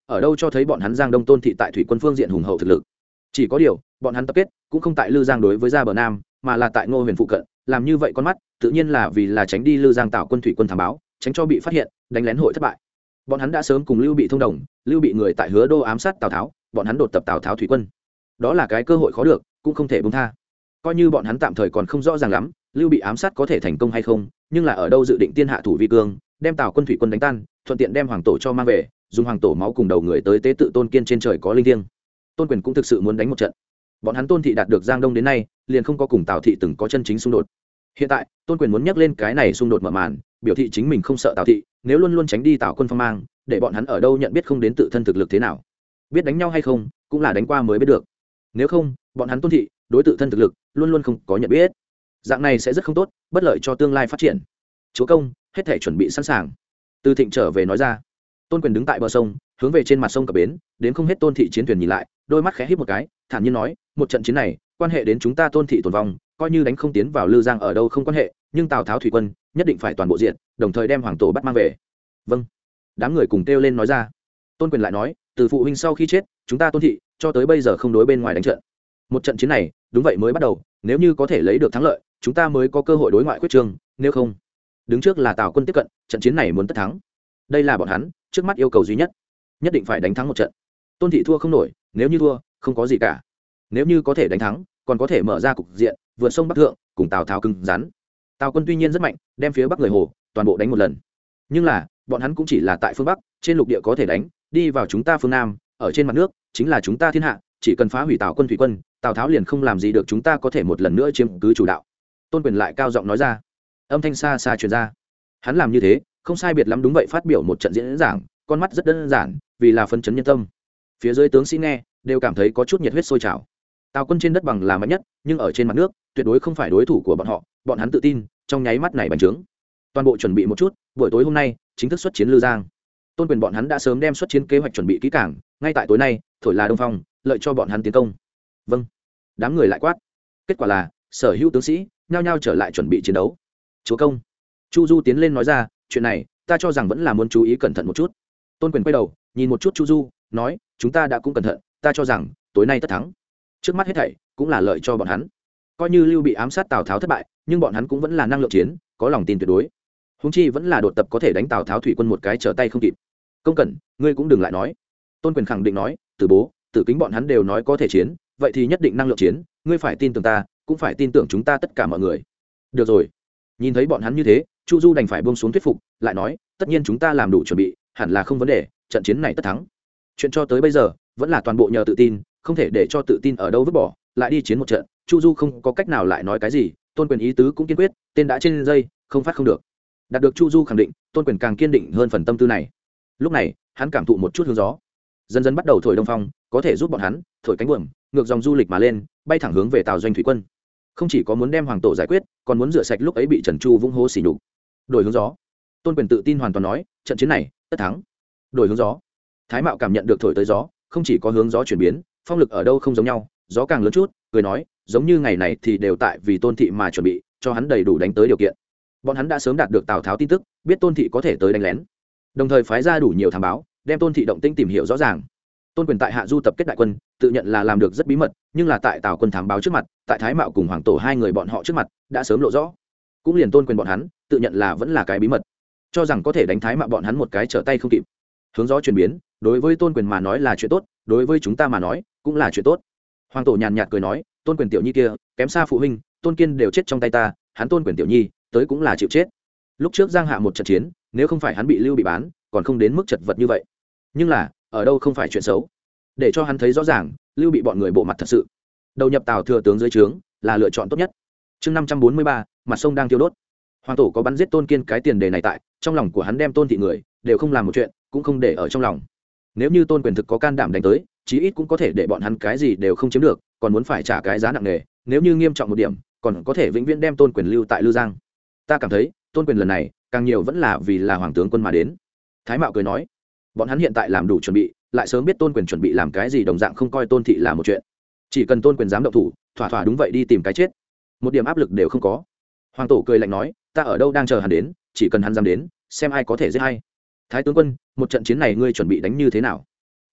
Speaker 1: ở đâu cho thấy bọn hắn Giang Đông tôn thị tại thủy quân phương diện hùng hậu thực lực. Chỉ có điều bọn hắn tập kết cũng không tại Lư Giang đối với Gia Bờ Nam, mà là tại Ngô Huyền phụ cận. Làm như vậy con mắt tự nhiên là vì là tránh đi Lư Giang tạo quân thủy quân thám báo, tránh cho bị phát hiện đánh lén hội thất bại. Bọn hắn đã sớm cùng Lưu Bị thông đồng, Lưu Bị người tại Hứa Đô ám sát Tào Tháo, bọn hắn đột tập Tào Tháo thủy quân, đó là cái cơ hội khó được, cũng không thể buông tha. Coi như bọn hắn tạm thời còn không rõ ràng lắm Lưu Bị ám sát có thể thành công hay không, nhưng là ở đâu dự định tiên hạ thủ vi cương, đem Tào quân thủy quân đánh tan, thuận tiện đem hoàng tổ cho mang về, dùng hoàng tổ máu cùng đầu người tới tế tự Tôn Kiên trên trời có linh thiêng. Tôn Quyền cũng thực sự muốn đánh một trận. Bọn hắn Tôn thị đạt được Giang Đông đến nay, liền không có cùng Tào thị từng có chân chính xung đột. Hiện tại Tôn Quyền muốn nhắc lên cái này xung đột mở màn, biểu thị chính mình không sợ Tào thị, nếu luôn luôn tránh đi Tào quân phong mang, để bọn hắn ở đâu nhận biết không đến tự thân thực lực thế nào, biết đánh nhau hay không cũng là đánh qua mới biết được. Nếu không bọn hắn Tôn thị đối tự thân thực lực luôn luôn không có nhận biết, dạng này sẽ rất không tốt, bất lợi cho tương lai phát triển. Chúa công, hết thể chuẩn bị sẵn sàng. Từ Thịnh trở về nói ra. Tôn Quyền đứng tại bờ sông, hướng về trên mặt sông cập bến, đến không hết Tôn thị chiến thuyền nhìn lại, đôi mắt khẽ híp một cái, thản nhiên nói, một trận chiến này quan hệ đến chúng ta Tôn thị tồn vong, coi như đánh không tiến vào Lư Giang ở đâu không quan hệ, nhưng Tào Tháo thủy quân nhất định phải toàn bộ diện, đồng thời đem hoàng tổ bắt mang về. Vâng. Đám người cùng kêu lên nói ra. Tôn Quyền lại nói, từ phụ huynh sau khi chết, chúng ta Tôn thị cho tới bây giờ không đối bên ngoài đánh trận. Một trận chiến này đúng vậy mới bắt đầu, nếu như có thể lấy được thắng lợi, chúng ta mới có cơ hội đối ngoại quyết trương, nếu không đứng trước là Tào quân tiếp cận, trận chiến này muốn tất thắng. Đây là bọn hắn trước mắt yêu cầu duy nhất, nhất định phải đánh thắng một trận. Tôn thị thua không nổi, nếu như thua không có gì cả, nếu như có thể đánh thắng còn có thể mở ra cục diện vượt sông bắc thượng, cùng Tào Tháo cứng rắn. Tào quân tuy nhiên rất mạnh, đem phía bắc người Hồ toàn bộ đánh một lần, nhưng là bọn hắn cũng chỉ là tại phương bắc, trên lục địa có thể đánh, đi vào chúng ta phương nam, ở trên mặt nước chính là chúng ta thiên hạ, chỉ cần phá hủy Tào quân thủy quân, Tào Tháo liền không làm gì được chúng ta, có thể một lần nữa chiếm cứ chủ đạo. Tôn Quyền lại cao giọng nói ra, âm thanh xa xa truyền ra. Hắn làm như thế không sai biệt lắm, đúng vậy, phát biểu một trận diễn giảng, con mắt rất đơn giản, vì là phân chấn nhân tâm. Phía dưới tướng sĩ nghe đều cảm thấy có chút nhiệt huyết sôi trào. Tào quân trên đất bằng là mạnh nhất, nhưng ở trên mặt nước tuyệt đối không phải đối thủ của bọn họ, bọn hắn tự tin trong nháy mắt này bành trướng. Toàn bộ chuẩn bị một chút, buổi tối hôm nay chính thức xuất chiến Lư Giang. Tôn Quyền bọn hắn đã sớm đem xuất chiến kế hoạch chuẩn bị kỹ càng, ngay tại tối nay thổi là đông phong, lợi cho bọn hắn tiến công. Vâng. Đám người lại quát. Kết quả là sở hữu tướng sĩ nhao nhao trở lại chuẩn bị chiến đấu. Chúa công. Chu Du tiến lên nói ra, chuyện này ta cho rằng vẫn là muốn chú ý cẩn thận một chút. Tôn Quyền quay đầu nhìn một chút Chu Du, nói, chúng ta đã cũng cẩn thận, ta cho rằng tối nay tất thắng. Trước mắt hết thảy cũng là lợi cho bọn hắn. Coi như Lưu Bị ám sát Tào Tháo thất bại, nhưng bọn hắn cũng vẫn là năng lượng chiến, có lòng tin tuyệt đối. Huống chi vẫn là đột tập có thể đánh Tào Tháo thủy quân một cái trở tay không kịp. Công Cẩn, ngươi cũng đừng lại nói. Tôn Quyền khẳng định nói, Tử Bố, Tử Kính bọn hắn đều nói có thể chiến, vậy thì nhất định năng lượng chiến, ngươi phải tin tưởng ta, cũng phải tin tưởng chúng ta tất cả mọi người. Được rồi. Nhìn thấy bọn hắn như thế, Chu Du đành phải buông xuống thuyết phục, lại nói, tất nhiên chúng ta làm đủ chuẩn bị, hẳn là không vấn đề, trận chiến này tất thắng. Chuyện cho tới bây giờ vẫn là toàn bộ nhờ tự tin, không thể để cho tự tin ở đâu vứt bỏ, lại đi chiến một trận. Chu Du không có cách nào lại nói cái gì, Tôn Quyền ý tứ cũng kiên quyết, tên đã trên dây, không phát không được. Đạt được Chu Du khẳng định, Tôn Quyền càng kiên định hơn phần tâm tư này. Lúc này hắn cảm thụ một chút hướng gió, dần dần bắt đầu thổi đông phong, có thể giúp bọn hắn thổi cánh buồm ngược dòng du lịch mà lên, bay thẳng hướng về Tào doanh thủy quân. Không chỉ có muốn đem hoàng tổ giải quyết, còn muốn rửa sạch lúc ấy bị Trần Chu vung hố xỉ nhục. Đổi hướng gió. Tôn Quyền tự tin hoàn toàn nói, trận chiến này tất thắng. Đổi hướng gió. Thái Mạo cảm nhận được thổi tới gió, không chỉ có hướng gió chuyển biến, phong lực ở đâu không giống nhau, gió càng lớn chút, cười nói, giống như ngày này thì đều tại vì Tôn thị mà chuẩn bị, cho hắn đầy đủ đánh tới điều kiện. Bọn hắn đã sớm đạt được Tào Tháo tin tức, biết Tôn thị có thể tới đánh lén, đồng thời phái ra đủ nhiều thám báo, đem Tôn thị động tĩnh tìm hiểu rõ ràng. Tôn Quyền tại Hạ Du tập kết đại quân, tự nhận là làm được rất bí mật, nhưng là tại Tào quân thám báo trước mặt, tại Thái Mạo cùng Hoàng tổ hai người bọn họ trước mặt, đã sớm lộ rõ. Cũng liền Tôn Quyền bọn hắn, tự nhận là vẫn là cái bí mật, cho rằng có thể đánh Thái Mạo bọn hắn một cái trở tay không kịp. Hướng gió chuyển biến, đối với Tôn Quyền mà nói là chuyện tốt, đối với chúng ta mà nói cũng là chuyện tốt. Hoàng tổ nhàn nhạt cười nói, Tôn Quyền tiểu nhi kia, kém xa phụ huynh, Tôn Kiên đều chết trong tay ta, hắn Tôn Quyền tiểu nhi, tới cũng là chịu chết. Lúc trước Giang Hạ một trận chiến, nếu không phải hắn bị Lưu Bị bán, còn không đến mức chật vật như vậy. Nhưng là, ở đâu không phải chuyện xấu. Để cho hắn thấy rõ ràng, Lưu Bị bọn người bộ mặt thật sự. Đầu nhập Tào thừa tướng dưới trướng là lựa chọn tốt nhất. Chương 543, mặt sông đang thiêu đốt. Hoàng tổ có bắn giết Tôn Kiên cái tiền đề này tại, trong lòng của hắn đem Tôn thị người đều không làm một chuyện, cũng không để ở trong lòng. Nếu như Tôn Quyền thực có can đảm đánh tới, chí ít cũng có thể để bọn hắn cái gì đều không chiếm được, còn muốn phải trả cái giá nặng nề, nếu như nghiêm trọng một điểm, còn có thể vĩnh viễn đem Tôn Quyền lưu tại Lư Giang. Ta cảm thấy, Tôn Quyền lần này, càng nhiều vẫn là vì là hoàng tướng quân mà đến. Thái Mạo cười nói, bọn hắn hiện tại làm đủ chuẩn bị, lại sớm biết Tôn Quyền chuẩn bị làm cái gì, đồng dạng không coi Tôn thị là một chuyện. Chỉ cần Tôn Quyền dám động thủ, thỏa thỏa đúng vậy đi tìm cái chết, một điểm áp lực đều không có. Hoàng tổ cười lạnh nói, ta ở đâu đang chờ hắn đến, chỉ cần hắn dám đến, xem ai có thể giết hay. Thái tướng quân, một trận chiến này ngươi chuẩn bị đánh như thế nào?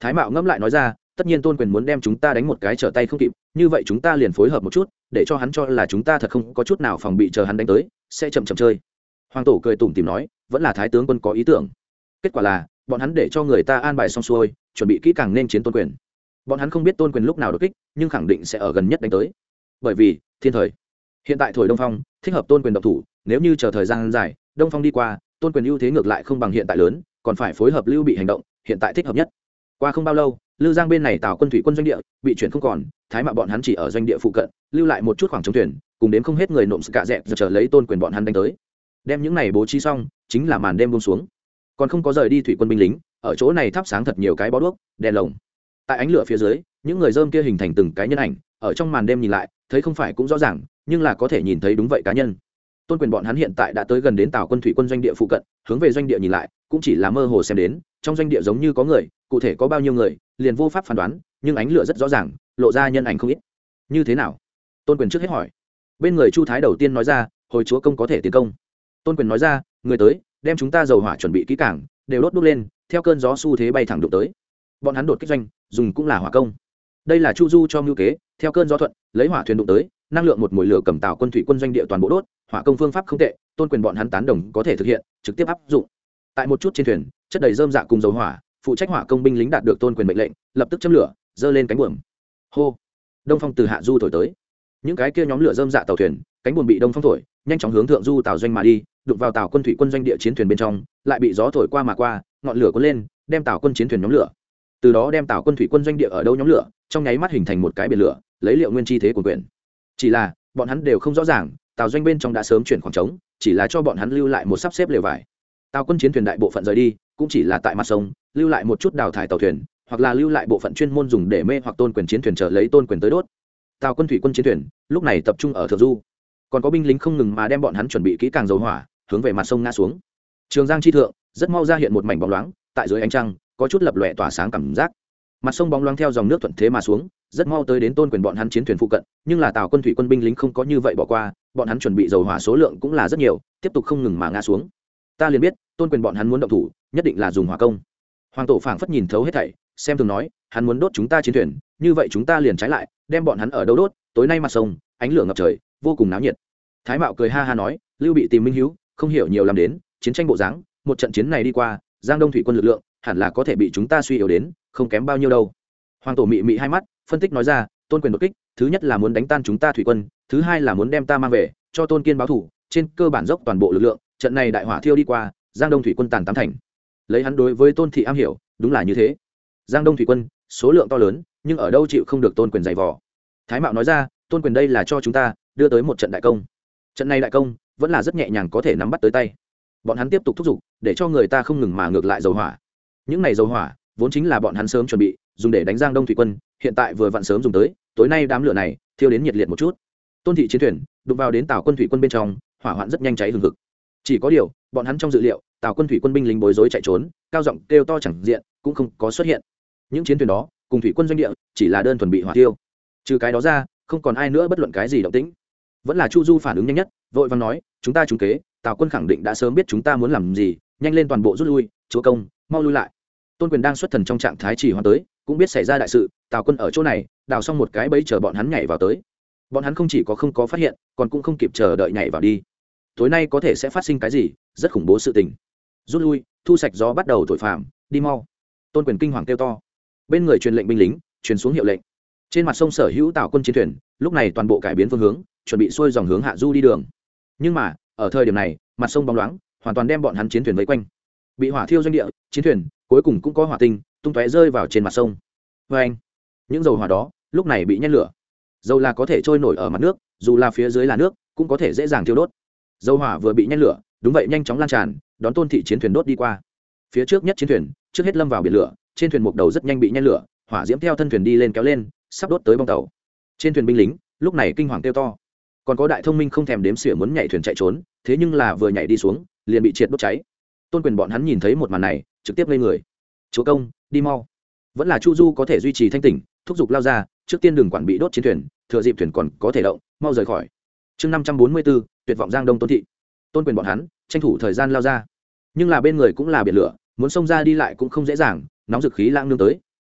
Speaker 1: Thái Mạo ngẫm lại nói ra, tất nhiên Tôn Quyền muốn đem chúng ta đánh một cái trở tay không kịp, như vậy chúng ta liền phối hợp một chút, để cho hắn cho là chúng ta thật không có chút nào phòng bị, chờ hắn đánh tới sẽ chậm chậm chơi. Hoàng Tổ cười tủm tỉm nói, vẫn là Thái tướng quân có ý tưởng. Kết quả là bọn hắn để cho người ta an bài xong xuôi, chuẩn bị kỹ càng nên chiến Tôn Quyền. Bọn hắn không biết Tôn Quyền lúc nào đột kích, nhưng khẳng định sẽ ở gần nhất đánh tới. Bởi vì thiên thời hiện tại thổi đông phong, thích hợp Tôn Quyền động thủ. Nếu như chờ thời gian dài, đông phong đi qua, Tôn Quyền ưu thế ngược lại không bằng hiện tại lớn, còn phải phối hợp Lưu Bị hành động, hiện tại thích hợp nhất. Qua không bao lâu, Lư Giang bên này Tào quân thủy quân doanh địa bị chuyển không còn, Thái Mạo bọn hắn chỉ ở doanh địa phụ cận lưu lại một chút khoảng trống thuyền, cùng đến không hết người nộm cả dẹp chờ lấy Tôn Quyền bọn hắn đánh tới. Đem những này bố trí xong, chính là màn đêm buông xuống. Còn không có rời đi thủy quân binh lính, ở chỗ này thắp sáng thật nhiều cái bó đuốc, đèn lồng. Tại ánh lửa phía dưới, những người dơm kia hình thành từng cái nhân ảnh, ở trong màn đêm nhìn lại, thấy không phải cũng rõ ràng, nhưng là có thể nhìn thấy đúng vậy cá nhân. Tôn Quyền bọn hắn hiện tại đã tới gần đến Tào quân thủy quân doanh địa phụ cận, hướng về doanh địa nhìn lại, cũng chỉ là mơ hồ xem đến, trong doanh địa giống như có người, cụ thể có bao nhiêu người, liền vô pháp phán đoán, nhưng ánh lửa rất rõ ràng, lộ ra nhân ảnh không ít. Như thế nào? Tôn Quyền trước hết hỏi. Bên người Chu Thái đầu tiên nói ra, hồi chúa công có thể tiến công. Tôn Quyền nói ra, người tới, đem chúng ta dầu hỏa chuẩn bị kỹ càng, đều đốt đốt lên, theo cơn gió xu thế bay thẳng đụng tới. Bọn hắn đột kích doanh, dùng cũng là hỏa công. Đây là Chu Du cho mưu kế, theo cơn gió thuận, lấy hỏa thuyền đụng tới, năng lượng một mùi lửa cầm Tào quân thủy quân doanh địa toàn bộ đốt, hỏa công phương pháp không tệ, Tôn Quyền bọn hắn tán đồng có thể thực hiện, trực tiếp áp dụng. Tại một chút trên thuyền, chất đầy rơm dạ cùng dầu hỏa, phụ trách hỏa công binh lính đạt được Tôn Quyền mệnh lệnh, lập tức châm lửa, giơ lên cánh buồm. Hô! Đông phong từ hạ du thổi tới. Những cái kia nhóm lửa rơm dạ tàu thuyền, cánh buồm bị đông phong thổi, nhanh chóng hướng thượng du Tào doanh mà đi, đụng vào Tào quân thủy quân doanh địa chiến thuyền bên trong, lại bị gió thổi qua mà qua, ngọn lửa cuốn lên, đem Tào quân chiến thuyền nhóm lửa. Từ đó đem Tào quân thủy quân doanh địa ở đâu nhóm lửa, trong nháy mắt hình thành một cái biển lửa, lấy liệu nguyên chi thế của quyền. Chỉ là, bọn hắn đều không rõ ràng, Tào doanh bên trong đã sớm chuyển khoảng trống, chỉ là cho bọn hắn lưu lại một sắp xếp lều vải. Tào quân chiến thuyền đại bộ phận rời đi, cũng chỉ là tại mặt sông lưu lại một chút đào thải tàu thuyền, hoặc là lưu lại bộ phận chuyên môn dùng để mê hoặc Tôn Quyền chiến thuyền chờ lấy Tôn Quyền tới đốt. Tào quân thủy quân chiến thuyền lúc này tập trung ở thượng du, còn có binh lính không ngừng mà đem bọn hắn chuẩn bị kỹ càng dầu hỏa hướng về mặt sông ngã xuống. Trường Giang chi thượng rất mau ra hiện một mảnh bóng loáng, tại dưới ánh trăng có chút lập lòe tỏa sáng cảm giác. Mặt sông bóng loáng theo dòng nước thuận thế mà xuống, rất mau tới đến Tôn Quyền bọn hắn chiến thuyền phụ cận, nhưng là Tào quân thủy quân binh lính không có như vậy bỏ qua, bọn hắn chuẩn bị dầu hỏa số lượng cũng là rất nhiều, tiếp tục không ngừng mà ngã xuống. Ta liền biết Tôn Quyền bọn hắn muốn động thủ, nhất định là dùng hỏa công. Hoàng Tổ phảng phất nhìn thấu hết thảy, xem thường nói, hắn muốn đốt chúng ta chiến thuyền, như vậy chúng ta liền trái lại, đem bọn hắn ở đâu đốt, tối nay mặt sông ánh lửa ngập trời, vô cùng náo nhiệt. Thái Mạo cười ha ha nói, Lưu Bị tìm Minh Hiếu, không hiểu nhiều làm đến, chiến tranh bộ dáng, một trận chiến này đi qua, Giang Đông thủy quân lực lượng hẳn là có thể bị chúng ta suy yếu đến, không kém bao nhiêu đâu. Hoàng Tổ mị mị hai mắt, phân tích nói ra, Tôn Quyền đột kích, thứ nhất là muốn đánh tan chúng ta thủy quân, thứ hai là muốn đem ta mang về, cho Tôn Kiên báo thủ, trên cơ bản dốc toàn bộ lực lượng, trận này đại hỏa thiêu đi qua, Giang Đông thủy quân tàn tám thành. Lấy hắn đối với Tôn thị am hiểu, đúng là như thế. Giang Đông thủy quân số lượng to lớn, nhưng ở đâu chịu không được Tôn Quyền dày vò. Thái Mạo nói ra, Tôn Quyền đây là cho chúng ta đưa tới một trận đại công. Trận này đại công vẫn là rất nhẹ nhàng có thể nắm bắt tới tay. Bọn hắn tiếp tục thúc giục, để cho người ta không ngừng mà ngược lại dầu hỏa. Những này dầu hỏa vốn chính là bọn hắn sớm chuẩn bị, dùng để đánh Giang Đông thủy quân, hiện tại vừa vặn sớm dùng tới, tối nay đám lửa này thiêu đến nhiệt liệt một chút. Tôn thị chiến thuyền đụng vào đến Tào quân thủy quân bên trong, hỏa hoạn rất nhanh cháy hừng hực. Chỉ có điều, bọn hắn trong dự liệu, Tào quân thủy quân binh lính bối rối chạy trốn, cao giọng kêu to chẳng diện, cũng không có xuất hiện. Những chiến thuyền đó, cùng thủy quân doanh địa, chỉ là đơn thuần bị hỏa tiêu. Trừ cái đó ra, không còn ai nữa bất luận cái gì động tĩnh. Vẫn là Chu Du phản ứng nhanh nhất, vội vàng nói, chúng ta trúng kế, Tào quân khẳng định đã sớm biết chúng ta muốn làm gì, nhanh lên toàn bộ rút lui, chúa công, mau lui lại. Tôn Quyền đang xuất thần trong trạng thái trì hoãn tới, cũng biết xảy ra đại sự, Tào quân ở chỗ này, đào xong một cái bẫy chờ bọn hắn nhảy vào tới. Bọn hắn không chỉ có không có phát hiện, còn cũng không kịp chờ đợi nhảy vào đi. Tối nay có thể sẽ phát sinh cái gì, rất khủng bố sự tình. Rút lui, thu sạch gió bắt đầu thổi phàm, đi mau. Tôn Quyền kinh hoàng kêu to. Bên người truyền lệnh binh lính, truyền xuống hiệu lệnh. Trên mặt sông sở hữu Tào quân chiến thuyền, lúc này toàn bộ cải biến phương hướng, chuẩn bị xuôi dòng hướng hạ du đi đường. Nhưng mà, ở thời điểm này, mặt sông bóng loáng, hoàn toàn đem bọn hắn chiến thuyền vây quanh. Bị hỏa thiêu doanh địa, chiến thuyền cuối cùng cũng có hỏa tinh tung tóe rơi vào trên mặt sông. Vê anh, những dầu hỏa đó lúc này bị nhen lửa. Dầu là có thể trôi nổi ở mặt nước, dù là phía dưới là nước, cũng có thể dễ dàng thiêu đốt. Dầu hỏa vừa bị nhen lửa, đúng vậy nhanh chóng lan tràn, đón Tôn thị chiến thuyền đốt đi qua. Phía trước nhất chiến thuyền, trước hết lâm vào biển lửa, trên thuyền mục đầu rất nhanh bị nhen lửa, hỏa diễm theo thân thuyền đi lên kéo lên, sắp đốt tới bong tàu. Trên thuyền binh lính lúc này kinh hoàng kêu to. Còn có đại thông minh không thèm đếm xỉa muốn nhảy thuyền chạy trốn, thế nhưng là vừa nhảy đi xuống, liền bị triệt đốt cháy. Tôn Quyền bọn hắn nhìn thấy một màn này, trực tiếp lên người. Chúa công, đi mau. Vẫn là Chu Du có thể duy trì thanh tỉnh, thúc giục lao ra, trước tiên đừng quản bị đốt chiến thuyền, thừa dịp thuyền còn có thể động, mau rời khỏi. Chương 544, tuyệt vọng Giang Đông Tôn thị. Tôn Quyền bọn hắn tranh thủ thời gian lao ra, nhưng là bên người cũng là biển lửa, muốn xông ra đi lại cũng không dễ dàng, nóng dực khí lãng nương tới,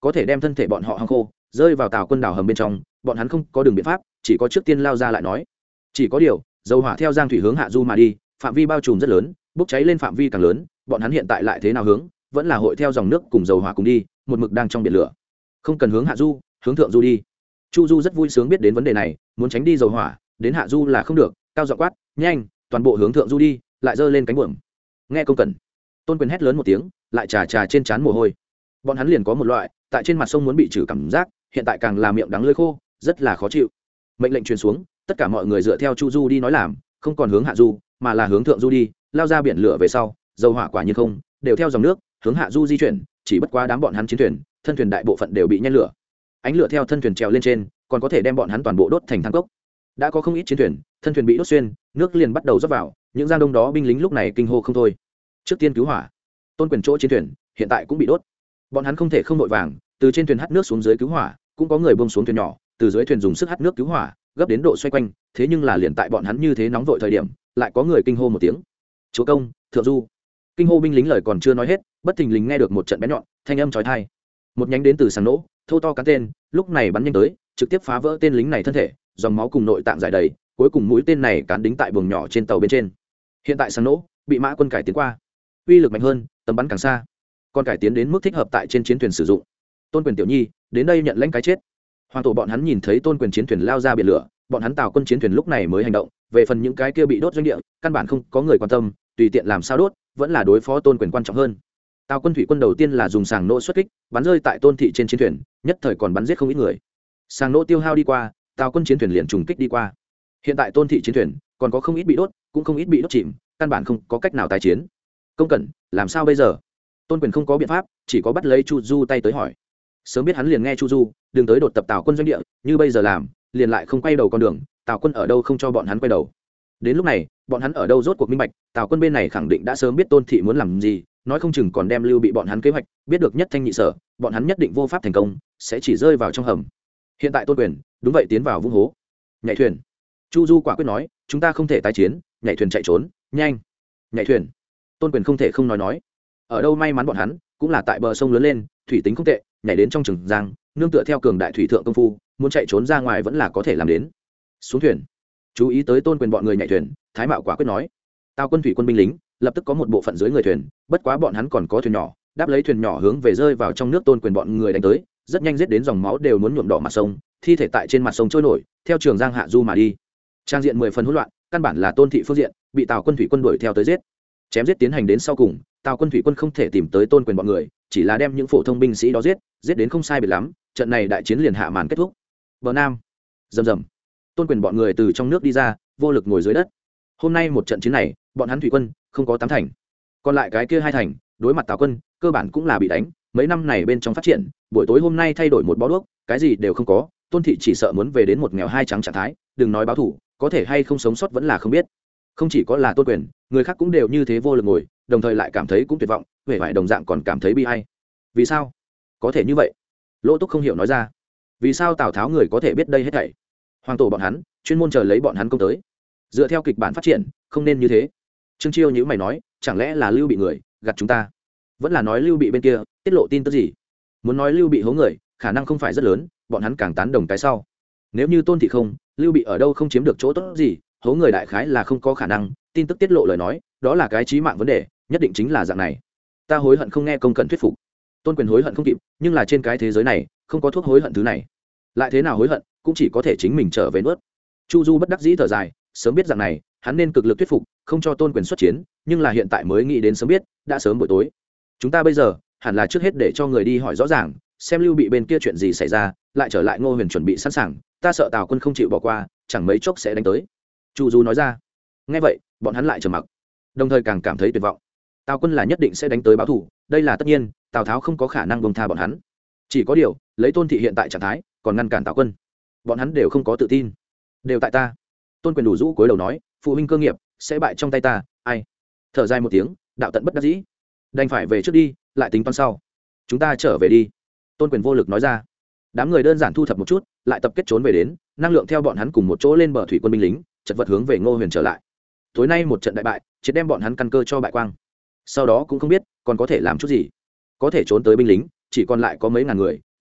Speaker 1: có thể đem thân thể bọn họ hăng khô rơi vào tàu quân đảo hầm bên trong. Bọn hắn không có đường biện pháp, chỉ có trước tiên lao ra lại nói. Chỉ có điều dầu hỏa theo giang thủy hướng hạ du mà đi, phạm vi bao trùm rất lớn, bốc cháy lên phạm vi càng lớn. Bọn hắn hiện tại lại thế nào hướng, vẫn là hội theo dòng nước cùng dầu hỏa cùng đi, một mực đang trong biển lửa. Không cần hướng hạ du, hướng thượng du đi. Chu Du rất vui sướng biết đến vấn đề này, muốn tránh đi dầu hỏa, đến hạ du là không được, cao giọng quát, nhanh, toàn bộ hướng thượng du đi, lại giơ lên cánh buồm. Nghe công cần. Tôn Quyền hét lớn một tiếng, lại trà trà trên trán mồ hôi. Bọn hắn liền có một loại tại trên mặt sông muốn bị trừ cảm giác, hiện tại càng là miệng đắng lưỡi khô, rất là khó chịu. Mệnh lệnh truyền xuống, tất cả mọi người dựa theo Chu Du đi nói làm, không còn hướng hạ du, mà là hướng thượng du đi, lao ra biển lửa về sau, dầu hỏa quả nhiên không, đều theo dòng nước, hướng hạ du di chuyển, chỉ bất quá đám bọn hắn chiến thuyền, thân thuyền đại bộ phận đều bị nhen lửa. Ánh lửa theo thân thuyền trèo lên trên, còn có thể đem bọn hắn toàn bộ đốt thành than cốc. Đã có không ít chiến thuyền, thân thuyền bị đốt xuyên, nước liền bắt đầu rót vào, những giang đông đó binh lính lúc này kinh hô không thôi. Trước tiên cứu hỏa. Tôn Quyền chỗ chiến thuyền hiện tại cũng bị đốt. Bọn hắn không thể không vội vàng, từ trên thuyền hắt nước xuống dưới cứu hỏa, cũng có người buông xuống thuyền nhỏ, từ dưới thuyền dùng sức hắt nước cứu hỏa, gấp đến độ xoay quanh, thế nhưng là liền tại bọn hắn như thế nóng vội thời điểm, lại có người kinh hô một tiếng. Chúa công, thượng du. Kinh hô binh lính lời còn chưa nói hết, bất thình lình nghe được một trận bén nhọn, thanh âm chói tai. Một nhánh đến từ sàng nỗ, thô to cán tên, lúc này bắn nhanh tới, trực tiếp phá vỡ tên lính này thân thể, dòng máu cùng nội tạng rải đầy, cuối cùng mũi tên này cán đính tại buồng nhỏ trên tàu bên trên. Hiện tại sàng nỗ bị mã quân cải tiến qua, uy lực mạnh hơn, tầm bắn càng xa, còn cải tiến đến mức thích hợp tại trên chiến thuyền sử dụng. Tôn Quyền tiểu nhi đến đây nhận lãnh cái chết. Hoàng tổ bọn hắn nhìn thấy Tôn Quyền chiến thuyền lao ra biển lửa, bọn hắn Tào quân chiến thuyền lúc này mới hành động. Về phần những cái kia bị đốt doanh địa, căn bản không có người quan tâm, tùy tiện làm sao đốt, vẫn là đối phó Tôn Quyền quan trọng hơn. Tào quân thủy quân đầu tiên là dùng sàng nỗ xuất kích, bắn rơi tại Tôn thị trên chiến thuyền, nhất thời còn bắn giết không ít người. Sàng nỗ tiêu hao đi qua, Tào quân chiến thuyền liền trùng kích đi qua. Hiện tại Tôn thị chiến thuyền còn có không ít bị đốt, cũng không ít bị đốt chìm, căn bản không có cách nào tái chiến. Công cẩn, làm sao bây giờ? Tôn Quyền không có biện pháp, chỉ có bắt lấy Chu Du tay tới hỏi. Sớm biết hắn liền nghe Chu Du, đừng tới đột tập Tào quân doanh địa, như bây giờ làm, liền lại không quay đầu con đường, Tào quân ở đâu không cho bọn hắn quay đầu. Đến lúc này, bọn hắn ở đâu rốt cuộc minh bạch, Tào quân bên này khẳng định đã sớm biết Tôn thị muốn làm gì, nói không chừng còn đem Lưu Bị bọn hắn kế hoạch, biết được nhất thanh nhị sở, bọn hắn nhất định vô pháp thành công, sẽ chỉ rơi vào trong hầm. Hiện tại Tôn Quyền, đúng vậy tiến vào vũng hố. Nhảy thuyền. Chu Du quả quyết nói, chúng ta không thể tái chiến, nhảy thuyền chạy trốn, nhanh. Nhảy thuyền. Tôn Quyền không thể không nói. Ở đâu may mắn bọn hắn, cũng là tại bờ sông lớn lên, thủy tính không tệ, nhảy đến trong Trường Giang, nương tựa theo cường đại thủy thượng công phu, muốn chạy trốn ra ngoài vẫn là có thể làm đến. Xuống thuyền. Chú ý tới Tôn Quyền bọn người nhảy thuyền, Thái Mạo quả quyết nói. Tào quân thủy quân binh lính, lập tức có một bộ phận dưới người thuyền, bất quá bọn hắn còn có thuyền nhỏ, đáp lấy thuyền nhỏ hướng về rơi vào trong nước Tôn Quyền bọn người đánh tới, rất nhanh giết đến dòng máu đều muốn nhuộm đỏ mặt sông, thi thể tại trên mặt sông trôi nổi, theo Trường Giang hạ du mà đi. Trang diện 10 phần hỗn loạn, căn bản là Tôn thị phương diện bị Tào quân thủy quân đuổi theo tới giết. Chém giết tiến hành đến sau cùng, Tào quân thủy quân không thể tìm tới Tôn Quyền bọn người, chỉ là đem những phổ thông binh sĩ đó giết đến không sai biệt lắm, trận này đại chiến liền hạ màn kết thúc. Bờ Nam, rầm rầm. Tôn Quyền bọn người từ trong nước đi ra, vô lực ngồi dưới đất. Hôm nay một trận chiến này, bọn hắn thủy quân không có 8 thành, còn lại cái kia 2 thành, đối mặt Tào quân, cơ bản cũng là bị đánh. Mấy năm này bên trong phát triển, buổi tối hôm nay thay đổi một bó đuốc, cái gì đều không có. Tôn thị chỉ sợ muốn về đến một nghèo hai trắng trạng thái, đừng nói báo thủ, có thể hay không sống sót vẫn là không biết. Không chỉ có là Tôn Quyền, người khác cũng đều như thế vô lực ngồi, đồng thời lại cảm thấy cũng tuyệt vọng, vẻ vải đồng dạng còn cảm thấy bi ai. Vì sao có thể như vậy? Lỗ Túc không hiểu nói ra. Vì sao Tào Tháo người có thể biết đây hết thảy? Hoàng tổ bọn hắn chuyên môn chờ lấy bọn hắn công tới. Dựa theo kịch bản phát triển, không nên như thế. Trương Chiêu nhíu mày nói, chẳng lẽ là Lưu Bị người gạt chúng ta? Vẫn là nói Lưu Bị bên kia tiết lộ tin tức gì? Muốn nói Lưu Bị hố người, khả năng không phải rất lớn, bọn hắn càng tán đồng cái sau. Nếu như Tôn thị không, Lưu Bị ở đâu không chiếm được chỗ tốt gì, hố người đại khái là không có khả năng. Tin tức tiết lộ lời nói, đó là cái chí mạng vấn đề, nhất định chính là dạng này. Ta hối hận không nghe công cận thuyết phục. Tôn Quyền hối hận không kịp, nhưng là trên cái thế giới này không có thuốc hối hận thứ này, lại thế nào hối hận cũng chỉ có thể chính mình trở về nuốt. Chu Du bất đắc dĩ thở dài, sớm biết dạng này hắn nên cực lực thuyết phục, không cho Tôn Quyền xuất chiến, nhưng là hiện tại mới nghĩ đến sớm biết, đã sớm buổi tối. Chúng ta bây giờ hẳn là trước hết để cho người đi hỏi rõ ràng, xem Lưu Bị bên kia chuyện gì xảy ra, lại trở lại Ngô Huyền chuẩn bị sẵn sàng, ta sợ Tào quân không chịu bỏ qua, chẳng mấy chốc sẽ đánh tới. Chu Du nói ra. Nghe vậy, bọn hắn lại trầm mặc, đồng thời càng cảm thấy tuyệt vọng. Tào quân là nhất định sẽ đánh tới báo thù, đây là tất nhiên, Tào Tháo không có khả năng buông tha bọn hắn. Chỉ có điều, lấy Tôn thị hiện tại trạng thái, còn ngăn cản Tào quân, bọn hắn đều không có tự tin. Đều tại ta. Tôn Quyền đủ rũ cúi đầu nói, phụ huynh cơ nghiệp sẽ bại trong tay ta, ai. Thở dài một tiếng, đạo tận bất đắc dĩ, đành phải về trước đi, lại tính toán sau. Chúng ta trở về đi. Tôn Quyền vô lực nói ra. Đám người đơn giản thu thập một chút, lại tập kết trốn về đến, năng lượng theo bọn hắn cùng một chỗ lên bờ thủy quân binh lính, chật vật hướng về Ngô Huyền trở lại. Tối nay một trận đại bại, triệt đem bọn hắn căn cơ cho bại quang. Sau đó cũng không biết còn có thể làm chút gì. Có thể trốn tới binh lính chỉ còn lại có mấy ngàn người,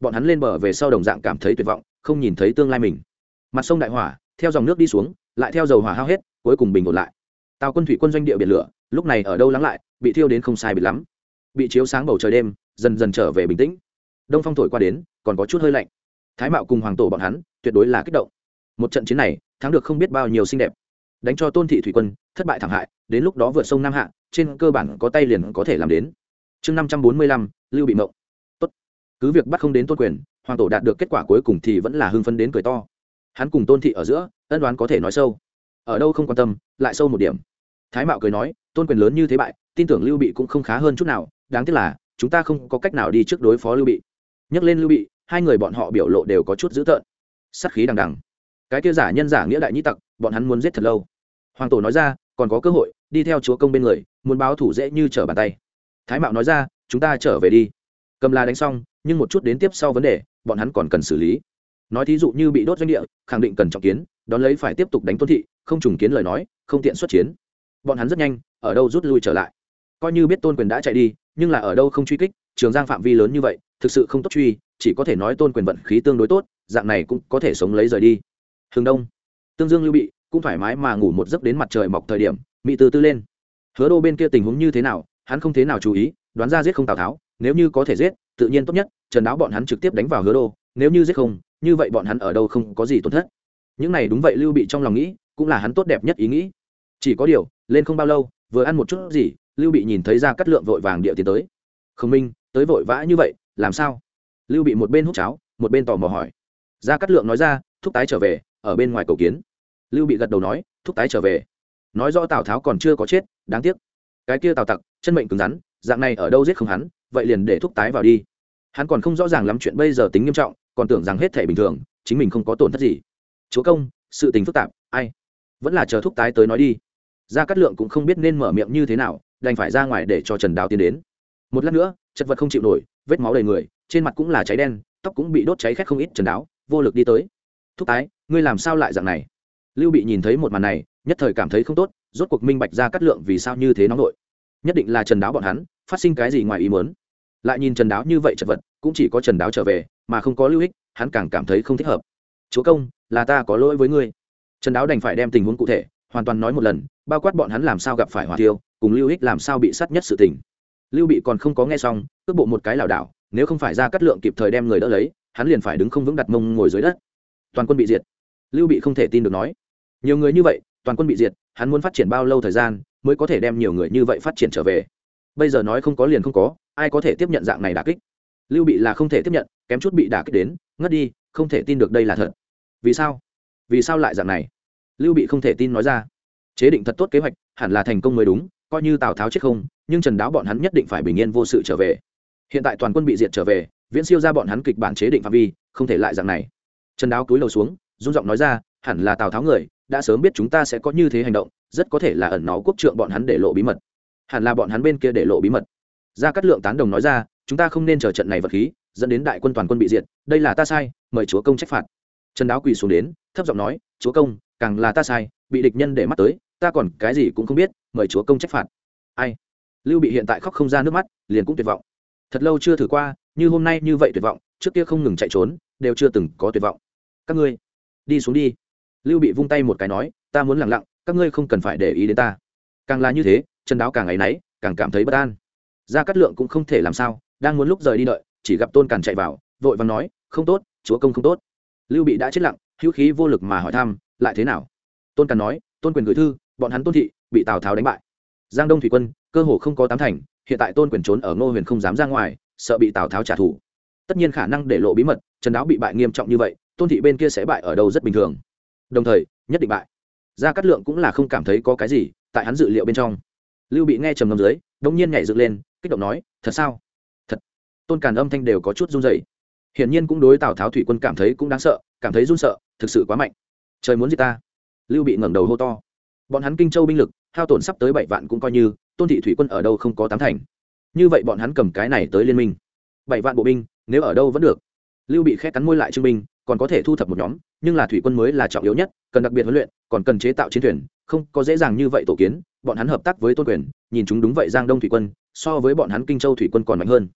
Speaker 1: bọn hắn lên bờ về sau đồng dạng cảm thấy tuyệt vọng, không nhìn thấy tương lai mình. Mặt sông đại hỏa theo dòng nước đi xuống, lại theo dầu hỏa hao hết, cuối cùng bình ổn lại. Tàu quân thủy quân doanh địa biển lửa lúc này ở đâu lắng lại, bị thiêu đến không sai biệt lắm, bị chiếu sáng bầu trời đêm dần dần trở về bình tĩnh. Đông phong thổi qua đến, còn có chút hơi lạnh. Thái Mạo cùng Hoàng Tổ bọn hắn tuyệt đối là kích động. Một trận chiến này thắng được không biết bao nhiêu xinh đẹp, đánh cho Tôn thị thủy quân thất bại thảm hại, đến lúc đó vượt sông Nam Hạ trên cơ bản có tay liền có thể làm đến. Chương 545, Lưu Bị mộng. Tốt, cứ việc bắt không đến Tôn quyền, Hoàng Tổ đạt được kết quả cuối cùng thì vẫn là hưng phấn đến cười to. Hắn cùng Tôn thị ở giữa ân đoán có thể nói sâu, ở đâu không quan tâm, lại sâu một điểm. Thái Mạo cười nói, Tôn quyền lớn như thế bại, tin tưởng Lưu Bị cũng không khá hơn chút nào, đáng tiếc là chúng ta không có cách nào đi trước đối phó Lưu Bị. Nhắc lên Lưu Bị, hai người bọn họ biểu lộ đều có chút dữ tợn, sát khí đằng đằng. Cái kia giả nhân giả nghĩa đại nhĩ tặc, bọn hắn muốn giết thật lâu. Hoàng Tổ nói ra, còn có cơ hội đi theo chúa công bên người, muốn báo thủ dễ như trở bàn tay. Thái Mạo nói ra, chúng ta trở về đi. Cầm La đánh xong, nhưng một chút đến tiếp sau vấn đề, bọn hắn còn cần xử lý. Nói thí dụ như bị đốt doanh địa, khẳng định cần trọng kiến, đón lấy phải tiếp tục đánh Tôn thị, không trùng kiến lời nói, không tiện xuất chiến. Bọn hắn rất nhanh, ở đâu rút lui trở lại. Coi như biết Tôn quyền đã chạy đi, nhưng là ở đâu không truy kích, Trường Giang phạm vi lớn như vậy, thực sự không tốt truy, chỉ có thể nói Tôn quyền vận khí tương đối tốt, dạng này cũng có thể sống lấy rời đi. Hướng đông, Tương Dương Lưu Bị cũng thoải mái mà ngủ một giấc đến mặt trời mọc thời điểm, Mỹ từ từ lên. Hứa Đô bên kia tình huống như thế nào, hắn không thế nào chú ý, đoán ra giết không Tào Tháo, nếu như có thể giết, tự nhiên tốt nhất, Trần Đáo bọn hắn trực tiếp đánh vào Hứa Đô, nếu như giết không, như vậy bọn hắn ở đâu không có gì tổn thất. Những này đúng vậy Lưu Bị trong lòng nghĩ, cũng là hắn tốt đẹp nhất ý nghĩ. Chỉ có điều, lên không bao lâu, vừa ăn một chút gì, Lưu Bị nhìn thấy Gia Cát Lượng vội vàng địa tiến tới. Khổng Minh, tới vội vã như vậy, làm sao? Lưu Bị một bên hút cháo, một bên tò mò hỏi. Gia Cát Lượng nói ra, thúc tái trở về, ở bên ngoài cầu kiến. Lưu Bị gật đầu nói, thúc tái trở về, nói rõ Tào Tháo còn chưa có chết, đáng tiếc. Cái kia Tào Tặc, chân mệnh cứng rắn, dạng này ở đâu giết không hắn, vậy liền để thúc tái vào đi. Hắn còn không rõ ràng lắm chuyện bây giờ tính nghiêm trọng, còn tưởng rằng hết thảy bình thường, chính mình không có tổn thất gì. Chúa công, sự tình phức tạp, ai? Vẫn là chờ thúc tái tới nói đi. Gia Cát Lượng cũng không biết nên mở miệng như thế nào, đành phải ra ngoài để cho Trần Đáo tiến đến. Một lát nữa, chật vật không chịu nổi, vết máu đầy người, trên mặt cũng là cháy đen, tóc cũng bị đốt cháy khét không ít. Trần Đáo vô lực đi tới. Thúc tái, ngươi làm sao lại dạng này? Lưu Bị nhìn thấy một màn này, nhất thời cảm thấy không tốt, rốt cuộc minh bạch Gia Cát Lượng vì sao như thế nóng nổi. Nhất định là Trần Đáo bọn hắn phát sinh cái gì ngoài ý muốn. Lại nhìn Trần Đáo như vậy chật vật, cũng chỉ có Trần Đáo trở về, mà không có Lưu Ích, hắn càng cảm thấy không thích hợp. Chúa công, là ta có lỗi với ngươi. Trần Đáo đành phải đem tình huống cụ thể hoàn toàn nói một lần, bao quát bọn hắn làm sao gặp phải hỏa thiêu, cùng Lưu Ích làm sao bị sát nhất sự tình. Lưu Bị còn không có nghe xong, cước bộ một cái lảo đảo, nếu không phải Gia Cát Lượng kịp thời đem người đỡ lấy, hắn liền phải đứng không vững đặt mông ngồi dưới đất. Toàn quân bị diệt. Lưu Bị không thể tin được nói, nhiều người như vậy, toàn quân bị diệt, hắn muốn phát triển bao lâu thời gian mới có thể đem nhiều người như vậy phát triển trở về? Bây giờ nói không có liền không có, ai có thể tiếp nhận dạng này đả kích? Lưu Bị là không thể tiếp nhận, kém chút bị đả kích đến ngất đi, không thể tin được đây là thật. Vì sao? Vì sao lại dạng này? Lưu Bị không thể tin nói ra. Chế định thật tốt kế hoạch, hẳn là thành công mới đúng, coi như Tào Tháo chết không, nhưng Trần Đáo bọn hắn nhất định phải bình yên vô sự trở về. Hiện tại toàn quân bị diệt trở về, viễn siêu ra bọn hắn kịch bản chế định phạm vi, không thể lại dạng này. Trần Đáo cúi đầu xuống, run giọng nói ra, hẳn là Tào Tháo người đã sớm biết chúng ta sẽ có như thế hành động, rất có thể là ẩn náu quốc trượng bọn hắn để lộ bí mật. Hẳn là bọn hắn bên kia để lộ bí mật. Gia Cát Lượng tán đồng nói ra, chúng ta không nên chờ trận này vật khí dẫn đến đại quân toàn quân bị diệt, đây là ta sai, mời chúa công trách phạt. Trần Đáo quỳ xuống đến, thấp giọng nói, chúa công, càng là ta sai, bị địch nhân để mắt tới, ta còn cái gì cũng không biết, mời chúa công trách phạt. Ai? Lưu Bị hiện tại khóc không ra nước mắt, liền cũng tuyệt vọng. Thật lâu chưa thử qua, như hôm nay như vậy tuyệt vọng, trước kia không ngừng chạy trốn, đều chưa từng có tuyệt vọng. Các ngươi đi xuống đi. Lưu Bị vung tay một cái nói, ta muốn lặng lặng, các ngươi không cần phải để ý đến ta. Càng là như thế, Trần Đáo càng áy náy, càng cảm thấy bất an. Gia Cát Lượng cũng không thể làm sao, đang muốn lúc rời đi đợi, chỉ gặp Tôn Càn chạy vào, vội vàng nói, không tốt, chúa công không tốt. Lưu Bị đã chết lặng, hữu khí vô lực mà hỏi thăm, lại thế nào? Tôn Càn nói, Tôn Quyền gửi thư, bọn hắn Tôn thị bị Tào Tháo đánh bại, Giang Đông thủy quân cơ hồ không có tám thành, hiện tại Tôn Quyền trốn ở Ngô Huyền không dám ra ngoài, sợ bị Tào Tháo trả thù. Tất nhiên khả năng để lộ bí mật, Trần Đáo bị bại nghiêm trọng như vậy, Tôn thị bên kia sẽ bại ở đâu rất bình thường. Đồng thời, nhất định bại. Gia Cát Lượng cũng là không cảm thấy có cái gì, tại hắn dự liệu bên trong. Lưu Bị nghe trầm ngâm dưới, đống nhiên nhảy dựng lên, kích động nói, thật sao? Thật. Tôn Càn âm thanh đều có chút run rẩy. Hiển nhiên cũng đối Tào Tháo thủy quân cảm thấy cũng đáng sợ, cảm thấy run sợ, thực sự quá mạnh. Trời muốn giết ta. Lưu Bị ngẩng đầu hô to. Bọn hắn Kinh Châu binh lực hao tổn sắp tới 7 vạn cũng coi như, Tôn thị thủy quân ở đâu không có 8 thành. Như vậy bọn hắn cầm cái này tới liên minh. 7 vạn bộ binh, nếu ở đâu vẫn được. Lưu Bị khẽ cắn môi lại trưng binh, còn có thể thu thập một nhóm, nhưng là thủy quân mới là trọng yếu nhất, cần đặc biệt huấn luyện, còn cần chế tạo chiến thuyền, không có dễ dàng như vậy tổ kiến. Bọn hắn hợp tác với Tôn Quyền, nhìn chúng đúng vậy Giang Đông thủy quân, so với bọn hắn Kinh Châu thủy quân còn mạnh hơn.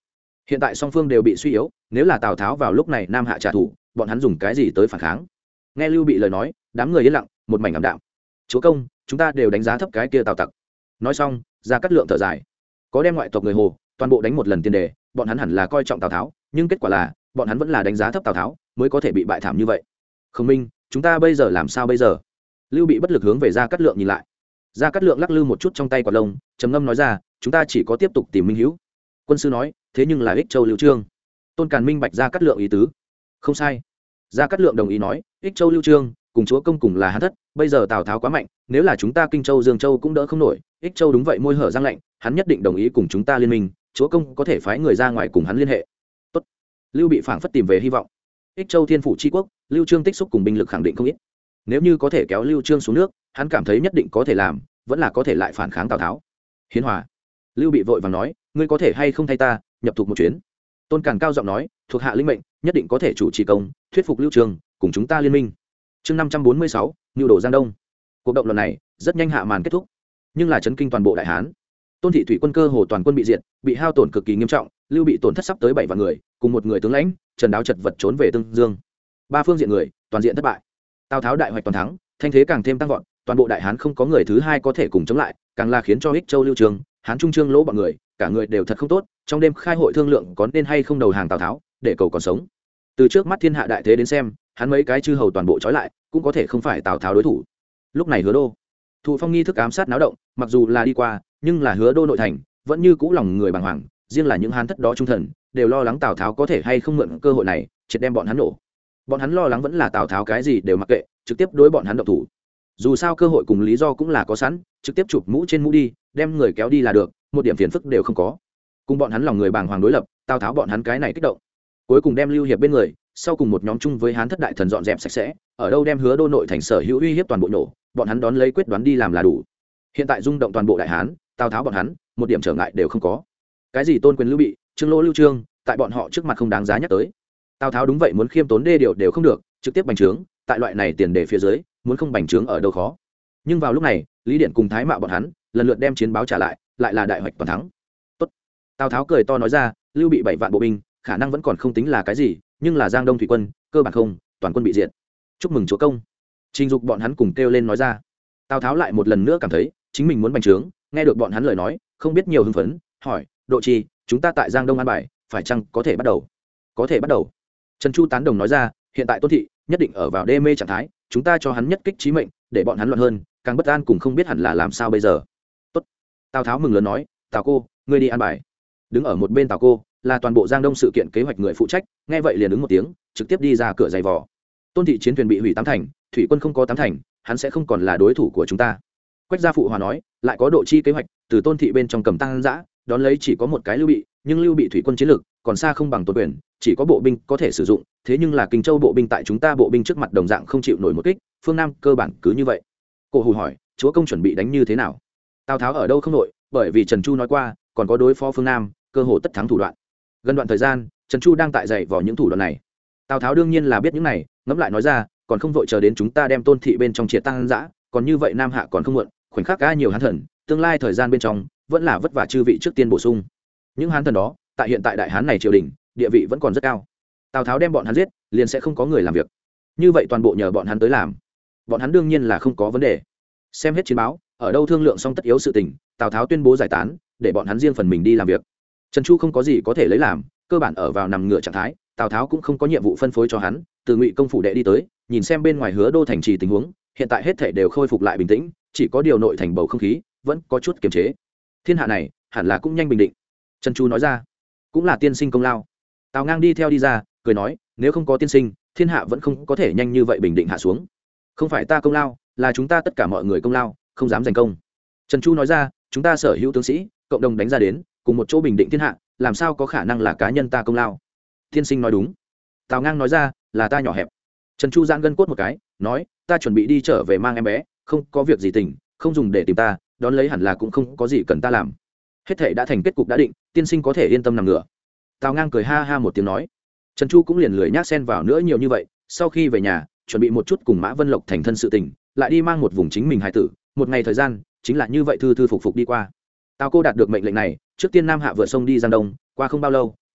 Speaker 1: Hiện tại song phương đều bị suy yếu, nếu là Tào Tháo vào lúc này nam hạ trả thù, bọn hắn dùng cái gì tới phản kháng? Nghe Lưu Bị lời nói, đám người yên lặng, một mảnh ảm đạm. Chúa công, chúng ta đều đánh giá thấp cái kia Tào tặc. Nói xong, Gia Cát Lượng thở dài. Có đem ngoại tộc người Hồ, toàn bộ đánh một lần tiền đề, bọn hắn hẳn là coi trọng Tào Tháo, nhưng kết quả là, bọn hắn vẫn là đánh giá thấp Tào Tháo, mới có thể bị bại thảm như vậy. Khổng Minh, chúng ta bây giờ làm sao bây giờ? Lưu Bị bất lực hướng về Gia Cát Lượng nhìn lại. Gia Cát Lượng lắc lư một chút trong tay quạt lông, trầm ngâm nói ra, chúng ta chỉ có tiếp tục tìm minh hữu. Quân sư nói, thế nhưng là Ích Châu Lưu Trương. Tôn Càn minh bạch Gia Cát Lượng ý tứ. Không sai. Gia Cát Lượng đồng ý nói, Ích Châu Lưu Trương cùng chúa công cùng là Hán thất, bây giờ Tào Tháo quá mạnh, nếu là chúng ta Kinh Châu Dương Châu cũng đỡ không nổi, Ích Châu đúng vậy môi hở răng lạnh, hắn nhất định đồng ý cùng chúng ta liên minh, chúa công có thể phái người ra ngoài cùng hắn liên hệ. Tốt. Lưu Bị phảng phất tìm về hy vọng. Ích Châu thiên phủ chi quốc, Lưu Trương tích xúc cùng binh lực khẳng định không ít. Nếu như có thể kéo Lưu Trương xuống nước, hắn cảm thấy nhất định có thể làm, vẫn là có thể lại phản kháng Tào Tháo. Hiến hòa. Lưu Bị vội vàng nói, ngươi có thể hay không thay ta nhập thuộc một chuyến? Tôn Càn cao giọng nói, thuộc hạ linh mệnh, nhất định có thể chủ trì công, thuyết phục Lưu Trương cùng chúng ta liên minh. Chương 546, Nưu đổ Giang Đông. Cuộc động lần này rất nhanh hạ màn kết thúc, nhưng là chấn kinh toàn bộ Đại Hán. Tôn thị thủy quân cơ hồ toàn quân bị diệt, bị hao tổn cực kỳ nghiêm trọng, Lưu Bị tổn thất sắp tới 7 vạn người, cùng một người tướng lãnh, Trần Đáo chật vật trốn về Tương Dương. Ba phương diện người, toàn diện thất bại. Tào Tháo đại hoạch toàn thắng, thanh thế càng thêm tăng vọt, toàn bộ Đại Hán không có người thứ hai có thể cùng chống lại, càng là khiến cho Ích Châu Lưu Trương, Hán Trung Trương Lỗ bọn người, cả người đều thật không tốt, trong đêm khai hội thương lượng có nên hay không đầu hàng Tào Tháo, để cầu còn sống. Từ trước mắt thiên hạ đại thế đến xem, hắn mấy cái chư hầu toàn bộ trói lại, cũng có thể không phải Tào Tháo đối thủ. Lúc này Hứa Đô, thụ phong nghi thức ám sát náo động, mặc dù là đi qua, nhưng là Hứa Đô nội thành vẫn như cũ lòng người bàng hoàng, riêng là những Hán thất đó trung thần đều lo lắng Tào Tháo có thể hay không mượn cơ hội này triệt đem bọn hắn nổ. Bọn hắn lo lắng vẫn là Tào Tháo cái gì đều mặc kệ, trực tiếp đối bọn hắn động thủ. Dù sao cơ hội cùng lý do cũng là có sẵn, trực tiếp chụp mũ trên mũ đi, đem người kéo đi là được, một điểm phiền phức đều không có. Cùng bọn hắn lòng người bàng hoàng đối lập, Tào Tháo bọn hắn cái này kích động, cuối cùng đem Lưu Hiệp bên người, sau cùng một nhóm chung với Hán thất đại thần dọn dẹp sạch sẽ, ở đâu đem Hứa Đô nội thành sở hữu uy hiếp toàn bộ nổ, bọn hắn đón lấy quyết đoán đi làm là đủ. Hiện tại rung động toàn bộ Đại Hán, Tào Tháo bọn hắn một điểm trở ngại đều không có. Cái gì tôn quyền Lưu Bị, Trương Lỗ Lưu Trương, tại bọn họ trước mặt không đáng giá nhắc tới. Tào Tháo đúng vậy muốn khiêm tốn đê điều đều không được, trực tiếp bành trướng, tại loại này tiền đề phía dưới, muốn không bành trướng ở đâu khó. Nhưng vào lúc này, Lý Điện cùng Thái Mạo bọn hắn lần lượt đem chiến báo trả lại, lại là đại hoạch toàn thắng. Tốt. Tào Tháo cười to nói ra, Lưu Bị 7 vạn bộ binh, khả năng vẫn còn không tính là cái gì, nhưng là Giang Đông thủy quân, cơ bản không, toàn quân bị diệt. Chúc mừng chúa công. Trình Dục bọn hắn cùng kêu lên nói ra. Tào Tháo lại một lần nữa cảm thấy chính mình muốn bành trướng, nghe được bọn hắn lời nói, không biết nhiều hưng phấn, hỏi, Độ Chi, chúng ta tại Giang Đông an bài, phải chăng có thể bắt đầu? Có thể bắt đầu. Trần Chu tán đồng nói ra, hiện tại Tôn thị nhất định ở vào đê mê trạng thái, chúng ta cho hắn nhất kích chí mệnh, để bọn hắn loạn hơn, càng bất an cùng không biết hẳn là làm sao bây giờ. Tốt. Tào Tháo mừng lớn nói, Tào cô, ngươi đi an bài. Đứng ở một bên Tào cô là toàn bộ Giang Đông sự kiện kế hoạch người phụ trách, nghe vậy liền ứng một tiếng, trực tiếp đi ra cửa giày vò. Tôn thị chiến thuyền bị hủy 8 thành, thủy quân không có 8 thành, hắn sẽ không còn là đối thủ của chúng ta. Quách gia phụ hòa nói, lại có Độ Chi kế hoạch, từ Tôn thị bên trong cầm tăng dã, đón lấy chỉ có một cái Lưu Bị, nhưng Lưu Bị thủy quân chiến lược còn xa không bằng Tôn quyền, chỉ có bộ binh có thể sử dụng, thế nhưng là Kinh Châu bộ binh tại chúng ta bộ binh trước mặt đồng dạng không chịu nổi một kích, phương Nam cơ bản cứ như vậy. Cổ Hủ hỏi, chúa công chuẩn bị đánh như thế nào? Tào Tháo ở đâu không nội, bởi vì Trần Chu nói qua, còn có đối phó phương Nam, cơ hội tất thắng thủ đoạn. Gần đoạn thời gian, Trần Chu đang tại dạy vào những thủ đoạn này. Tào Tháo đương nhiên là biết những này, ngẫm lại nói ra, còn không vội chờ đến chúng ta đem Tôn thị bên trong triệt tăng dã, còn như vậy Nam hạ còn không muộn, khoảnh khắc cá nhiều hán thần, tương lai thời gian bên trong vẫn là vất vả chư vị trước tiên bổ sung. Những hán thần đó, tại hiện tại Đại Hán này triều đình, địa vị vẫn còn rất cao. Tào Tháo đem bọn hắn giết, liền sẽ không có người làm việc. Như vậy toàn bộ nhờ bọn hắn tới làm. Bọn hắn đương nhiên là không có vấn đề. Xem hết chiến báo, ở đâu thương lượng xong tất yếu sự tình, Tào Tháo tuyên bố giải tán, để bọn hắn riêng phần mình đi làm việc. Trần Chu không có gì có thể lấy làm, cơ bản ở vào nằm ngửa trạng thái, Tào Tháo cũng không có nhiệm vụ phân phối cho hắn, từ Ngụy công phủ đệ đi tới, nhìn xem bên ngoài Hứa Đô thành trì tình huống, hiện tại hết thảy đều khôi phục lại bình tĩnh, chỉ có điều nội thành bầu không khí vẫn có chút kiềm chế. Thiên hạ này hẳn là cũng nhanh bình định. Trần Chu nói ra, cũng là tiên sinh công lao. Tào Ngang đi theo đi ra, cười nói, nếu không có tiên sinh, thiên hạ vẫn không có thể nhanh như vậy bình định hạ xuống. Không phải ta công lao, là chúng ta tất cả mọi người công lao, không dám giành công. Trần Chu nói ra, chúng ta sở hữu tướng sĩ cộng đồng đánh ra đến, cùng một chỗ bình định thiên hạ, làm sao có khả năng là cá nhân ta công lao? Tiên sinh nói đúng. Tào Ngang nói ra, là ta nhỏ hẹp. Trần Chu giãn gân cốt một cái, nói, ta chuẩn bị đi trở về mang em bé, không có việc gì tỉnh, không dùng để tìm ta, đón lấy hẳn là cũng không có gì cần ta làm. Hết thảy đã thành kết cục đã định, tiên sinh có thể yên tâm nằm ngửa. Tào Ngang cười ha ha một tiếng nói. Trần Chu cũng liền lười nhác xen vào nữa nhiều như vậy, sau khi về nhà, chuẩn bị một chút cùng Mã Vân Lộc thành thân sự tình, lại đi mang một vùng chính mình hài tử, một ngày thời gian, chính là như vậy thư thư phục phục đi qua. Tào Cô đạt được mệnh lệnh này, trước tiên Nam hạ vượt sông đi Giang Đông, qua không bao lâu,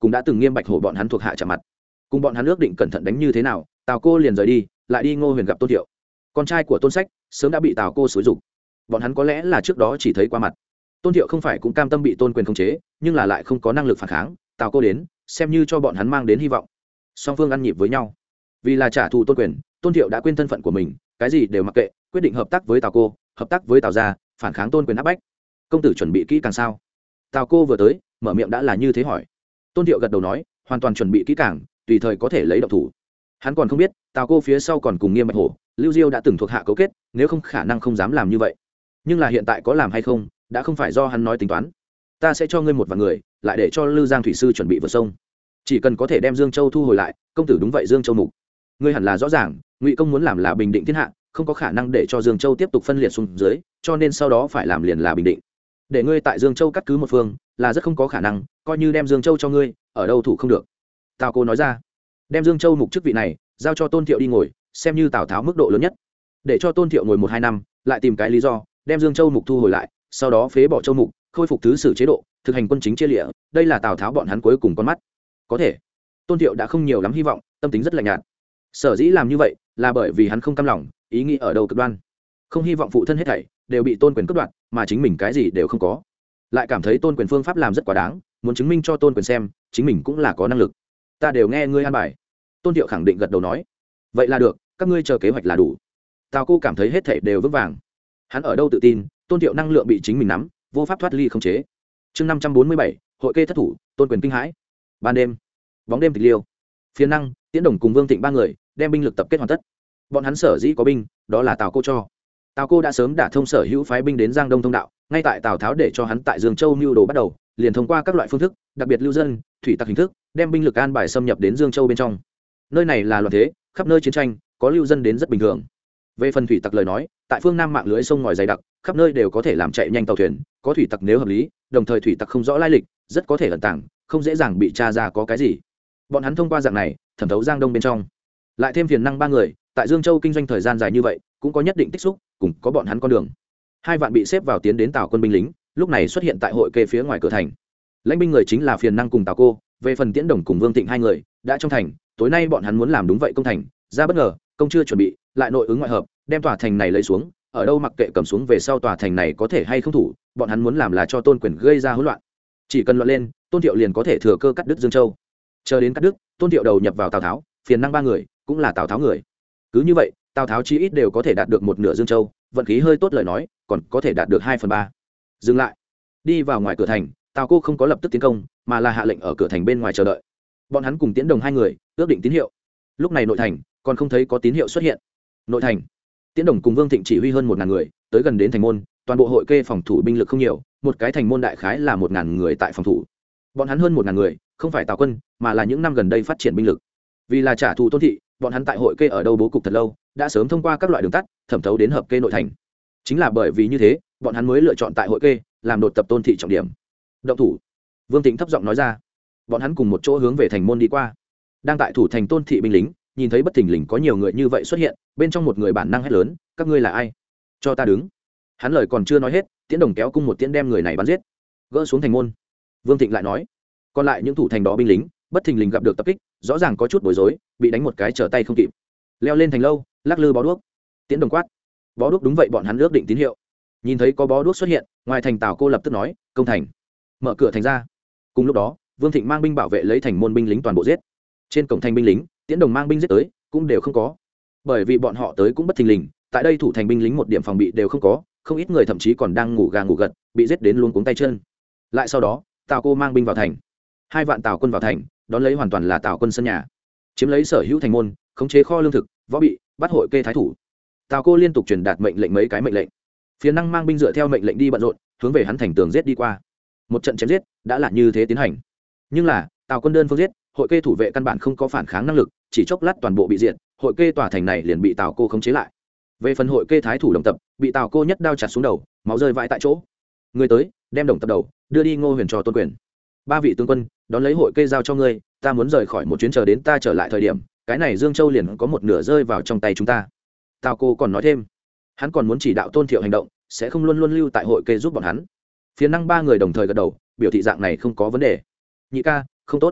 Speaker 1: cũng đã từng Nghiêm Bạch Hổ bọn hắn thuộc hạ chạm mặt, cùng bọn hắn ước định cẩn thận đánh như thế nào, Tào Cô liền rời đi, lại đi Ngô Huyền gặp Tôn Thiệu. Con trai của Tôn Sách sớm đã bị Tào Cô xúi giục, bọn hắn có lẽ là trước đó chỉ thấy qua mặt. Tôn Thiệu không phải cũng cam tâm bị Tôn Quyền khống chế, nhưng là lại không có năng lực phản kháng, Tào Cô đến, xem như cho bọn hắn mang đến hy vọng. Song phương ăn nhịp với nhau. Vì là trả thù Tôn Quyền, Tôn Thiệu đã quên thân phận của mình, cái gì đều mặc kệ, quyết định hợp tác với Tào Cô, hợp tác với Tào gia, phản kháng Tôn Quyền áp bách. Công tử chuẩn bị kỹ càng sao? Tào Cô vừa tới, mở miệng đã là như thế hỏi. Tôn Thiệu gật đầu nói, hoàn toàn chuẩn bị kỹ càng, tùy thời có thể lấy động thủ. Hắn còn không biết, Tào Cô phía sau còn cùng Nghiêm Bạch Hổ, Lưu Diêu đã từng thuộc hạ cấu kết, nếu không khả năng không dám làm như vậy. Nhưng là hiện tại có làm hay không, đã không phải do hắn nói tính toán. Ta sẽ cho ngươi một vạn người, lại để cho Lư Giang thủy sư chuẩn bị vượt sông. Chỉ cần có thể đem Dương Châu thu hồi lại, công tử đúng vậy Dương Châu mục. Ngươi hẳn là rõ ràng, Ngụy công muốn làm là bình định thiên hạ, không có khả năng để cho Dương Châu tiếp tục phân liệt xuống dưới, cho nên sau đó phải làm liền là bình định. Để ngươi tại Dương Châu cắt cứ một phương, là rất không có khả năng, coi như đem Dương Châu cho ngươi, ở đâu thủ không được. Tào Cô nói ra, đem Dương Châu mục chức vị này giao cho Tôn Thiệu đi ngồi, xem như Tào Tháo mức độ lớn nhất. Để cho Tôn Thiệu ngồi 1-2 năm, lại tìm cái lý do, đem Dương Châu mục thu hồi lại, sau đó phế bỏ Châu mục, khôi phục thứ sử chế độ, thực hành quân chính chia lịa, đây là Tào Tháo bọn hắn cuối cùng con mắt. Có thể. Tôn Thiệu đã không nhiều lắm hy vọng, tâm tính rất lạnh nhạt. Sở dĩ làm như vậy, là bởi vì hắn không cam lòng, ý nghĩ ở đâu cực đoan, không hy vọng phụ thân hết thảy đều bị Tôn Quyền cướp đoạt, mà chính mình cái gì đều không có. Lại cảm thấy Tôn Quyền phương pháp làm rất quá đáng, muốn chứng minh cho Tôn Quyền xem, chính mình cũng là có năng lực. Ta đều nghe ngươi an bài. Tôn Thiệu khẳng định gật đầu nói, vậy là được, các ngươi chờ kế hoạch là đủ. Tào Cô cảm thấy hết thảy đều vững vàng. Hắn ở đâu tự tin, Tôn Thiệu năng lượng bị chính mình nắm, vô pháp thoát ly khống chế. Chương 547, hội kê thất thủ, Tôn Quyền kinh hãi. Ban đêm, bóng đêm tịch liêu. Phiến Năng, Tiễn Đồng cùng Vương Thịnh ba người đem binh lực tập kết hoàn tất. Bọn hắn sở dĩ có binh, đó là Tào Cô cho. Tào Cô đã sớm đả thông sở hữu phái binh đến Giang Đông thông đạo, ngay tại Tào Tháo để cho hắn tại Dương Châu mưu đồ bắt đầu, liền thông qua các loại phương thức, đặc biệt lưu dân, thủy tặc hình thức, đem binh lực an bài xâm nhập đến Dương Châu bên trong. Nơi này là loạn thế, khắp nơi chiến tranh, có lưu dân đến rất bình thường. Về phần thủy tặc lời nói, tại phương Nam mạng lưới sông ngòi dày đặc, khắp nơi đều có thể làm chạy nhanh tàu thuyền, có thủy tặc nếu hợp lý, đồng thời thủy tặc không rõ lai lịch, rất có thể ẩn tàng, không dễ dàng bị tra ra có cái gì. Bọn hắn thông qua dạng này, thẩm thấu Giang Đông bên trong. Lại thêm Phiền Năng ba người, tại Dương Châu kinh doanh thời gian dài như vậy, cũng có nhất định tích xúc, cùng có bọn hắn con đường. 2 vạn bị xếp vào tiến đến Tào quân binh lính, lúc này xuất hiện tại hội kê phía ngoài cửa thành. Lãnh binh người chính là Phiền Năng cùng Tào Cô, về phần Tiễn Đồng cùng Vương Thịnh 2 người, đã trong thành, tối nay bọn hắn muốn làm đúng vậy công thành, ra bất ngờ, công chưa chuẩn bị, lại nội ứng ngoại hợp, đem tòa thành này lấy xuống, ở đâu mặc kệ cầm xuống về sau tòa thành này có thể hay không thủ, bọn hắn muốn làm là cho Tôn Quyền gây ra hỗn loạn. Chỉ cần loạn lên, Tôn Thiệu liền có thể thừa cơ cắt đứt Dương Châu. Chờ đến cắt đứt, Tôn Thiệu đầu nhập vào Tào Tháo, Phiền Năng ba người cũng là Tào Tháo người. Cứ như vậy, Tào Tháo chí ít đều có thể đạt được 1/2 Dương Châu, vận khí hơi tốt lời nói, còn có thể đạt được 2/3. Dừng lại, đi vào ngoài cửa thành, Tào Cô không có lập tức tiến công, mà là hạ lệnh ở cửa thành bên ngoài chờ đợi. Bọn hắn cùng Tiễn Đồng 2 người ước định tín hiệu. Lúc này nội thành còn không thấy có tín hiệu xuất hiện. Nội thành, Tiễn Đồng cùng Vương Thịnh chỉ huy hơn 1000 người, tới gần đến thành môn, toàn bộ hội kê phòng thủ binh lực không nhiều, một cái thành môn đại khái là 1000 người tại phòng thủ. Bọn hắn hơn 1000 người, không phải Tào quân, mà là những năm gần đây phát triển binh lực. Vì là trả thù Tôn thị, bọn hắn tại hội kê ở đâu bố cục thật lâu, đã sớm thông qua các loại đường tắt, thẩm thấu đến hợp kê nội thành. Chính là bởi vì như thế, bọn hắn mới lựa chọn tại hội kê làm đột tập Tôn thị trọng điểm. Động thủ. Vương Thịnh thấp giọng nói ra. Bọn hắn cùng một chỗ hướng về thành môn đi qua. Đang tại thủ thành Tôn thị binh lính, nhìn thấy bất thình lình có nhiều người như vậy xuất hiện, bên trong một người bản năng hét lớn, các ngươi là ai? Cho ta đứng. Hắn lời còn chưa nói hết, Tiễn Đồng kéo cung một tiễn đem người này bắn giết. Gỡ xuống thành môn. Vương Thịnh lại nói, còn lại những thủ thành đó binh lính, bất thình lình gặp được tập kích, rõ ràng có chút bối rối, bị đánh một cái trở tay không kịp. Leo lên thành lâu, lắc lư bó đuốc. Tiễn Đồng quát. Bó đuốc đúng vậy bọn hắn ước định tín hiệu. Nhìn thấy có bó đuốc xuất hiện, ngoài thành Tào Cô lập tức nói, công thành. Mở cửa thành ra. Cùng lúc đó, Vương Thịnh mang binh bảo vệ lấy thành môn binh lính toàn bộ giết. Trên cổng thành binh lính, Tiễn Đồng mang binh giết tới, cũng đều không có. Bởi vì bọn họ tới cũng bất thình lình, tại đây thủ thành binh lính một điểm phòng bị đều không có, không ít người thậm chí còn đang ngủ gà ngủ gật, bị giết đến luống cuống tay chân. Lại sau đó, Tào Cô mang binh vào thành. 2 vạn Tào quân vào thành, đón lấy hoàn toàn là Tào quân sân nhà, chiếm lấy sở hữu thành môn, khống chế kho lương thực, võ bị, bắt hội kê thái thủ. Tào Cô liên tục truyền đạt mệnh lệnh mấy cái mệnh lệnh. Phía Năng mang binh dựa theo mệnh lệnh đi bận rộn, hướng về hắn thành tường giết đi qua. Một trận chém giết đã là như thế tiến hành. Nhưng là, Tào quân đơn phương giết, hội kê thủ vệ căn bản không có phản kháng năng lực, chỉ chốc lát toàn bộ bị diệt, hội kê tòa thành này liền bị Tào Cô khống chế lại. Về phần hội kê thái thủ Đồng Tập, bị Tào Cô nhất đao chặt xuống đầu, máu rơi vãi tại chỗ. Người tới, đem Đồng Tập đầu đưa đi Ngô Huyền cho Tôn Quyền. 3 vị tướng quân, đón lấy hội kê giao cho ngươi, ta muốn rời khỏi một chuyến, chờ đến ta trở lại thời điểm, cái này Dương Châu liền có một nửa rơi vào trong tay chúng ta. Tào Cô còn nói thêm, hắn còn muốn chỉ đạo Tôn Thiệu hành động, sẽ không luôn luôn lưu tại hội kê giúp bọn hắn. Phía Năng 3 người đồng thời gật đầu, biểu thị dạng này không có vấn đề. Nhị ca, không tốt.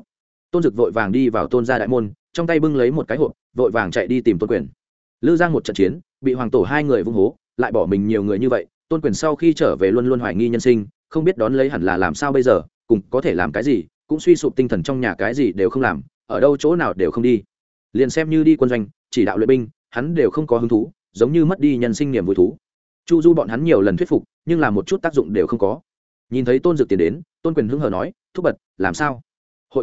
Speaker 1: Tôn Dực vội vàng đi vào Tôn gia đại môn, trong tay bưng lấy một cái hộp, vội vàng chạy đi tìm Tôn Quyền. Lư Giang một trận chiến, bị hoàng tổ hai người vung hố, lại bỏ mình nhiều người như vậy, Tôn Quyền sau khi trở về luôn luôn hoài nghi nhân sinh, không biết đón lấy hẳn là làm sao bây giờ, cùng có thể làm cái gì, cũng suy sụp tinh thần, trong nhà cái gì đều không làm, ở đâu chỗ nào đều không đi. Liền xem như đi quân doanh, chỉ đạo luyện binh, hắn đều không có hứng thú, giống như mất đi nhân sinh niềm vui thú. Chu Du bọn hắn nhiều lần thuyết phục, nhưng là một chút tác dụng đều không có. Nhìn thấy Tôn Dực tiến đến, Tôn Quyền hứng hờ nói, thúc bật, làm sao? Hội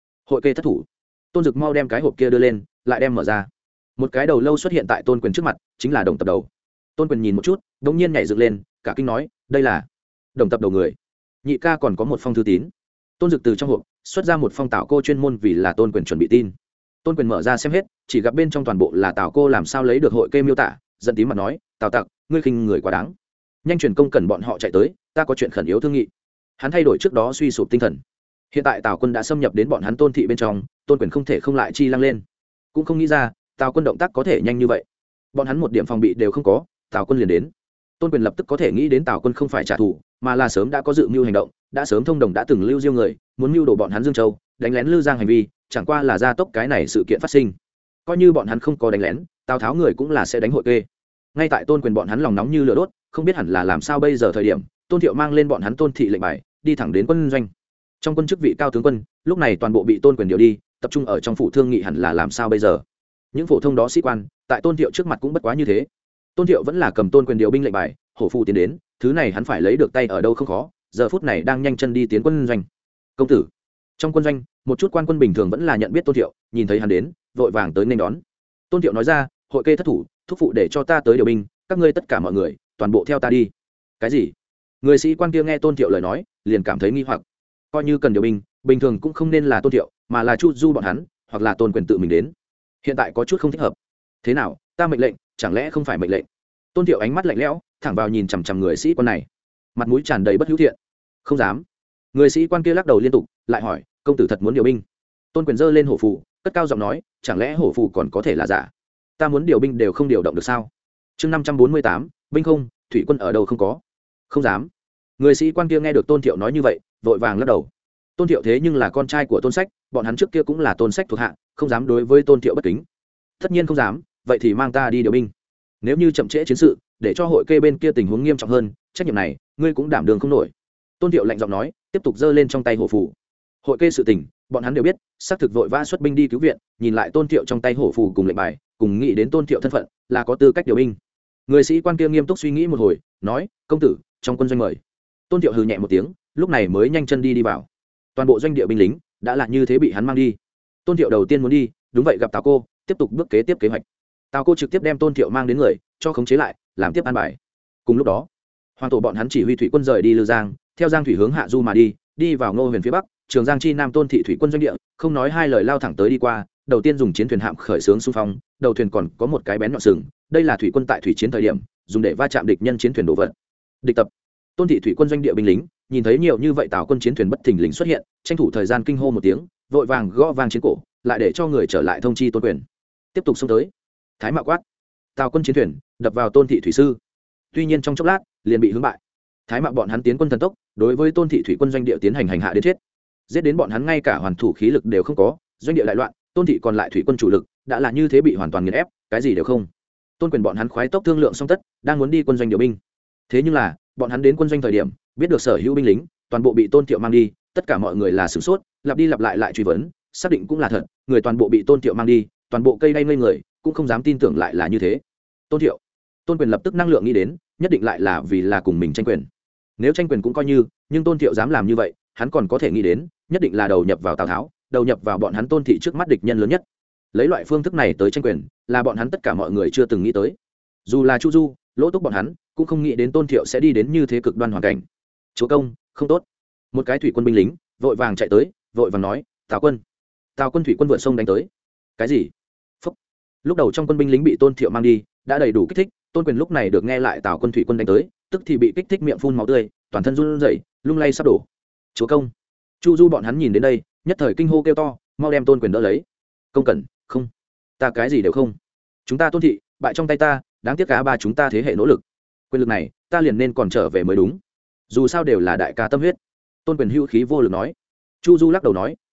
Speaker 1: kê thất thủ. Tôn Dực mau đem cái hộp kia đưa lên, lại đem mở ra. Một cái đầu lâu xuất hiện tại Tôn Quyền trước mặt, chính là Đồng Tập đầu. Tôn Quyền nhìn một chút, đột nhiên nhảy dựng lên, cả kinh nói, đây là Đồng Tập đầu người. Nhị ca còn có một phong thư tín. Tôn Dực từ trong hộp xuất ra một phong Tào Cô chuyên môn vì là Tôn Quyền chuẩn bị tin. Tôn Quyền mở ra xem hết, chỉ gặp bên trong toàn bộ là Tào Cô làm sao lấy được hội kê miêu tả, giận tím mặt nói, Tào Tặc, ngươi khinh người quá đáng. Nhanh truyền công cần bọn họ chạy tới, ta có chuyện khẩn yếu thương nghị. Hắn thay đổi trước đó suy sụp tinh thần. Hiện tại Tào Quân đã xâm nhập đến bọn hắn Tôn thị bên trong, Tôn Quyền không thể không lại chi lăng lên. Cũng không nghĩ ra, Tào Quân động tác có thể nhanh như vậy. Bọn hắn một điểm phòng bị đều không có, Tào Quân liền đến. Tôn Quyền lập tức có thể nghĩ đến Tào Quân không phải trả thù, mà là sớm đã có dự mưu hành động, đã sớm thông đồng đã từng lưu diêu người, muốn mưu đồ bọn hắn Dương Châu, đánh lén Lư Giang hành vi, chẳng qua là gia tốc cái này sự kiện phát sinh. Coi như bọn hắn không có đánh lén, Tào Tháo người cũng là sẽ đánh hội kê. Ngay tại Tôn Quyền bọn hắn lòng nóng như lửa đốt, không biết hẳn là làm sao bây giờ thời điểm, Tôn Thiệu mang lên bọn hắn Tôn thị lệnh bài, đi thẳng đến quân doanh. Trong quân chức vị cao tướng quân, lúc này toàn bộ bị Tôn Quyền điều đi, tập trung ở trong phủ thương nghị hẳn là làm sao bây giờ. Những phổ thông đó sĩ quan, tại Tôn Thiệu trước mặt cũng bất quá như thế. Tôn Thiệu vẫn là cầm Tôn Quyền điều binh lệnh bài, hổ phụ tiến đến, thứ này hắn phải lấy được tay ở đâu không khó, giờ phút này đang nhanh chân đi tiến quân doanh. Công tử. Trong quân doanh, một chút quan quân bình thường vẫn là nhận biết Tôn Thiệu, nhìn thấy hắn đến, vội vàng tới nên đón. Tôn Thiệu nói ra, hội kê thất thủ, thúc phụ để cho ta tới điều binh, các ngươi tất cả mọi người, toàn bộ theo ta đi. Cái gì? Người sĩ quan kia nghe Tôn Thiệu lời nói, liền cảm thấy nghi hoặc. Coi như cần điều binh, bình thường cũng không nên là Tôn Thiệu, mà là Chu Du bọn hắn, hoặc là Tôn Quyền tự mình đến. Hiện tại có chút không thích hợp. Thế nào, ta mệnh lệnh, chẳng lẽ không phải mệnh lệnh? Tôn Thiệu ánh mắt lạnh lẽo, thẳng vào nhìn chằm chằm người sĩ quan này, mặt mũi tràn đầy bất hữu thiện. Không dám. Người sĩ quan kia lắc đầu liên tục, lại hỏi, công tử thật muốn điều binh? Tôn Quyền giơ lên hổ phù, cất cao giọng nói, chẳng lẽ hổ phù còn có thể là giả? Ta muốn điều binh đều không điều động được sao? Chương 548, binh không, thủy quân ở đâu không có. Không dám. Người sĩ quan kia nghe được Tôn Thiệu nói như vậy, vội vàng lắc đầu. Tôn Thiệu thế nhưng là con trai của Tôn Sách, bọn hắn trước kia cũng là Tôn Sách thuộc hạ, không dám đối với Tôn Thiệu bất kính. Tất nhiên không dám, vậy thì mang ta đi điều binh. Nếu như chậm trễ chiến sự, để cho hội kê bên kia tình huống nghiêm trọng hơn, trách nhiệm này ngươi cũng đảm đường không nổi. Tôn Thiệu lạnh giọng nói, tiếp tục giơ lên trong tay hổ phù. Hội kê sự tình, bọn hắn đều biết, xác thực vội vã xuất binh đi cứu viện, nhìn lại Tôn Thiệu trong tay hổ phù cùng lệnh bài, cùng nghĩ đến Tôn Thiệu thân phận, là có tư cách điều binh. Người sĩ quan kia nghiêm túc suy nghĩ một hồi, nói, công tử, trong quân doanh mời. Tôn Thiệu hừ nhẹ một tiếng, lúc này mới nhanh chân đi vào. Toàn bộ doanh địa binh lính đã là như thế bị hắn mang đi. Tôn Thiệu đầu tiên muốn đi, đúng vậy gặp Tào Cô, tiếp tục bước kế tiếp kế hoạch. Tào Cô trực tiếp đem Tôn Thiệu mang đến người, cho khống chế lại, làm tiếp an bài. Cùng lúc đó, hoàng tổ bọn hắn chỉ huy thủy quân rời đi Lư Giang, theo Giang thủy hướng hạ du mà đi vào Ngô Huyền phía bắc, Trường Giang chi nam Tôn thị thủy quân doanh địa, không nói hai lời lao thẳng tới đi qua, đầu tiên dùng chiến thuyền hạm khởi xướng xung phong, đầu thuyền còn có một cái bén nhọn sừng, đây là thủy quân tại thủy chiến thời điểm, dùng để va chạm địch nhân chiến thuyền đổ vật. Địch tập. Tôn thị thủy quân doanh địa binh lính, nhìn thấy nhiều như vậy Tào quân chiến thuyền bất thình lình xuất hiện, tranh thủ thời gian kinh hô một tiếng, vội vàng gõ vang chiến cổ, lại để cho người trở lại thông chi Tôn Quyền. Tiếp tục xông tới. Thái Mạo quát. Tào quân chiến thuyền đập vào Tôn thị thủy sư. Tuy nhiên trong chốc lát, liền bị hướng bại. Thái Mạo bọn hắn tiến quân thần tốc, đối với Tôn thị thủy quân doanh địa tiến hành hành hạ đến chết. Giết đến bọn hắn ngay cả hoàn thủ khí lực đều không có, doanh địa đại loạn, Tôn thị còn lại thủy quân chủ lực, đã là như thế bị hoàn toàn nghiền ép, cái gì đều không. Tôn Quyền bọn hắn khoái tốc thương lượng xong tất, đang muốn đi quân doanh điều binh. Thế nhưng là, bọn hắn đến quân doanh thời điểm, biết được sở hữu binh lính toàn bộ bị Tôn Thiệu mang đi, tất cả mọi người là sửng sốt, lặp đi lặp lại truy vấn, xác định cũng là thật, người toàn bộ bị Tôn Thiệu mang đi, toàn bộ cây đay ngây người, cũng không dám tin tưởng lại là như thế. Tôn Thiệu, Tôn Quyền lập tức năng lượng nghĩ đến, nhất định lại là vì là cùng mình tranh quyền. Nếu tranh quyền cũng coi như, nhưng Tôn Thiệu dám làm như vậy, hắn còn có thể nghĩ đến, nhất định là đầu nhập vào Tào Tháo, đầu nhập vào bọn hắn Tôn thị trước mắt địch nhân lớn nhất. Lấy loại phương thức này tới tranh quyền, là bọn hắn tất cả mọi người chưa từng nghĩ tới. Dù là Chu Du, Lỗ Túc bọn hắn, cũng không nghĩ đến Tôn Thiệu sẽ đi đến như thế cực đoan hoàn cảnh. Chúa công, không tốt. Một cái thủy quân binh lính vội vàng chạy tới, vội vàng nói, Tào quân thủy quân vượt sông đánh tới. Cái gì? Phúc. Lúc đầu trong quân binh lính bị Tôn Thiệu mang đi, đã đầy đủ kích thích, Tôn Quyền lúc này được nghe lại Tào quân thủy quân đánh tới, tức thì bị kích thích miệng phun máu tươi, toàn thân run rẩy, lung lay sắp đổ. Chúa công. Chu Du bọn hắn nhìn đến đây, nhất thời kinh hô kêu to, mau đem Tôn Quyền đỡ lấy. Công cẩn, không, ta cái gì đều không. Chúng ta Tôn thị bại trong tay ta, đáng tiếc cả ba chúng ta thế hệ nỗ lực, quyền lực này ta liền nên còn trở về mới đúng, dù sao đều là đại ca tâm huyết. Tôn Quyền hữu khí vô lực nói. Chu Du lắc đầu nói, không,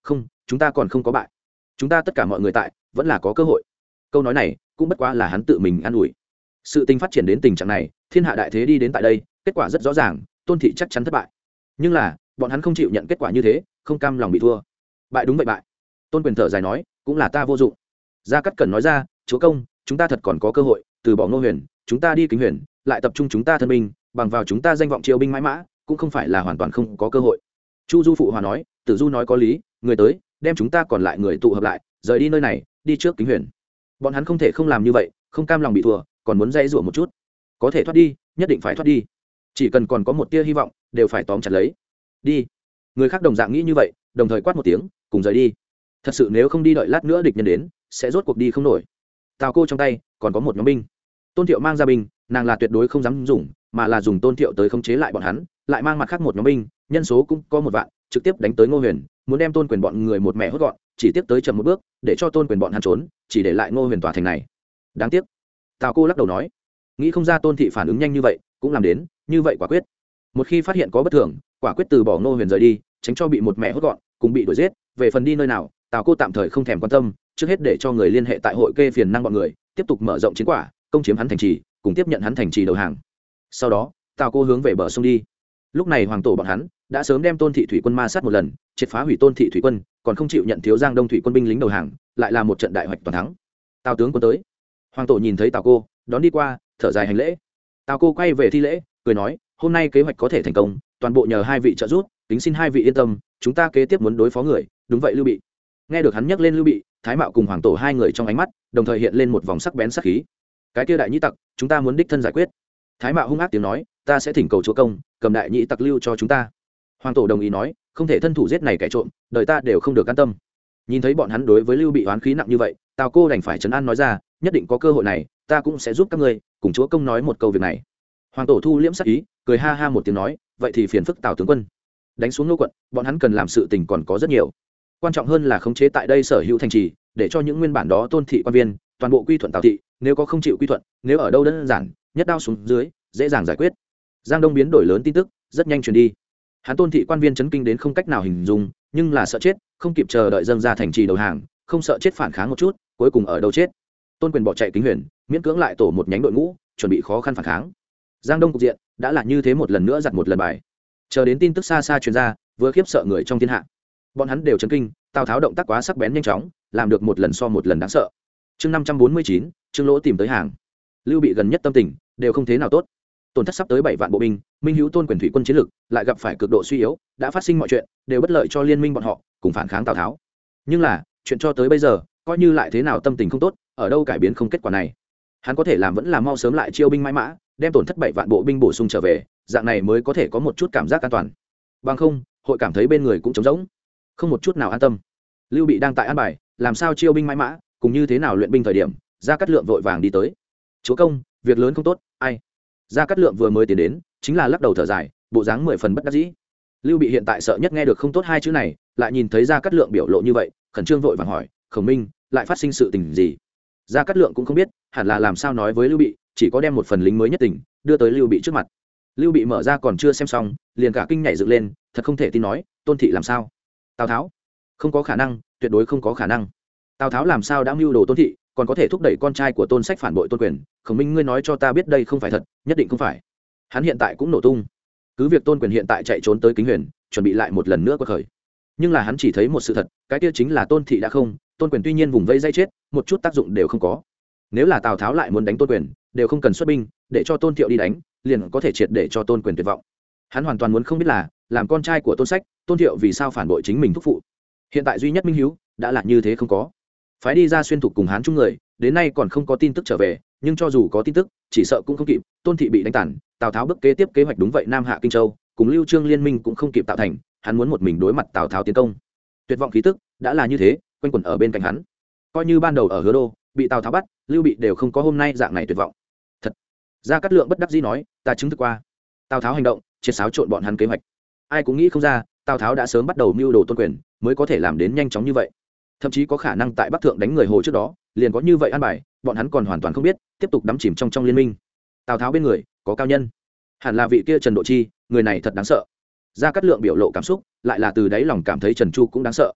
Speaker 1: chúng ta còn không có bại, chúng ta tất cả mọi người tại vẫn là có cơ hội. Câu nói này cũng bất quá là hắn tự mình an ủi. Sự tình phát triển đến tình trạng này, thiên hạ đại thế đi đến tại đây, kết quả rất rõ ràng, Tôn thị chắc chắn thất bại. Nhưng là bọn hắn không chịu nhận kết quả như thế, không cam lòng bị thua. Bại đúng vậy bại. Tôn Quyền thở dài nói, cũng là ta vô dụng. Gia Cát Cẩn nói ra, chúa công, chúng ta thật còn có cơ hội, từ bỏ Ngô Huyền, chúng ta đi Kính Huyền, lại tập trung chúng ta thân binh, bằng vào chúng ta danh vọng triều binh mãi mã, cũng không phải là hoàn toàn không có cơ hội. Chu Du phụ hòa nói, Tử Du nói có lý, người tới, đem chúng ta còn lại người tụ hợp lại, rời đi nơi này, đi trước Kính Huyền. Bọn hắn không thể không làm như vậy, không cam lòng bị thua, còn muốn dây rủa một chút. Có thể thoát đi, nhất định phải thoát đi. Chỉ cần còn có một tia hy vọng, đều phải tóm chặt lấy. Đi. Người khác đồng dạng nghĩ như vậy, đồng thời quát một tiếng, cùng rời đi. Thật sự nếu không đi đợi lát nữa địch nhân đến, sẽ rốt cuộc đi không nổi. Tào Cô trong tay còn có một nhóm binh. Tôn Thiệu mang ra binh, nàng là tuyệt đối không dám dùng, mà là dùng Tôn Thiệu tới khống chế lại bọn hắn, lại mang mặt khác một nhóm binh, nhân số cũng có 1 vạn, trực tiếp đánh tới Ngô Huyền, muốn đem Tôn Quyền bọn người một mẹ hốt gọn, chỉ tiếp tới chậm một bước, để cho Tôn Quyền bọn hắn trốn, chỉ để lại Ngô Huyền tòa thành này. Đáng tiếc. Tào Cô lắc đầu nói, nghĩ không ra Tôn thị phản ứng nhanh như vậy, cũng làm đến, như vậy quả quyết. Một khi phát hiện có bất thường, quả quyết từ bỏ Ngô Huyền rời đi, tránh cho bị một mẹ hốt gọn, cùng bị đuổi giết. Về phần đi nơi nào, Tào Cô tạm thời không thèm quan tâm, trước hết để cho người liên hệ tại hội kê phiền năng bọn người, tiếp tục mở rộng chiến quả, công chiếm hắn thành trì, cùng tiếp nhận hắn thành trì đầu hàng. Sau đó, Tào Cô hướng về bờ sông đi. Lúc này hoàng tổ bọn hắn đã sớm đem Tôn thị thủy quân ma sát một lần, triệt phá hủy Tôn thị thủy quân, còn không chịu nhận thiếu Giang Đông thủy quân binh lính đầu hàng, lại là một trận đại hoạch toàn thắng. Tào tướng quân tới. Hoàng tổ nhìn thấy Tào Cô, đón đi qua, thở dài hành lễ. Tào Cô quay về thi lễ, cười nói, hôm nay kế hoạch có thể thành công, toàn bộ nhờ 2 vị trợ giúp, kính xin 2 vị yên tâm, chúng ta kế tiếp muốn đối phó người, đúng vậy Lưu Bị. Nghe được hắn nhắc lên Lưu Bị, Thái Mạo cùng Hoàng tổ 2 người trong ánh mắt đồng thời hiện lên một vòng sắc bén sắc khí. Cái kia đại nhĩ tặc, chúng ta muốn đích thân giải quyết. Thái Mạo hung ác tiếng nói, ta sẽ thỉnh cầu chúa công, cầm đại nhĩ tặc lưu cho chúng ta. Hoàng tổ đồng ý nói, không thể thân thủ giết này kẻ trộm, đời ta đều không được an tâm. Nhìn thấy bọn hắn đối với Lưu Bị oán khí nặng như vậy, Tào Cô đành phải trấn an nói ra, nhất định có cơ hội này, ta cũng sẽ giúp các ngươi, cùng chúa công nói một câu việc này. Hoàng tổ thu liễm sắc ý, cười ha ha một tiếng nói, vậy thì phiền phức Tào tướng quân. Đánh xuống Ngô quận, bọn hắn cần làm sự tình còn có rất nhiều. Quan trọng hơn là khống chế tại đây sở hữu thành trì, để cho những nguyên bản đó Tôn thị quan viên toàn bộ quy thuận Tào thị, nếu có không chịu quy thuận, nếu ở đâu đơn giản, nhất đao xuống dưới, dễ dàng giải quyết. Giang Đông biến đổi lớn tin tức rất nhanh truyền đi. Hắn Tôn thị quan viên chấn kinh đến không cách nào hình dung, nhưng là sợ chết, không kịp chờ đợi dâng ra thành trì đầu hàng, không sợ chết phản kháng một chút, cuối cùng ở đâu chết. Tôn Quyền bỏ chạy Kính Huyền, miễn cưỡng lại tổ một nhánh đội ngũ, chuẩn bị khó khăn phản kháng. Giang Đông cục diện đã là như thế một lần nữa giặt một lần bài. Chờ đến tin tức xa xa truyền ra, vừa khiếp sợ người trong thiên hạ. Bọn hắn đều chấn kinh, Tào Tháo động tác quá sắc bén nhanh chóng, làm được một lần so một lần đáng sợ. Chương 549, Trương Lỗ tìm tới hàng. Lưu Bị gần nhất tâm tình đều không thế nào tốt. Tổn thất sắp tới 7 vạn bộ binh, Minh Hữu Tôn Quyền thủy quân chiến lực lại gặp phải cực độ suy yếu, đã phát sinh mọi chuyện đều bất lợi cho liên minh bọn họ, cùng phản kháng Tào Tháo. Nhưng là, chuyện cho tới bây giờ, coi như lại thế nào tâm tình không tốt, ở đâu cải biến không kết quả này. Hắn có thể làm vẫn là mau sớm lại chiêu binh mãi mã, đem tổn thất 7 vạn bộ binh bổ sung trở về, dạng này mới có thể có một chút cảm giác an toàn. Bằng không, hội cảm thấy bên người cũng trống rỗng, không một chút nào an tâm. Lưu Bị đang tại an bài, làm sao chiêu binh mãi mã, cùng như thế nào luyện binh thời điểm, Gia Cát Lượng vội vàng đi tới. Chúa công, việc lớn không tốt, ai? Gia Cát Lượng vừa mới tiến đến, chính là lắc đầu thở dài, bộ dáng 10 phần bất đắc dĩ. Lưu Bị hiện tại sợ nhất nghe được không tốt 2 chữ này, lại nhìn thấy Gia Cát Lượng biểu lộ như vậy, khẩn trương vội vàng hỏi, Khổng Minh, lại phát sinh sự tình gì? Gia Cát Lượng cũng không biết, hẳn là làm sao nói với Lưu Bị, chỉ có đem một phần lính mới nhất tỉnh đưa tới Lưu Bị trước mặt. Lưu Bị mở ra còn chưa xem xong, liền cả kinh nhảy dựng lên, thật không thể tin nói, Tôn thị làm sao? Tào Tháo? Không có khả năng, tuyệt đối không có khả năng. Tào Tháo làm sao đã mưu đồ Tôn thị, còn có thể thúc đẩy con trai của Tôn Sách phản bội Tôn Quyền? Khổng Minh, ngươi nói cho ta biết đây không phải thật, nhất định không phải. Hắn hiện tại cũng nổ tung. Cứ việc Tôn Quyền hiện tại chạy trốn tới Kính Huyền, chuẩn bị lại một lần nữa quật khởi. Nhưng là hắn chỉ thấy một sự thật, cái kia chính là Tôn thị đã không, Tôn Quyền tuy nhiên vùng vây dây chết, một chút tác dụng đều không có. Nếu là Tào Tháo lại muốn đánh Tôn Quyền, đều không cần xuất binh, để cho Tôn Thiệu đi đánh, liền có thể triệt để cho Tôn Quyền tuyệt vọng. Hắn hoàn toàn muốn không biết là, làm con trai của Tôn Sách, Tôn Thiệu vì sao phản bội chính mình thúc phụ. Hiện tại duy nhất minh hiếu đã là như thế không có. Phái đi ra xuyên thục cùng Hán chung người, đến nay còn không có tin tức trở về, nhưng cho dù có tin tức, chỉ sợ cũng không kịp, Tôn thị bị đánh tàn, Tào Tháo bước kế tiếp kế hoạch đúng vậy Nam Hạ Kinh Châu, cùng Lưu Trương liên minh cũng không kịp tạo thành, hắn muốn một mình đối mặt Tào Tháo tiến công. Tuyệt vọng khí tức đã là như thế, quanh quẩn ở bên cạnh hắn. Coi như ban đầu ở Hứa Đô, bị Tào Tháo bắt, Lưu Bị đều không có hôm nay dạng này tuyệt vọng. Thật. Gia Cát Lượng bất đắc dĩ nói, ta chứng thực qua. Tào Tháo hành động, triệt xáo trộn bọn hắn kế hoạch. Ai cũng nghĩ không ra, Tào Tháo đã sớm bắt đầu mưu đồ Tôn Quyền, mới có thể làm đến nhanh chóng như vậy. Thậm chí có khả năng tại Bắc Thượng đánh người Hồ trước đó, liền có như vậy an bài, bọn hắn còn hoàn toàn không biết, tiếp tục đắm chìm trong liên minh. Tào Tháo bên người có cao nhân, hẳn là vị kia Trần Độ Chi, người này thật đáng sợ. Gia Cát Lượng biểu lộ cảm xúc, lại là từ đáy lòng cảm thấy Trần Chu cũng đáng sợ.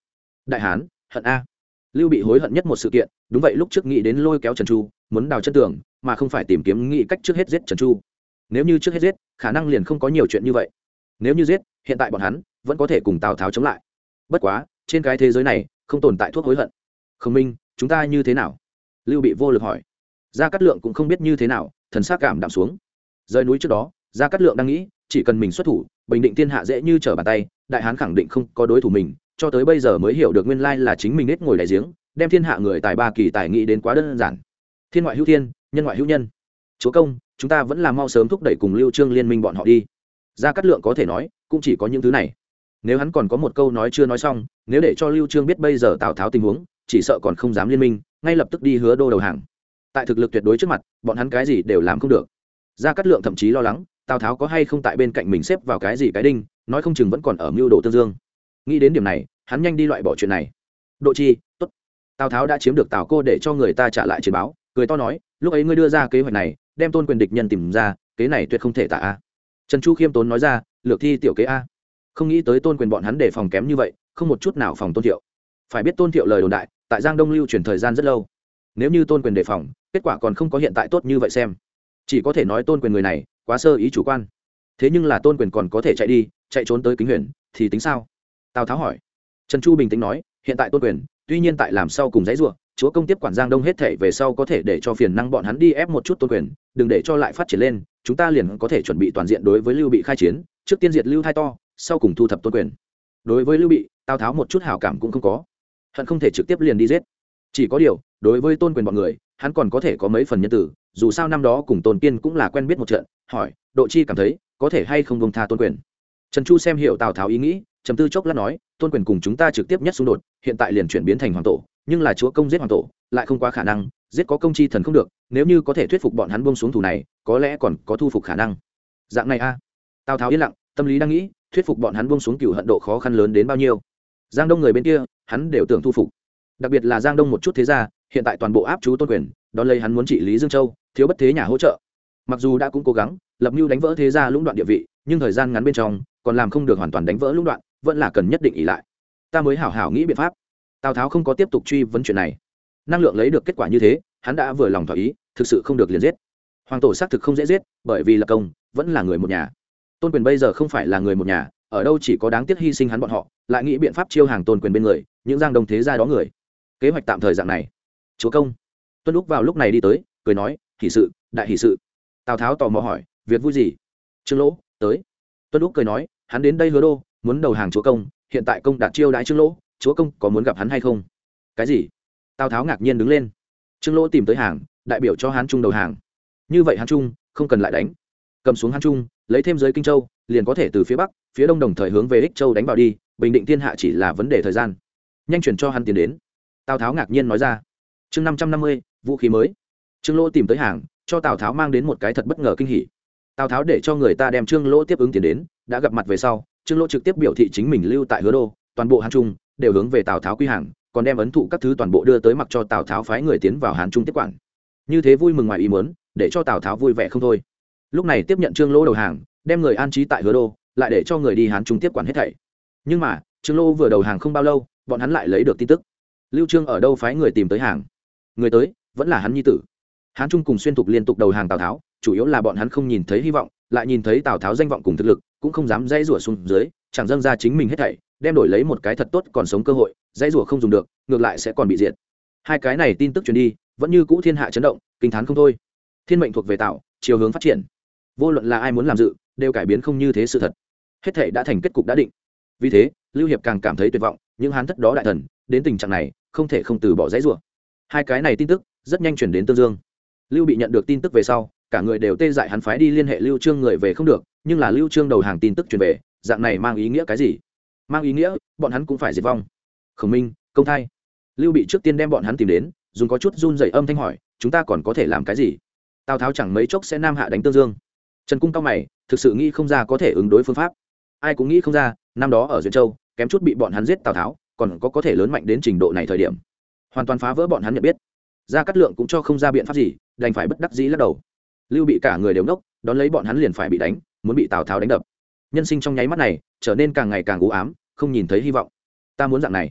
Speaker 1: đại hán hận a. Lưu Bị hối hận nhất một sự kiện đúng vậy, lúc trước nghĩ đến lôi kéo Trần Chu muốn đào chân tường, mà không phải tìm kiếm nghĩ cách trước hết giết Trần Chu. Nếu như trước hết giết, khả năng liền không có nhiều chuyện như vậy. Nếu như giết, hiện tại bọn hắn vẫn có thể cùng Tào Tháo chống lại. Bất quá trên cái thế giới này không tồn tại thuốc hối hận. Khổng Minh, chúng ta như thế nào? Lưu Bị vô lực hỏi. Gia Cát Lượng cũng không biết như thế nào, thần sắc cảm đạm xuống. Rời núi trước đó, Gia Cát Lượng đang nghĩ, chỉ cần mình xuất thủ, bình định thiên hạ dễ như trở bàn tay, đại hán khẳng định không có đối thủ mình, cho tới bây giờ mới hiểu được nguyên lai là chính mình nết ngồi đại giếng, đem thiên hạ người tài ba kỳ tài nghĩ đến quá đơn giản. Thiên ngoại hữu thiên, nhân ngoại hữu nhân. Chúa công, chúng ta vẫn là mau sớm thúc đẩy cùng Lưu Trương liên minh bọn họ đi. Gia Cát Lượng có thể nói, cũng chỉ có những thứ này. Nếu hắn còn có một câu nói chưa nói xong, nếu để cho Lưu Trương biết bây giờ Tào Tháo tình huống, chỉ sợ còn không dám liên minh, ngay lập tức đi Hứa Đô đầu hàng. Tại thực lực tuyệt đối trước mặt, bọn hắn cái gì đều làm không được. Gia Cát Lượng thậm chí lo lắng Tào Tháo có hay không tại bên cạnh mình xếp vào cái gì cái đinh, nói không chừng vẫn còn ở mưu đồ tương dương. Nghĩ đến điểm này, hắn nhanh đi loại bỏ chuyện này. Độ Chi, tốt. Tào Tháo đã chiếm được Tào Cô để cho người ta trả lại chiến báo, cười to nói, lúc ấy ngươi đưa ra kế hoạch này, đem Tôn Quyền địch nhân tìm ra, kế này tuyệt không thể tả a. Trần Chu khiêm tốn nói ra, lược thi tiểu kế a. Không nghĩ tới Tôn Quyền bọn hắn đề phòng kém như vậy, không một chút nào phòng Tôn Thiệu. Phải biết Tôn Thiệu lời đồn đại, tại Giang Đông lưu truyền thời gian rất lâu. Nếu như Tôn Quyền đề phòng, kết quả còn không có hiện tại tốt như vậy xem. Chỉ có thể nói Tôn Quyền người này quá sơ ý chủ quan. Thế nhưng là Tôn Quyền còn có thể chạy đi, chạy trốn tới Kính Huyền, thì tính sao? Tào Tháo hỏi. Trần Chu bình tĩnh nói, hiện tại Tôn Quyền, tuy nhiên tại làm sau cùng dãy rủa, chúa công tiếp quản Giang Đông hết thảy về sau có thể để cho phiền năng bọn hắn đi ép một chút Tôn Quyền, đừng để cho lại phát triển lên, chúng ta liền có thể chuẩn bị toàn diện đối với Lưu Bị khai chiến, trước tiên diệt Lưu Thai To, sau cùng thu thập Tôn Quyền. Đối với Lưu Bị, Tào Tháo một chút hảo cảm cũng không có, hận không thể trực tiếp liền đi giết. Chỉ có điều, đối với Tôn Quyền bọn người, hắn còn có thể có mấy phần nhân tử, dù sao năm đó cùng Tôn Kiên cũng là quen biết một trận, hỏi, Độ Chi cảm thấy, có thể hay không buông tha Tôn Quyền. Trần Chu xem hiểu Tào Tháo ý nghĩ, trầm tư chốc lát nói, Tôn Quyền cùng chúng ta trực tiếp nhất xung đột, hiện tại liền chuyển biến thành hoàng tổ, nhưng là chúa công giết hoàng tổ, lại không quá khả năng, giết có công chi thần không được, nếu như có thể thuyết phục bọn hắn buông xuống thủ này, có lẽ còn có thu phục khả năng. Dạng này a. Tào Tháo yên lặng, tâm lý đang nghĩ, thuyết phục bọn hắn buông xuống cừu hận độ khó khăn lớn đến bao nhiêu. Giang Đông người bên kia, hắn đều tưởng thu phục. Đặc biệt là Giang Đông một chút thế gia, hiện tại toàn bộ áp chú Tôn Quyền, đón lấy hắn muốn trị lý Dương Châu, thiếu bất thế nhà hỗ trợ. Mặc dù đã cũng cố gắng lập mưu đánh vỡ thế gia lũng đoạn địa vị, nhưng thời gian ngắn bên trong còn làm không được hoàn toàn đánh vỡ lũng đoạn, vẫn là cần nhất định ỷ lại. Ta mới hảo hảo nghĩ biện pháp. Tào Tháo không có tiếp tục truy vấn chuyện này. Năng lượng lấy được kết quả như thế, hắn đã vừa lòng thỏa ý, thực sự không được liền giết. Hoàng tổ xác thực không dễ giết, bởi vì là công, vẫn là người một nhà. Tôn Quyền bây giờ không phải là người một nhà, ở đâu chỉ có đáng tiếc hy sinh hắn bọn họ, lại nghĩ biện pháp chiêu hàng Tôn Quyền bên người, những Giang Đông thế gia đó người. Kế hoạch tạm thời dạng này. Chúa công. Tuân Úc vào lúc này đi tới, cười nói, hỷ sự, đại hỷ sự. Tào Tháo tò mò hỏi, việc vui gì? Trương Lỗ tới. Tuân Úc cười nói, hắn đến đây Hứa Đô, muốn đầu hàng chúa công, hiện tại công đạt chiêu đãi Trương Lỗ, chúa công có muốn gặp hắn hay không? Cái gì? Tào Tháo ngạc nhiên đứng lên. Trương Lỗ tìm tới hàng, đại biểu cho Hán Trung đầu hàng. Như vậy Hán Trung không cần lại đánh, cầm xuống Hán Trung, lấy thêm giới Kinh Châu, liền có thể từ phía bắc, phía đông đồng thời hướng về Ích Châu đánh vào đi, bình định thiên hạ chỉ là vấn đề thời gian. Nhanh chuyển cho hắn tiền đến. Tào Tháo ngạc nhiên nói ra. Chương 550, vũ khí mới. Trương Lỗ tìm tới hàng, cho Tào Tháo mang đến một cái thật bất ngờ kinh hỉ. Tào Tháo để cho người ta đem Trương Lỗ tiếp ứng tiền đến, đã gặp mặt về sau, Trương Lỗ trực tiếp biểu thị chính mình lưu tại Hứa Đô, toàn bộ Hán Trung đều hướng về Tào Tháo quy hàng, còn đem ấn thụ các thứ toàn bộ đưa tới mặc cho Tào Tháo phái người tiến vào Hán Trung tiếp quản. Như thế vui mừng ngoài ý muốn, để cho Tào Tháo vui vẻ không thôi. Lúc này tiếp nhận Trương Lỗ đầu hàng, đem người an trí tại Hứa Đô, lại để cho người đi Hán Trung tiếp quản hết thảy. Nhưng mà, Trương Lỗ vừa đầu hàng không bao lâu, bọn hắn lại lấy được tin tức. Lưu Trương ở đâu phái người tìm tới hàng. Người tới, vẫn là hắn nhi tử. Hán Trung cùng Xuyên Thục liên tục đầu hàng Tào Tháo, chủ yếu là bọn hắn không nhìn thấy hy vọng, lại nhìn thấy Tào Tháo danh vọng cùng thực lực, cũng không dám dãy rủa xuống dưới, chẳng dâng ra chính mình hết thảy, đem đổi lấy một cái thật tốt còn sống cơ hội, dãy rủa không dùng được, ngược lại sẽ còn bị diệt. Hai cái này tin tức truyền đi, vẫn như cũ thiên hạ chấn động, kinh thán không thôi. Thiên mệnh thuộc về Tào, chiều hướng phát triển. Vô luận là ai muốn làm dự, đều cải biến không như thế sự thật. Hết thảy đã thành kết cục đã định. Vì thế, Lưu Hiệp càng cảm thấy tuyệt vọng, những Hán thất đó đại thần, đến tình trạng này, không thể không từ bỏ dãy rủa. Hai cái này tin tức rất nhanh chuyển đến Tương Dương. Lưu Bị nhận được tin tức về sau, cả người đều tê dại, hắn phái đi liên hệ Lưu Trương người về không được, nhưng là Lưu Trương đầu hàng tin tức truyền về, dạng này mang ý nghĩa cái gì? Mang ý nghĩa bọn hắn cũng phải diệt vong. Khổng Minh, Công Thai. Lưu Bị trước tiên đem bọn hắn tìm đến, dùng có chút run rẩy âm thanh hỏi, chúng ta còn có thể làm cái gì? Tào Tháo chẳng mấy chốc sẽ nam hạ đánh Tương Dương. Trần Cung cao mày, thực sự nghĩ không ra có thể ứng đối phương pháp. Ai cũng nghĩ không ra, năm đó ở Duyện Châu, kém chút bị bọn hắn giết Tào Tháo, còn có thể lớn mạnh đến trình độ này thời điểm, hoàn toàn phá vỡ bọn hắn nhận biết. Gia Cát Lượng cũng cho không ra biện pháp gì, đành phải bất đắc dĩ lắc đầu. Lưu Bị cả người đều ngốc, đón lấy bọn hắn liền phải bị đánh, muốn bị Tào Tháo đánh đập. Nhân sinh trong nháy mắt này trở nên càng ngày càng u ám, không nhìn thấy hy vọng. Ta muốn dạng này.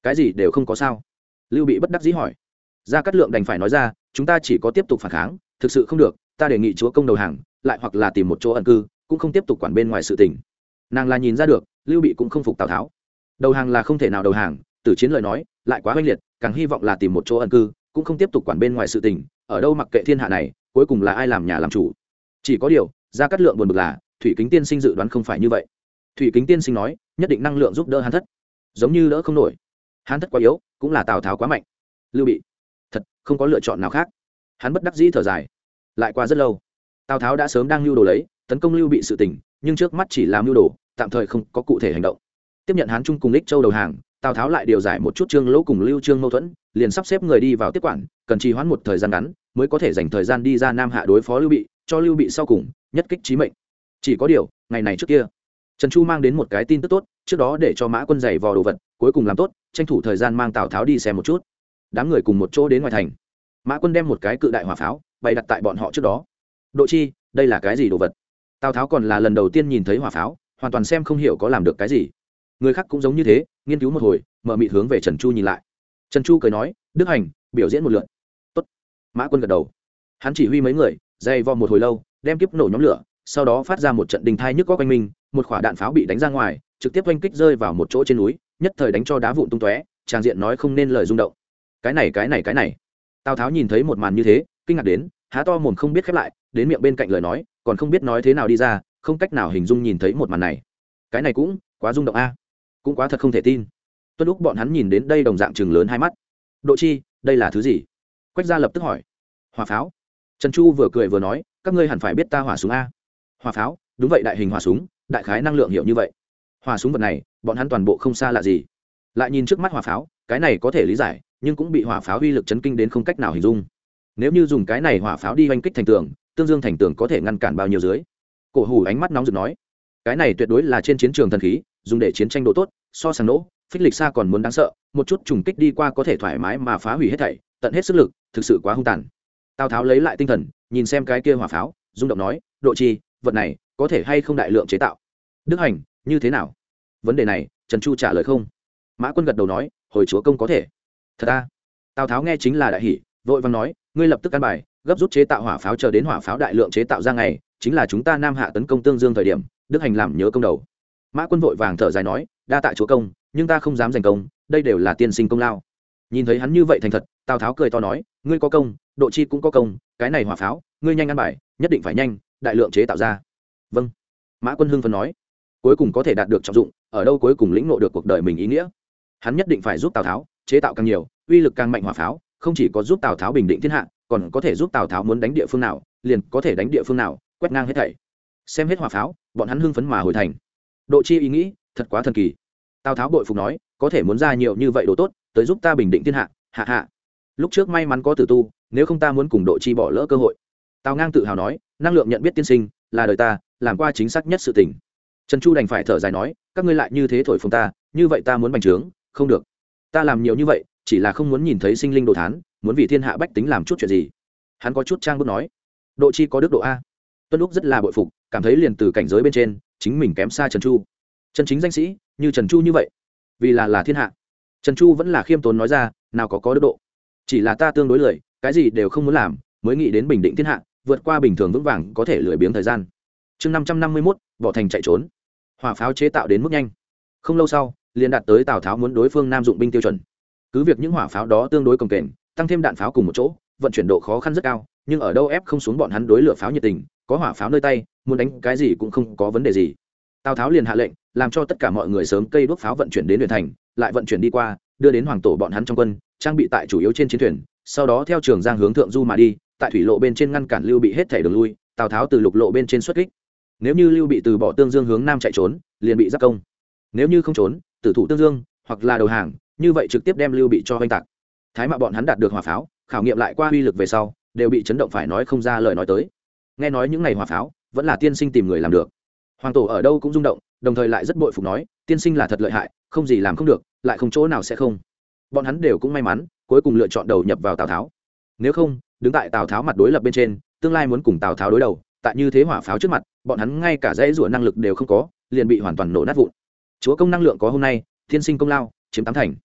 Speaker 1: cái gì đều không có sao? Lưu Bị bất đắc dĩ hỏi. Gia Cát Lượng đành phải nói ra, chúng ta chỉ có tiếp tục phản kháng, thực sự không được, ta đề nghị chúa công đầu hàng, lại hoặc là tìm một chỗ ẩn cư, cũng không tiếp tục quản bên ngoài sự tình. Nàng là nhìn ra được, Lưu Bị cũng không phục Tào Tháo. Đầu hàng là không thể nào đầu hàng, Tử Chiến lời nói lại quá oanh liệt, càng hy vọng là tìm một chỗ ẩn cư, cũng không tiếp tục quản bên ngoài sự tình, ở đâu mặc kệ thiên hạ này, cuối cùng là ai làm nhà làm chủ. Chỉ có điều, Gia Cát Lượng buồn bực là, Thủy Kính tiên sinh dự đoán không phải như vậy. Thủy Kính tiên sinh nói, nhất định năng lượng giúp đỡ Hán Thất, giống như đỡ không nổi. Hán Thất quá yếu, cũng là Tào Tháo quá mạnh. Lưu Bị thật không có lựa chọn nào khác. Hắn bất đắc dĩ thở dài. Lại qua rất lâu, Tào Tháo đã sớm đang lưu đồ lấy tấn công Lưu Bị sự tình, nhưng trước mắt chỉ làm lưu đồ, tạm thời không có cụ thể hành động. Tiếp nhận Hán Trung cùng Lích Châu đầu hàng, Tào Tháo lại điều giải một chút Trương Lỗ cùng Lưu Trương mâu thuẫn, liền sắp xếp người đi vào tiếp quản, cần trì hoãn một thời gian ngắn mới có thể dành thời gian đi ra Nam Hạ đối phó Lưu Bị, cho Lưu Bị sau cùng nhất kích chí mệnh. Chỉ có điều, ngày này trước kia, Trần Chu mang đến một cái tin tức tốt, trước đó để cho Mã Quân giày vò đồ vật, cuối cùng làm tốt, tranh thủ thời gian mang Tào Tháo đi xem một chút. Đám người cùng một chỗ đến ngoài thành. Mã Quân đem một cái cự đại hỏa pháo bày đặt tại bọn họ trước đó. Độ Chi, đây là cái gì đồ vật? Tào Tháo còn là lần đầu tiên nhìn thấy hỏa pháo, hoàn toàn xem không hiểu có làm được cái gì. Người khác cũng giống như thế, nghiên cứu một hồi, mở mịt hướng về Trần Chu nhìn lại. Trần Chu cười nói, Đức Hành, biểu diễn một lượt. Tốt. Mã Quân gật đầu. Hắn chỉ huy mấy người, dây vo một hồi lâu, đem kiếp nổ nhóm lửa, sau đó phát ra một trận đình thai nhức có quanh mình, một quả đạn pháo bị đánh ra ngoài, trực tiếp oanh kích rơi vào một chỗ trên núi, nhất thời đánh cho đá vụn tung tóe, tràng diện nói không nên lời rung động. Cái này. Tào Tháo nhìn thấy một màn như thế, kinh ngạc đến, há to mồm không biết khép lại, đến miệng bên cạnh lời nói, còn không biết nói thế nào đi ra, không cách nào hình dung nhìn thấy một màn này. Cái này cũng quá rung động a, cũng quá thật không thể tin. Tuân lúc bọn hắn nhìn đến đây đồng dạng trừng lớn hai mắt. Độ Chi, đây là thứ gì? Quách gia lập tức hỏi. Hỏa pháo. Trần Chu vừa cười vừa nói, các ngươi hẳn phải biết ta hỏa súng a. Hỏa pháo, đúng vậy, đại hình hỏa súng, đại khái năng lượng hiệu như vậy. Hỏa súng vật này, bọn hắn toàn bộ không xa lạ gì. Lại nhìn trước mắt hỏa pháo, cái này có thể lý giải, nhưng cũng bị hỏa pháo uy lực chấn kinh đến không cách nào hình dung. Nếu như dùng cái này hỏa pháo đi oanh kích thành tường, tương dương thành tường có thể ngăn cản bao nhiêu dưới? Cổ Hủ ánh mắt nóng rực nói, cái này tuyệt đối là trên chiến trường thần khí, dùng để chiến tranh độ tốt, so sánh nổ, phích lịch xa còn muốn đáng sợ, một chút trùng kích đi qua có thể thoải mái mà phá hủy hết thảy, tận hết sức lực, thực sự quá hung tàn. Tào Tháo lấy lại tinh thần, nhìn xem cái kia hỏa pháo, rung động nói, Độ Chi, vật này có thể hay không đại lượng chế tạo? Đức Hành, như thế nào? Vấn đề này, Trần Chu trả lời không. Mã Quân gật đầu nói, hồi chúa công có thể. Thật à? Tào Tháo nghe chính là đại hỉ, vội vàng nói, ngươi lập tức căn bài, gấp rút chế tạo hỏa pháo, chờ đến hỏa pháo đại lượng chế tạo ra ngày, chính là chúng ta Nam Hạ tấn công Tương Dương thời điểm, Đức Hành làm nhớ công đầu. Mã Quân vội vàng thở dài nói, đa tạ chúa công, nhưng ta không dám giành công, đây đều là tiên sinh công lao. Nhìn thấy hắn như vậy thành thật, Tào Tháo cười to nói, ngươi có công, Độ Chi cũng có công, cái này hỏa pháo, ngươi nhanh ăn bài, nhất định phải nhanh, đại lượng chế tạo ra. Vâng. Mã Quân hưng phấn nói, cuối cùng có thể đạt được trọng dụng, ở đâu cuối cùng lĩnh ngộ được cuộc đời mình ý nghĩa. Hắn nhất định phải giúp Tào Tháo chế tạo càng nhiều, uy lực càng mạnh hỏa pháo, không chỉ có giúp Tào Tháo bình định thiên hạ, còn có thể giúp Tào Tháo muốn đánh địa phương nào, liền có thể đánh địa phương nào, quét ngang hết thảy. Xem hết hỏa pháo, bọn hắn hưng phấn mà hồi thành. Độ Chi ý nghĩ, thật quá thần kỳ. Tào Tháo bội phục nói, có thể muốn ra nhiều như vậy đồ tốt, tới giúp ta bình định thiên hạ, hạ hạ. Lúc trước may mắn có Tử Tu, nếu không ta muốn cùng Độ Chi bỏ lỡ cơ hội. Tào Ngang tự hào nói, năng lượng nhận biết tiên sinh, là đời ta làm qua chính xác nhất sự tình. Trần Chu đành phải thở dài nói, các ngươi lại như thế thổi phồng ta, như vậy ta muốn bành trướng, không được. Ta làm nhiều như vậy, chỉ là không muốn nhìn thấy sinh linh đồ thán, muốn vì thiên hạ bách tính làm chút chuyện gì. Hắn có chút trang bức nói, Độ Chi có đức độ a. Tuân Lúc rất là bội phục, cảm thấy liền từ cảnh giới bên trên, chính mình kém xa Trần Chu. Chân chính danh sĩ, như Trần Chu như vậy, vì là thiên hạ. Trần Chu vẫn là khiêm tốn nói ra, nào có đức độ, chỉ là ta tương đối lười, cái gì đều không muốn làm, mới nghĩ đến bình định thiên hạ, vượt qua bình thường vững vàng có thể lười biếng thời gian. Chương 551, bỏ thành chạy trốn. Hỏa pháo chế tạo đến mức nhanh, không lâu sau, liền đạt tới Tào Tháo muốn đối phương Nam dụng binh tiêu chuẩn. Cứ việc những hỏa pháo đó tương đối cồng kềnh, tăng thêm đạn pháo cùng một chỗ, vận chuyển độ khó khăn rất cao, nhưng ở đâu ép không xuống bọn hắn đối lửa pháo nhiệt tình, có hỏa pháo nơi tay, muốn đánh cái gì cũng không có vấn đề gì. Tào Tháo liền hạ lệnh, làm cho tất cả mọi người sớm cây đuốc pháo vận chuyển đến huyện thành, lại vận chuyển đi qua, đưa đến hoàng tổ bọn hắn trong quân, trang bị tại chủ yếu trên chiến thuyền, sau đó theo Trường Giang hướng thượng du mà đi, tại thủy lộ bên trên ngăn cản Lưu Bị hết thể đường lui, Tào Tháo từ lục lộ bên trên xuất kích. Nếu như Lưu Bị từ bỏ Tương Dương hướng nam chạy trốn, liền bị giáp công. Nếu như không trốn, tử thủ Tương Dương, hoặc là đầu hàng, như vậy trực tiếp đem Lưu Bị cho oanh tạc. Thái Mạ bọn hắn đạt được hỏa pháo, khảo nghiệm lại qua uy lực về sau, đều bị chấn động phải nói không ra lời nói tới. Nghe nói những ngày hỏa pháo, vẫn là tiên sinh tìm người làm được. Hoàng tổ ở đâu cũng rung động, đồng thời lại rất bội phục nói, tiên sinh là thật lợi hại, không gì làm không được, lại không chỗ nào sẽ không. Bọn hắn đều cũng may mắn, cuối cùng lựa chọn đầu nhập vào Tào Tháo. Nếu không, đứng tại Tào Tháo mặt đối lập bên trên, tương lai muốn cùng Tào Tháo đối đầu, tại như thế hỏa pháo trước mặt, bọn hắn ngay cả dãy rủa năng lực đều không có, liền bị hoàn toàn nổ nát vụn. Chúa công năng lượng có hôm nay, tiên sinh công lao chiếm 8 thành.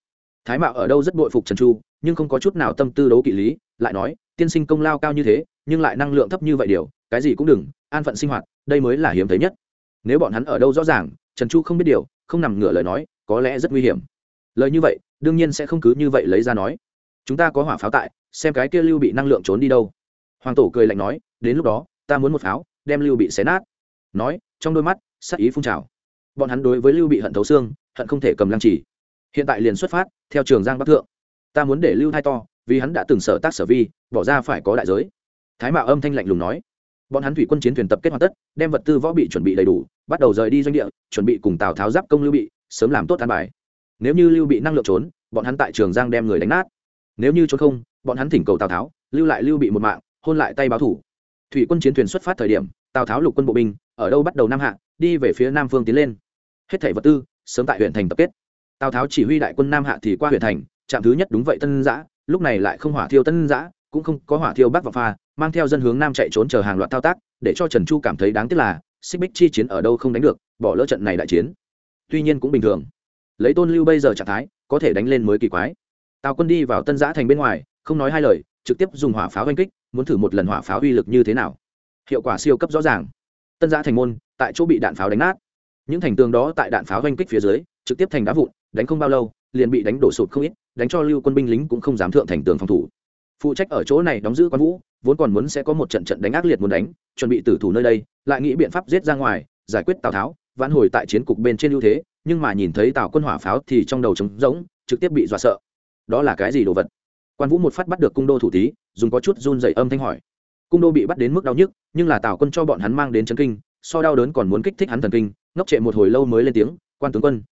Speaker 1: Thái Mạo ở đâu rất bội phục Trần Chu, nhưng không có chút nào tâm tư đấu kỵ lý, lại nói tiên sinh công lao cao như thế nhưng lại năng lượng thấp như vậy điều cái gì cũng đừng an phận sinh hoạt, đây mới là hiếm thấy nhất. Nếu bọn hắn ở đâu rõ ràng Trần Chu không biết điều, không nằm ngửa lời nói có lẽ rất nguy hiểm. Lời như vậy đương nhiên sẽ không cứ như vậy lấy ra nói. Chúng ta có hỏa pháo tại, xem cái kia Lưu Bị năng lượng trốn đi đâu. Hoàng tổ cười lạnh nói, đến lúc đó ta muốn một pháo đem Lưu Bị xé nát. Nói trong đôi mắt sát ý phun trào. Bọn hắn đối với Lưu Bị hận thấu xương, hận không thể cầm lăng chỉ. Hiện tại liền xuất phát theo Trường Giang Bắc thượng. Ta muốn để Lưu Thai to, vì hắn đã từng sở tác sở vi, bỏ ra phải có đại giới. Thái Mạo âm thanh lạnh lùng nói. Bọn hắn thủy quân chiến thuyền tập kết hoàn tất, đem vật tư võ bị chuẩn bị đầy đủ, bắt đầu rời đi doanh địa, chuẩn bị cùng Tào Tháo giáp công Lưu Bị, sớm làm tốt an bài. Nếu như Lưu Bị năng lượng trốn, bọn hắn tại Trường Giang đem người đánh nát. Nếu như trốn không, bọn hắn thỉnh cầu Tào Tháo lưu lại Lưu Bị một mạng, hôn lại tay báo thủ. Thủy quân chiến thuyền xuất phát thời điểm, Tào Tháo lục quân bộ binh ở đâu bắt đầu nam hạ, đi về phía nam phương tiến lên. Hết thảy vật tư sớm tại huyện thành tập kết. Tào Tháo chỉ huy đại quân nam hạ thì qua huyện thành, trạm thứ nhất đúng vậy Tân Giã, lúc này lại không hỏa thiêu Tân Giã, cũng không có hỏa thiêu Bắc Vọng Pha, mang theo dân hướng nam chạy trốn chờ hàng loạt thao tác, để cho Trần Chu cảm thấy đáng tiếc là Xích Bích chi chiến ở đâu không đánh được, bỏ lỡ trận này đại chiến. Tuy nhiên cũng bình thường, lấy Tôn Lưu bây giờ trạng thái, có thể đánh lên mới kỳ quái. Tào quân đi vào Tân Giã thành bên ngoài, không nói hai lời, trực tiếp dùng hỏa pháo oanh kích, muốn thử một lần hỏa pháo uy lực như thế nào. Hiệu quả siêu cấp rõ ràng. Tân Giã thành môn tại chỗ bị đạn pháo đánh nát, những thành tường đó tại đạn pháo oanh kích phía dưới trực tiếp thành đá vụn, đánh không bao lâu liền bị đánh đổ sụp không ít, đánh cho Lưu quân binh lính cũng không dám thượng thành tường phòng thủ. Phụ trách ở chỗ này đóng giữ Quan Vũ vốn còn muốn sẽ có một trận trận đánh ác liệt muốn đánh, chuẩn bị tử thủ nơi đây, lại nghĩ biện pháp giết ra ngoài giải quyết Tào Tháo, vãn hồi tại chiến cục bên trên ưu thế, nhưng mà nhìn thấy Tào quân hỏa pháo thì trong đầu trống rỗng, trực tiếp bị dọa sợ. Đó là cái gì đồ vật? Quan Vũ một phát bắt được cung đô thủ tý, dùng có chút run rẩy âm thanh hỏi. Cung đô bị bắt đến mức đau nhức, nhưng là Tào quân cho bọn hắn mang đến chấn kinh, so đau đớn còn muốn kích thích hắn thần kinh, ngốc trệ một hồi lâu mới lên tiếng, quan tướng quân,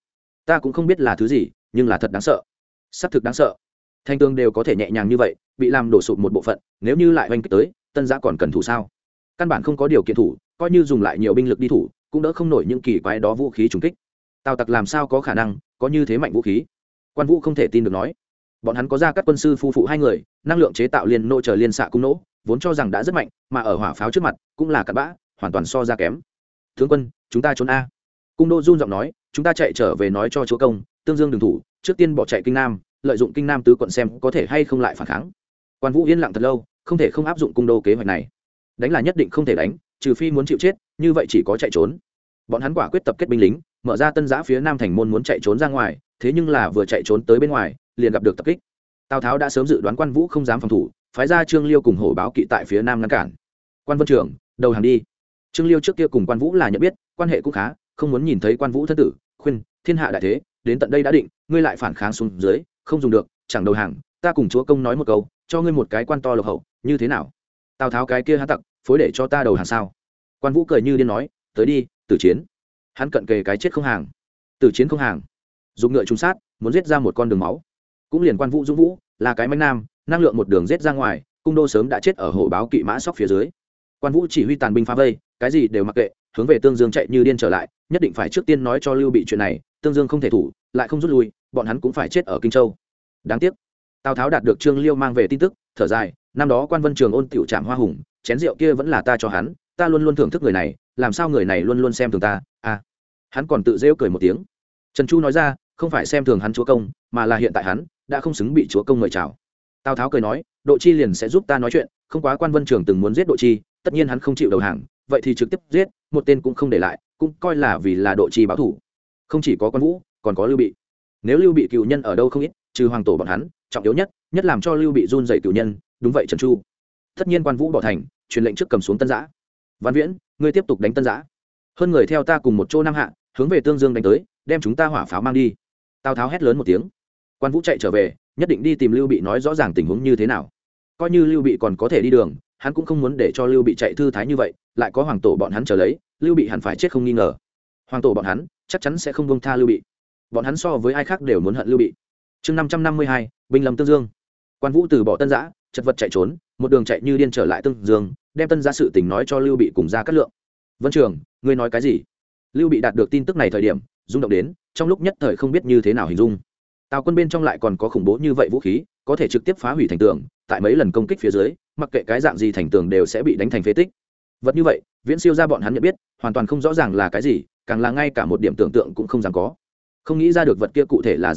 Speaker 1: ta cũng không biết là thứ gì, nhưng là thật đáng sợ, xác thực đáng sợ. Thanh tường đều có thể nhẹ nhàng như vậy bị làm đổ sụp một bộ phận, nếu như lại oanh kích tới, Tân Giã còn cần thủ sao? Căn bản không có điều kiện thủ, coi như dùng lại nhiều binh lực đi thủ cũng đỡ không nổi những kỳ quái đó vũ khí trùng kích. Tào tặc làm sao có khả năng có như thế mạnh vũ khí? Quan Vũ không thể tin được nói. Bọn hắn có ra các quân sư phu phụ hai người, năng lượng chế tạo liên nô chờ liên xạ cung nỗ, vốn cho rằng đã rất mạnh, mà ở hỏa pháo trước mặt cũng là cặn bã, hoàn toàn so ra kém. Tướng quân, chúng ta trốn a. Cung đô run giọng nói, chúng ta chạy trở về nói cho chúa công, Tương Dương đừng thủ, trước tiên bỏ chạy kinh nam, lợi dụng kinh nam tứ quận xem có thể hay không lại phản kháng. Quan Vũ yên lặng thật lâu, không thể không áp dụng cung đô kế hoạch này. Đánh là nhất định không thể đánh, trừ phi muốn chịu chết, như vậy chỉ có chạy trốn. Bọn hắn quả quyết tập kết binh lính, mở ra Tân Giã phía nam thành môn muốn chạy trốn ra ngoài, thế nhưng là vừa chạy trốn tới bên ngoài, liền gặp được tập kích. Tào Tháo đã sớm dự đoán Quan Vũ không dám phòng thủ, phái ra Trương Liêu cùng Hổ Báo kỵ tại phía nam ngăn cản. Quan Vân Trưởng, đầu hàng đi. Trương Liêu trước kia cùng Quan Vũ là nhận biết, quan hệ cũng khá, không muốn nhìn thấy Quan Vũ thân tử, khuyên thiên hạ đại thế đến tận đây đã định, ngươi lại phản kháng xuống dưới, không dùng được, chẳng đầu hàng, ta cùng chúa công nói một câu, cho ngươi một cái quan to lộc hậu, như thế nào? Tào Tháo cái kia há tặc, phối để cho ta đầu hàng sao? Quan Vũ cười như điên nói, tới đi, tử chiến. Hắn cận kề cái chết không hàng, tử chiến không hàng, dùng ngựa trúng sát, muốn giết ra một con đường máu. Cũng liền Quan Vũ Dũng Vũ là cái manh nam, năng lượng một đường giết ra ngoài, cung đô sớm đã chết ở Hổ Báo kỵ mã sóc phía dưới. Quan Vũ chỉ huy tàn binh phá vây, cái gì đều mặc kệ, hướng về Tương Dương chạy như điên trở lại, nhất định phải trước tiên nói cho Lưu Bị chuyện này, Tương Dương không thể thủ, lại không rút lui, bọn hắn cũng phải chết ở Kinh Châu. Đáng tiếc, Tào Tháo đạt được Trương Liêu mang về tin tức, thở dài, năm đó Quan Vân Trường ôn tiểu trảm hoa hùng, chén rượu kia vẫn là ta cho hắn, ta luôn luôn thưởng thức người này, làm sao người này luôn luôn xem thường ta? Hắn còn tự rêu cười một tiếng. Trần Chu nói ra, không phải xem thường hắn chúa công, mà là hiện tại hắn đã không xứng bị chúa công mời chào. Tào Tháo cười nói, Độ Chi liền sẽ giúp ta nói chuyện, không quá Quan Vân Trường từng muốn giết Độ Chi, tất nhiên hắn không chịu đầu hàng, vậy thì trực tiếp giết, một tên cũng không để lại, cũng coi là vì là Độ Chi báo thủ. Không chỉ có Quan Vũ, còn có Lưu Bị. Nếu Lưu Bị cựu nhân ở đâu không ít, trừ hoàng tổ bọn hắn, trọng yếu nhất làm cho Lưu Bị run dậy cựu nhân, đúng vậy Trần Chu. Tất nhiên Quan Vũ bỏ thành, truyền lệnh trước cầm xuống Tân Giã. Văn Viễn, ngươi tiếp tục đánh Tân Giã. Hơn người theo ta cùng một chỗ nam hạ, hướng về Tương Dương đánh tới, đem chúng ta hỏa pháo mang đi. Tào Tháo hét lớn một tiếng. Quan Vũ chạy trở về, nhất định đi tìm Lưu Bị nói rõ ràng tình huống như thế nào. Coi như Lưu Bị còn có thể đi đường, hắn cũng không muốn để cho Lưu Bị chạy thư thái như vậy, lại có hoàng tổ bọn hắn chờ lấy, Lưu Bị hẳn phải chết không nghi ngờ. Hoàng tổ bọn hắn chắc chắn sẽ không buông tha Lưu Bị. Bọn hắn so với ai khác đều muốn hận Lưu Bị. Chương 552, binh lâm Tương Dương. Quan Vũ từ bỏ Tân Giã, chật vật chạy trốn, một đường chạy như điên trở lại Tương Dương, đem Tân Giã sự tình nói cho Lưu Bị cùng Gia Cát Lượng. Vân Trường, ngươi nói cái gì? Lưu Bị đạt được tin tức này thời điểm rung động đến, trong lúc nhất thời không biết như thế nào hình dung. Tào quân bên trong lại còn có khủng bố như vậy vũ khí, có thể trực tiếp phá hủy thành tường, tại mấy lần công kích phía dưới, mặc kệ cái dạng gì thành tường đều sẽ bị đánh thành phế tích. Vật như vậy, viễn siêu ra bọn hắn nhận biết, hoàn toàn không rõ ràng là cái gì, càng là ngay cả một điểm tưởng tượng cũng không dám có. Không nghĩ ra được vật kia cụ thể là dạng gì,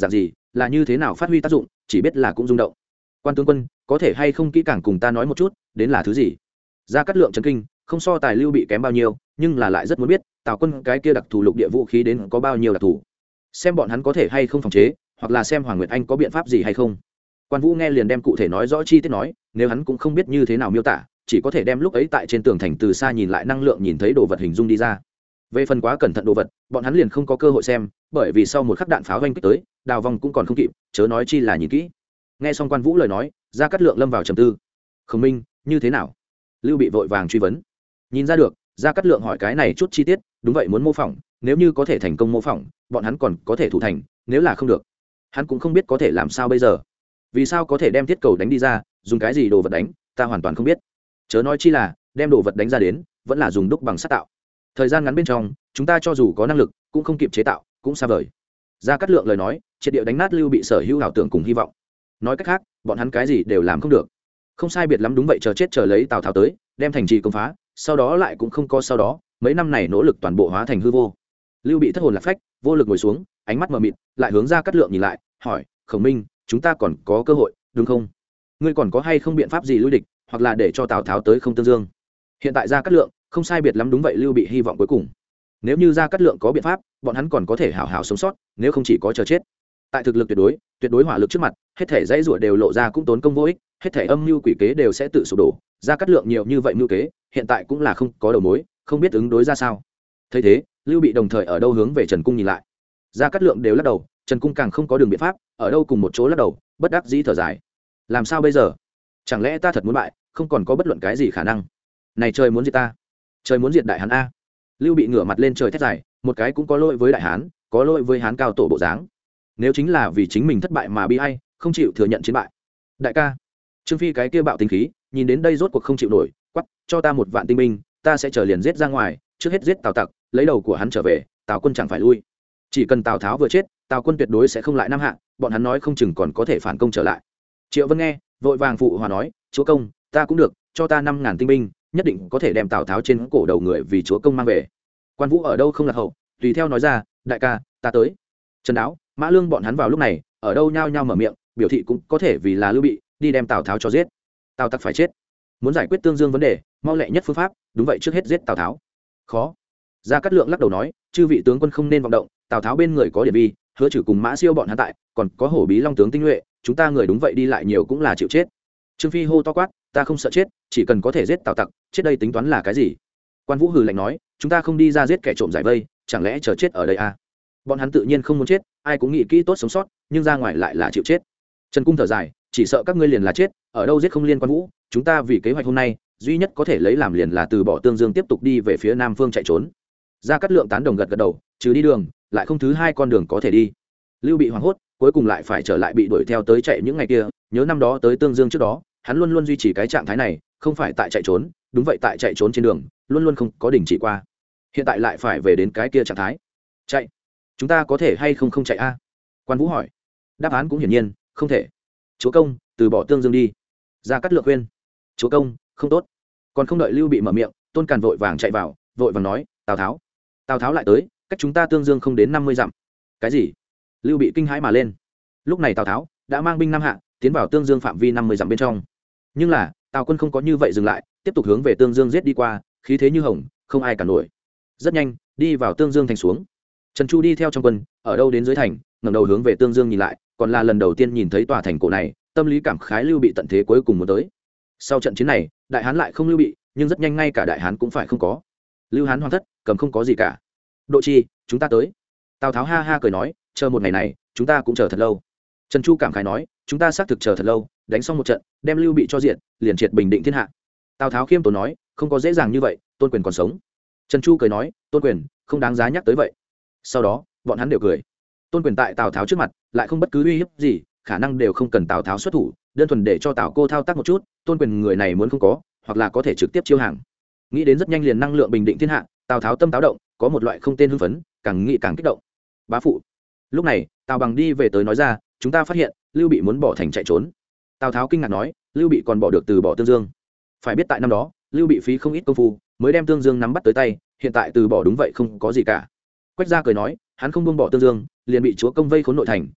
Speaker 1: là như thế nào phát huy tác dụng chỉ biết là cũng rung động. Quan tướng quân có thể hay không kỹ càng cùng ta nói một chút đến là thứ gì? Gia Cát Lượng chấn kinh, không so tài Lưu Bị kém bao nhiêu, nhưng là lại rất muốn biết Tào quân cái kia đặc thù lục địa vũ khí đến có bao nhiêu đặc thù, xem bọn hắn có thể hay không phòng chế, hoặc là xem Hoàng Nguyệt Anh có biện pháp gì hay không. Quan Vũ nghe liền đem cụ thể nói rõ chi tiết nói, nếu hắn cũng không biết như thế nào miêu tả, chỉ có thể đem lúc ấy tại trên tường thành từ xa nhìn lại năng lượng nhìn thấy đồ vật hình dung đi ra. Về phần quá cẩn thận đồ vật, bọn hắn liền không có cơ hội xem, bởi vì sau một khắc đạn pháo vang kích tới, đào vong cũng còn không kịp, chớ nói chi là nhìn kỹ. Nghe xong Quan Vũ lời nói, Gia Cát Lượng lâm vào trầm tư. Khổng Minh, như thế nào? Lưu Bị vội vàng truy vấn. Nhìn ra được, Gia Cát Lượng hỏi cái này chút chi tiết, đúng vậy muốn mô phỏng, nếu như có thể thành công mô phỏng, bọn hắn còn có thể thủ thành, nếu là không được, hắn cũng không biết có thể làm sao bây giờ. Vì sao có thể đem thiết cầu đánh đi ra, dùng cái gì đồ vật đánh, ta hoàn toàn không biết. Chớ nói chi là đem đồ vật đánh ra đến, vẫn là dùng đúc bằng sắt tạo. Thời gian ngắn bên trong, chúng ta cho dù có năng lực, cũng không kịp chế tạo, cũng xa vời. Gia Cát Lượng lời nói, triệt địa đánh nát Lưu Bị sở hữu ảo tưởng cùng hy vọng. Nói cách khác, bọn hắn cái gì đều làm không được. Không sai biệt lắm đúng vậy, chờ chết chờ lấy Tào Tháo tới, đem thành trì công phá, sau đó lại cũng không có sau đó, mấy năm này nỗ lực toàn bộ hóa thành hư vô. Lưu Bị thất hồn lạc phách, vô lực ngồi xuống, ánh mắt mờ mịt, lại hướng Gia Cát Lượng nhìn lại, hỏi: "Khổng Minh, chúng ta còn có cơ hội, đúng không? Ngươi còn có hay không biện pháp gì lui địch, hoặc là để cho Tào Tháo tới không tương dương?" Hiện tại Gia Cát Lượng, không sai biệt lắm đúng vậy Lưu Bị hy vọng cuối cùng. Nếu như Gia Cát Lượng có biện pháp, bọn hắn còn có thể hảo hảo sống sót, nếu không chỉ có chờ chết. Tại thực lực tuyệt đối hỏa lực trước mặt, hết thể dãy rủa đều lộ ra cũng tốn công vô ích, hết thể âm mưu quỷ kế đều sẽ tự sụp đổ. Gia Cát Lượng nhiều như vậy mưu kế, hiện tại cũng là không có đầu mối, không biết ứng đối ra sao. Thấy thế, Lưu Bị đồng thời ở đâu hướng về Trần Cung nhìn lại. Gia Cát Lượng đều lắc đầu, Trần Cung càng không có đường biện pháp, ở đâu cùng một chỗ lắc đầu, bất đắc dĩ thở dài. Làm sao bây giờ? Chẳng lẽ ta thật muốn bại, không còn có bất luận cái gì khả năng? Này trời muốn diệt ta, trời muốn diệt đại hán a. Lưu Bị ngửa mặt lên trời thét dài, một cái cũng có lỗi với đại hán, có lỗi với hán cao tổ bộ dáng. Nếu chính là vì chính mình thất bại mà bi ai, không chịu thừa nhận chiến bại. Đại ca, Trương Phi cái kia bạo tính khí, nhìn đến đây rốt cuộc không chịu nổi, quắc, cho ta 1 vạn tinh binh, ta sẽ chờ liền giết ra ngoài, trước hết giết Tào Tặc, lấy đầu của hắn trở về, Tào quân chẳng phải lui. Chỉ cần Tào Tháo vừa chết, Tào quân tuyệt đối sẽ không lại Nam Hạ, bọn hắn nói không chừng còn có thể phản công trở lại. Triệu Vân nghe, vội vàng phụ hòa nói: "Chúa công, ta cũng được, cho ta 5.000 tinh binh, nhất định có thể đem Tào Tháo trên cổ đầu người vì chúa công mang về." Quan Vũ ở đâu không lạc hậu, tùy theo nói ra: "Đại ca, ta tới." Trần Đáo, Mã Lương bọn hắn vào lúc này, ở đâu nhao nhao mở miệng, biểu thị cũng có thể vì là Lưu Bị, đi đem Tào Tháo cho giết. Tào Tặc phải chết. Muốn giải quyết tương dương vấn đề, mau lẹ nhất phương pháp, đúng vậy trước hết giết Tào Tháo. Khó. Gia Cát Lượng lắc đầu nói: "Chư vị tướng quân không nên vọng động, Tào Tháo bên người có Điển Vi, Hứa Trừ cùng Mã Siêu bọn hắn tại, còn có Hổ Bí Long tướng tinh nhuệ, chúng ta người đúng vậy đi lại nhiều cũng là chịu chết." Trương Phi hô to quát: "Ta không sợ chết, chỉ cần có thể giết Tào Tặc, chết đây tính toán là cái gì?" Quan Vũ hừ lạnh nói: "Chúng ta không đi ra giết kẻ trộm giải vây, chẳng lẽ chờ chết ở đây à?" Bọn hắn tự nhiên không muốn chết, ai cũng nghĩ kỹ tốt sống sót, nhưng ra ngoài lại là chịu chết. Trần Cung thở dài: "Chỉ sợ các ngươi liền là chết, ở đâu giết không liên Quan Vũ, chúng ta vì kế hoạch hôm nay, duy nhất có thể lấy làm liền là từ bỏ Tương Dương tiếp tục đi về phía Nam phương chạy trốn." Gia Cát Lượng tán đồng gật gật đầu, trừ đi đường, lại không thứ hai con đường có thể đi. Lưu Bị hoảng hốt, cuối cùng lại phải trở lại bị đuổi theo tới chạy những ngày kia, nhớ năm đó tới Tương Dương trước đó, hắn luôn luôn duy trì cái trạng thái này, không phải tại chạy trốn, đúng vậy tại chạy trốn trên đường, luôn luôn không có đình chỉ qua. Hiện tại lại phải về đến cái kia trạng thái. Chạy, chúng ta có thể hay không chạy a? Quan Vũ hỏi. Đáp án cũng hiển nhiên, không thể. Chúa công, từ bỏ Tương Dương đi. Gia Cát Lượng khuyên. Chúa công, không tốt. Còn không đợi Lưu Bị mở miệng, Tôn Càn vội vàng chạy vào, vội vàng nói: Tào Tháo lại tới, cách chúng ta Tương Dương không đến 50 dặm. Cái gì? Lưu Bị kinh hãi mà lên. Lúc này Tào Tháo đã mang binh Nam Hạ, tiến vào Tương Dương phạm vi 50 dặm bên trong. Nhưng là, Tào quân không có như vậy dừng lại, tiếp tục hướng về Tương Dương giết đi qua, khí thế như hồng, không ai cản nổi. Rất nhanh, đi vào Tương Dương thành xuống. Trần Chu đi theo trong quân, ở đâu đến dưới thành, ngẩng đầu hướng về Tương Dương nhìn lại, còn là lần đầu tiên nhìn thấy tòa thành cổ này, tâm lý cảm khái Lưu Bị tận thế cuối cùng muốn tới. Sau trận chiến này, Đại Hán lại không Lưu Bị, nhưng rất nhanh ngay cả Đại Hán cũng phải không có. Lưu Hán hoàn thất, cầm không có gì cả. Độ Chi, chúng ta tới. Tào Tháo ha ha cười nói: chờ một ngày này, chúng ta cũng chờ thật lâu. Trần Chu cảm khái nói: chúng ta xác thực chờ thật lâu, đánh xong một trận, đem Lưu Bị cho diện, liền triệt bình định thiên hạ. Tào Tháo khiêm tốn nói: không có dễ dàng như vậy, Tôn Quyền còn sống. Trần Chu cười nói: Tôn Quyền không đáng giá nhắc tới vậy. Sau đó, bọn hắn đều cười. Tôn Quyền tại Tào Tháo trước mặt, lại không bất cứ uy hiếp gì, khả năng đều không cần Tào Tháo xuất thủ, đơn thuần để cho Tào cô thao tác một chút, Tôn Quyền người này muốn không có, hoặc là có thể trực tiếp chiêu hàng. Nghĩ đến rất nhanh liền năng lượng bình định thiên hạ, Tào Tháo tâm táo động, có một loại không tên hưng phấn, càng nghĩ càng kích động. Bá phụ. Lúc này, Tào Bằng đi về tới nói ra: chúng ta phát hiện Lưu Bị muốn bỏ thành chạy trốn. Tào Tháo kinh ngạc nói: Lưu Bị còn bỏ được từ bỏ Tương Dương? Phải biết tại năm đó, Lưu Bị phí không ít công phu mới đem Tương Dương nắm bắt tới tay, hiện tại từ bỏ đúng vậy không có gì cả. Quách Gia cười nói: hắn không buông bỏ Tương Dương, liền bị chúa công vây khốn nội thành,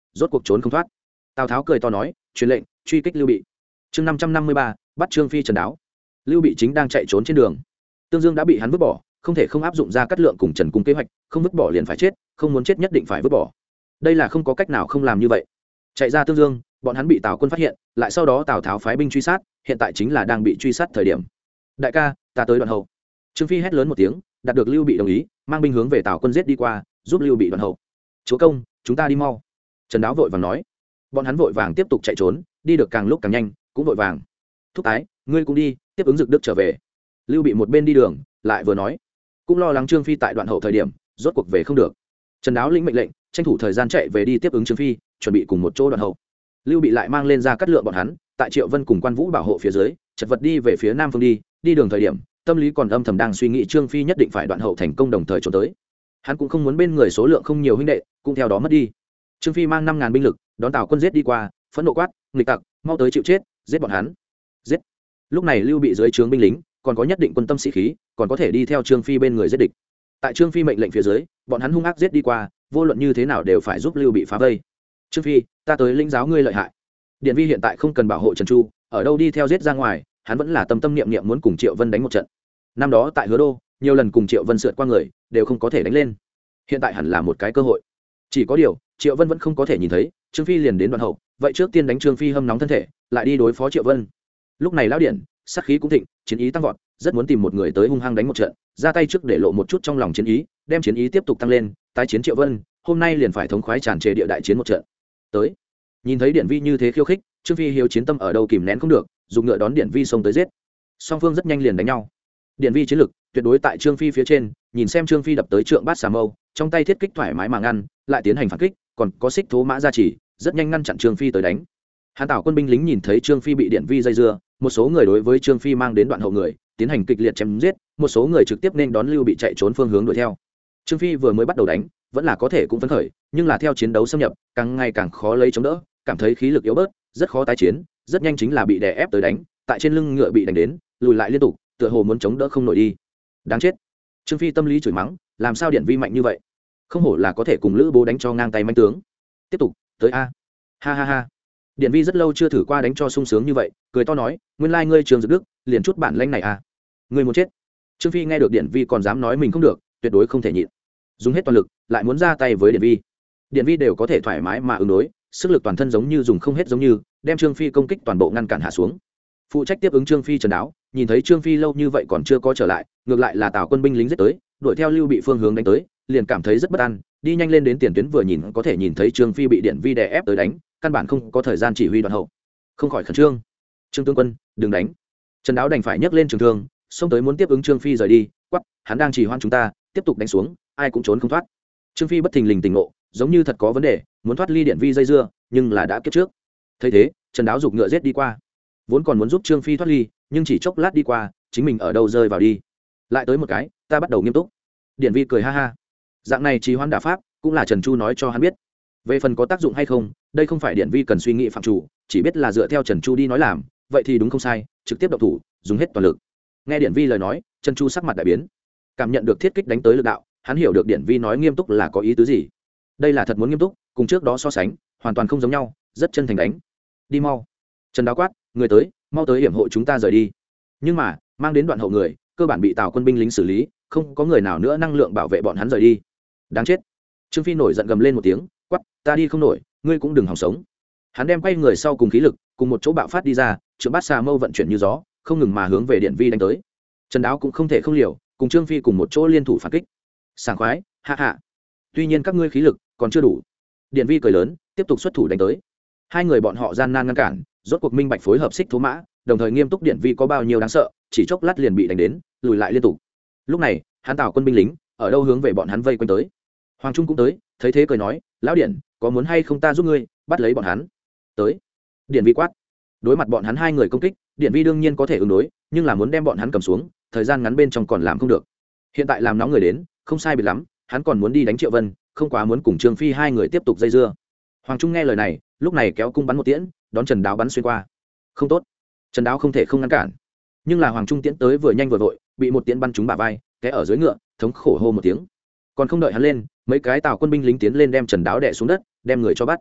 Speaker 1: rốt cuộc trốn không thoát. Tào tháo cười to nói, truyền lệnh truy kích Lưu Bị. Chương 553, bắt Trương Phi Trần Đáo. Lưu Bị chính đang chạy trốn trên đường, Tương Dương đã bị hắn vứt bỏ, không thể không áp dụng ra Cát Lượng cùng Trần Cung kế hoạch, không vứt bỏ liền phải chết, không muốn chết nhất định phải vứt bỏ. Đây là không có cách nào không làm như vậy. Chạy ra Tương Dương, bọn hắn bị Tào quân phát hiện, lại sau đó Tào Tháo phái binh truy sát, hiện tại chính là đang bị truy sát thời điểm. Đại ca, ta tới đoạn hậu. Trương Phi hét lớn một tiếng, đạt được Lưu Bị đồng ý, mang binh hướng về Tào quân giết đi qua, giúp Lưu Bị đoạn hậu. Chúa công, chúng ta đi mau. Trần Đáo vội vàng nói. Bọn hắn vội vàng tiếp tục chạy trốn, đi được càng lúc càng nhanh, cũng vội vàng. Thúc Ái, ngươi cũng đi, tiếp ứng Dực Đức trở về. Lưu Bị một bên đi đường, lại vừa nói, cũng lo lắng Trương Phi tại đoạn hậu thời điểm, rốt cuộc về không được. Trần Đáo lĩnh mệnh lệnh, tranh thủ thời gian chạy về đi tiếp ứng Trương Phi, chuẩn bị cùng một chỗ đoạn hậu. Lưu Bị lại mang lên ra Cát Lượng bọn hắn, tại Triệu Vân cùng Quan Vũ bảo hộ phía dưới, chật vật đi về phía nam phương đi đường thời điểm, tâm lý còn âm thầm đang suy nghĩ Trương Phi nhất định phải đoạn hậu thành công đồng thời trốn tới. Hắn cũng không muốn bên người số lượng không nhiều huynh đệ cũng theo đó mất đi. Trương Phi mang 5.000 binh lực đón Tào quân giết đi qua, phẫn nộ quát, nghịch tặc, mau tới chịu chết, giết bọn hắn. Giết. Lúc này Lưu Bị dưới trướng binh lính còn có nhất định quân tâm sĩ khí, còn có thể đi theo Trương Phi bên người giết địch. Tại Trương Phi mệnh lệnh phía dưới, bọn hắn hung ác giết đi qua, vô luận như thế nào đều phải giúp Lưu Bị phá vây. Trương Phi, ta tới lĩnh giáo ngươi lợi hại. Điện Vi hiện tại không cần bảo hộ Trần Chu, ở đâu đi theo giết ra ngoài, hắn vẫn là tâm tâm niệm niệm muốn cùng Triệu Vân đánh một trận. Năm đó tại Hứa Đô, nhiều lần cùng Triệu Vân sượt qua người, đều không có thể đánh lên. Hiện tại hẳn là một cái cơ hội. Chỉ có điều, Triệu Vân vẫn không có thể nhìn thấy, Trương Phi liền đến đoạn hậu, vậy trước tiên đánh Trương Phi hâm nóng thân thể, lại đi đối phó Triệu Vân. Lúc này lão điện, sát khí cũng thịnh, chiến ý tăng vọt, rất muốn tìm một người tới hung hăng đánh một trận, ra tay trước để lộ một chút trong lòng chiến ý, đem chiến ý tiếp tục tăng lên, tái chiến Triệu Vân, hôm nay liền phải thống khoái tràn trề địa đại chiến một trận. Tới. Nhìn thấy Điện Vi như thế khiêu khích, Trương Phi hiếu chiến tâm ở đâu kìm nén không được, dùng ngựa đón Điện Vi xông tới giết. Song phương rất nhanh liền đánh nhau. Điện Vi chiến lực tuyệt đối tại Trương Phi phía trên, nhìn xem Trương Phi đập tới trượng bát xà mâu, trong tay thiết kích thoải mái mà ngăn, lại tiến hành phản kích, còn có xích thố mã gia trì, rất nhanh ngăn chặn Trương Phi tới đánh. Hàn Tảo quân binh lính nhìn thấy Trương Phi bị Điện Vi dây dưa, một số người đối với Trương Phi mang đến đoạn hậu người, tiến hành kịch liệt chém giết, một số người trực tiếp nên đón Lưu Bị chạy trốn phương hướng đuổi theo. Trương Phi vừa mới bắt đầu đánh, vẫn là có thể cũng phấn khởi, nhưng là theo chiến đấu xâm nhập, càng ngày càng khó lấy chống đỡ, cảm thấy khí lực yếu bớt, rất khó tái chiến, rất nhanh chính là bị đè ép tới đánh, tại trên lưng ngựa bị đánh đến, lùi lại liên tục, tựa hồ muốn chống đỡ không nổi đi. Đáng chết. Trương Phi tâm lý chửi mắng, làm sao Điện Vi mạnh như vậy? Không hổ là có thể cùng Lữ Bố đánh cho ngang tay manh tướng. Tiếp tục, tới a. Ha ha ha. Điện Vi rất lâu chưa thử qua đánh cho sung sướng như vậy, cười to nói, nguyên lai ngươi Trường Dực Đức, liền chút bản lĩnh này à? Ngươi muốn chết. Trương Phi nghe được Điện Vi còn dám nói mình không được, tuyệt đối không thể nhịn. Dùng hết toàn lực, lại muốn ra tay với Điện Vi. Điện Vi đều có thể thoải mái mà ứng đối, sức lực toàn thân giống như dùng không hết giống như, đem Trương Phi công kích toàn bộ ngăn cản hạ xuống. Phụ trách tiếp ứng Trương Phi Trần Đáo, nhìn thấy Trương Phi lâu như vậy còn chưa có trở lại, ngược lại là Tào quân binh lính giết tới, đuổi theo Lưu Bị phương hướng đánh tới, liền cảm thấy rất bất an, đi nhanh lên đến tiền tuyến vừa nhìn có thể nhìn thấy Trương Phi bị Điện Vi đè ép tới đánh, căn bản không có thời gian chỉ huy đoạn hậu, không khỏi khẩn trương. Trương tướng quân, đừng đánh. Trần Đáo đành phải nhấc lên trường thương, xông tới muốn tiếp ứng Trương Phi rời đi, quắc, hắn đang chỉ hoan chúng ta, tiếp tục đánh xuống, ai cũng trốn không thoát. Trương Phi bất thình lình tỉnh ngộ, giống như thật có vấn đề, muốn thoát ly Điện Vi dây dưa, nhưng là đã kiếp trước. Thấy thế, Trần Đáo giục ngựa giết đi qua, vốn còn muốn giúp Trương Phi thoát ly, nhưng chỉ chốc lát đi qua, chính mình ở đâu rơi vào đi. Lại tới một cái, ta bắt đầu nghiêm túc. Điện Vi cười ha ha. Dạng này trì hoãn đả pháp, cũng là Trần Chu nói cho hắn biết. Về phần có tác dụng hay không, đây không phải Điện Vi cần suy nghĩ phạm chủ, chỉ biết là dựa theo Trần Chu đi nói làm, vậy thì đúng không sai, trực tiếp động thủ, dùng hết toàn lực. Nghe Điện Vi lời nói, Trần Chu sắc mặt đại biến, cảm nhận được thiết kích đánh tới lực đạo, hắn hiểu được Điện Vi nói nghiêm túc là có ý tứ gì. Đây là thật muốn nghiêm túc, cùng trước đó so sánh, hoàn toàn không giống nhau, rất chân thành đánh. Đi mau. Trần Đáo quát, người tới, mau tới hiểm hộ chúng ta rời đi. Nhưng mà, mang đến đoạn hậu người, cơ bản bị Tào quân binh lính xử lý, không có người nào nữa năng lượng bảo vệ bọn hắn rời đi. Đáng chết. Trương Phi nổi giận gầm lên một tiếng, quát, ta đi không nổi, ngươi cũng đừng hòng sống. Hắn đem quay người sau cùng khí lực, cùng một chỗ bạo phát đi ra, trượng bát xà mâu vận chuyển như gió, không ngừng mà hướng về Điện Vi đánh tới. Trần Đáo cũng không thể không liều, cùng Trương Phi cùng một chỗ liên thủ phản kích. Sảng khoái, hạ hạ. Tuy nhiên các ngươi khí lực còn chưa đủ. Điện Vi cười lớn, tiếp tục xuất thủ đánh tới. Hai người bọn họ gian nan ngăn cản, rốt cuộc minh bạch phối hợp xích thố mã, đồng thời nghiêm túc Điện Vi có bao nhiêu đáng sợ, chỉ chốc lát liền bị đánh đến, lùi lại liên tục. Lúc này, hắn Tào quân binh lính ở đâu hướng về bọn hắn vây quanh tới. Hoàng Trung cũng tới, thấy thế cười nói, lão Điện, có muốn hay không ta giúp ngươi bắt lấy bọn hắn? Tới. Điện Vi quát. Đối mặt bọn hắn hai người công kích, Điện Vi đương nhiên có thể ứng đối, nhưng là muốn đem bọn hắn cầm xuống, thời gian ngắn bên trong còn làm không được. Hiện tại làm nóng người đến, không sai biệt lắm, hắn còn muốn đi đánh Triệu Vân, không quá muốn cùng Trương Phi hai người tiếp tục dây dưa. Hoàng Trung nghe lời này, lúc này kéo cung bắn một tiễn, đón Trần Đáo bắn xuyên qua. Không tốt. Trần Đáo không thể không ngăn cản, nhưng là Hoàng Trung tiễn tới vừa nhanh vừa vội, bị một tiễn bắn trúng bả vai, té ở dưới ngựa, thống khổ hô một tiếng. Còn không đợi hắn lên, mấy cái Tào quân binh lính tiến lên đem Trần Đáo đè xuống đất, đem người cho bắt.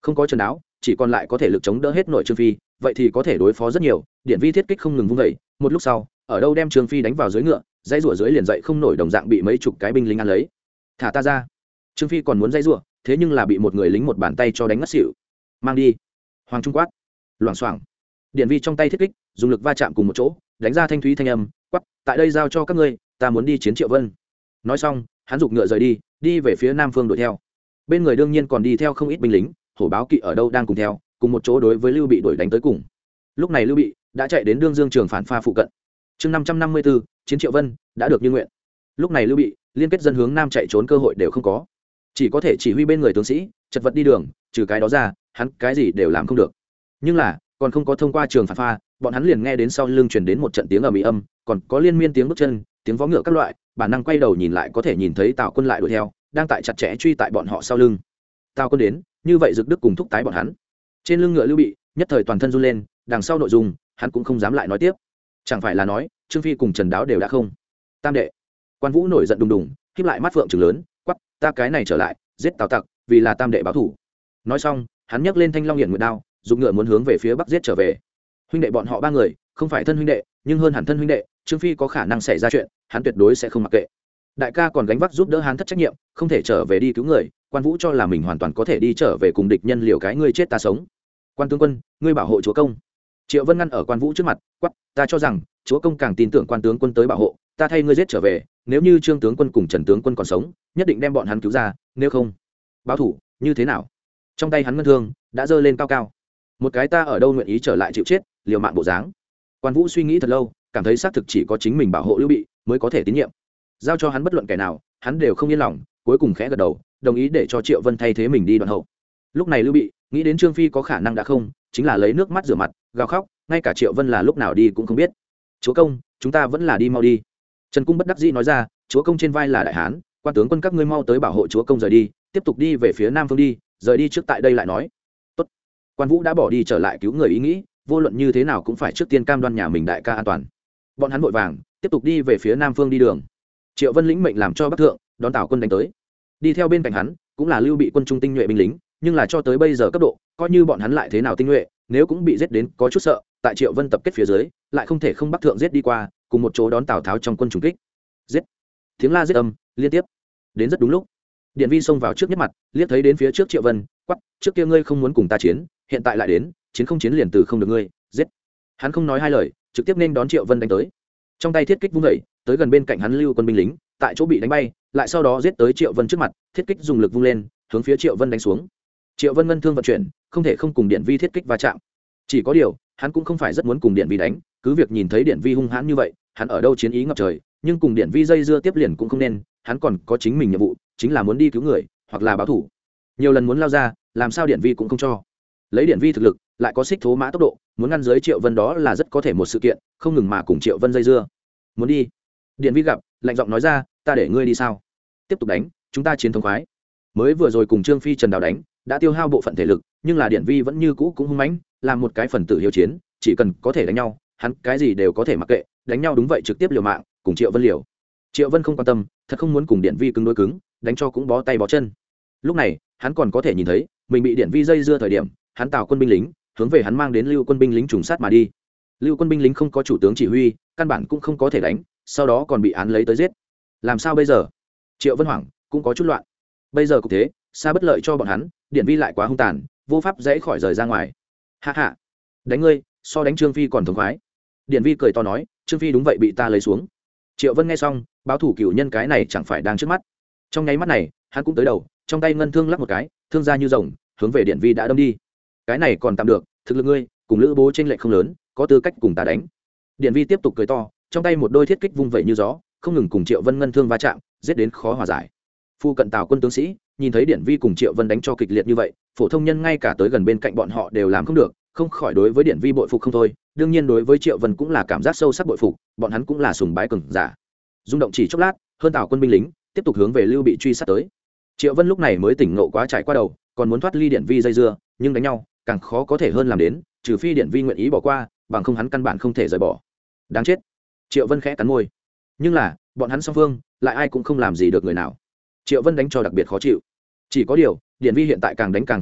Speaker 1: không có Trần Đáo, chỉ còn lại có thể lực chống đỡ hết nội Trương Phi, vậy thì có thể đối phó rất nhiều. Điện vi thiết kích không ngừng vung vẩy, một lúc sau ở đâu đem Trương Phi đánh vào dưới ngựa, dãy rủa dưới liền dậy không nổi, đồng dạng bị mấy chục cái binh lính ăn lấy. Thả ta ra! Trương Phi còn muốn dãy rủa, thế nhưng là bị một người lính một bàn tay cho đánh ngất xỉu. Mang đi! Hoàng Trung quát. Loảng xoảng. Điện vi trong tay thiết kích dùng lực va chạm cùng một chỗ, đánh ra thanh thúy thanh âm, quát, tại đây giao cho các ngươi, ta muốn đi chiến Triệu Vân. Nói xong hắn giục ngựa rời đi, đi về phía nam phương đuổi theo. Bên người đương nhiên còn đi theo không ít binh lính, hổ báo kỵ ở đâu đang cùng theo, cùng một chỗ đối với Lưu Bị đuổi đánh tới cùng. Lúc này Lưu Bị đã chạy đến đương dương trường phản pha phụ cận. Chương 554, chiến Triệu Vân đã được như nguyện. Lúc này Lưu Bị liên kết dân hướng nam chạy trốn cơ hội đều không có, chỉ có thể chỉ huy bên người tướng sĩ chật vật đi đường, trừ cái đó ra hắn cái gì đều làm không được. Nhưng là còn không có thông qua trường phản pha, bọn hắn liền nghe đến sau lưng truyền đến một trận tiếng ầm ĩ âm, còn có liên miên tiếng bước chân, tiếng vó ngựa các loại, bản năng quay đầu nhìn lại có thể nhìn thấy Tào Quân lại đuổi theo, đang tại chặt chẽ truy tại bọn họ sau lưng. Tào Quân đến, như vậy Dực Đức cùng thúc tái bọn hắn. Trên lưng ngựa Lưu Bị nhất thời toàn thân run lên, đằng sau nội dung hắn cũng không dám lại nói tiếp. Chẳng phải là nói Trương Phi cùng Trần Đáo đều đã không. Tam đệ. Quan Vũ nổi giận đùng đùng, khép lại mắt phượng trừng lớn, quắc, ta cái này trở lại, giết Tào Tặc, vì là Tam đệ báo thù. Nói xong, hắn nhấc lên Thanh Long Hiển Nguyệt đao, dùng ngựa muốn hướng về phía bắc giết trở về. Huynh đệ bọn họ ba người không phải thân huynh đệ, nhưng hơn hẳn thân huynh đệ, Trương Phi có khả năng xảy ra chuyện, hắn tuyệt đối sẽ không mặc kệ. Đại ca còn gánh vác giúp đỡ hắn thất trách nhiệm, không thể trở về đi cứu người. Quan Vũ cho là mình hoàn toàn có thể đi trở về cùng địch nhân liều cái ngươi chết ta sống. Quan tướng quân, ngươi bảo hộ chúa công. Triệu Vân ngăn ở Quan Vũ trước mặt, quát, ta cho rằng chúa công càng tin tưởng quan tướng quân tới bảo hộ, ta thay ngươi giết trở về, nếu như Trương tướng quân cùng Trần tướng quân còn sống, nhất định đem bọn hắn cứu ra, nếu không, báo thủ như thế nào? Trong tay hắn ngân thương đã giơ lên cao cao, một cái ta ở đâu nguyện ý trở lại chịu chết, liều mạng bộ dáng. Quan Vũ suy nghĩ thật lâu, cảm thấy xác thực chỉ có chính mình bảo hộ Lưu Bị mới có thể tín nhiệm, giao cho hắn bất luận kẻ nào hắn đều không yên lòng, cuối cùng khẽ gật đầu đồng ý để cho Triệu Vân thay thế mình đi đoạn hậu. Lúc này Lưu Bị nghĩ đến Trương Phi có khả năng đã không, chính là lấy nước mắt rửa mặt gào khóc, ngay cả Triệu Vân là lúc nào đi cũng không biết. Chúa công, chúng ta vẫn là đi mau đi. Trần Cung bất đắc dĩ nói ra, chúa công trên vai là đại hán, quan tướng quân các ngươi mau tới bảo hộ chúa công rời đi, tiếp tục đi về phía nam phương đi, rời đi trước tại đây lại nói. Tốt. Quan Vũ đã bỏ đi trở lại cứu người ý nghĩ, vô luận như thế nào cũng phải trước tiên cam đoan nhà mình đại ca an toàn. Bọn hắn vội vàng tiếp tục đi về phía nam phương đi đường. Triệu Vân lĩnh mệnh làm cho bắc thượng đón Tào quân đánh tới, đi theo bên cạnh hắn cũng là Lưu Bị quân trung tinh nhuệ binh lính, nhưng là cho tới bây giờ cấp độ coi như bọn hắn lại thế nào tinh nhuệ, nếu cũng bị giết đến có chút sợ, tại Triệu Vân tập kết phía dưới lại không thể không bắc thượng giết đi qua, cùng một chỗ đón Tào Tháo trong quân trùng kích. Giết! Tiếng la giết âm liên tiếp đến rất đúng lúc. Điện Vi xông vào trước nhất mặt, liếc thấy đến phía trước Triệu Vân, quắc, trước kia ngươi không muốn cùng ta chiến, hiện tại lại đến, chiến không chiến liền từ không được ngươi, giết. Hắn không nói hai lời, trực tiếp nên đón Triệu Vân đánh tới. Trong tay thiết kích vung dậy, tới gần bên cạnh hắn Lưu quân binh lính, tại chỗ bị đánh bay, lại sau đó giết tới Triệu Vân trước mặt, thiết kích dùng lực vung lên, hướng phía Triệu Vân đánh xuống. Triệu Vân ngân thương vận chuyển, không thể không cùng Điện Vi thiết kích va chạm. Chỉ có điều, hắn cũng không phải rất muốn cùng Điện Vi đánh, cứ việc nhìn thấy Điện Vi hung hãn như vậy, hắn ở đâu chiến ý ngập trời, nhưng cùng Điện Vi dây dưa tiếp liền cũng không nên, hắn còn có chính mình nhiệm vụ, chính là muốn đi cứu người, hoặc là báo thủ. Nhiều lần muốn lao ra, làm sao Điện Vi cũng không cho. Lấy Điện Vi thực lực, lại có xích thố mã tốc độ, muốn ngăn dưới Triệu Vân đó là rất có thể một sự kiện, không ngừng mà cùng Triệu Vân dây dưa. Muốn đi. Điện Vi gặp, lạnh giọng nói ra, ta để ngươi đi sao? Tiếp tục đánh, chúng ta chiến thống khoái. Mới vừa rồi cùng Trương Phi Trần Đào đánh, đã tiêu hao bộ phận thể lực, nhưng là Điện Vi vẫn như cũ cũng hung mãnh, làm một cái phần tử hiếu chiến, chỉ cần có thể đánh nhau, hắn cái gì đều có thể mặc kệ, đánh nhau đúng vậy trực tiếp liều mạng, cùng Triệu Vân liều. Triệu Vân không quan tâm, thật không muốn cùng Điện Vi cứng đối cứng, đánh cho cũng bó tay bó chân. Lúc này, hắn còn có thể nhìn thấy, mình bị Điện Vi dây dưa thời điểm, hắn Tào quân binh lính, hướng về hắn mang đến Lưu quân binh lính trùng sát mà đi. Lưu quân binh lính không có chủ tướng chỉ huy, căn bản cũng không có thể đánh, sau đó còn bị án lấy tới giết. Làm sao bây giờ? Triệu Vân hoảng, cũng có chút loạn. Bây giờ cục thế, xa bất lợi cho bọn hắn, Điện Vi lại quá hung tàn, vô pháp dễ khỏi rời ra ngoài. Hạ hạ, đánh ngươi, so đánh Trương Phi còn thống khoái. Điện Vi cười to nói, Trương Phi đúng vậy bị ta lấy xuống. Triệu Vân nghe xong, báo thủ cửu nhân cái này chẳng phải đang trước mắt. Trong nháy mắt này, hắn cũng tới đầu, trong tay ngân thương lắc một cái, thương ra như rồng, hướng về Điện Vi đã đâm đi. Cái này còn tạm được, thực lực ngươi cùng Lữ Bố chênh lệch không lớn, có tư cách cùng ta đánh. Điện Vi tiếp tục cười to, trong tay một đôi thiết kích vung vẩy như gió, không ngừng cùng Triệu Vân ngân thương va chạm, giết đến khó hòa giải. Phu cận Tào quân tướng sĩ nhìn thấy Điện Vi cùng Triệu Vân đánh cho kịch liệt như vậy, phổ thông nhân ngay cả tới gần bên cạnh bọn họ đều làm không được, không khỏi đối với Điện Vi bội phục không thôi, đương nhiên đối với Triệu Vân cũng là cảm giác sâu sắc bội phục, bọn hắn cũng là sùng bái cường giả. Rung động chỉ chốc lát, hơn Tào quân binh lính tiếp tục hướng về Lưu Bị truy sát tới. Triệu Vân lúc này mới tỉnh ngộ quá trải qua đầu, còn muốn thoát ly Điện Vi dây dưa, nhưng đánh nhau càng khó có thể hơn làm đến, trừ phi Điện Vi nguyện ý bỏ qua, bằng không hắn căn bản không thể rời bỏ. Đáng chết. Triệu Vân khẽ cắn môi, nhưng là bọn hắn song phương lại ai cũng không làm gì được người nào. Triệu Vân đánh cho đặc biệt khó chịu. Chỉ có điều Điện Vi hiện tại càng đánh càng hưng phấn,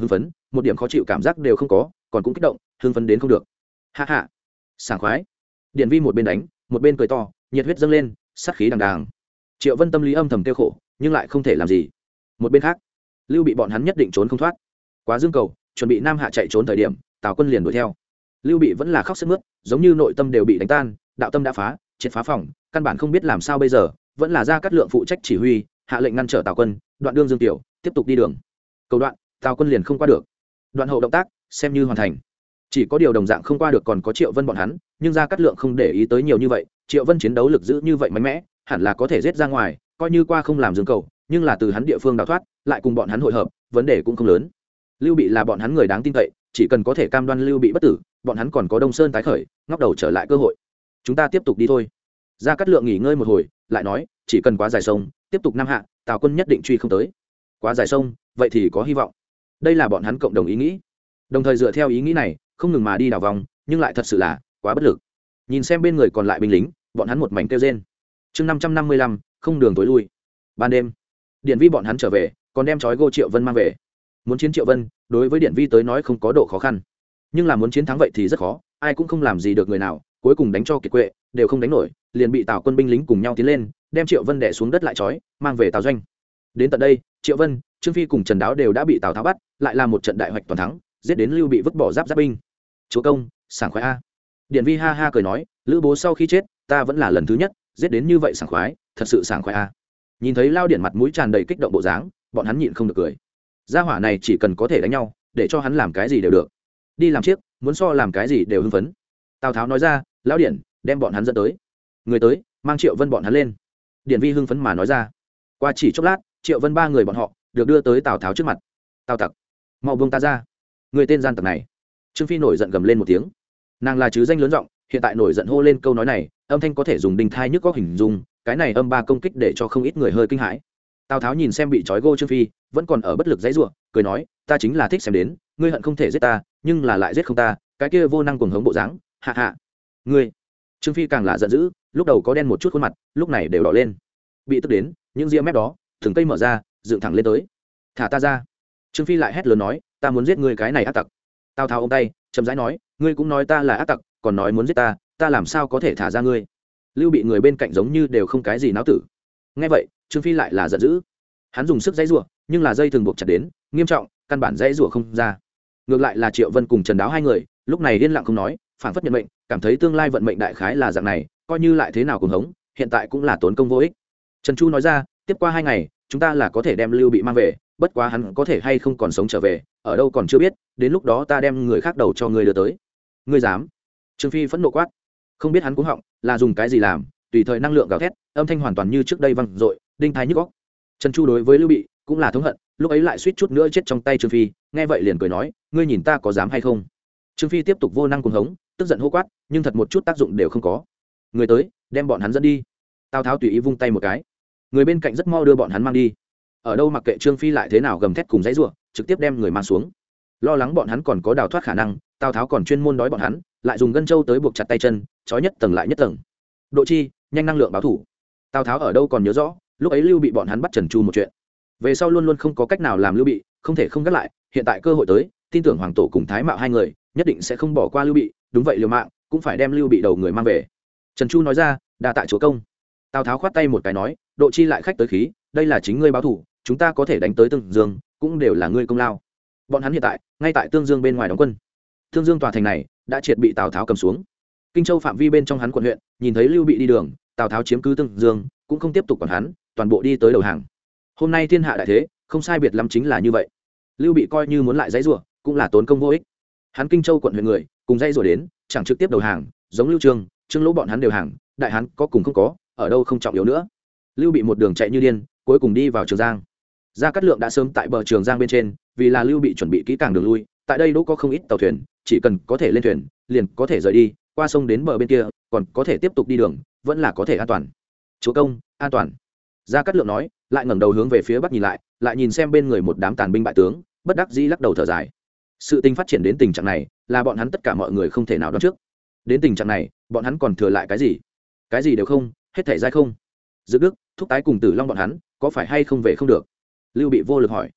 Speaker 1: một điểm khó chịu cảm giác đều không có, còn cũng kích động hưng phấn đến không được. Ha ha, sảng khoái. Điển Vi một bên đánh một bên cười to, nhiệt huyết dâng lên, sát khí đằng đằng. Triệu Vân tâm lý âm thầm tiêu khổ, nhưng lại không thể làm gì. Một bên khác, Lưu Bị bọn hắn nhất định trốn không thoát. Quá Dương Cầu, chuẩn bị Nam Hạ chạy trốn thời điểm, Tào Quân liền đuổi theo. Lưu Bị vẫn là khóc sướt mướt, giống như nội tâm đều bị đánh tan, đạo tâm đã phá, triệt phá phòng, căn bản không biết làm sao bây giờ, vẫn là Gia Cát Lượng phụ trách chỉ huy, hạ lệnh ngăn trở Tào Quân, đoạn đương Dương Tiểu, tiếp tục đi đường. Cầu đoạn, Tào Quân liền không qua được. Đoạn hậu động tác, xem như hoàn thành. Chỉ có điều đồng dạng không qua được còn có Triệu Vân bọn hắn, nhưng Gia Cát Lượng không để ý tới nhiều như vậy, Triệu Vân chiến đấu lực giữ như vậy mạnh mẽ, hẳn là có thể giết ra ngoài, coi như qua không làm Dương Cầu, nhưng là từ hắn địa phương đào thoát, lại cùng bọn hắn hội hợp, vấn đề cũng không lớn. Lưu Bị là bọn hắn người đáng tin cậy, chỉ cần có thể cam đoan Lưu Bị bất tử, bọn hắn còn có Đông Sơn tái khởi, ngóc đầu trở lại cơ hội. Chúng ta tiếp tục đi thôi. Gia Cát Lượng nghỉ ngơi một hồi, lại nói, chỉ cần quá dài sông, tiếp tục Nam Hạ, Tào Quân nhất định truy không tới. Quá dài sông, vậy thì có hy vọng. Đây là bọn hắn cộng đồng ý nghĩ. Đồng thời dựa theo ý nghĩ này, không ngừng mà đi đảo vòng, nhưng lại thật sự là quá bất lực. Nhìn xem bên người còn lại binh lính, bọn hắn một mảnh kêu rên. Chương 555, không đường tối lui. Ban đêm, Điển Vi bọn hắn trở về, còn đem trói gô Triệu Vân mang về. Muốn chiến Triệu Vân, đối với Điển Vi tới nói không có độ khó khăn, nhưng là muốn chiến thắng vậy thì rất khó, ai cũng không làm gì được người nào, cuối cùng đánh cho kiệt quệ, đều không đánh nổi, liền bị Tào Quân binh lính cùng nhau tiến lên, đem Triệu Vân đè xuống đất lại trói, mang về Tào doanh. Đến tận đây, Triệu Vân, Trương Phi cùng Trần Đáo đều đã bị Tào Tháo bắt, lại là một trận đại hoạch toàn thắng, giết đến Lưu Bị vứt bỏ giáp binh. Chúa công, sảng khoái a. Điển Vi ha ha cười nói, Lữ bố sau khi chết, ta vẫn là lần thứ nhất giết đến như vậy sảng khoái, thật sự sảng khoái a. Nhìn thấy Lao Điển mặt mũi tràn đầy kích động bộ dáng, bọn hắn nhịn không được cười. Gia hỏa này chỉ cần có thể đánh nhau, để cho hắn làm cái gì đều được. Đi làm chiếc, muốn so làm cái gì đều hưng phấn. Tào Tháo nói ra, Lão Điển, đem bọn hắn dẫn tới. Người tới, mang Triệu Vân bọn hắn lên. Điển Vi hưng phấn mà nói ra. Qua chỉ chốc lát, Triệu Vân ba người bọn họ được đưa tới Tào Tháo trước mặt. Tào tặc, mau buông ta ra. Người tên gian tặc này. Trương Phi nổi giận gầm lên một tiếng. Nàng là chứ danh lớn giọng, hiện tại nổi giận hô lên câu nói này, âm thanh có thể dùng đinh thai nhức góc hình dung, cái này âm ba công kích để cho không ít người hơi kinh hãi. Tào Tháo nhìn xem bị trói gô Trương Phi, vẫn còn ở bất lực dãy rủa, cười nói, ta chính là thích xem đến, ngươi hận không thể giết ta, nhưng là lại giết không ta, cái kia vô năng cuồng hống bộ dáng, hạ hạ. Ngươi. Trương Phi càng là giận dữ, lúc đầu có đen một chút khuôn mặt, lúc này đều đỏ lên. Bị tức đến, những ria mép đó, từng cây mở ra, dựng thẳng lên tới. Thả ta ra. Trương Phi lại hét lớn nói, ta muốn giết ngươi cái này ác tặc. Tào Tháo ôm tay, chậm rãi nói, ngươi cũng nói ta là ác tặc, còn nói muốn giết ta, ta làm sao có thể thả ra ngươi. Lưu Bị người bên cạnh giống như đều không cái gì náo tử. Nghe vậy, Trương Phi lại là giận dữ. Hắn dùng sức dãy rủa, nhưng là dây thường buộc chặt đến, nghiêm trọng, căn bản dãy rủa không ra. Ngược lại là Triệu Vân cùng Trần Đáo hai người, lúc này yên lặng không nói, phảng phất nhận mệnh, cảm thấy tương lai vận mệnh đại khái là dạng này, coi như lại thế nào cùng hống, hiện tại cũng là tốn công vô ích. Trần Chu nói ra, tiếp qua 2 ngày, chúng ta là có thể đem Lưu Bị mang về, bất quá hắn có thể hay không còn sống trở về, ở đâu còn chưa biết, đến lúc đó ta đem người khác đầu cho ngươi đưa tới. Ngươi dám? Trương Phi phẫn nộ quát. Không biết hắn cuống họng là dùng cái gì làm, tùy thời năng lượng gào thét, âm thanh hoàn toàn như trước đây vang dội, đinh thái nhức óc. Trần Chu đối với Lưu Bị cũng là thống hận, lúc ấy lại suýt chút nữa chết trong tay Trương Phi, nghe vậy liền cười nói, ngươi nhìn ta có dám hay không? Trương Phi tiếp tục vô năng cuồng hống, tức giận hô quát, nhưng thật một chút tác dụng đều không có. Người tới, đem bọn hắn dẫn đi. Tào Tháo tùy ý vung tay một cái, người bên cạnh rất mau đưa bọn hắn mang đi. Ở đâu mặc kệ Trương Phi lại thế nào gầm thét cùng dãy rủa, trực tiếp đem người mang xuống. Lo lắng bọn hắn còn có đào thoát khả năng, Tào Tháo còn chuyên môn đói bọn hắn, lại dùng gân trâu tới buộc chặt tay chân, trói nhất tầng lại nhất tầng. Độ chi, nhanh năng lượng báo thủ. Tào Tháo ở đâu còn nhớ rõ, lúc ấy Lưu Bị bọn hắn bắt Trần Chu một chuyện. Về sau luôn luôn không có cách nào làm Lưu Bị, không thể không gác lại, hiện tại cơ hội tới, tin tưởng Hoàng Tổ cùng Thái Mạo hai người, nhất định sẽ không bỏ qua Lưu Bị, đúng vậy liều mạng, cũng phải đem Lưu Bị đầu người mang về. Trần Chu nói ra, đa tạ chúa công. Tào Tháo khoát tay một cái nói, Độ chi lại khách tới khí, đây là chính ngươi báo thủ, chúng ta có thể đánh tới Tương Dương, cũng đều là ngươi công lao. Bọn hắn hiện tại ngay tại Tương Dương bên ngoài đóng quân. Tương Dương tòa thành này đã triệt bị Tào Tháo cầm xuống. Kinh Châu phạm vi bên trong hắn quận huyện, nhìn thấy Lưu Bị đi đường, Tào Tháo chiếm cứ Tương Dương, cũng không tiếp tục quản hắn, toàn bộ đi tới đầu hàng. Hôm nay thiên hạ đại thế, không sai biệt lắm chính là như vậy. Lưu Bị coi như muốn lại dãy rủa, cũng là tốn công vô ích. Hắn Kinh Châu quận huyện người, cùng dãy rủa đến, chẳng trực tiếp đầu hàng, giống Lưu Trương, Trương Lỗ bọn hắn đều hàng, đại hán có cùng không có, ở đâu không trọng yếu nữa. Lưu Bị một đường chạy như điên, cuối cùng đi vào Trường Giang. Gia Cát Lượng đã sớm tại bờ Trường Giang bên trên, vì là Lưu Bị chuẩn bị kỹ càng đường lui, tại đây đỗ có không ít tàu thuyền, chỉ cần có thể lên thuyền, liền có thể rời đi, qua sông đến bờ bên kia, còn có thể tiếp tục đi đường, vẫn là có thể an toàn. Chúa công, an toàn. Gia Cát Lượng nói, lại ngẩng đầu hướng về phía bắc nhìn lại nhìn xem bên người một đám tàn binh bại tướng, bất đắc dĩ lắc đầu thở dài. Sự tình phát triển đến tình trạng này, là bọn hắn tất cả mọi người không thể nào đoán trước. Đến tình trạng này, bọn hắn còn thừa lại cái gì? Cái gì đều không, hết thảy giai không. Dự Đức, Thúc Tái cùng Tử Long bọn hắn, có phải hay không về không được? Lưu Bị vô lực hỏi.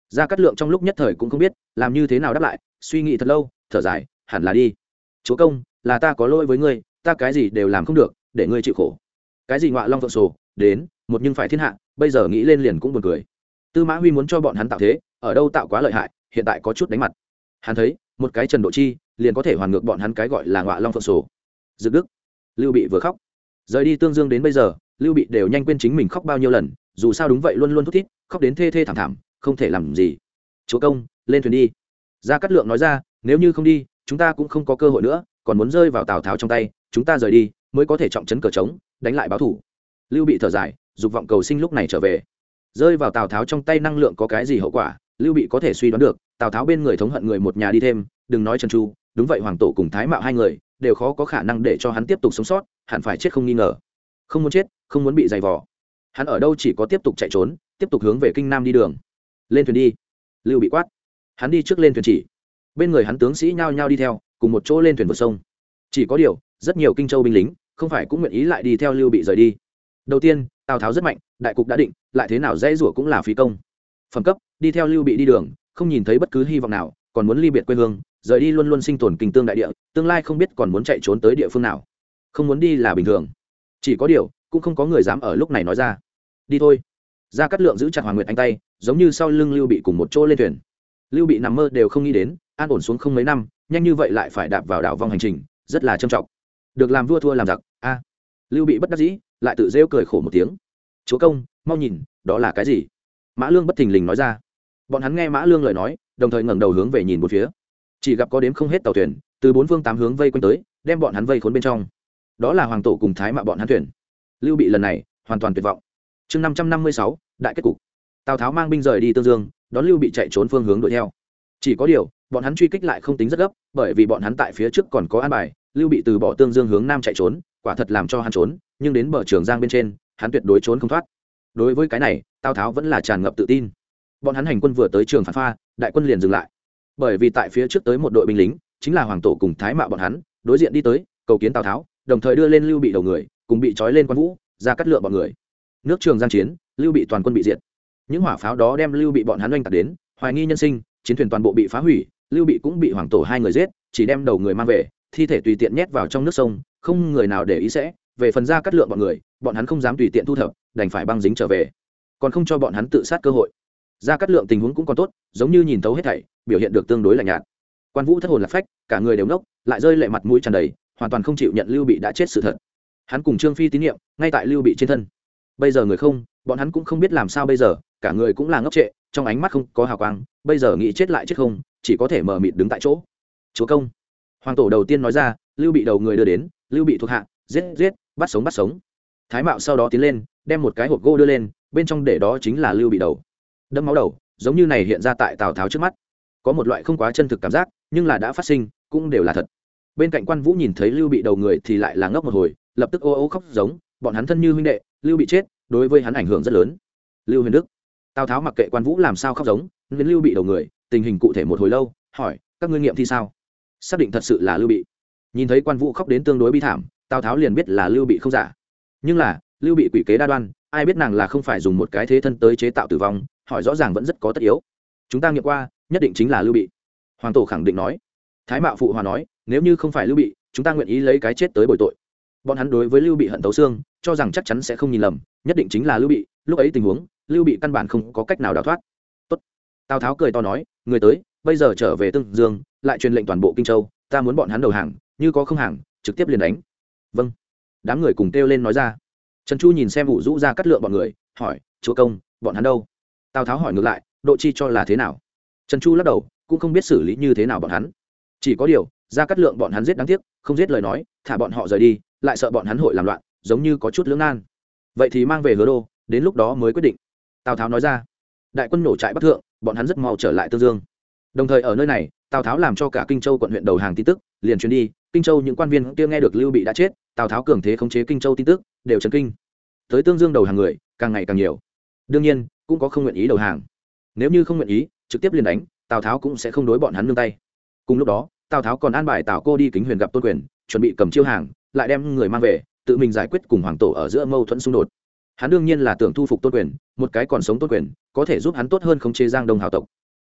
Speaker 1: Gia Cát Lượng trong lúc nhất thời cũng không biết làm như thế nào đáp lại, suy nghĩ thật lâu, thở dài, hẳn là đi. Chúa công, là ta có lỗi với ngươi, ta cái gì đều làm không được, để ngươi chịu khổ. Cái gì ngọa long phượng sổ, đến, một nhưng phải thiên hạ, bây giờ nghĩ lên liền cũng buồn cười. Tư Mã Huy muốn cho bọn hắn tạo thế, ở đâu tạo quá lợi hại, hiện tại có chút đánh mặt. Hắn thấy, một cái Trần Độ Chi, liền có thể hoàn ngược bọn hắn cái gọi là ngọa long phượng sổ. Dực Đức, Lưu Bị vừa khóc, rời đi Tương Dương đến bây giờ, Lưu Bị đều nhanh quên chính mình khóc bao nhiêu lần, dù sao đúng vậy luôn luôn thút thít, khóc đến thê thê thảm thảm, không thể làm gì. Chúa công, lên thuyền đi. Gia Cát Lượng nói ra, nếu như không đi, chúng ta cũng không có cơ hội nữa, còn muốn rơi vào Tào Tháo trong tay, chúng ta rời đi mới có thể trọng trấn cờ trống, đánh lại báo thủ. Lưu Bị thở dài, dục vọng cầu sinh lúc này trở về. Rơi vào Tào Tháo trong tay năng lượng có cái gì hậu quả, Lưu Bị có thể suy đoán được. Tào Tháo bên người thống hận người một nhà đi thêm, đừng nói Trần Chu, đúng vậy Hoàng Tổ cùng Thái Mạo hai người đều khó có khả năng để cho hắn tiếp tục sống sót, hẳn phải chết không nghi ngờ. Không muốn chết, không muốn bị dày vò, hắn ở đâu chỉ có tiếp tục chạy trốn, tiếp tục hướng về kinh Nam đi đường. Lên thuyền đi. Lưu Bị quát. Hắn đi trước lên thuyền chỉ, bên người hắn tướng sĩ nhao nhao đi theo, cùng một chỗ lên thuyền vượt sông. Chỉ có điều, rất nhiều Kinh Châu binh lính không phải cũng nguyện ý lại đi theo Lưu Bị rời đi. Đầu tiên, Tào Tháo rất mạnh, đại cục đã định, lại thế nào dễ rủa cũng là phí công. Phẩm cấp, đi theo Lưu Bị đi đường, không nhìn thấy bất cứ hy vọng nào, còn muốn ly biệt quê hương, rời đi luôn luôn sinh tồn kinh tương đại địa, tương lai không biết còn muốn chạy trốn tới địa phương nào. Không muốn đi là bình thường. Chỉ có điều, cũng không có người dám ở lúc này nói ra. Đi thôi. Gia Cát Lượng giữ chặt Hoàng Nguyệt Anh tay, giống như sau lưng Lưu Bị cùng một chỗ lên thuyền. Lưu Bị nằm mơ đều không nghĩ đến, an ổn xuống không mấy năm, nhanh như vậy lại phải đạp vào đảo vong hành trình, rất là trầm trọng. Được làm vua thua làm giặc, a. Lưu Bị bất đắc dĩ, lại tự rêu cười khổ một tiếng. Chúa công, mau nhìn, đó là cái gì? Mã Lương bất thình lình nói ra. Bọn hắn nghe Mã Lương lời nói, đồng thời ngẩng đầu hướng về nhìn một phía. Chỉ gặp có đếm không hết tàu thuyền, từ bốn phương tám hướng vây quanh tới, đem bọn hắn vây khốn bên trong. Đó là Hoàng Tổ cùng Thái Mạo bọn hắn thuyền. Lưu Bị lần này hoàn toàn tuyệt vọng. Chương 556, đại kết cục. Tào Tháo mang binh rời đi Tương Dương, đón Lưu Bị chạy trốn phương hướng đuổi theo. Chỉ có điều, bọn hắn truy kích lại không tính rất gấp, bởi vì bọn hắn tại phía trước còn có an bài, Lưu Bị từ bỏ Tương Dương hướng nam chạy trốn, quả thật làm cho hắn trốn, nhưng đến bờ Trường Giang bên trên, hắn tuyệt đối trốn không thoát. Đối với cái này, Tào Tháo vẫn là tràn ngập tự tin. Bọn hắn hành quân vừa tới Trường Phản Pha, đại quân liền dừng lại, bởi vì tại phía trước tới một đội binh lính, chính là Hoàng Tổ cùng Thái Mạo bọn hắn, đối diện đi tới, cầu kiến Tào Tháo, đồng thời đưa lên Lưu Bị đầu người, cùng bị trói lên Quan Vũ, Gia Cát Lượng bọn người. Nước Trường Giang chiến, Lưu Bị toàn quân bị diệt. Những hỏa pháo đó đem Lưu Bị bọn hắn oanh tạc đến, hoài nghi nhân sinh, chiến thuyền toàn bộ bị phá hủy, Lưu Bị cũng bị Hoàng Tổ hai người giết, chỉ đem đầu người mang về, thi thể tùy tiện nhét vào trong nước sông, không người nào để ý sẽ. Về phần Gia Cát Lượng bọn người, bọn hắn không dám tùy tiện thu thập, đành phải băng dính trở về, còn không cho bọn hắn tự sát cơ hội. Gia Cát Lượng tình huống cũng còn tốt, giống như nhìn thấu hết thảy, biểu hiện được tương đối lạnh nhạt. Quan Vũ thất hồn lạc phách, cả người đều ngốc, lại rơi lệ mặt mũi tràn đầy, hoàn toàn không chịu nhận Lưu Bị đã chết sự thật. Hắn cùng Trương Phi tín nhiệm ngay tại Lưu Bị trên thân. Bây giờ người không, bọn hắn cũng không biết làm sao bây giờ, cả người cũng là ngốc trệ, trong ánh mắt không có hào quang, bây giờ nghĩ chết lại chết không, chỉ có thể mờ mịt đứng tại chỗ. Chúa công. Hoàng Tổ đầu tiên nói ra, Lưu Bị đầu người đưa đến, Lưu Bị thuộc hạ, giết giết, bắt sống bắt sống. Thái Mạo sau đó tiến lên, đem một cái hộp gỗ đưa lên, bên trong để đó chính là Lưu Bị đầu. Đẫm máu đầu, giống như này hiện ra tại Tào Tháo trước mắt. Có một loại không quá chân thực cảm giác, nhưng là đã phát sinh, cũng đều là thật. Bên cạnh Quan Vũ nhìn thấy Lưu Bị đầu người thì lại là ngốc một hồi, lập tức ô ô khóc giống, bọn hắn thân như huynh đệ, Lưu Bị chết, đối với hắn ảnh hưởng rất lớn. Lưu Huyền Đức. Tào Tháo mặc kệ Quan Vũ làm sao khóc giống, đến Lưu Bị đầu người, tình hình cụ thể một hồi lâu, hỏi, các ngươi nghiệm thi sao? Xác định thật sự là Lưu Bị. Nhìn thấy Quan Vũ khóc đến tương đối bi thảm, Tào Tháo liền biết là Lưu Bị không giả. Nhưng là, Lưu Bị quỷ kế đa đoan, ai biết nàng là không phải dùng một cái thế thân tới chế tạo tử vong, hỏi rõ ràng vẫn rất có tất yếu. Chúng ta nghiệm qua, nhất định chính là Lưu Bị. Hoàng Tổ khẳng định nói. Thái Mạo phụ hòa nói, nếu như không phải Lưu Bị, chúng ta nguyện ý lấy cái chết tới bồi tội. Bọn hắn đối với Lưu Bị hận thấu xương, cho rằng chắc chắn sẽ không nhìn lầm, nhất định chính là Lưu Bị. Lúc ấy tình huống, Lưu Bị căn bản không có cách nào đào thoát. Tốt. Tào Tháo cười to nói, người tới, bây giờ trở về Tương Dương, lại truyền lệnh toàn bộ Kinh Châu, ta muốn bọn hắn đầu hàng, như có không hàng, trực tiếp liền đánh. Vâng. Đám người cùng kêu lên nói ra. Trần Chu nhìn xem Vũ Dũ Ra cắt lượng bọn người, hỏi, chúa công, bọn hắn đâu? Tào Tháo hỏi ngược lại, độ chi cho là thế nào? Trần Chu lắc đầu, cũng không biết xử lý như thế nào bọn hắn. Chỉ có điều, Ra cắt lượng bọn hắn giết đáng tiếc, không giết lời nói, thả bọn họ rời đi, lại sợ bọn hắn hội làm loạn, giống như có chút lưỡng nan. Vậy thì mang về Hứa Đô, đến lúc đó mới quyết định. Tào Tháo nói ra. Đại quân nổ trại Bắc Thượng, bọn hắn rất mau trở lại Tương Dương. Đồng thời ở nơi này, Tào Tháo làm cho cả Kinh Châu quận huyện đầu hàng tin tức, liền truyền đi, Kinh Châu những quan viên kia nghe được Lưu Bị đã chết, Tào Tháo cường thế khống chế Kinh Châu tin tức, đều chấn kinh. Tới Tương Dương đầu hàng người, càng ngày càng nhiều. Đương nhiên, cũng có không nguyện ý đầu hàng. Nếu như không nguyện ý, trực tiếp liền đánh, Tào Tháo cũng sẽ không đối bọn hắn nương tay. Cùng lúc đó, Tào Tháo còn an bài Tào Cô đi Kính Huyền gặp Tôn Quyền, chuẩn bị cầm chiêu hàng, lại đem người mang về, tự mình giải quyết cùng hoàng tổ ở giữa mâu thuẫn xung đột. Hắn đương nhiên là tưởng thu phục Tôn Quyền, một cái còn sống Tôn Quyền, có thể giúp hắn tốt hơn khống chế Giang Đông hào tộc.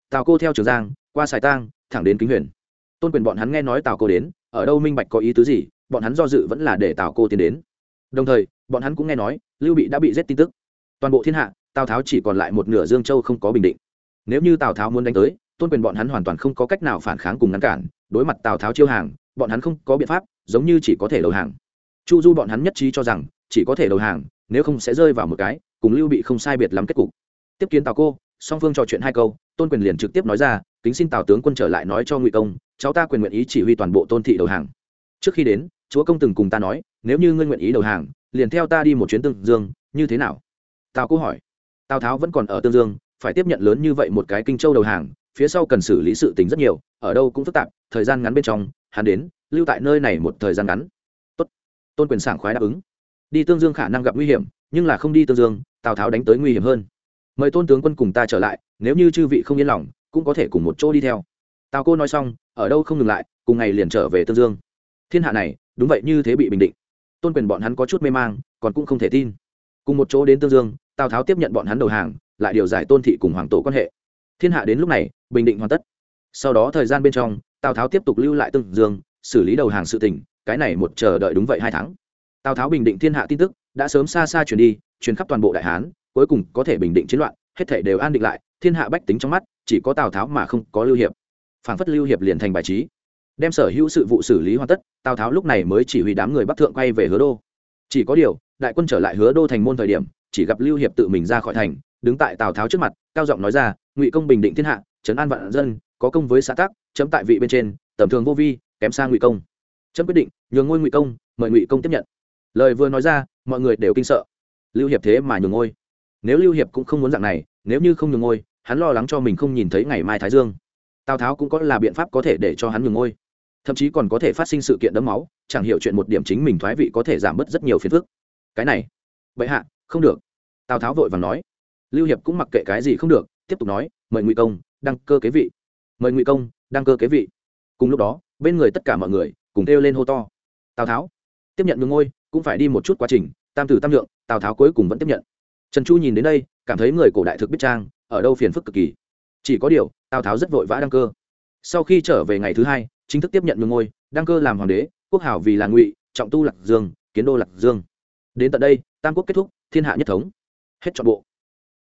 Speaker 1: tào cô theo trường giang qua sài tang thẳng đến kính huyền. Tôn Quyền bọn hắn nghe nói tào cô đến, ở đâu minh bạch có ý tứ gì, bọn hắn do dự vẫn là để tào cô tiến đến. Đồng thời bọn hắn cũng nghe nói Lưu Bị đã bị giết tin tức. Toàn bộ thiên hạ, Tào Tháo chỉ còn lại một nửa Dương Châu không có bình định. Nếu như Tào Tháo muốn đánh tới, Tôn Quyền bọn hắn hoàn toàn không có cách nào phản kháng cùng ngăn cản. Đối mặt Tào Tháo chiêu hàng, bọn hắn không có biện pháp, giống như chỉ có thể đầu hàng. Chu Du bọn hắn nhất trí cho rằng chỉ có thể đầu hàng, nếu không sẽ rơi vào một cái cùng Lưu Bị không sai biệt lắm kết cục. Tiếp kiến Tào cô, song phương trò chuyện hai câu, Tôn Quyền liền trực tiếp nói ra, kính xin Tào tướng quân trở lại nói cho Ngụy công, cháu ta quyền nguyện ý chỉ huy toàn bộ Tôn thị đầu hàng. Trước khi đến, chúa công từng cùng ta nói, nếu như ngươi nguyện ý đầu hàng, liền theo ta đi một chuyến Tương Dương, như thế nào? Tào cô hỏi. Tào Tháo vẫn còn ở Tương Dương, phải tiếp nhận lớn như vậy một cái Kinh Châu đầu hàng, phía sau cần xử lý sự tình rất nhiều, ở đâu cũng phức tạp, thời gian ngắn bên trong, hắn đến, lưu tại nơi này một thời gian ngắn. Tốt. Tôn Quyền sảng khoái đáp ứng. Đi Tương Dương khả năng gặp nguy hiểm, nhưng là không đi Tương Dương, Tào Tháo đánh tới nguy hiểm hơn. Mời Tôn tướng quân cùng ta trở lại, nếu như chư vị không yên lòng, cũng có thể cùng một chỗ đi theo. Tào cô nói xong, ở đâu không ngừng lại, cùng ngày liền trở về Tương Dương. Thiên hạ này, đúng vậy như thế bị bình định. Tôn Quyền bọn hắn có chút mê mang, còn cũng không thể tin. Cùng một chỗ đến Tương Dương, Tào Tháo tiếp nhận bọn hắn đầu hàng, lại điều giải Tôn thị cùng hoàng tổ quan hệ. Thiên hạ đến lúc này bình định hoàn tất. Sau đó thời gian bên trong, Tào Tháo tiếp tục lưu lại Tương Dương, xử lý đầu hàng sự tình, cái này một chờ đợi đúng vậy 2 tháng. Tào Tháo bình định thiên hạ tin tức đã sớm xa xa truyền đi, truyền khắp toàn bộ Đại Hán, cuối cùng có thể bình định chiến loạn, hết thảy đều an định lại, thiên hạ bách tính trong mắt chỉ có Tào Tháo mà không có Lưu Hiệp. Phảng phất Lưu Hiệp liền thành bài trí, đem sở hữu sự vụ xử lý hoàn tất, Tào Tháo lúc này mới chỉ huy đám người Bắc thượng quay về Hứa Đô. Chỉ có điều, đại quân trở lại Hứa Đô thành môn thời điểm, chỉ gặp Lưu Hiệp tự mình ra khỏi thành, đứng tại Tào Tháo trước mặt, cao giọng nói ra, Ngụy công bình định thiên hạ, trấn an vạn dân, có công với xã tắc, chấm tại vị bên trên, tầm thường vô vi, kém xa Ngụy công. Chấm quyết định nhường ngôi Ngụy công, mời Ngụy công tiếp nhận. Lời vừa nói ra, mọi người đều kinh sợ. Lưu Hiệp thế mà nhường ngôi. Nếu Lưu Hiệp cũng không muốn dạng này, nếu như không nhường ngôi, hắn lo lắng cho mình không nhìn thấy ngày mai thái dương. Tào Tháo cũng có là biện pháp có thể để cho hắn nhường ngôi, thậm chí còn có thể phát sinh sự kiện đẫm máu, chẳng hiểu chuyện một điểm chính mình thoái vị có thể giảm bớt rất nhiều phiền phức. Cái này, bệ hạ, không được. Tào Tháo vội vàng nói. Lưu Hiệp cũng mặc kệ cái gì không được, tiếp tục nói, mời Ngụy công đăng cơ kế vị. Mời Ngụy công đăng cơ kế vị. Cùng lúc đó, bên người tất cả mọi người cùng kêu lên hô to. Tào Tháo tiếp nhận nhường ngôi cũng phải đi một chút quá trình, tam tử tam lượng, Tào Tháo cuối cùng vẫn tiếp nhận. Trần Chu nhìn đến đây, cảm thấy người cổ đại thực biết trang, ở đâu phiền phức cực kỳ. Chỉ có điều, Tào Tháo rất vội vã đăng cơ. Sau khi trở về ngày thứ 2, chính thức tiếp nhận nhường ngôi, đăng cơ làm hoàng đế, quốc hảo vì là Ngụy, trọng tu Lạc Dương, kiến đô Lạc Dương. Đến tận đây, tam quốc kết thúc, thiên hạ nhất thống. Hết trọn bộ.